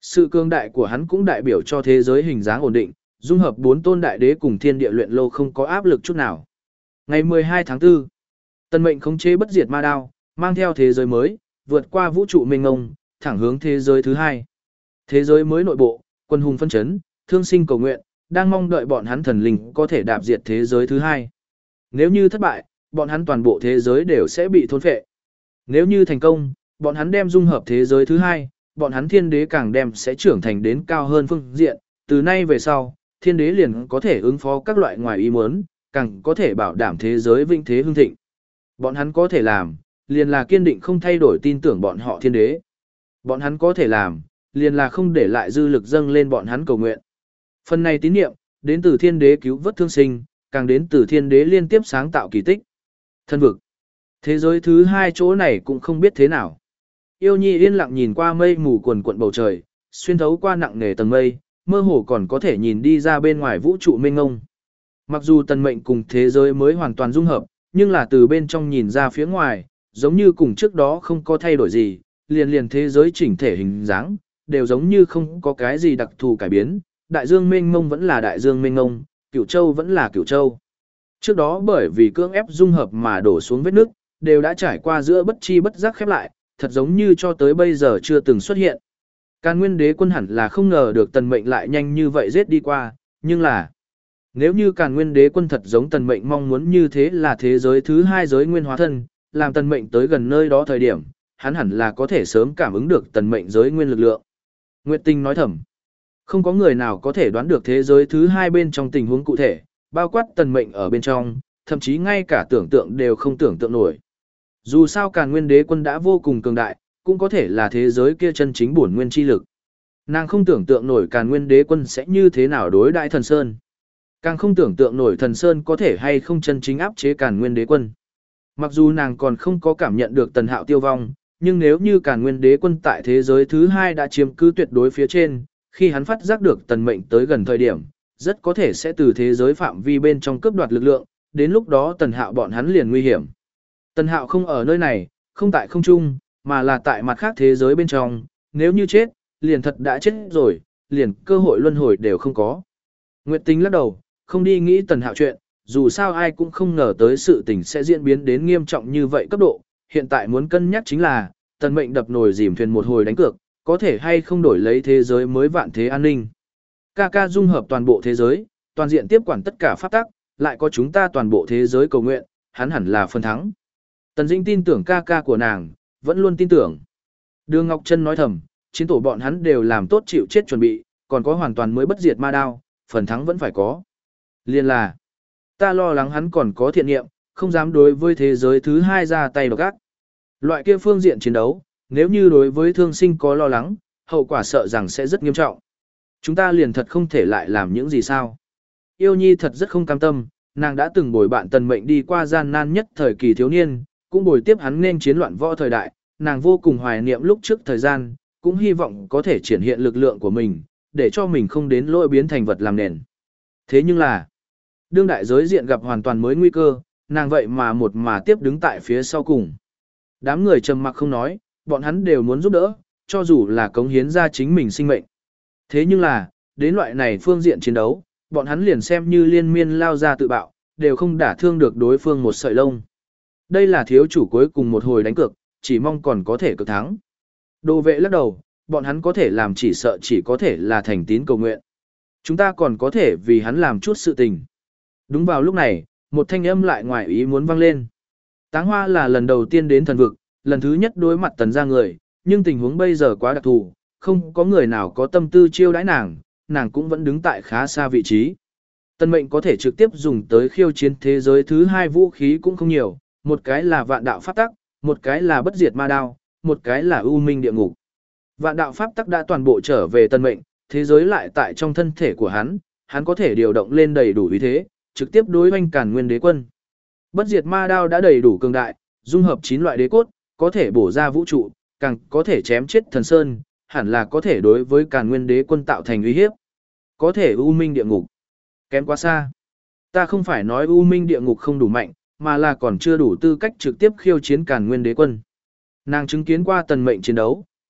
Sự cường đại của hắn cũng đại biểu cho thế giới hình dáng ổn định, dung hợp bốn tôn đại đế cùng thiên địa luyện lô không có áp lực chút nào. Ngày mười hai tháng tư, Tần Mệnh khống chế bất diệt ma đao, mang theo thế giới mới, vượt qua vũ trụ mênh mông, thẳng hướng thế giới thứ hai. Thế giới mới nội bộ, quân hùng phân chấn, thương sinh cầu nguyện, đang mong đợi bọn hắn thần linh có thể đạp diệt thế giới thứ hai. Nếu như thất bại, bọn hắn toàn bộ thế giới đều sẽ bị thôn phệ. Nếu như thành công, bọn hắn đem dung hợp thế giới thứ hai, bọn hắn thiên đế càng đem sẽ trưởng thành đến cao hơn phương diện, từ nay về sau, thiên đế liền có thể ứng phó các loại ngoài ý muốn, càng có thể bảo đảm thế giới vinh thế hưng thịnh. Bọn hắn có thể làm, liền là kiên định không thay đổi tin tưởng bọn họ thiên đế. Bọn hắn có thể làm, liền là không để lại dư lực dâng lên bọn hắn cầu nguyện. Phần này tín niệm, đến từ thiên đế cứu vớt thương sinh, càng đến từ thiên đế liên tiếp sáng tạo kỳ tích. Thân vực. Thế giới thứ hai chỗ này cũng không biết thế nào. Yêu Nhi yên lặng nhìn qua mây mù quần quận bầu trời, xuyên thấu qua nặng nề tầng mây, mơ hồ còn có thể nhìn đi ra bên ngoài vũ trụ mênh mông. Mặc dù Tần Mệnh cùng thế giới mới hoàn toàn dung hợp, nhưng là từ bên trong nhìn ra phía ngoài, giống như cùng trước đó không có thay đổi gì, liền liền thế giới chỉnh thể hình dáng, đều giống như không có cái gì đặc thù cải biến, đại dương mênh mông vẫn là đại dương mênh mông, Cửu Châu vẫn là Cửu Châu. Trước đó bởi vì cưỡng ép dung hợp mà đổ xuống vết nước, đều đã trải qua giữa bất chi bất giác khép lại, thật giống như cho tới bây giờ chưa từng xuất hiện. Càn Nguyên Đế Quân hẳn là không ngờ được Tần Mệnh lại nhanh như vậy giết đi qua, nhưng là nếu như Càn Nguyên Đế Quân thật giống Tần Mệnh mong muốn như thế là thế giới thứ hai giới nguyên hóa thân, làm Tần Mệnh tới gần nơi đó thời điểm, hắn hẳn là có thể sớm cảm ứng được Tần Mệnh giới nguyên lực lượng. Nguyệt Tinh nói thầm, không có người nào có thể đoán được thế giới thứ hai bên trong tình huống cụ thể, bao quát Tần Mệnh ở bên trong, thậm chí ngay cả tưởng tượng đều không tưởng tượng nổi. Dù sao Càn Nguyên Đế Quân đã vô cùng cường đại, cũng có thể là thế giới kia chân chính bổn nguyên chi lực. Nàng không tưởng tượng nổi Càn Nguyên Đế Quân sẽ như thế nào đối đãi Thần Sơn. Càng không tưởng tượng nổi Thần Sơn có thể hay không chân chính áp chế Càn Nguyên Đế Quân. Mặc dù nàng còn không có cảm nhận được Tần Hạo tiêu vong, nhưng nếu như Càn Nguyên Đế Quân tại thế giới thứ hai đã chiếm cứ tuyệt đối phía trên, khi hắn phát giác được Tần Mệnh tới gần thời điểm, rất có thể sẽ từ thế giới phạm vi bên trong cướp đoạt lực lượng, đến lúc đó Tần Hạo bọn hắn liền nguy hiểm. Tần Hạo không ở nơi này, không tại không trung, mà là tại mặt khác thế giới bên trong, nếu như chết, liền thật đã chết rồi, liền cơ hội luân hồi đều không có. Nguyệt Tinh lắc đầu, không đi nghĩ Tần Hạo chuyện, dù sao ai cũng không ngờ tới sự tình sẽ diễn biến đến nghiêm trọng như vậy cấp độ, hiện tại muốn cân nhắc chính là, Tần Mệnh đập nồi dìm thuyền một hồi đánh cược, có thể hay không đổi lấy thế giới mới vạn thế an ninh. Ca ca dung hợp toàn bộ thế giới, toàn diện tiếp quản tất cả pháp tắc, lại có chúng ta toàn bộ thế giới cầu nguyện, hắn hẳn là phần thắng. Tần Dĩnh tin tưởng ca ca của nàng, vẫn luôn tin tưởng. Đường Ngọc Trân nói thầm, chiến tổ bọn hắn đều làm tốt chịu chết chuẩn bị, còn có hoàn toàn mới bất diệt ma đao, phần thắng vẫn phải có. Liên là, ta lo lắng hắn còn có thiện nghiệm, không dám đối với thế giới thứ hai ra tay độc ác. Loại kia phương diện chiến đấu, nếu như đối với thương sinh có lo lắng, hậu quả sợ rằng sẽ rất nghiêm trọng. Chúng ta liền thật không thể lại làm những gì sao. Yêu Nhi thật rất không cam tâm, nàng đã từng bồi bạn Tần Mệnh đi qua gian nan nhất thời kỳ thiếu niên, cũng bồi tiếp hắn nên chiến loạn võ thời đại, nàng vô cùng hoài niệm lúc trước thời gian, cũng hy vọng có thể triển hiện lực lượng của mình, để cho mình không đến lỗi biến thành vật làm nền. Thế nhưng là, đương đại giới diện gặp hoàn toàn mới nguy cơ, nàng vậy mà một mà tiếp đứng tại phía sau cùng. Đám người trầm mặc không nói, bọn hắn đều muốn giúp đỡ, cho dù là cống hiến ra chính mình sinh mệnh. Thế nhưng là, đến loại này phương diện chiến đấu, bọn hắn liền xem như liên miên lao ra tự bạo, đều không đả thương được đối phương một sợi lông. Đây là thiếu chủ cuối cùng một hồi đánh cược, chỉ mong còn có thể cực thắng. Đồ vệ lắc đầu, bọn hắn có thể làm chỉ sợ chỉ có thể là thành tín cầu nguyện. Chúng ta còn có thể vì hắn làm chút sự tình. Đúng vào lúc này, một thanh âm lại ngoài ý muốn vang lên. Táng Hoa là lần đầu tiên đến thần vực, lần thứ nhất đối mặt Tần gia người, nhưng tình huống bây giờ quá đặc thù, không có người nào có tâm tư chiêu đãi nàng, nàng cũng vẫn đứng tại khá xa vị trí. Tần Mệnh có thể trực tiếp dùng tới khiêu chiến thế giới thứ hai vũ khí cũng không nhiều, một cái là vạn đạo pháp tắc, một cái là bất diệt ma đao, một cái là u minh địa ngục. Vạn đạo pháp tắc đã toàn bộ trở về Tần Mệnh, thế giới lại tại trong thân thể của hắn, hắn có thể điều động lên đầy đủ uy thế, trực tiếp đối oanh Càn Nguyên Đế Quân. Bất diệt ma đao đã đầy đủ cường đại, dung hợp chín loại đế cốt, có thể bổ ra vũ trụ, càng có thể chém chết thần sơn, hẳn là có thể đối với Càn Nguyên Đế Quân tạo thành uy hiếp. Có thể u minh địa ngục, kém quá xa. Ta không phải nói u minh địa ngục không đủ mạnh, mà là còn chưa đủ tư cách trực tiếp khiêu chiến Càn Nguyên Đế Quân. Nàng chứng kiến qua Tần Mệnh chiến đấu,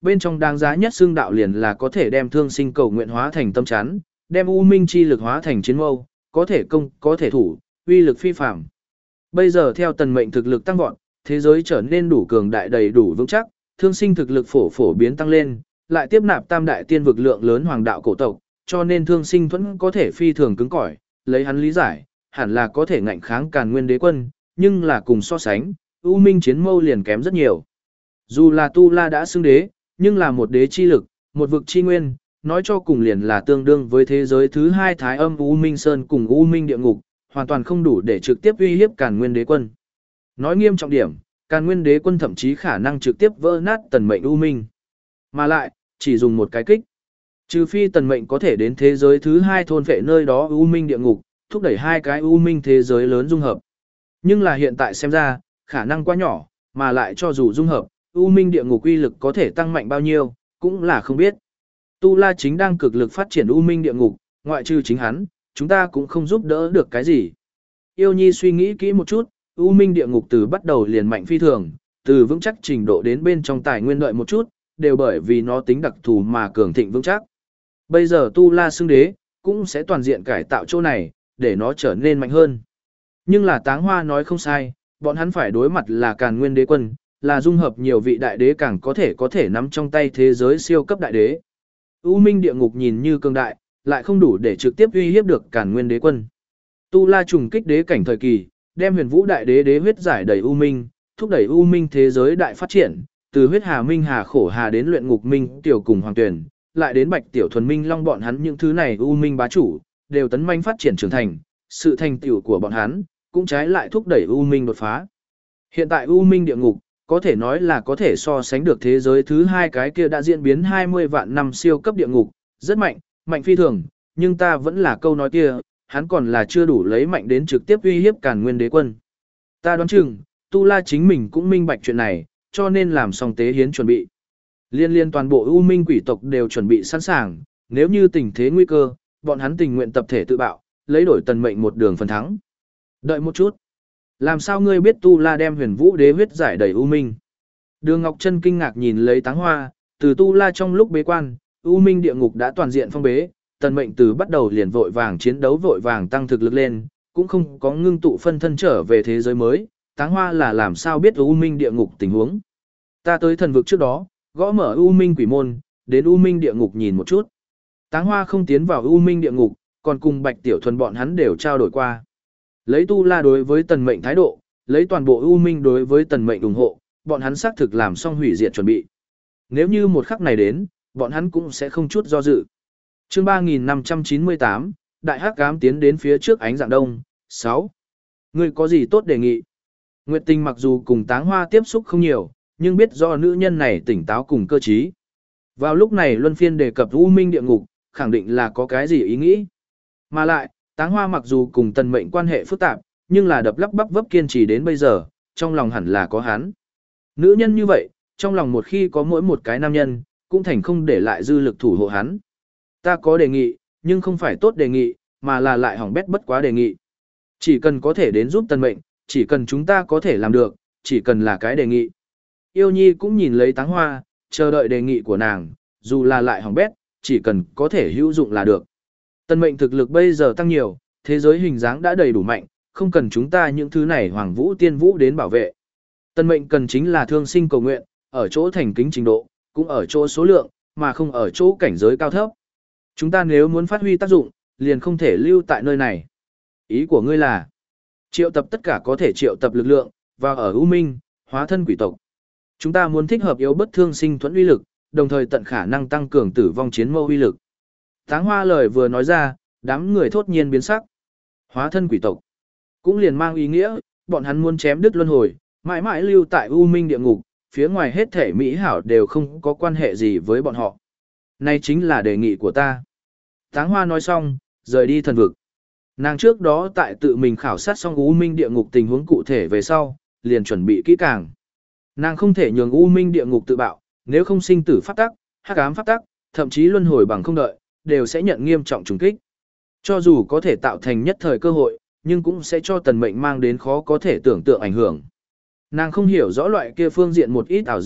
bên trong đáng giá nhất xương đạo liền là có thể đem thương sinh cầu nguyện hóa thành tâm chắn, đem u minh chi lực hóa thành chiến mâu, có thể công, có thể thủ, uy lực phi phàm. Bây giờ theo tần mệnh thực lực tăng vọt, thế giới trở nên đủ cường đại đầy đủ vững chắc, thương sinh thực lực phổ phổ biến tăng lên, lại tiếp nạp tam đại tiên vực lượng lớn hoàng đạo cổ tộc, cho nên thương sinh thuẫn có thể phi thường cứng cỏi, lấy hắn lý giải, hẳn là có thể ngạnh kháng Càn Nguyên Đế quân, nhưng là cùng so sánh, U Minh chiến mâu liền kém rất nhiều. Dù là Tu La đã xưng đế, nhưng là một đế chi lực, một vực chi nguyên, nói cho cùng liền là tương đương với thế giới thứ hai Thái Âm U Minh Sơn cùng U Minh địa ngục, hoàn toàn không đủ để trực tiếp uy hiếp Càn Nguyên Đế quân. Nói nghiêm trọng điểm, Càn Nguyên Đế quân thậm chí khả năng trực tiếp vỡ nát tần mệnh U Minh. Mà lại, chỉ dùng một cái kích. Trừ phi tần mệnh có thể đến thế giới thứ hai thôn vệ nơi đó U Minh địa ngục, thúc đẩy hai cái U Minh thế giới lớn dung hợp. Nhưng là hiện tại xem ra, khả năng quá nhỏ, mà lại cho dù dung hợp, U Minh địa ngục uy lực có thể tăng mạnh bao nhiêu, cũng là không biết. Tu La chính đang cực lực phát triển U Minh địa ngục, ngoại trừ chính hắn, chúng ta cũng không giúp đỡ được cái gì. Yêu Nhi suy nghĩ kỹ một chút, U Minh địa ngục từ bắt đầu liền mạnh phi thường, từ vững chắc trình độ đến bên trong tài nguyên đợi một chút, đều bởi vì nó tính đặc thù mà cường thịnh vững chắc. Bây giờ Tu La xưng đế, cũng sẽ toàn diện cải tạo chỗ này, để nó trở nên mạnh hơn. Nhưng là Táng Hoa nói không sai, bọn hắn phải đối mặt là Càn Nguyên Đế quân, là dung hợp nhiều vị đại đế càng có thể có thể nắm trong tay thế giới siêu cấp đại đế. U Minh địa ngục nhìn như cường đại, lại không đủ để trực tiếp uy hiếp được Càn Nguyên Đế quân. Tu La trùng kích đế cảnh thời kỳ, đem Huyền Vũ đại đế đế huyết giải đầy U Minh, thúc đẩy U Minh thế giới đại phát triển, từ huyết hà minh hà khổ hà đến luyện ngục minh tiểu cùng hoàng tuyển, lại đến bạch tiểu thuần minh long bọn hắn những thứ này U Minh bá chủ, đều tấn manh phát triển trưởng thành, sự thành tựu của bọn hắn cũng trái lại thúc đẩy U Minh đột phá. Hiện tại U Minh địa ngục có thể nói là có thể so sánh được thế giới thứ hai cái kia đã diễn biến hai mươi vạn năm siêu cấp địa ngục, rất mạnh, mạnh phi thường, nhưng ta vẫn là câu nói kia, hắn còn là chưa đủ lấy mạnh đến trực tiếp uy hiếp Càn Nguyên Đế quân. Ta đoán chừng, Tu La chính mình cũng minh bạch chuyện này, cho nên làm xong tế hiến chuẩn bị. Liên liên toàn bộ U Minh quỷ tộc đều chuẩn bị sẵn sàng, nếu như tình thế nguy cơ, bọn hắn tình nguyện tập thể tự bạo, lấy đổi tần mệnh một đường phần thắng. Đợi một chút. Làm sao ngươi biết Tu La đem Huyền Vũ đế huyết giải đầy U Minh? Đường Ngọc Trân kinh ngạc nhìn lấy Táng Hoa, từ Tu La trong lúc bế quan, U Minh địa ngục đã toàn diện phong bế, tần mệnh từ bắt đầu liền vội vàng chiến đấu vội vàng tăng thực lực lên, cũng không có ngưng tụ phân thân trở về thế giới mới. Táng Hoa là làm sao biết U Minh địa ngục tình huống? Ta tới thần vực trước đó, gõ mở U Minh quỷ môn, đến U Minh địa ngục nhìn một chút. Táng Hoa không tiến vào U Minh địa ngục, còn cùng Bạch Tiểu Thuần bọn hắn đều trao đổi qua. Lấy Tu La đối với tần mệnh thái độ, lấy toàn bộ U Minh đối với tần mệnh ủng hộ, bọn hắn xác thực làm xong hủy diệt chuẩn bị. Nếu như một khắc này đến, bọn hắn cũng sẽ không chút do dự. Chương ba nghìn năm trăm chín mươi tám, Đại Hắc Ám tiến đến phía trước ánh dạng đông, sáu. Ngươi có gì tốt đề nghị? Nguyệt Tình mặc dù cùng Táng Hoa tiếp xúc không nhiều, nhưng biết do nữ nhân này tỉnh táo cùng cơ trí. Vào lúc này luân phiên đề cập U Minh địa ngục, khẳng định là có cái gì ý nghĩ. Mà lại, Táng Hoa mặc dù cùng tần mệnh quan hệ phức tạp, nhưng là đập lắp bắp vấp kiên trì đến bây giờ, trong lòng hẳn là có hắn. Nữ nhân như vậy, trong lòng một khi có mỗi một cái nam nhân, cũng thành không để lại dư lực thủ hộ hắn. Ta có đề nghị, nhưng không phải tốt đề nghị, mà là lại hỏng bét bất quá đề nghị. Chỉ cần có thể đến giúp tần mệnh, chỉ cần chúng ta có thể làm được, chỉ cần là cái đề nghị. Yêu Nhi cũng nhìn lấy Táng Hoa, chờ đợi đề nghị của nàng, dù là lại hỏng bét, chỉ cần có thể hữu dụng là được. Tần mệnh thực lực bây giờ tăng nhiều, thế giới hình dáng đã đầy đủ mạnh, không cần chúng ta những thứ này hoàng vũ tiên vũ đến bảo vệ. Tần mệnh cần chính là thương sinh cầu nguyện, ở chỗ thành kính trình độ, cũng ở chỗ số lượng, mà không ở chỗ cảnh giới cao thấp. Chúng ta nếu muốn phát huy tác dụng, liền không thể lưu tại nơi này. Ý của ngươi là triệu tập tất cả có thể triệu tập lực lượng, và ở U Minh, hóa thân quỷ tộc. Chúng ta muốn thích hợp yếu bất thương sinh thuẫn uy lực, đồng thời tận khả năng tăng cường tử vong chiến mâu uy lực. Táng Hoa lời vừa nói ra, đám người thốt nhiên biến sắc. Hóa thân quỷ tộc cũng liền mang ý nghĩa, bọn hắn muốn chém đứt luân hồi, mãi mãi lưu tại U Minh địa ngục, phía ngoài hết thể mỹ hảo đều không có quan hệ gì với bọn họ. Này chính là đề nghị của ta. Táng Hoa nói xong, rời đi thần vực. Nàng trước đó tại tự mình khảo sát xong U Minh địa ngục tình huống cụ thể về sau, liền chuẩn bị kỹ càng. Nàng không thể nhường U Minh địa ngục tự bạo, nếu không sinh tử pháp tắc, hắc ám pháp tắc, thậm chí luân hồi bằng không đợi, đều sẽ nhận nghiêm trọng trùng kích. Cho dù có thể tạo thành nhất thời cơ hội, nhưng cũng sẽ cho tần mệnh mang đến khó có thể tưởng tượng ảnh hưởng. Nàng không hiểu rõ loại kia phương diện một ít ảo diệu,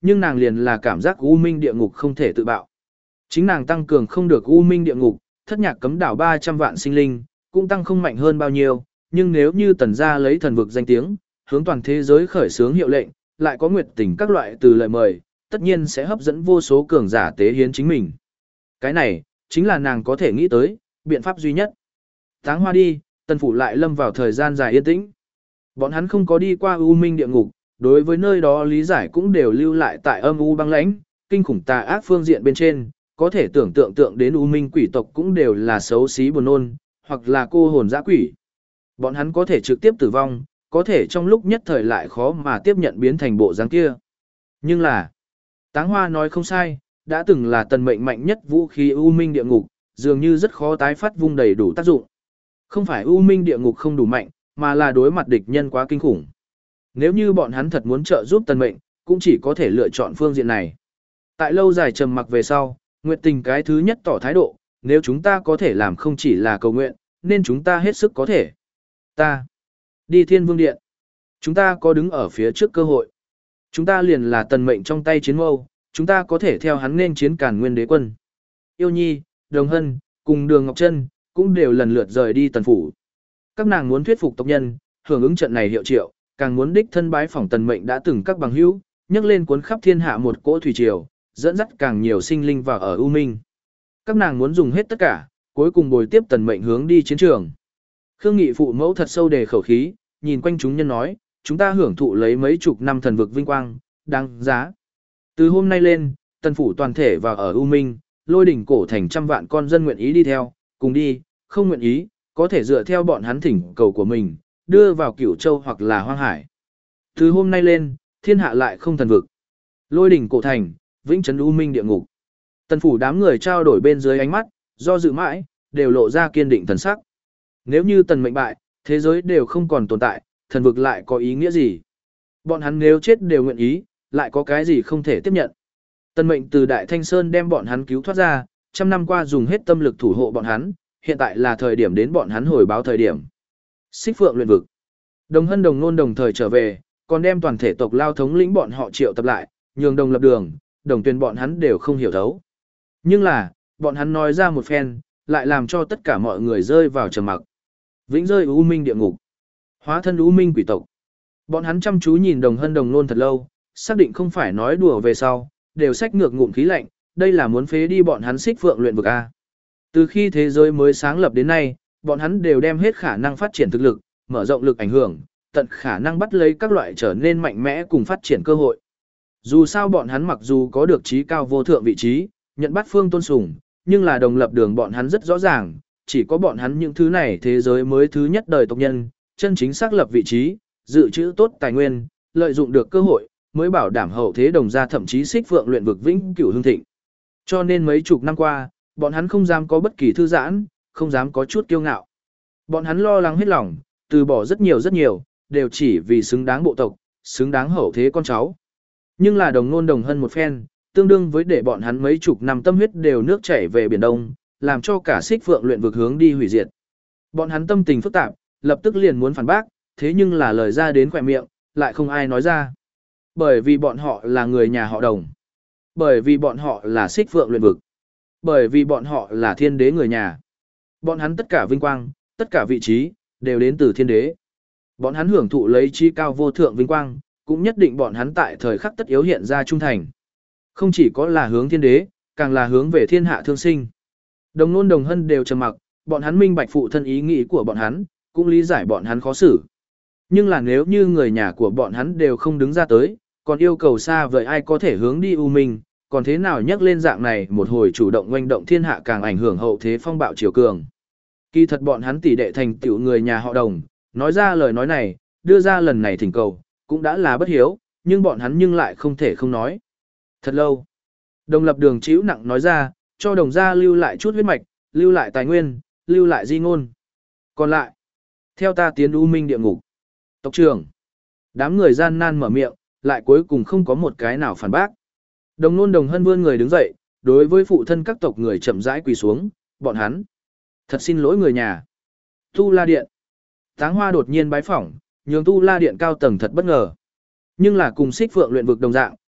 nhưng nàng liền là cảm giác U Minh địa ngục không thể tự bạo. Chính nàng tăng cường không được U Minh địa ngục, thất nhạc cấm đảo ba trăm vạn sinh linh, cũng tăng không mạnh hơn bao nhiêu, nhưng nếu như tần gia lấy thần vực danh tiếng, hướng toàn thế giới khởi xướng hiệu lệnh, lại có nguyệt tình các loại từ lời mời, tất nhiên sẽ hấp dẫn vô số cường giả tế hiến chính mình. Cái này, chính là nàng có thể nghĩ tới, biện pháp duy nhất. Táng hoa đi, tần phủ lại lâm vào thời gian dài yên tĩnh. Bọn hắn không có đi qua U Minh địa ngục, đối với nơi đó lý giải cũng đều lưu lại tại âm u băng lãnh, kinh khủng tà ác phương diện bên trên, có thể tưởng tượng tượng đến U Minh quỷ tộc cũng đều là xấu xí buồn nôn, hoặc là cô hồn dã quỷ. Bọn hắn có thể trực tiếp tử vong, có thể trong lúc nhất thời lại khó mà tiếp nhận biến thành bộ dáng kia. Nhưng là, Táng Hoa nói không sai, đã từng là tần mệnh mạnh nhất vũ khí U Minh địa ngục, dường như rất khó tái phát vung đầy đủ tác dụng. Không phải U Minh địa ngục không đủ mạnh, mà là đối mặt địch nhân quá kinh khủng. Nếu như bọn hắn thật muốn trợ giúp tần mệnh, cũng chỉ có thể lựa chọn phương diện này. Tại lâu dài trầm mặc về sau, Nguyệt Tình cái thứ nhất tỏ thái độ, nếu chúng ta có thể làm không chỉ là cầu nguyện, nên chúng ta hết sức có thể. Ta đi Thiên Vương Điện. Chúng ta có đứng ở phía trước cơ hội. Chúng ta liền là tần mệnh trong tay chiến mâu, chúng ta có thể theo hắn nên chiến Càn Nguyên Đế quân. Yêu Nhi, Đồng Hân, cùng Đường Ngọc Trân cũng đều lần lượt rời đi tần phủ. Các nàng muốn thuyết phục tộc nhân, hưởng ứng trận này hiệu triệu, càng muốn đích thân bái phỏng tần mệnh đã từng các bằng hữu, nhấc lên cuốn khắp thiên hạ một cỗ thủy triều, dẫn dắt càng nhiều sinh linh vào ở U Minh. Các nàng muốn dùng hết tất cả, cuối cùng bồi tiếp tần mệnh hướng đi chiến trường. Khương Nghị phụ mẫu thật sâu đề khẩu khí, nhìn quanh chúng nhân nói, chúng ta hưởng thụ lấy mấy chục năm thần vực vinh quang, đáng giá. Từ hôm nay lên, tần phủ toàn thể vào ở U Minh, lôi đỉnh cổ thành trăm vạn con dân nguyện ý đi theo, cùng đi, không nguyện ý, có thể dựa theo bọn hắn thỉnh cầu của mình, đưa vào Cửu Châu hoặc là Hoang Hải. Từ hôm nay lên, thiên hạ lại không thần vực. Lôi đỉnh cổ thành, vĩnh trấn U Minh địa ngục. Tần phủ đám người trao đổi bên dưới ánh mắt, do dự mãi, đều lộ ra kiên định thần sắc. Nếu như tần mệnh bại, thế giới đều không còn tồn tại, thần vực lại có ý nghĩa gì? Bọn hắn nếu chết đều nguyện ý, lại có cái gì không thể tiếp nhận? Tần mệnh từ Đại Thanh Sơn đem bọn hắn cứu thoát ra, trăm năm qua dùng hết tâm lực thủ hộ bọn hắn, hiện tại là thời điểm đến bọn hắn hồi báo thời điểm. Xích Phượng luyện vực. Đồng Hân Đồng Nôn đồng thời trở về, còn đem toàn thể tộc lao thống lĩnh bọn họ triệu tập lại, nhường Đồng Lập Đường, Đồng Tuyền bọn hắn đều không hiểu thấu. Nhưng là, bọn hắn nói ra một phen, lại làm cho tất cả mọi người rơi vào trầm mặc. Vĩnh rơi U Minh địa ngục, hóa thân U Minh quỷ tộc. Bọn hắn chăm chú nhìn Đồng Hân Đồng Nôn thật lâu, xác định không phải nói đùa về sau, đều xách ngược ngụm khí lạnh, đây là muốn phế đi bọn hắn Xích Phượng luyện vực a. Từ khi thế giới mới sáng lập đến nay, bọn hắn đều đem hết khả năng phát triển thực lực, mở rộng lực ảnh hưởng, tận khả năng bắt lấy các loại trở nên mạnh mẽ cùng phát triển cơ hội. Dù sao bọn hắn mặc dù có được trí cao vô thượng vị trí, nhận bắt phương tôn sùng, nhưng là Đồng Lập Đường bọn hắn rất rõ ràng, chỉ có bọn hắn những thứ này thế giới mới thứ nhất đời tộc nhân, chân chính xác lập vị trí, dự trữ tốt tài nguyên, lợi dụng được cơ hội, mới bảo đảm hậu thế Đồng gia thậm chí Xích Phượng luyện vực vĩnh cửu hưng thịnh. Cho nên mấy chục năm qua, bọn hắn không dám có bất kỳ thư giãn, không dám có chút kiêu ngạo. Bọn hắn lo lắng hết lòng, từ bỏ rất nhiều rất nhiều, đều chỉ vì xứng đáng bộ tộc, xứng đáng hậu thế con cháu. Nhưng là Đồng Nôn Đồng Hân một phen, tương đương với để bọn hắn mấy chục năm tâm huyết đều nước chảy về biển Đông, làm cho cả Xích Phượng luyện vực hướng đi hủy diệt. Bọn hắn tâm tình phức tạp, lập tức liền muốn phản bác, thế nhưng là lời ra đến khỏe miệng, lại không ai nói ra. Bởi vì bọn họ là người nhà họ Đồng. Bởi vì bọn họ là Xích Phượng luyện vực. Bởi vì bọn họ là thiên đế người nhà. Bọn hắn tất cả vinh quang, tất cả vị trí, đều đến từ thiên đế. Bọn hắn hưởng thụ lấy chi cao vô thượng vinh quang, cũng nhất định bọn hắn tại thời khắc tất yếu hiện ra trung thành. Không chỉ có là hướng thiên đế, càng là hướng về thiên hạ thương sinh. Đồng Nôn Đồng Hân đều trầm mặc, bọn hắn minh bạch phụ thân ý nghĩ của bọn hắn, cũng lý giải bọn hắn khó xử. Nhưng là nếu như người nhà của bọn hắn đều không đứng ra tới, còn yêu cầu xa vời ai có thể hướng đi U Minh, còn thế nào nhắc lên dạng này một hồi chủ động oanh động thiên hạ càng ảnh hưởng hậu thế phong bạo triều cường. Kỳ thật bọn hắn tỷ đệ thành tiểu người nhà họ Đồng, nói ra lời nói này, đưa ra lần này thỉnh cầu, cũng đã là bất hiếu, nhưng bọn hắn nhưng lại không thể không nói. Thật lâu, Đồng Lập Đường chịu nặng nói ra, cho Đồng gia lưu lại chút huyết mạch, lưu lại tài nguyên, lưu lại di ngôn. Còn lại, theo ta tiến U Minh địa ngục. Tộc trưởng, đám người gian nan mở miệng, lại cuối cùng không có một cái nào phản bác. Đồng Nôn Đồng Hân vươn người đứng dậy, đối với phụ thân các tộc người chậm rãi quỳ xuống, bọn hắn. Thật xin lỗi người nhà. Tu La Điện. Táng Hoa đột nhiên bái phỏng, nhường Tu La Điện cao tầng thật bất ngờ. Nhưng là cùng Xích Phượng luyện vực đồng dạng,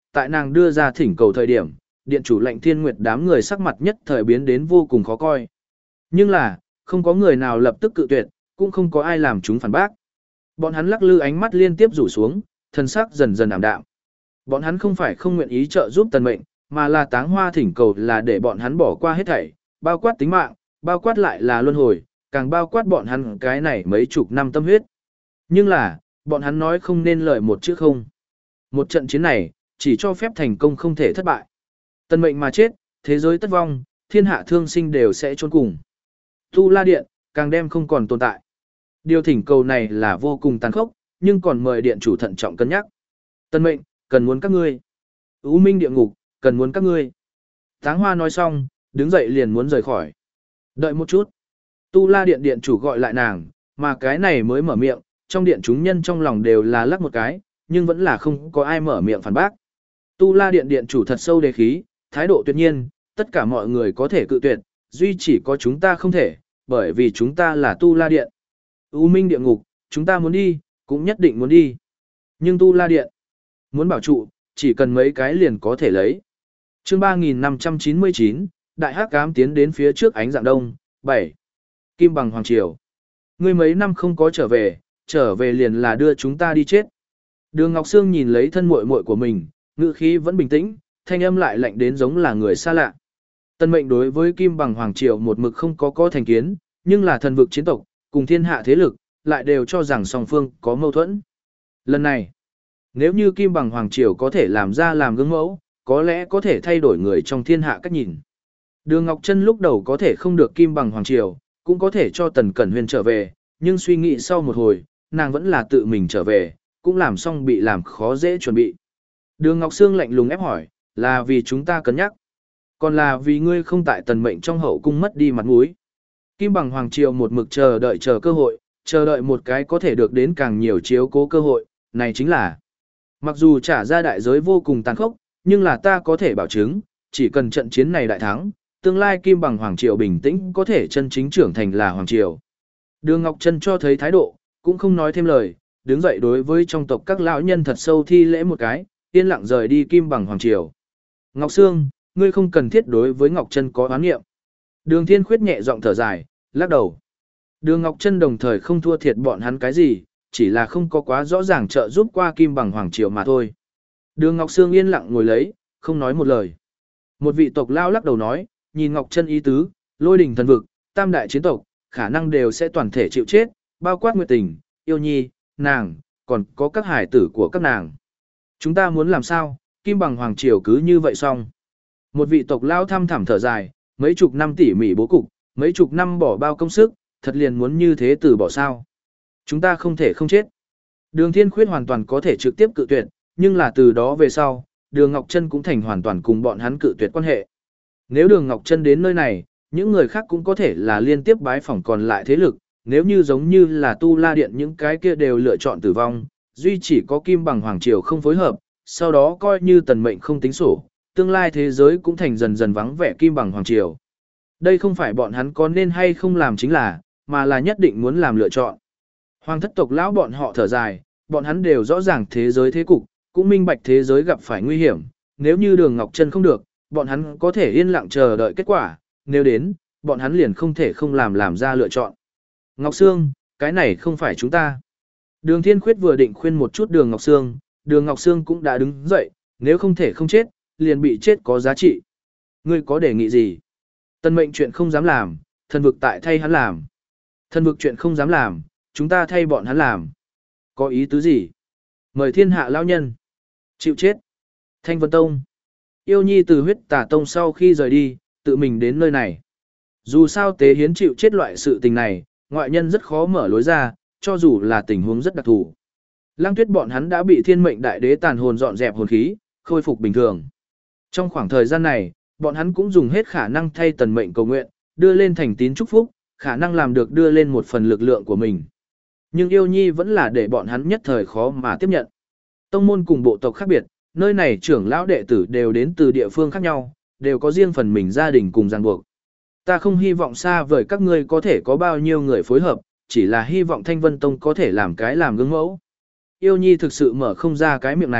tại nàng đưa ra thỉnh cầu thời điểm, điện chủ lệnh Thiên Nguyệt đám người sắc mặt nhất thời biến đến vô cùng khó coi. Nhưng là, không có người nào lập tức cự tuyệt, cũng không có ai làm chúng phản bác. Bọn hắn lắc lư ánh mắt liên tiếp rủ xuống, thân sắc dần dần ảm đạm. Bọn hắn không phải không nguyện ý trợ giúp Tần Mệnh, mà là Táng Hoa thỉnh cầu là để bọn hắn bỏ qua hết thảy, bao quát tính mạng, bao quát lại là luân hồi, càng bao quát bọn hắn cái này mấy chục năm tâm huyết. Nhưng là, bọn hắn nói không nên lời một chữ không. Một trận chiến này, chỉ cho phép thành công không thể thất bại. Tần Mệnh mà chết, thế giới tất vong, thiên hạ thương sinh đều sẽ chôn cùng. Tu La Điện, càng đem không còn tồn tại. Điều thỉnh cầu này là vô cùng tàn khốc, nhưng còn mời điện chủ thận trọng cân nhắc. Tần Mệnh, cần muốn các ngươi. U Minh địa ngục, cần muốn các ngươi. Táng Hoa nói xong, đứng dậy liền muốn rời khỏi. Đợi một chút. Tu La Điện điện chủ gọi lại nàng, mà cái này mới mở miệng, trong điện chúng nhân trong lòng đều là lắc một cái, nhưng vẫn là không có ai mở miệng phản bác. Tu La Điện điện chủ thật sâu đề khí, thái độ tuyệt nhiên, tất cả mọi người có thể cự tuyệt, duy chỉ có chúng ta không thể, bởi vì chúng ta là Tu La Điện. U Minh địa ngục, chúng ta muốn đi, cũng nhất định muốn đi. Nhưng Tu La Điện, muốn bảo trụ, chỉ cần mấy cái liền có thể lấy. Chương ba nghìn năm trăm chín mươi chín, Đại Hắc Ám tiến đến phía trước ánh dạng đông, bảy. Kim bằng Hoàng Triều. Ngươi mấy năm không có trở về, trở về liền là đưa chúng ta đi chết. Đường Ngọc Sương nhìn lấy thân muội muội của mình, ngữ khí vẫn bình tĩnh, thanh âm lại lạnh đến giống là người xa lạ. Tân Mệnh đối với Kim bằng Hoàng Triều một mực không có có thành kiến, nhưng là thần vực chiến tộc, cùng thiên hạ thế lực, lại đều cho rằng song phương có mâu thuẫn. Lần này, nếu như Kim bằng Hoàng Triều có thể làm ra làm gương mẫu, có lẽ có thể thay đổi người trong thiên hạ cách nhìn. Đường Ngọc Trân lúc đầu có thể không được Kim bằng Hoàng Triều, cũng có thể cho Tần Cẩn Huyền trở về, nhưng suy nghĩ sau một hồi, nàng vẫn là tự mình trở về, cũng làm xong bị làm khó dễ chuẩn bị. Đường Ngọc Sương lạnh lùng ép hỏi, là vì chúng ta cân nhắc, còn là vì ngươi không tại Tần Mệnh trong hậu cung mất đi mặt mũi. Kim bằng Hoàng Triều một mực chờ đợi chờ cơ hội, chờ đợi một cái có thể được đến càng nhiều chiếu cố cơ hội, này chính là, mặc dù trả ra đại giới vô cùng tàn khốc, nhưng là ta có thể bảo chứng, chỉ cần trận chiến này đại thắng, tương lai Kim bằng Hoàng Triều bình tĩnh có thể chân chính trưởng thành là Hoàng Triều. Đường Ngọc Trân cho thấy thái độ, cũng không nói thêm lời, đứng dậy đối với trong tộc các lão nhân thật sâu thi lễ một cái, yên lặng rời đi Kim bằng Hoàng Triều. Ngọc Sương, ngươi không cần thiết đối với Ngọc Trân có oán nghiệm. Đường Thiên Khuyết nhẹ giọng thở dài, lắc đầu. Đường Ngọc Trân đồng thời không thua thiệt bọn hắn cái gì, chỉ là không có quá rõ ràng trợ giúp qua Kim bằng Hoàng Triều mà thôi. Đường Ngọc Sương yên lặng ngồi lấy, không nói một lời. Một vị tộc lao lắc đầu nói, nhìn Ngọc Trân ý tứ, lôi đỉnh thần vực, tam đại chiến tộc, khả năng đều sẽ toàn thể chịu chết, bao quát Nguyệt Tình, Yêu Nhi, nàng, còn có các hải tử của các nàng. Chúng ta muốn làm sao, Kim bằng Hoàng Triều cứ như vậy xong. Một vị tộc lao thăm thẳm thở dài, mấy chục năm tỉ mỉ bố cục, mấy chục năm bỏ bao công sức, thật liền muốn như thế từ bỏ sao. Chúng ta không thể không chết. Đường Thiên Khuyết hoàn toàn có thể trực tiếp cự tuyệt, nhưng là từ đó về sau, Đường Ngọc Trân cũng thành hoàn toàn cùng bọn hắn cự tuyệt quan hệ. Nếu Đường Ngọc Trân đến nơi này, những người khác cũng có thể là liên tiếp bái phỏng còn lại thế lực, nếu như giống như là Tu La Điện những cái kia đều lựa chọn tử vong, duy chỉ có Kim bằng Hoàng Triều không phối hợp, sau đó coi như Tần Mệnh không tính sổ, tương lai thế giới cũng thành dần dần vắng vẻ Kim bằng Hoàng Triều. Đây không phải bọn hắn có nên hay không làm chính là, mà là nhất định muốn làm lựa chọn. Hoàng thất tộc lão bọn họ thở dài, bọn hắn đều rõ ràng thế giới thế cục, cũng minh bạch thế giới gặp phải nguy hiểm, nếu như Đường Ngọc Trân không được, bọn hắn có thể yên lặng chờ đợi kết quả, nếu đến, bọn hắn liền không thể không làm làm ra lựa chọn. Ngọc Sương, cái này không phải chúng ta. Đường Thiên Khuyết vừa định khuyên một chút Đường Ngọc Sương, Đường Ngọc Sương cũng đã đứng dậy, nếu không thể không chết, liền bị chết có giá trị. Ngươi có đề nghị gì? Tần Mệnh chuyện không dám làm, thần vực tại thay hắn làm. Thần vực chuyện không dám làm, chúng ta thay bọn hắn làm. Có ý tứ gì? Mời thiên hạ lão nhân. Chịu chết. Thanh Vân Tông. Yêu Nhi từ huyết tà tông sau khi rời đi, tự mình đến nơi này. Dù sao tế hiến chịu chết loại sự tình này, ngoại nhân rất khó mở lối ra, cho dù là tình huống rất đặc thù. Lăng Tuyết bọn hắn đã bị thiên mệnh đại đế tàn hồn dọn dẹp hồn khí, khôi phục bình thường. Trong khoảng thời gian này, bọn hắn cũng dùng hết khả năng thay Tần Mệnh cầu nguyện, đưa lên thành tín chúc phúc, khả năng làm được đưa lên một phần lực lượng của mình. Nhưng Yêu Nhi vẫn là để bọn hắn nhất thời khó mà tiếp nhận. Tông môn cùng bộ tộc khác biệt, nơi này trưởng lão đệ tử đều đến từ địa phương khác nhau, đều có riêng phần mình gia đình cùng ràng buộc. Ta không hy vọng xa vời các ngươi có thể có bao nhiêu người phối hợp, chỉ là hy vọng Thanh Vân Tông có thể làm cái làm gương mẫu. Yêu Nhi thực sự mở không ra cái miệng này,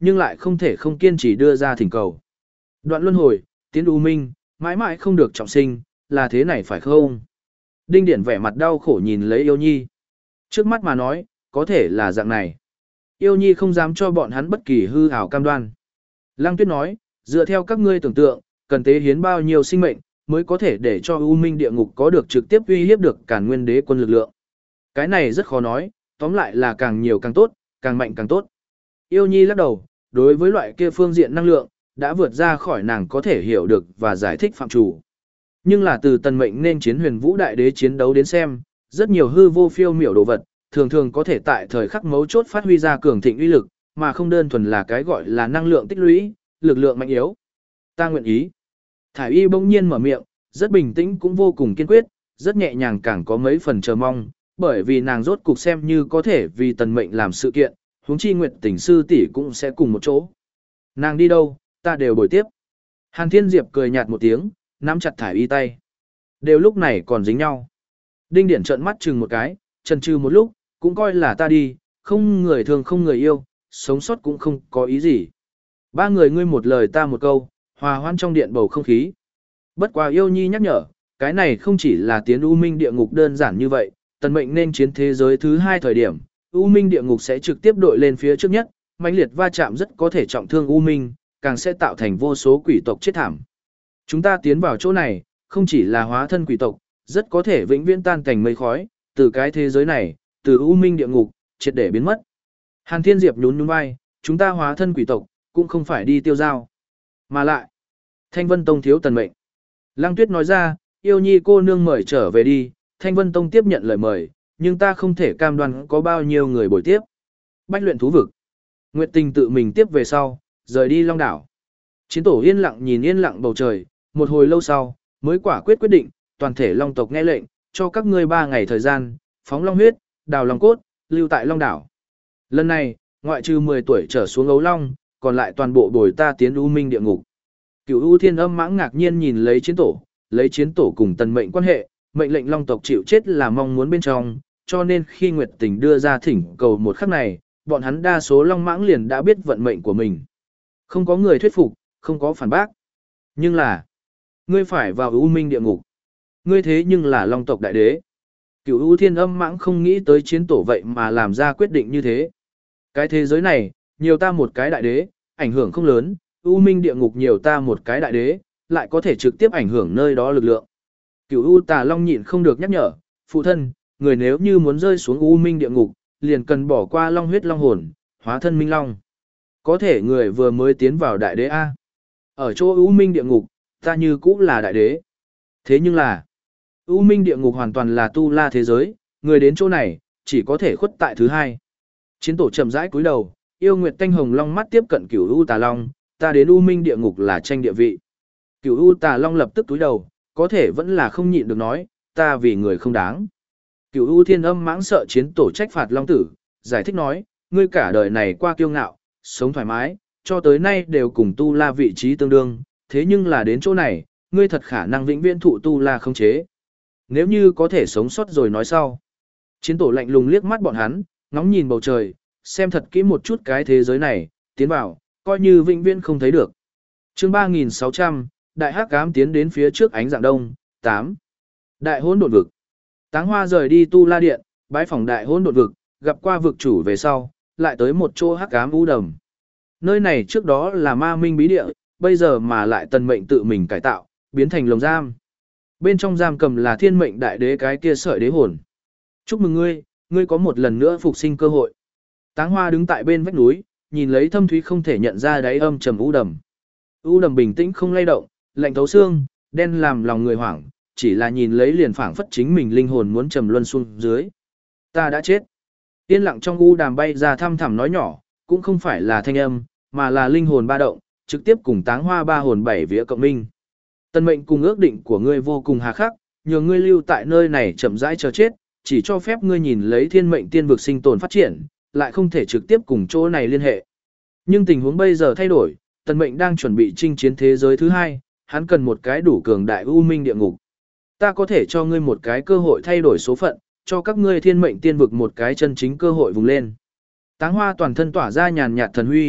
nhưng lại không thể không kiên trì đưa ra thỉnh cầu. Đoạn luân hồi, tiến u minh, mãi mãi không được trọng sinh, là thế này phải không? Đinh Điển vẻ mặt đau khổ nhìn lấy Yêu Nhi. Trước mắt mà nói, có thể là dạng này. Yêu Nhi không dám cho bọn hắn bất kỳ hư ảo cam đoan. Lăng Tuyết nói, dựa theo các ngươi tưởng tượng, cần tế hiến bao nhiêu sinh mệnh, mới có thể để cho U Minh địa ngục có được trực tiếp uy hiếp được Càn Nguyên Đế quân lực lượng. Cái này rất khó nói, tóm lại là càng nhiều càng tốt, càng mạnh càng tốt. Yêu Nhi lắc đầu, đối với loại kia phương diện năng lượng, đã vượt ra khỏi nàng có thể hiểu được và giải thích phạm chủ. Nhưng là từ tần mệnh nên chiến huyền vũ đại đế chiến đấu đến xem, rất nhiều hư vô phiêu miểu đồ vật, thường thường có thể tại thời khắc mấu chốt phát huy ra cường thịnh uy lực, mà không đơn thuần là cái gọi là năng lượng tích lũy, lực lượng mạnh yếu. Ta nguyện ý. Thải Y bỗng nhiên mở miệng, rất bình tĩnh cũng vô cùng kiên quyết, rất nhẹ nhàng càng có mấy phần chờ mong, bởi vì nàng rốt cục xem như có thể vì tần mệnh làm sự kiện, huống chi Nguyệt Tỉnh sư tỷ cũng sẽ cùng một chỗ. Nàng đi đâu, ta đều bồi tiếp. Hàn Thiên Diệp cười nhạt một tiếng, nắm chặt Thải Y tay. Đều lúc này còn dính nhau. Đinh Điển trợn mắt chừng một cái, chần chừ một lúc, cũng coi là ta đi, không người thường không người yêu, sống sót cũng không có ý gì. Ba người ngươi một lời ta một câu, hòa hoan trong điện bầu không khí. Bất quá Yêu Nhi nhắc nhở, cái này không chỉ là tiến U Minh địa ngục đơn giản như vậy, tần mệnh nên chiến thế giới thứ hai thời điểm, U Minh địa ngục sẽ trực tiếp đội lên phía trước nhất, mãnh liệt va chạm rất có thể trọng thương U Minh, càng sẽ tạo thành vô số quỷ tộc chết thảm. Chúng ta tiến vào chỗ này, không chỉ là hóa thân quỷ tộc, rất có thể vĩnh viễn tan thành mây khói, từ cái thế giới này, từ U Minh địa ngục, triệt để biến mất. Hàn Thiên Diệp nhún nhún vai, chúng ta hóa thân quỷ tộc, cũng không phải đi tiêu giao. Mà lại, Thanh Vân Tông thiếu tần mệnh. Lăng Tuyết nói ra, Yêu Nhi cô nương mời trở về đi, Thanh Vân Tông tiếp nhận lời mời, nhưng ta không thể cam đoan có bao nhiêu người bồi tiếp. Bách luyện thú vực. Nguyệt Tình tự mình tiếp về sau, rời đi Long đảo. Chiến tổ yên lặng nhìn yên lặng bầu trời, một hồi lâu sau, mới quả quyết quyết định, toàn thể Long tộc nghe lệnh, cho các ngươi ba ngày thời gian, phóng long huyết, đào long cốt, lưu tại Long đảo. Lần này, ngoại trừ mười tuổi trở xuống ấu long, còn lại toàn bộ bồi ta tiến U Minh địa ngục. Cửu U Thiên Âm mãng ngạc nhiên nhìn lấy chiến tổ, lấy chiến tổ cùng tần mệnh quan hệ, mệnh lệnh Long tộc chịu chết là mong muốn bên trong, cho nên khi Nguyệt Tình đưa ra thỉnh cầu một khắc này, bọn hắn đa số Long mãng liền đã biết vận mệnh của mình. Không có người thuyết phục, không có phản bác. Nhưng là, ngươi phải vào U Minh địa ngục. Ngươi thế nhưng là Long tộc đại đế. Cửu U Thiên Âm mãng không nghĩ tới chiến tổ vậy mà làm ra quyết định như thế. Cái thế giới này, nhiều ta một cái đại đế, ảnh hưởng không lớn, U Minh địa ngục nhiều ta một cái đại đế, lại có thể trực tiếp ảnh hưởng nơi đó lực lượng. Cửu U Tà Long nhịn không được nhắc nhở, phụ thân, người nếu như muốn rơi xuống U Minh địa ngục, liền cần bỏ qua long huyết long hồn, hóa thân minh long. Có thể người vừa mới tiến vào đại đế A. Ở chỗ U Minh địa ngục, ta như cũ là đại đế. Thế nhưng là, U Minh địa ngục hoàn toàn là tu la thế giới, người đến chỗ này, chỉ có thể khuất tại thứ hai. Chiến tổ chậm rãi cúi đầu, yêu nguyệt tanh hồng long mắt tiếp cận Cửu U Tà Long, ta đến U Minh địa ngục là tranh địa vị. Cửu U Tà Long lập tức cúi đầu, có thể vẫn là không nhịn được nói, ta vì người không đáng. Cửu U Thiên Âm mãng sợ chiến tổ trách phạt long tử, giải thích nói, ngươi cả đời này qua kiêu ngạo, sống thoải mái, cho tới nay đều cùng tu la vị trí tương đương, thế nhưng là đến chỗ này, ngươi thật khả năng vĩnh viễn thụ tu la không chế. Nếu như có thể sống sót rồi nói sau. Chiến tổ lạnh lùng liếc mắt bọn hắn, ngóng nhìn bầu trời, xem thật kỹ một chút cái thế giới này, tiến vào, coi như vĩnh viễn không thấy được. Chương ba nghìn sáu trăm, Đại Hắc Ám tiến đến phía trước ánh dạng đông, tám. Đại Hỗn Độn vực. Táng Hoa rời đi Tu La Điện, bái phỏng Đại Hỗn Độn vực, gặp qua vực chủ về sau, lại tới một chỗ Hắc Ám u đầm. Nơi này trước đó là Ma Minh bí địa, bây giờ mà lại tần mệnh tự mình cải tạo, biến thành lồng giam. Bên trong giam cầm là Thiên Mệnh Đại Đế cái kia sợi đế hồn. Chúc mừng ngươi, ngươi có một lần nữa phục sinh cơ hội. Táng Hoa đứng tại bên vách núi, nhìn lấy thâm thúy không thể nhận ra đáy âm trầm u đầm. U đầm bình tĩnh không lay động, lạnh thấu xương, đen làm lòng người hoảng, chỉ là nhìn lấy liền phảng phất chính mình linh hồn muốn trầm luân xuống dưới. Ta đã chết. Yên lặng trong u đàm bay ra thăm thẳm nói nhỏ, cũng không phải là thanh âm, mà là linh hồn ba động, trực tiếp cùng Táng Hoa ba hồn bảy vía cộng minh. Tân mệnh cùng ước định của ngươi vô cùng hà khắc, nhường ngươi lưu tại nơi này chậm rãi chờ chết, chỉ cho phép ngươi nhìn lấy thiên mệnh tiên vực sinh tồn phát triển, lại không thể trực tiếp cùng chỗ này liên hệ. Nhưng tình huống bây giờ thay đổi, tần mệnh đang chuẩn bị chinh chiến thế giới thứ hai, hắn cần một cái đủ cường đại u minh địa ngục. Ta có thể cho ngươi một cái cơ hội thay đổi số phận, cho các ngươi thiên mệnh tiên vực một cái chân chính cơ hội vùng lên. Táng Hoa toàn thân tỏa ra nhàn nhạt thần huy,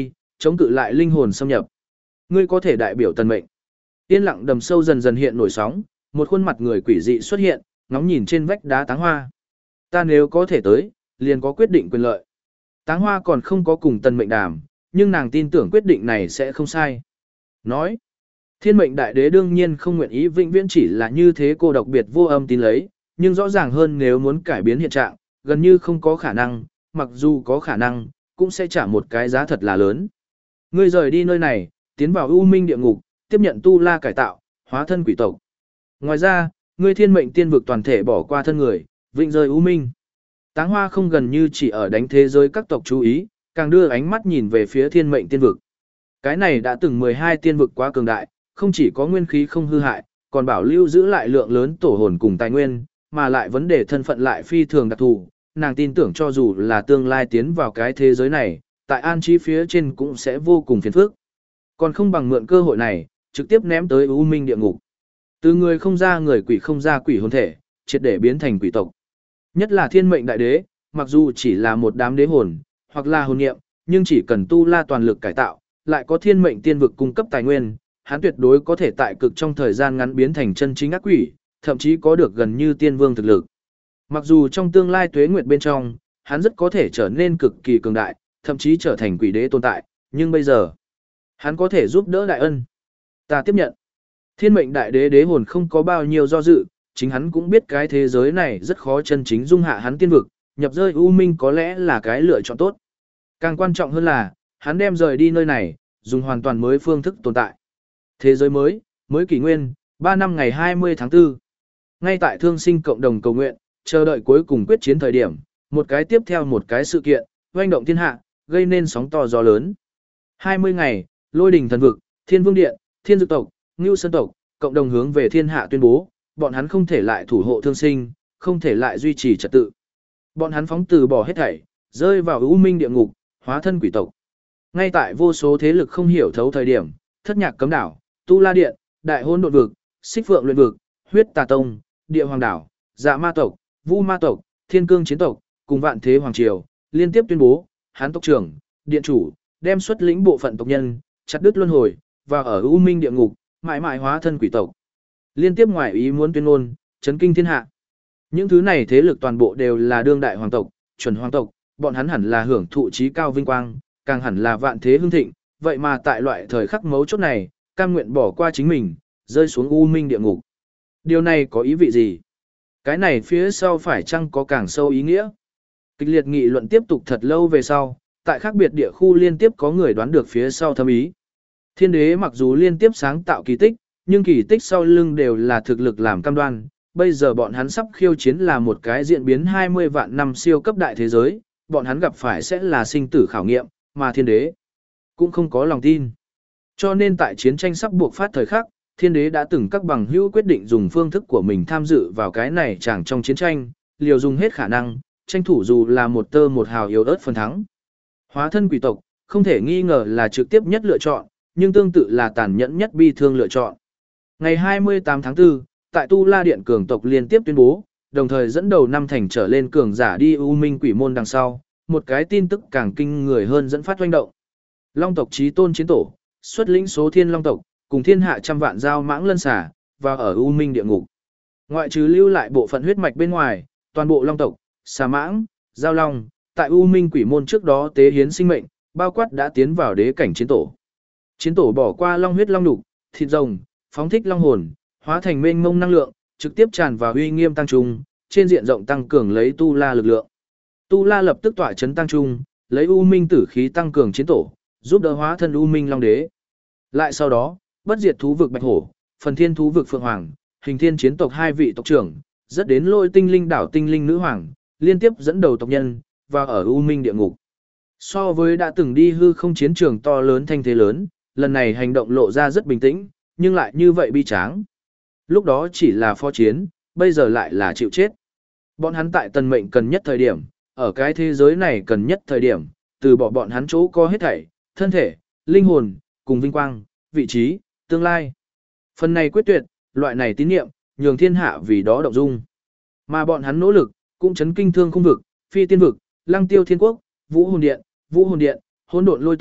chống cự lại linh hồn xâm nhập. Ngươi có thể đại biểu tần mệnh. Yên lặng đầm sâu dần dần hiện nổi sóng, một khuôn mặt người quỷ dị xuất hiện, ngóng nhìn trên vách đá Táng Hoa. Ta nếu có thể tới, liền có quyết định quyền lợi. Táng Hoa còn không có cùng tần mệnh đàm, nhưng nàng tin tưởng quyết định này sẽ không sai. Nói, thiên mệnh đại đế đương nhiên không nguyện ý vĩnh viễn chỉ là như thế cô độc biệt vô âm tín lấy, nhưng rõ ràng hơn nếu muốn cải biến hiện trạng, gần như không có khả năng, mặc dù có khả năng, cũng sẽ trả một cái giá thật là lớn. Ngươi rời đi nơi này, tiến vào U Minh địa ngục, tiếp nhận tu la cải tạo, hóa thân quỷ tộc. Ngoài ra, ngươi thiên mệnh tiên vực toàn thể bỏ qua thân người, vĩnh rời U Minh. Táng Hoa không gần như chỉ ở đánh thế giới các tộc chú ý, càng đưa ánh mắt nhìn về phía thiên mệnh tiên vực. Cái này đã từng mười hai tiên vực quá cường đại, không chỉ có nguyên khí không hư hại, còn bảo lưu giữ lại lượng lớn tổ hồn cùng tài nguyên, mà lại vấn đề thân phận lại phi thường đặc thù. Nàng tin tưởng cho dù là tương lai tiến vào cái thế giới này, tại an trí phía trên cũng sẽ vô cùng phiền phức. Còn không bằng mượn cơ hội này, trực tiếp ném tới U Minh địa ngục. Từ người không ra người, quỷ không ra quỷ hồn thể, triệt để biến thành quỷ tộc. Nhất là thiên mệnh đại đế, mặc dù chỉ là một đám đế hồn, hoặc là hồn niệm, nhưng chỉ cần tu la toàn lực cải tạo, lại có thiên mệnh tiên vực cung cấp tài nguyên, hắn tuyệt đối có thể tại cực trong thời gian ngắn biến thành chân chính ác quỷ, thậm chí có được gần như tiên vương thực lực. Mặc dù trong tương lai tuế nguyệt bên trong, hắn rất có thể trở nên cực kỳ cường đại, thậm chí trở thành quỷ đế tồn tại, nhưng bây giờ, hắn có thể giúp đỡ đại ân. Ta tiếp nhận. Thiên mệnh đại đế đế hồn không có bao nhiêu do dự, chính hắn cũng biết cái thế giới này rất khó chân chính dung hạ hắn tiên vực, nhập rơi U Minh có lẽ là cái lựa chọn tốt. Càng quan trọng hơn là, hắn đem rời đi nơi này, dùng hoàn toàn mới phương thức tồn tại. Thế giới mới, mới kỷ nguyên, ba năm ngày hai mươi tháng tư. Ngay tại thương sinh cộng đồng cầu nguyện, chờ đợi cuối cùng quyết chiến thời điểm, một cái tiếp theo một cái sự kiện, oanh động thiên hạ, gây nên sóng to gió lớn. hai mươi ngày, Lôi đỉnh thần vực, Thiên Vương Điện, Thiên Dược tộc, Ngưu Sơn tộc, cộng đồng hướng về thiên hạ tuyên bố, bọn hắn không thể lại thủ hộ thương sinh, không thể lại duy trì trật tự. Bọn hắn phóng từ bỏ hết thảy, rơi vào U Minh địa ngục, hóa thân quỷ tộc. Ngay tại vô số thế lực không hiểu thấu thời điểm, Thất Nhạc Cấm Đảo, Tu La Điện, Đại Hôn Độn vực, Xích Phượng Luyện vực, Huyết Tà Tông, Địa Hoàng đảo, Dạ Ma tộc, Vu Ma tộc, Thiên Cương chiến tộc, cùng Vạn Thế Hoàng triều, liên tiếp tuyên bố, Hán tộc trưởng, điện chủ, đem xuất lĩnh bộ phận tộc nhân, chặt đứt luân hồi, và ở U Minh địa ngục, mãi mãi hóa thân quỷ tộc. Liên tiếp ngoài ý muốn tuyên ngôn, chấn kinh thiên hạ. Những thứ này thế lực toàn bộ đều là đương đại hoàng tộc, chuẩn hoàng tộc, bọn hắn hẳn là hưởng thụ trí cao vinh quang, càng hẳn là vạn thế hưng thịnh, vậy mà tại loại thời khắc mấu chốt này, cam nguyện bỏ qua chính mình, rơi xuống U Minh địa ngục. Điều này có ý vị gì? Cái này phía sau phải chăng có càng sâu ý nghĩa? Kịch liệt nghị luận tiếp tục thật lâu về sau, tại khác biệt địa khu liên tiếp có người đoán được phía sau thâm ý. Thiên đế mặc dù liên tiếp sáng tạo kỳ tích, nhưng kỳ tích sau lưng đều là thực lực làm cam đoan. Bây giờ bọn hắn sắp khiêu chiến là một cái diễn biến hai mươi vạn năm siêu cấp đại thế giới, bọn hắn gặp phải sẽ là sinh tử khảo nghiệm, mà thiên đế cũng không có lòng tin. Cho nên tại chiến tranh sắp buộc phát thời khắc, thiên đế đã từng các bằng hữu quyết định dùng phương thức của mình tham dự vào cái này chẳng trong chiến tranh, liều dùng hết khả năng, tranh thủ dù là một tơ một hào yếu ớt phần thắng. Hóa thân quỷ tộc, không thể nghi ngờ là trực tiếp nhất lựa chọn, nhưng tương tự là tàn nhẫn nhất bi thương lựa chọn. Ngày hai mươi tám tháng tư, tại Tu La Điện cường tộc liên tiếp tuyên bố, đồng thời dẫn đầu năm thành trở lên cường giả đi U Minh quỷ môn đằng sau, một cái tin tức càng kinh người hơn dẫn phát hoành động. Long tộc chí tôn chiến tổ, xuất lĩnh số thiên long tộc, cùng thiên hạ trăm vạn giao mãng lân xả, và ở U Minh địa ngục. Ngoại trừ lưu lại bộ phận huyết mạch bên ngoài, toàn bộ long tộc, xà mãng, giao long, tại U Minh quỷ môn trước đó tế hiến sinh mệnh, bao quát đã tiến vào đế cảnh chiến tổ. Chiến tổ bỏ qua long huyết long nục, thịt rồng, phóng thích long hồn, hóa thành mênh mông năng lượng, trực tiếp tràn vào uy nghiêm tăng trung, trên diện rộng tăng cường lấy tu la lực lượng. Tu la lập tức tỏa chấn tăng trung, lấy U Minh tử khí tăng cường chiến tổ, giúp đỡ hóa thân U Minh long đế. Lại sau đó, bất diệt thú vực bạch hổ, phần thiên thú vực phượng hoàng, hình thiên chiến tộc hai vị tộc trưởng, rất đến lôi tinh linh đảo tinh linh nữ hoàng, liên tiếp dẫn đầu tộc nhân, và ở U Minh địa ngục. So với đã từng đi hư không chiến trường to lớn thanh thế lớn, lần này hành động lộ ra rất bình tĩnh, nhưng lại như vậy bi tráng. Lúc đó chỉ là phó chiến, bây giờ lại là chịu chết. Bọn hắn tại tần mệnh cần nhất thời điểm, ở cái thế giới này cần nhất thời điểm, từ bỏ bọn hắn chỗ có hết thảy, thân thể, linh hồn, cùng vinh quang, vị trí, tương lai. Phần này quyết tuyệt, loại này tín niệm, nhường thiên hạ vì đó động dung. Mà bọn hắn nỗ lực, cũng chấn kinh thương khung vực, phi tiên vực, lăng tiêu thiên quốc, vũ hồn điện, vũ hồn điện, hỗn độn lôi tộc,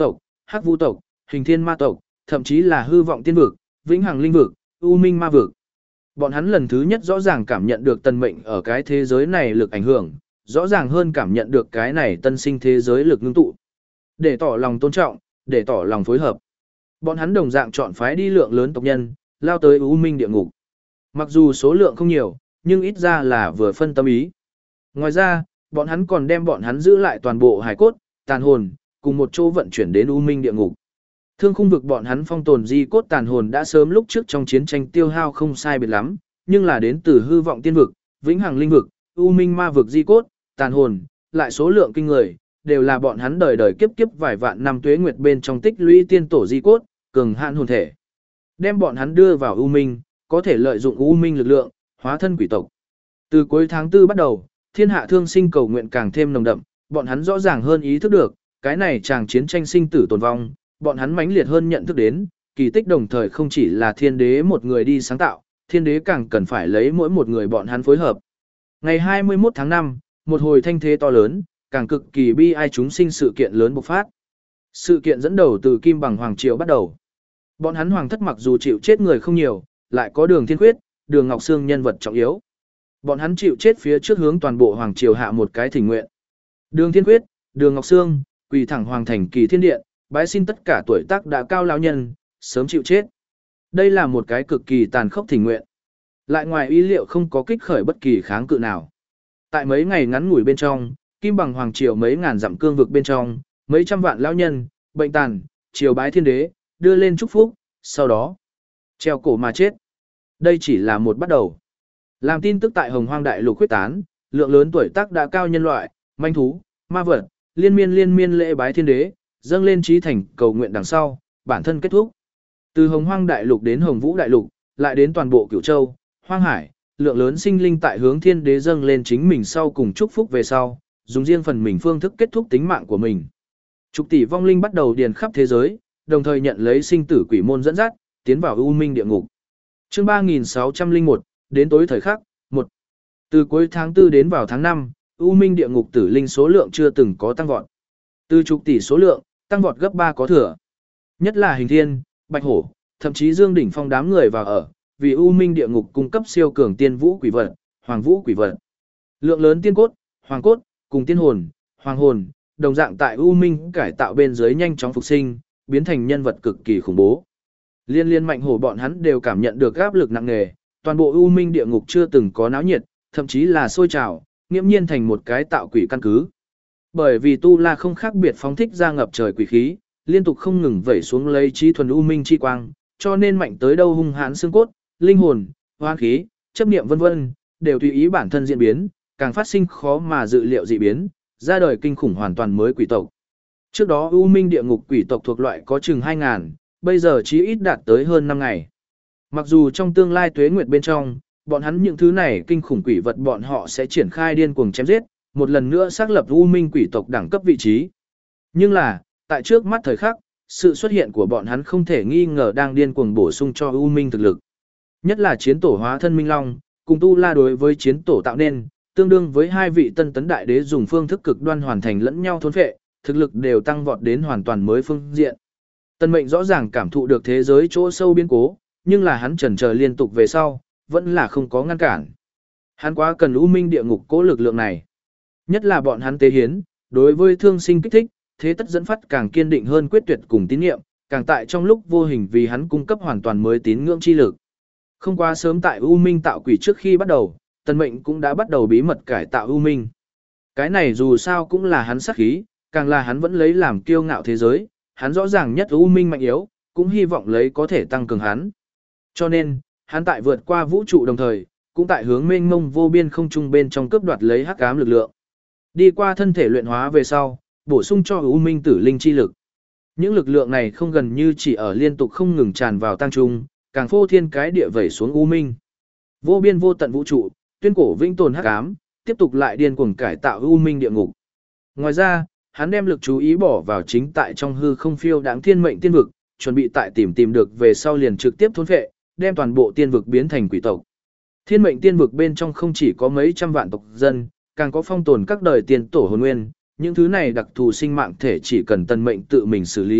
Hắc Vu tộc, Hình Thiên Ma tộc, thậm chí là Hư Vọng Tiên vực, Vĩnh Hằng Linh vực, U Minh Ma vực. Bọn hắn lần thứ nhất rõ ràng cảm nhận được Tần Mệnh ở cái thế giới này lực ảnh hưởng, rõ ràng hơn cảm nhận được cái này tân sinh thế giới lực ngưng tụ. Để tỏ lòng tôn trọng, để tỏ lòng phối hợp. Bọn hắn đồng dạng chọn phái đi lượng lớn tộc nhân, lao tới U Minh địa ngục. Mặc dù số lượng không nhiều, nhưng ít ra là vừa phân tâm ý. Ngoài ra, bọn hắn còn đem bọn hắn giữ lại toàn bộ hài cốt, tàn hồn, cùng một chỗ vận chuyển đến U Minh địa ngục. Thương khung vực bọn hắn phong tồn di cốt tàn hồn đã sớm lúc trước trong chiến tranh tiêu hao không sai biệt lắm, nhưng là đến từ Hư Vọng Tiên vực, Vĩnh Hằng Linh vực, U Minh Ma vực di cốt, tàn hồn, lại số lượng kinh người, đều là bọn hắn đời đời kiếp kiếp vài vạn năm tuế nguyệt bên trong tích lũy tiên tổ di cốt, cường hạn hồn thể. Đem bọn hắn đưa vào U Minh, có thể lợi dụng U Minh lực lượng, hóa thân quỷ tộc. Từ cuối tháng tư bắt đầu, thiên hạ thương sinh cầu nguyện càng thêm nồng đậm, bọn hắn rõ ràng hơn ý thức được, cái này chàng chiến tranh sinh tử tồn vong, bọn hắn mãnh liệt hơn nhận thức đến, kỳ tích đồng thời không chỉ là thiên đế một người đi sáng tạo, thiên đế càng cần phải lấy mỗi một người bọn hắn phối hợp. Ngày hai mươi mốt tháng năm, một hồi thanh thế to lớn, càng cực kỳ bi ai chúng sinh sự kiện lớn bộc phát. Sự kiện dẫn đầu từ Kim Bằng Hoàng Triều bắt đầu. Bọn hắn hoàng thất mặc dù chịu chết người không nhiều, lại có Đường Thiên Khuyết, Đường Ngọc Sương nhân vật trọng yếu. Bọn hắn chịu chết phía trước hướng toàn bộ hoàng triều hạ một cái thỉnh nguyện. Đường Thiên Khuyết, Đường Ngọc Sương, quỳ thẳng hoàng thành Kỳ Thiên Điện, bái xin tất cả tuổi tác đã cao lão nhân, sớm chịu chết. Đây là một cái cực kỳ tàn khốc thỉnh nguyện. Lại ngoài ý liệu không có kích khởi bất kỳ kháng cự nào. Tại mấy ngày ngắn ngủi bên trong, Kim Bằng Hoàng Triều mấy ngàn dặm cương vực bên trong, mấy trăm vạn lão nhân, bệnh tàn, triều bái thiên đế, đưa lên chúc phúc, sau đó treo cổ mà chết. Đây chỉ là một bắt đầu. Làm tin tức tại Hồng Hoang Đại Lục quyết tán, lượng lớn tuổi tác đã cao nhân loại, manh thú, ma vật, liên miên liên miên lễ bái thiên đế, dâng lên trí thành cầu nguyện đằng sau, bản thân kết thúc. Từ Hồng Hoang Đại Lục đến Hồng Vũ Đại Lục, lại đến toàn bộ Cửu Châu, Hoang Hải, lượng lớn sinh linh tại hướng thiên đế dâng lên chính mình sau cùng chúc phúc về sau, dùng riêng phần mình phương thức kết thúc tính mạng của mình. Chục tỷ vong linh bắt đầu điền khắp thế giới, đồng thời nhận lấy sinh tử quỷ môn dẫn dắt, tiến vào U Minh địa ngục. Chương ba nghìn sáu trăm lẻ một, đến tối thời khắc, một. Từ cuối tháng tư đến vào tháng năm, U Minh địa ngục tử linh số lượng chưa từng có tăng vọt. Từ chục tỷ số lượng, tăng vọt gấp ba có thừa. Nhất là Hình Thiên, Bạch Hổ, thậm chí Dương Đỉnh Phong đám người vào ở, vì U Minh địa ngục cung cấp siêu cường tiên vũ quỷ vật, hoàng vũ quỷ vật. Lượng lớn tiên cốt, hoàng cốt, cùng tiên hồn, hoàng hồn, đồng dạng tại U Minh cải tạo bên dưới nhanh chóng phục sinh, biến thành nhân vật cực kỳ khủng bố. Liên liên mạnh hổ bọn hắn đều cảm nhận được áp lực nặng nề, toàn bộ U Minh địa ngục chưa từng có náo nhiệt, thậm chí là sôi trào, nghiễm nhiên thành một cái tạo quỷ căn cứ. Bởi vì Tu La không khác biệt phóng thích ra ngập trời quỷ khí, liên tục không ngừng vẩy xuống lấy trí thuần U Minh chi quang, cho nên mạnh tới đâu hung hãn xương cốt, linh hồn, hoang khí, chấp niệm vân vân, đều tùy ý bản thân diễn biến, càng phát sinh khó mà dự liệu dị biến, ra đời kinh khủng hoàn toàn mới quỷ tộc. Trước đó U Minh địa ngục quỷ tộc thuộc loại có chừng hai ngàn, bây giờ chí ít đạt tới hơn năm ngày. Mặc dù trong tương lai tuế nguyệt bên trong, bọn hắn những thứ này kinh khủng quỷ vật bọn họ sẽ triển khai điên cuồng chém giết, một lần nữa xác lập U Minh quỷ tộc đẳng cấp vị trí. Nhưng là, tại trước mắt thời khắc, sự xuất hiện của bọn hắn không thể nghi ngờ đang điên cuồng bổ sung cho U Minh thực lực. Nhất là chiến tổ hóa thân Minh Long, cùng Tu La đối với chiến tổ tạo nên, tương đương với hai vị tân tấn đại đế dùng phương thức cực đoan hoàn thành lẫn nhau thôn phệ, thực lực đều tăng vọt đến hoàn toàn mới phương diện. Tân Mệnh rõ ràng cảm thụ được thế giới chỗ sâu biến cố, nhưng là hắn chần chờ liên tục về sau, vẫn là không có ngăn cản. Hắn quá cần U Minh địa ngục cố lực lượng này. Nhất là bọn hắn tế hiến, đối với thương sinh kích thích, thế tất dẫn phát càng kiên định hơn quyết tuyệt cùng tín niệm, càng tại trong lúc vô hình vì hắn cung cấp hoàn toàn mới tín ngưỡng chi lực. Không quá sớm tại U Minh tạo quỷ trước khi bắt đầu, Tân Mệnh cũng đã bắt đầu bí mật cải tạo U Minh. Cái này dù sao cũng là hắn sát khí, càng là hắn vẫn lấy làm kiêu ngạo thế giới, hắn rõ ràng nhất U Minh mạnh yếu, cũng hy vọng lấy có thể tăng cường hắn. Cho nên, hắn tại vượt qua vũ trụ đồng thời, cũng tại hướng mênh mông vô biên không trung bên trong cướp đoạt lấy hắc ám lực lượng. Đi qua thân thể luyện hóa về sau, bổ sung cho U Minh tử linh chi lực. Những lực lượng này không gần như chỉ ở liên tục không ngừng tràn vào tăng trung, càng phô thiên cái địa vẩy xuống U Minh. Vô biên vô tận vũ trụ, tuyên cổ vĩnh tồn hắc ám, tiếp tục lại điên cuồng cải tạo U Minh địa ngục. Ngoài ra, hắn đem lực chú ý bỏ vào chính tại trong hư không phiêu đáng thiên mệnh tiên vực, chuẩn bị tại tìm tìm được về sau liền trực tiếp thôn phệ, đem toàn bộ tiên vực biến thành quỷ tộc. Thiên mệnh tiên vực bên trong không chỉ có mấy trăm vạn tộc dân, càng có phong tồn các đời tiên tổ hồn nguyên, những thứ này đặc thù sinh mạng thể chỉ cần Tân Mệnh tự mình xử lý,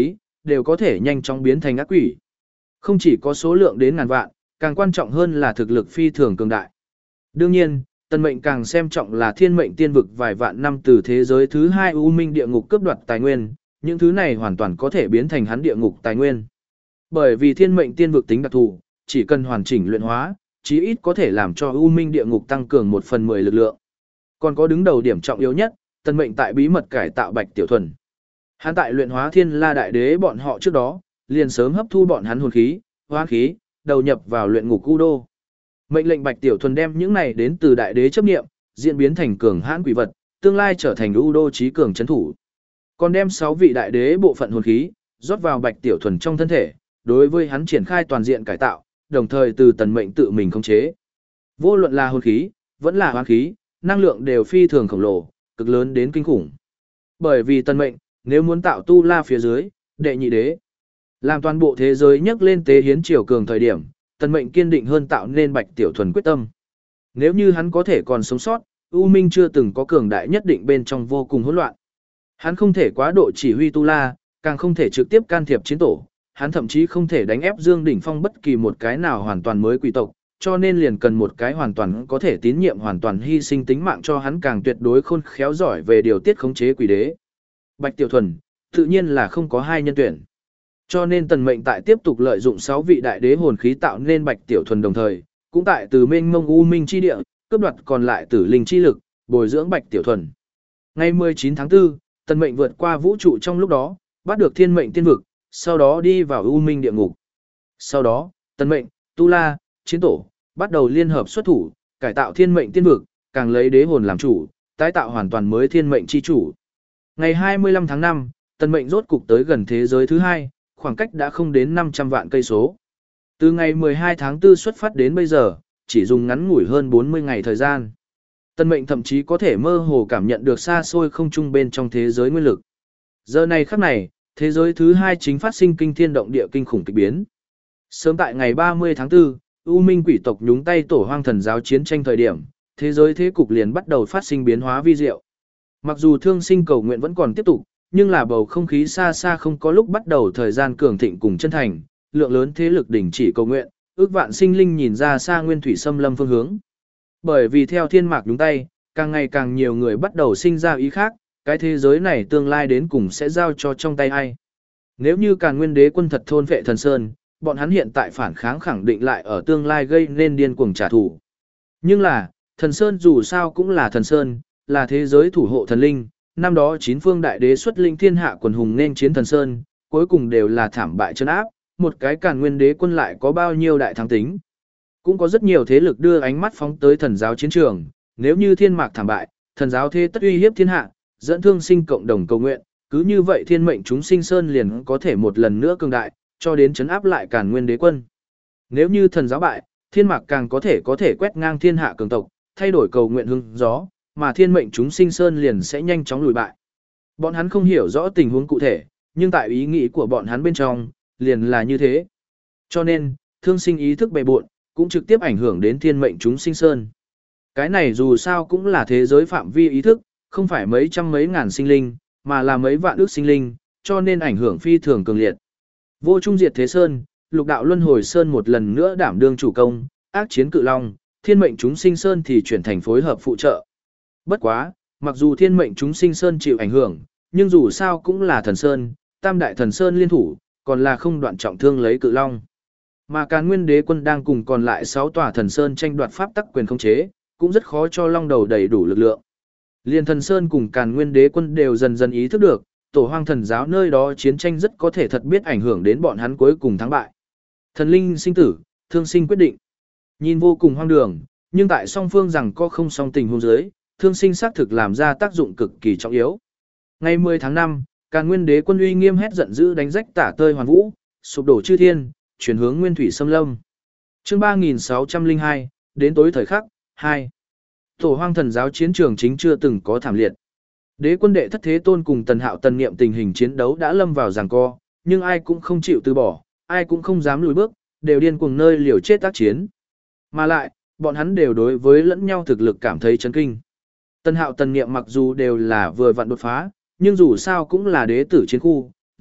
đều có thể nhanh chóng biến thành ác quỷ. Không chỉ có số lượng đến ngàn vạn, càng quan trọng hơn là thực lực phi thường cường đại. Đương nhiên, Tần Mệnh càng xem trọng là thiên mệnh tiên vực vài vạn năm từ thế giới thứ hai U Minh địa ngục cướp đoạt tài nguyên, những thứ này hoàn toàn có thể biến thành hắn địa ngục tài nguyên. Bởi vì thiên mệnh tiên vực tính đặc thù, chỉ cần hoàn chỉnh luyện hóa, chí ít có thể làm cho U Minh địa ngục tăng cường một phần mười lực lượng. Còn có đứng đầu điểm trọng yếu nhất, Tần Mệnh tại bí mật cải tạo Bạch Tiểu Thuần. Hắn tại luyện hóa Thiên La Đại Đế bọn họ trước đó, liền sớm hấp thu bọn hắn hồn khí, hoán khí, đầu nhập vào luyện ngục U Đô. Mệnh lệnh Bạch Tiểu Thuần đem những này đến từ Đại Đế chấp niệm, diễn biến thành cường hãn quỷ vật, tương lai trở thành U Đô chí cường trấn thủ. Còn đem sáu vị Đại Đế bộ phận hồn khí rót vào Bạch Tiểu Thuần trong thân thể, đối với hắn triển khai toàn diện cải tạo, đồng thời từ Tần Mệnh tự mình khống chế. Vô luận là hồn khí, vẫn là hoán khí, năng lượng đều phi thường khổng lồ, cực lớn đến kinh khủng. Bởi vì Tần Mệnh, nếu muốn tạo tu la phía dưới, đệ nhị đế, làm toàn bộ thế giới nhấc lên tế hiến triều cường thời điểm, Tần Mệnh kiên định hơn tạo nên Bạch Tiểu Thuần quyết tâm. Nếu như hắn có thể còn sống sót, U Minh chưa từng có cường đại nhất định bên trong vô cùng hỗn loạn. Hắn không thể quá độ chỉ huy tu la, càng không thể trực tiếp can thiệp chiến tổ, hắn thậm chí không thể đánh ép Dương Đỉnh Phong bất kỳ một cái nào hoàn toàn mới quỷ tộc, cho nên liền cần một cái hoàn toàn có thể tín nhiệm hoàn toàn hy sinh tính mạng cho hắn càng tuyệt đối khôn khéo giỏi về điều tiết khống chế quỷ đế. Bạch Tiểu Thuần, tự nhiên là không có hai nhân tuyển. Cho nên Tần Mệnh tại tiếp tục lợi dụng sáu vị đại đế hồn khí tạo nên Bạch Tiểu Thuần đồng thời, cũng tại từ mênh mông u minh chi địa, cướp đoạt còn lại tử linh chi lực, bồi dưỡng Bạch Tiểu Thuần. Ngày mười chín tháng tư, Tần Mệnh vượt qua vũ trụ trong lúc đó, bắt được thiên mệnh tiên vực, sau đó đi vào u minh địa ngục. Sau đó, Tần Mệnh, Tu La, Chiến Tổ, bắt đầu liên hợp xuất thủ, cải tạo thiên mệnh tiên vực, càng lấy đế hồn làm chủ, tái tạo hoàn toàn mới thiên mệnh chi chủ. Ngày hai mươi lăm tháng năm, Tần Mệnh rốt cục tới gần thế giới thứ hai, khoảng cách đã không đến năm trăm vạn cây số. Từ ngày mười hai tháng tư xuất phát đến bây giờ, chỉ dùng ngắn ngủi hơn bốn mươi ngày thời gian. Tần Mệnh thậm chí có thể mơ hồ cảm nhận được xa xôi không trung bên trong thế giới nguyên lực. Giờ này khắc này, thế giới thứ hai chính phát sinh kinh thiên động địa kinh khủng kịch biến. Sớm tại ngày ba mươi tháng tư, U Minh quỷ tộc nhúng tay tổ hoang thần giáo chiến tranh thời điểm, thế giới thế cục liền bắt đầu phát sinh biến hóa vi diệu. Mặc dù thương sinh cầu nguyện vẫn còn tiếp tục, nhưng là bầu không khí xa xa không có lúc bắt đầu thời gian cường thịnh cùng chân thành, lượng lớn thế lực đình chỉ cầu nguyện, ước vạn sinh linh nhìn ra xa nguyên thủy xâm lâm phương hướng. Bởi vì theo thiên mạc nhúng tay, càng ngày càng nhiều người bắt đầu sinh ra ý khác, cái thế giới này tương lai đến cùng sẽ giao cho trong tay ai. Nếu như Càn Nguyên Đế quân thật thôn vệ Thần Sơn, bọn hắn hiện tại phản kháng khẳng định lại ở tương lai gây nên điên cuồng trả thù. Nhưng là, Thần Sơn dù sao cũng là Thần Sơn, là thế giới thủ hộ thần linh, năm đó chín phương đại đế xuất linh thiên hạ quần hùng nên chiến Thần Sơn, cuối cùng đều là thảm bại chân áp, một cái Càn Nguyên Đế quân lại có bao nhiêu đại thắng tính. Cũng có rất nhiều thế lực đưa ánh mắt phóng tới thần giáo chiến trường, nếu như thiên mạc thảm bại, thần giáo thế tất uy hiếp thiên hạ, dẫn thương sinh cộng đồng cầu nguyện, cứ như vậy thiên mệnh chúng sinh sơn liền có thể một lần nữa cường đại, cho đến chấn áp lại Càn Nguyên Đế quân. Nếu như thần giáo bại, thiên mạc càng có thể có thể quét ngang thiên hạ cường tộc, thay đổi cầu nguyện hưng gió, mà thiên mệnh chúng sinh sơn liền sẽ nhanh chóng lùi bại. Bọn hắn không hiểu rõ tình huống cụ thể, nhưng tại ý nghĩ của bọn hắn bên trong, liền là như thế. Cho nên, thương sinh ý thức bề bộn, cũng trực tiếp ảnh hưởng đến thiên mệnh chúng sinh sơn. Cái này dù sao cũng là thế giới phạm vi ý thức, không phải mấy trăm mấy ngàn sinh linh, mà là mấy vạn ước sinh linh, cho nên ảnh hưởng phi thường cường liệt. Vô trung diệt thế sơn, lục đạo luân hồi sơn một lần nữa đảm đương chủ công, ác chiến cự long, thiên mệnh chúng sinh sơn thì chuyển thành phối hợp phụ trợ. Bất quá, mặc dù thiên mệnh chúng sinh sơn chịu ảnh hưởng, nhưng dù sao cũng là thần sơn, tam đại thần sơn liên thủ, còn là không đoạn trọng thương lấy cự long. Mà Càn Nguyên Đế quân đang cùng còn lại sáu tòa thần sơn tranh đoạt pháp tắc quyền khống chế, cũng rất khó cho long đầu đầy đủ lực lượng. Liên thần sơn cùng Càn Nguyên Đế quân đều dần dần ý thức được, tổ hoang thần giáo nơi đó chiến tranh rất có thể thật biết ảnh hưởng đến bọn hắn cuối cùng thắng bại. Thần linh sinh tử, thương sinh quyết định. Nhìn vô cùng hoang đường, nhưng tại song phương rằng có không song tình huống dưới, thương sinh xác thực làm ra tác dụng cực kỳ trọng yếu. Ngày mười tháng năm, Càn Nguyên Đế quân uy nghiêm hét giận dữ đánh rách tả tơi hoàn vũ, sụp đổ chư thiên, chuyển hướng nguyên thủy xâm lâm. Chương ba nghìn sáu trăm lẻ hai, đến tối thời khắc, hai. Tổ hoang thần giáo chiến trường chính chưa từng có thảm liệt. Đế quân đệ thất thế tôn cùng Tần Hạo Tần Niệm tình hình chiến đấu đã lâm vào giằng co, nhưng ai cũng không chịu từ bỏ, ai cũng không dám lùi bước, đều điên cuồng nơi liều chết tác chiến. Mà lại, bọn hắn đều đối với lẫn nhau thực lực cảm thấy chấn kinh. Tần Hạo Tần Niệm mặc dù đều là vừa vặn đột phá, nhưng dù sao cũng là đế tử chiến khu,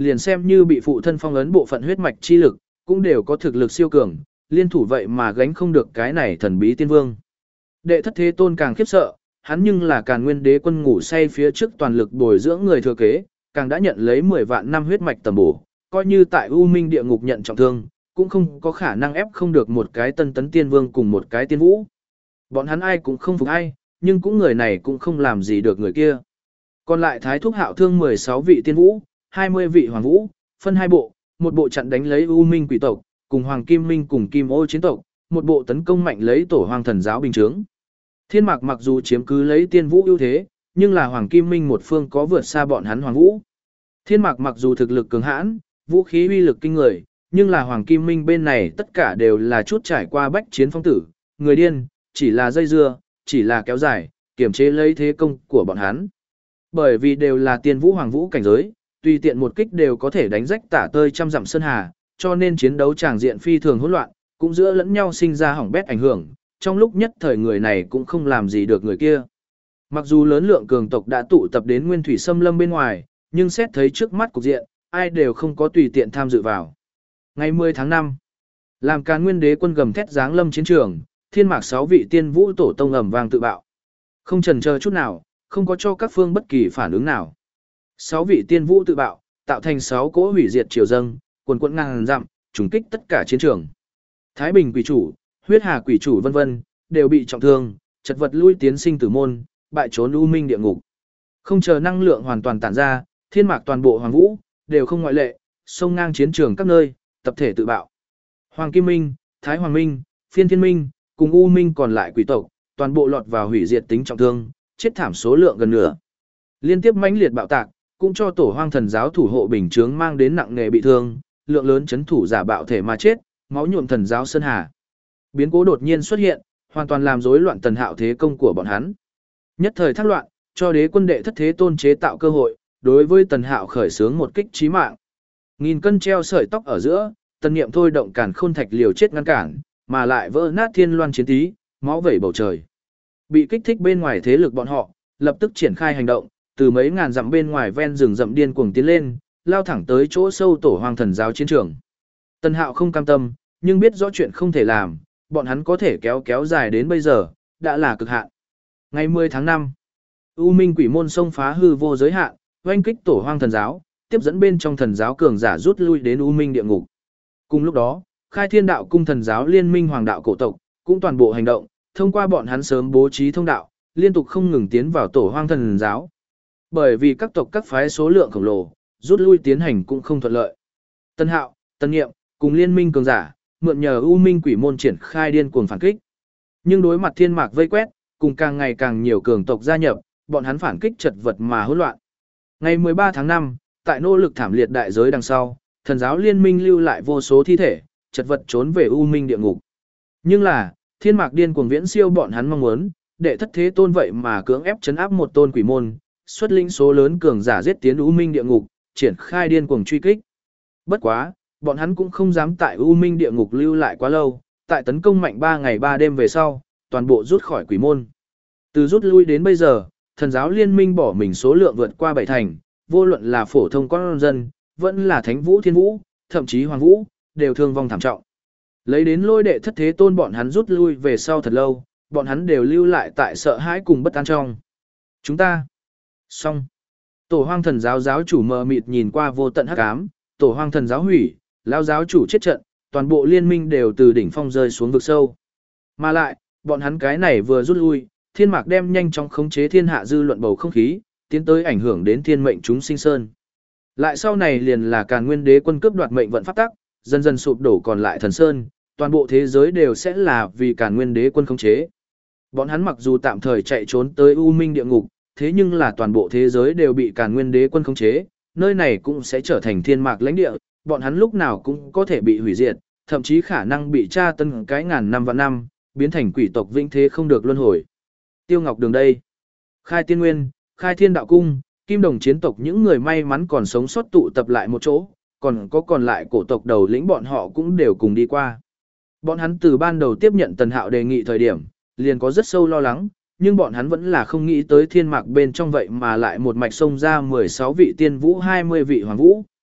liền xem như bị phụ thân phong ấn bộ phận huyết mạch chi lực, cũng đều có thực lực siêu cường, liên thủ vậy mà gánh không được cái này thần bí tiên vương. Đệ thất thế tôn càng khiếp sợ, hắn nhưng là Càn Nguyên Đế quân ngủ say phía trước toàn lực bồi dưỡng người thừa kế, càng đã nhận lấy mười vạn năm huyết mạch tầm bổ, coi như tại U Minh địa ngục nhận trọng thương, cũng không có khả năng ép không được một cái tân tấn tiên vương cùng một cái tiên vũ. Bọn hắn ai cũng không phục ai, nhưng cũng người này cũng không làm gì được người kia. Còn lại Thái Thúc Hạo thương mười sáu vị tiên vũ, hai mươi vị hoàng vũ, phân hai bộ, một bộ chặn đánh lấy U Minh quỷ tộc, cùng Hoàng Kim Minh cùng Kim Ô chiến tộc, một bộ tấn công mạnh lấy Tổ Hoàng thần giáo bình chướng. Thiên Mạc mặc dù chiếm cứ lấy tiên vũ ưu thế, nhưng là Hoàng Kim Minh một phương có vượt xa bọn hắn Hoàng Vũ. Thiên Mạc mặc dù thực lực cường hãn, vũ khí uy lực kinh người, nhưng là Hoàng Kim Minh bên này tất cả đều là chút trải qua bách chiến phong tử, người điên, chỉ là dây dưa, chỉ là kéo dài, kiểm chế lấy thế công của bọn hắn. Bởi vì đều là tiên vũ hoàng vũ cảnh giới, tùy tiện một kích đều có thể đánh rách tả tơi trăm dặm sơn hà, cho nên chiến đấu tràng diện phi thường hỗn loạn, cũng giữa lẫn nhau sinh ra hỏng bét ảnh hưởng, trong lúc nhất thời người này cũng không làm gì được người kia. Mặc dù lớn lượng cường tộc đã tụ tập đến Nguyên Thủy Xâm Lâm bên ngoài, nhưng xét thấy trước mắt cục diện, ai đều không có tùy tiện tham dự vào. Ngày mười tháng năm, làm Càn Nguyên Đế quân gầm thét giáng lâm chiến trường, Thiên Mạc sáu vị tiên vũ tổ tông ầm vang tự bạo. Không chần chờ chút nào, không có cho các phương bất kỳ phản ứng nào. Sáu vị tiên vũ tự bạo, tạo thành sáu cỗ hủy diệt triều dâng, quần quần ngàn dặm, trùng kích tất cả chiến trường. Thái Bình quỷ chủ, Huyết Hà quỷ chủ vân vân, đều bị trọng thương, chật vật lui tiến sinh tử môn, bại trốn U Minh địa ngục. Không chờ năng lượng hoàn toàn tản ra, Thiên Mạc toàn bộ hoàng vũ đều không ngoại lệ, xông ngang chiến trường các nơi, tập thể tự bạo. Hoàng Kim Minh, Thái Hoàng Minh, Phiên Thiên Minh, cùng U Minh còn lại quỷ tộc, toàn bộ lọt vào hủy diệt tính trọng thương, chết thảm số lượng gần nửa. Liên tiếp mãnh liệt bạo tạc, cũng cho Tổ Hoang thần giáo thủ hộ bình chướng mang đến nặng nghề bị thương, lượng lớn chấn thủ giả bạo thể mà chết, máu nhuộm thần giáo sơn hà. Biến cố đột nhiên xuất hiện, hoàn toàn làm rối loạn Tần Hạo thế công của bọn hắn. Nhất thời thác loạn, cho đế quân đệ thất thế tôn chế tạo cơ hội, đối với Tần Hạo khởi xướng một kích chí mạng. Nghìn cân treo sợi tóc ở giữa, Tần Niệm thôi động cản khôn thạch liều chết ngăn cản, mà lại vỡ nát thiên loan chiến tí, máu vẩy bầu trời. Bị kích thích bên ngoài thế lực bọn họ, lập tức triển khai hành động, từ mấy ngàn dặm bên ngoài ven rừng rậm điên cuồng tiến lên, lao thẳng tới chỗ sâu Tổ Hoang thần giáo chiến trường. Tần Hạo không cam tâm, nhưng biết rõ chuyện không thể làm, bọn hắn có thể kéo kéo dài đến bây giờ, đã là cực hạn. Ngày mười tháng năm, U Minh quỷ môn xông phá hư vô giới hạn, oanh kích Tổ Hoang thần giáo, tiếp dẫn bên trong thần giáo cường giả rút lui đến U Minh địa ngục. Cùng lúc đó, Khai Thiên Đạo cung thần giáo liên minh hoàng đạo cổ tộc cũng toàn bộ hành động, thông qua bọn hắn sớm bố trí thông đạo, liên tục không ngừng tiến vào Tổ Hoang thần giáo. Bởi vì các tộc các phái số lượng khổng lồ, rút lui tiến hành cũng không thuận lợi. Tân Hạo, Tân Nghiệm cùng liên minh cường giả, mượn nhờ U Minh quỷ môn triển khai điên cuồng phản kích. Nhưng đối mặt Thiên Mạc vây quét, cùng càng ngày càng nhiều cường tộc gia nhập, bọn hắn phản kích chật vật mà hỗn loạn. Ngày mười ba tháng năm, tại nỗ lực thảm liệt đại giới đằng sau, thần giáo liên minh lưu lại vô số thi thể, chật vật trốn về U Minh địa ngục. Nhưng là, Thiên Mạc điên cuồng viễn siêu bọn hắn mong muốn, đệ thất thế tôn vậy mà cưỡng ép chấn áp một tôn quỷ môn, xuất lĩnh số lớn cường giả giết tiến U Minh địa ngục, triển khai điên cuồng truy kích. Bất quá, bọn hắn cũng không dám tại U Minh địa ngục lưu lại quá lâu, tại tấn công mạnh ba ngày ba đêm về sau, toàn bộ rút khỏi quỷ môn. Từ rút lui đến bây giờ, thần giáo liên minh bỏ mình số lượng vượt qua bảy thành, vô luận là phổ thông con dân, vẫn là thánh vũ thiên vũ, thậm chí hoàng vũ, đều thương vong thảm trọng. Lấy đến lôi đệ thất thế tôn bọn hắn rút lui về sau thật lâu, bọn hắn đều lưu lại tại sợ hãi cùng bất an trong. Chúng ta xong. Tổ Hoang thần giáo giáo chủ mờ mịt nhìn qua vô tận hắc ám, Tổ Hoang thần giáo hủy, lão giáo chủ chết trận, toàn bộ liên minh đều từ đỉnh phong rơi xuống vực sâu. Mà lại, bọn hắn cái này vừa rút lui, Thiên Mạc đem nhanh chóng khống chế thiên hạ dư luận bầu không khí, tiến tới ảnh hưởng đến thiên mệnh chúng sinh sơn. Lại sau này liền là Càn Nguyên Đế quân cướp đoạt mệnh vận pháp tắc, dần dần sụp đổ còn lại thần sơn, toàn bộ thế giới đều sẽ là vì Càn Nguyên Đế quân khống chế. Bọn hắn mặc dù tạm thời chạy trốn tới U Minh địa ngục, thế nhưng là toàn bộ thế giới đều bị Càn Nguyên Đế quân khống chế, nơi này cũng sẽ trở thành Thiên Mạc lãnh địa, bọn hắn lúc nào cũng có thể bị hủy diệt, thậm chí khả năng bị tra tấn cái ngàn năm vạn năm, biến thành quỷ tộc vĩnh thế không được luân hồi. Tiêu Ngọc Đường đây, Khai Tiên Nguyên, Khai Thiên Đạo Cung, Kim Đồng chiến tộc những người may mắn còn sống sót tụ tập lại một chỗ, còn có còn lại cổ tộc đầu lĩnh bọn họ cũng đều cùng đi qua. Bọn hắn từ ban đầu tiếp nhận Tần Hạo đề nghị thời điểm, liền có rất sâu lo lắng, nhưng bọn hắn vẫn là không nghĩ tới Thiên Mạc bên trong vậy mà lại một mạch xông ra mười sáu vị tiên vũ hai mươi vị hoàng vũ.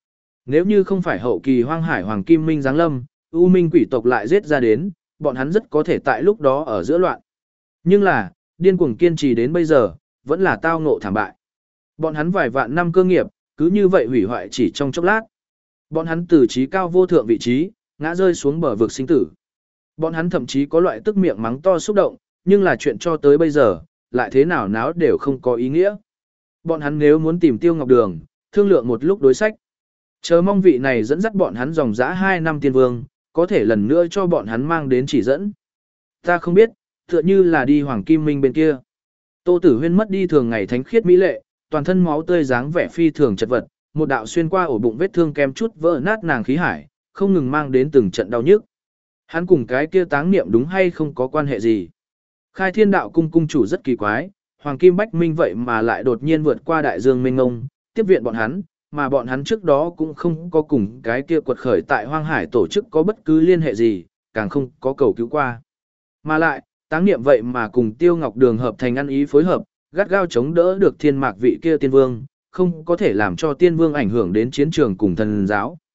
Nếu như không phải hậu kỳ hoang hải hoàng kim minh giáng lâm, U Minh quỷ tộc lại giết ra đến, bọn hắn rất có thể tại lúc đó ở giữa loạn. Nhưng là, điên cuồng kiên trì đến bây giờ, vẫn là tao ngộ thảm bại. Bọn hắn vài vạn năm cơ nghiệp, cứ như vậy hủy hoại chỉ trong chốc lát. Bọn hắn từ trí cao vô thượng vị trí, ngã rơi xuống bờ vực sinh tử. Bọn hắn thậm chí có loại tức miệng mắng to xúc động, nhưng là chuyện cho tới bây giờ, lại thế nào náo đều không có ý nghĩa. Bọn hắn nếu muốn tìm Tiêu Ngọc Đường, thương lượng một lúc đối sách. Chờ mong vị này dẫn dắt bọn hắn dòng dã hai năm tiên vương, có thể lần nữa cho bọn hắn mang đến chỉ dẫn. Ta không biết, tựa như là đi Hoàng Kim Minh bên kia. Tô Tử Huyên mất đi thường ngày thánh khiết mỹ lệ, toàn thân máu tươi dáng vẻ phi thường chật vật, một đạo xuyên qua ổ bụng vết thương kem chút vỡ nát nàng khí hải, không ngừng mang đến từng trận đau nhức. Hắn cùng cái kia táng niệm đúng hay không có quan hệ gì? Khai Thiên Đạo cung cung chủ rất kỳ quái, Hoàng Kim Bách Minh vậy mà lại đột nhiên vượt qua đại dương mênh mông, tiếp viện bọn hắn, mà bọn hắn trước đó cũng không có cùng cái kia quật khởi tại Hoang Hải tổ chức có bất cứ liên hệ gì, càng không có cầu cứu qua. Mà lại, táng niệm vậy mà cùng Tiêu Ngọc Đường hợp thành ăn ý phối hợp, gắt gao chống đỡ được Thiên Mạc vị kia tiên vương, không có thể làm cho tiên vương ảnh hưởng đến chiến trường cùng thần giáo.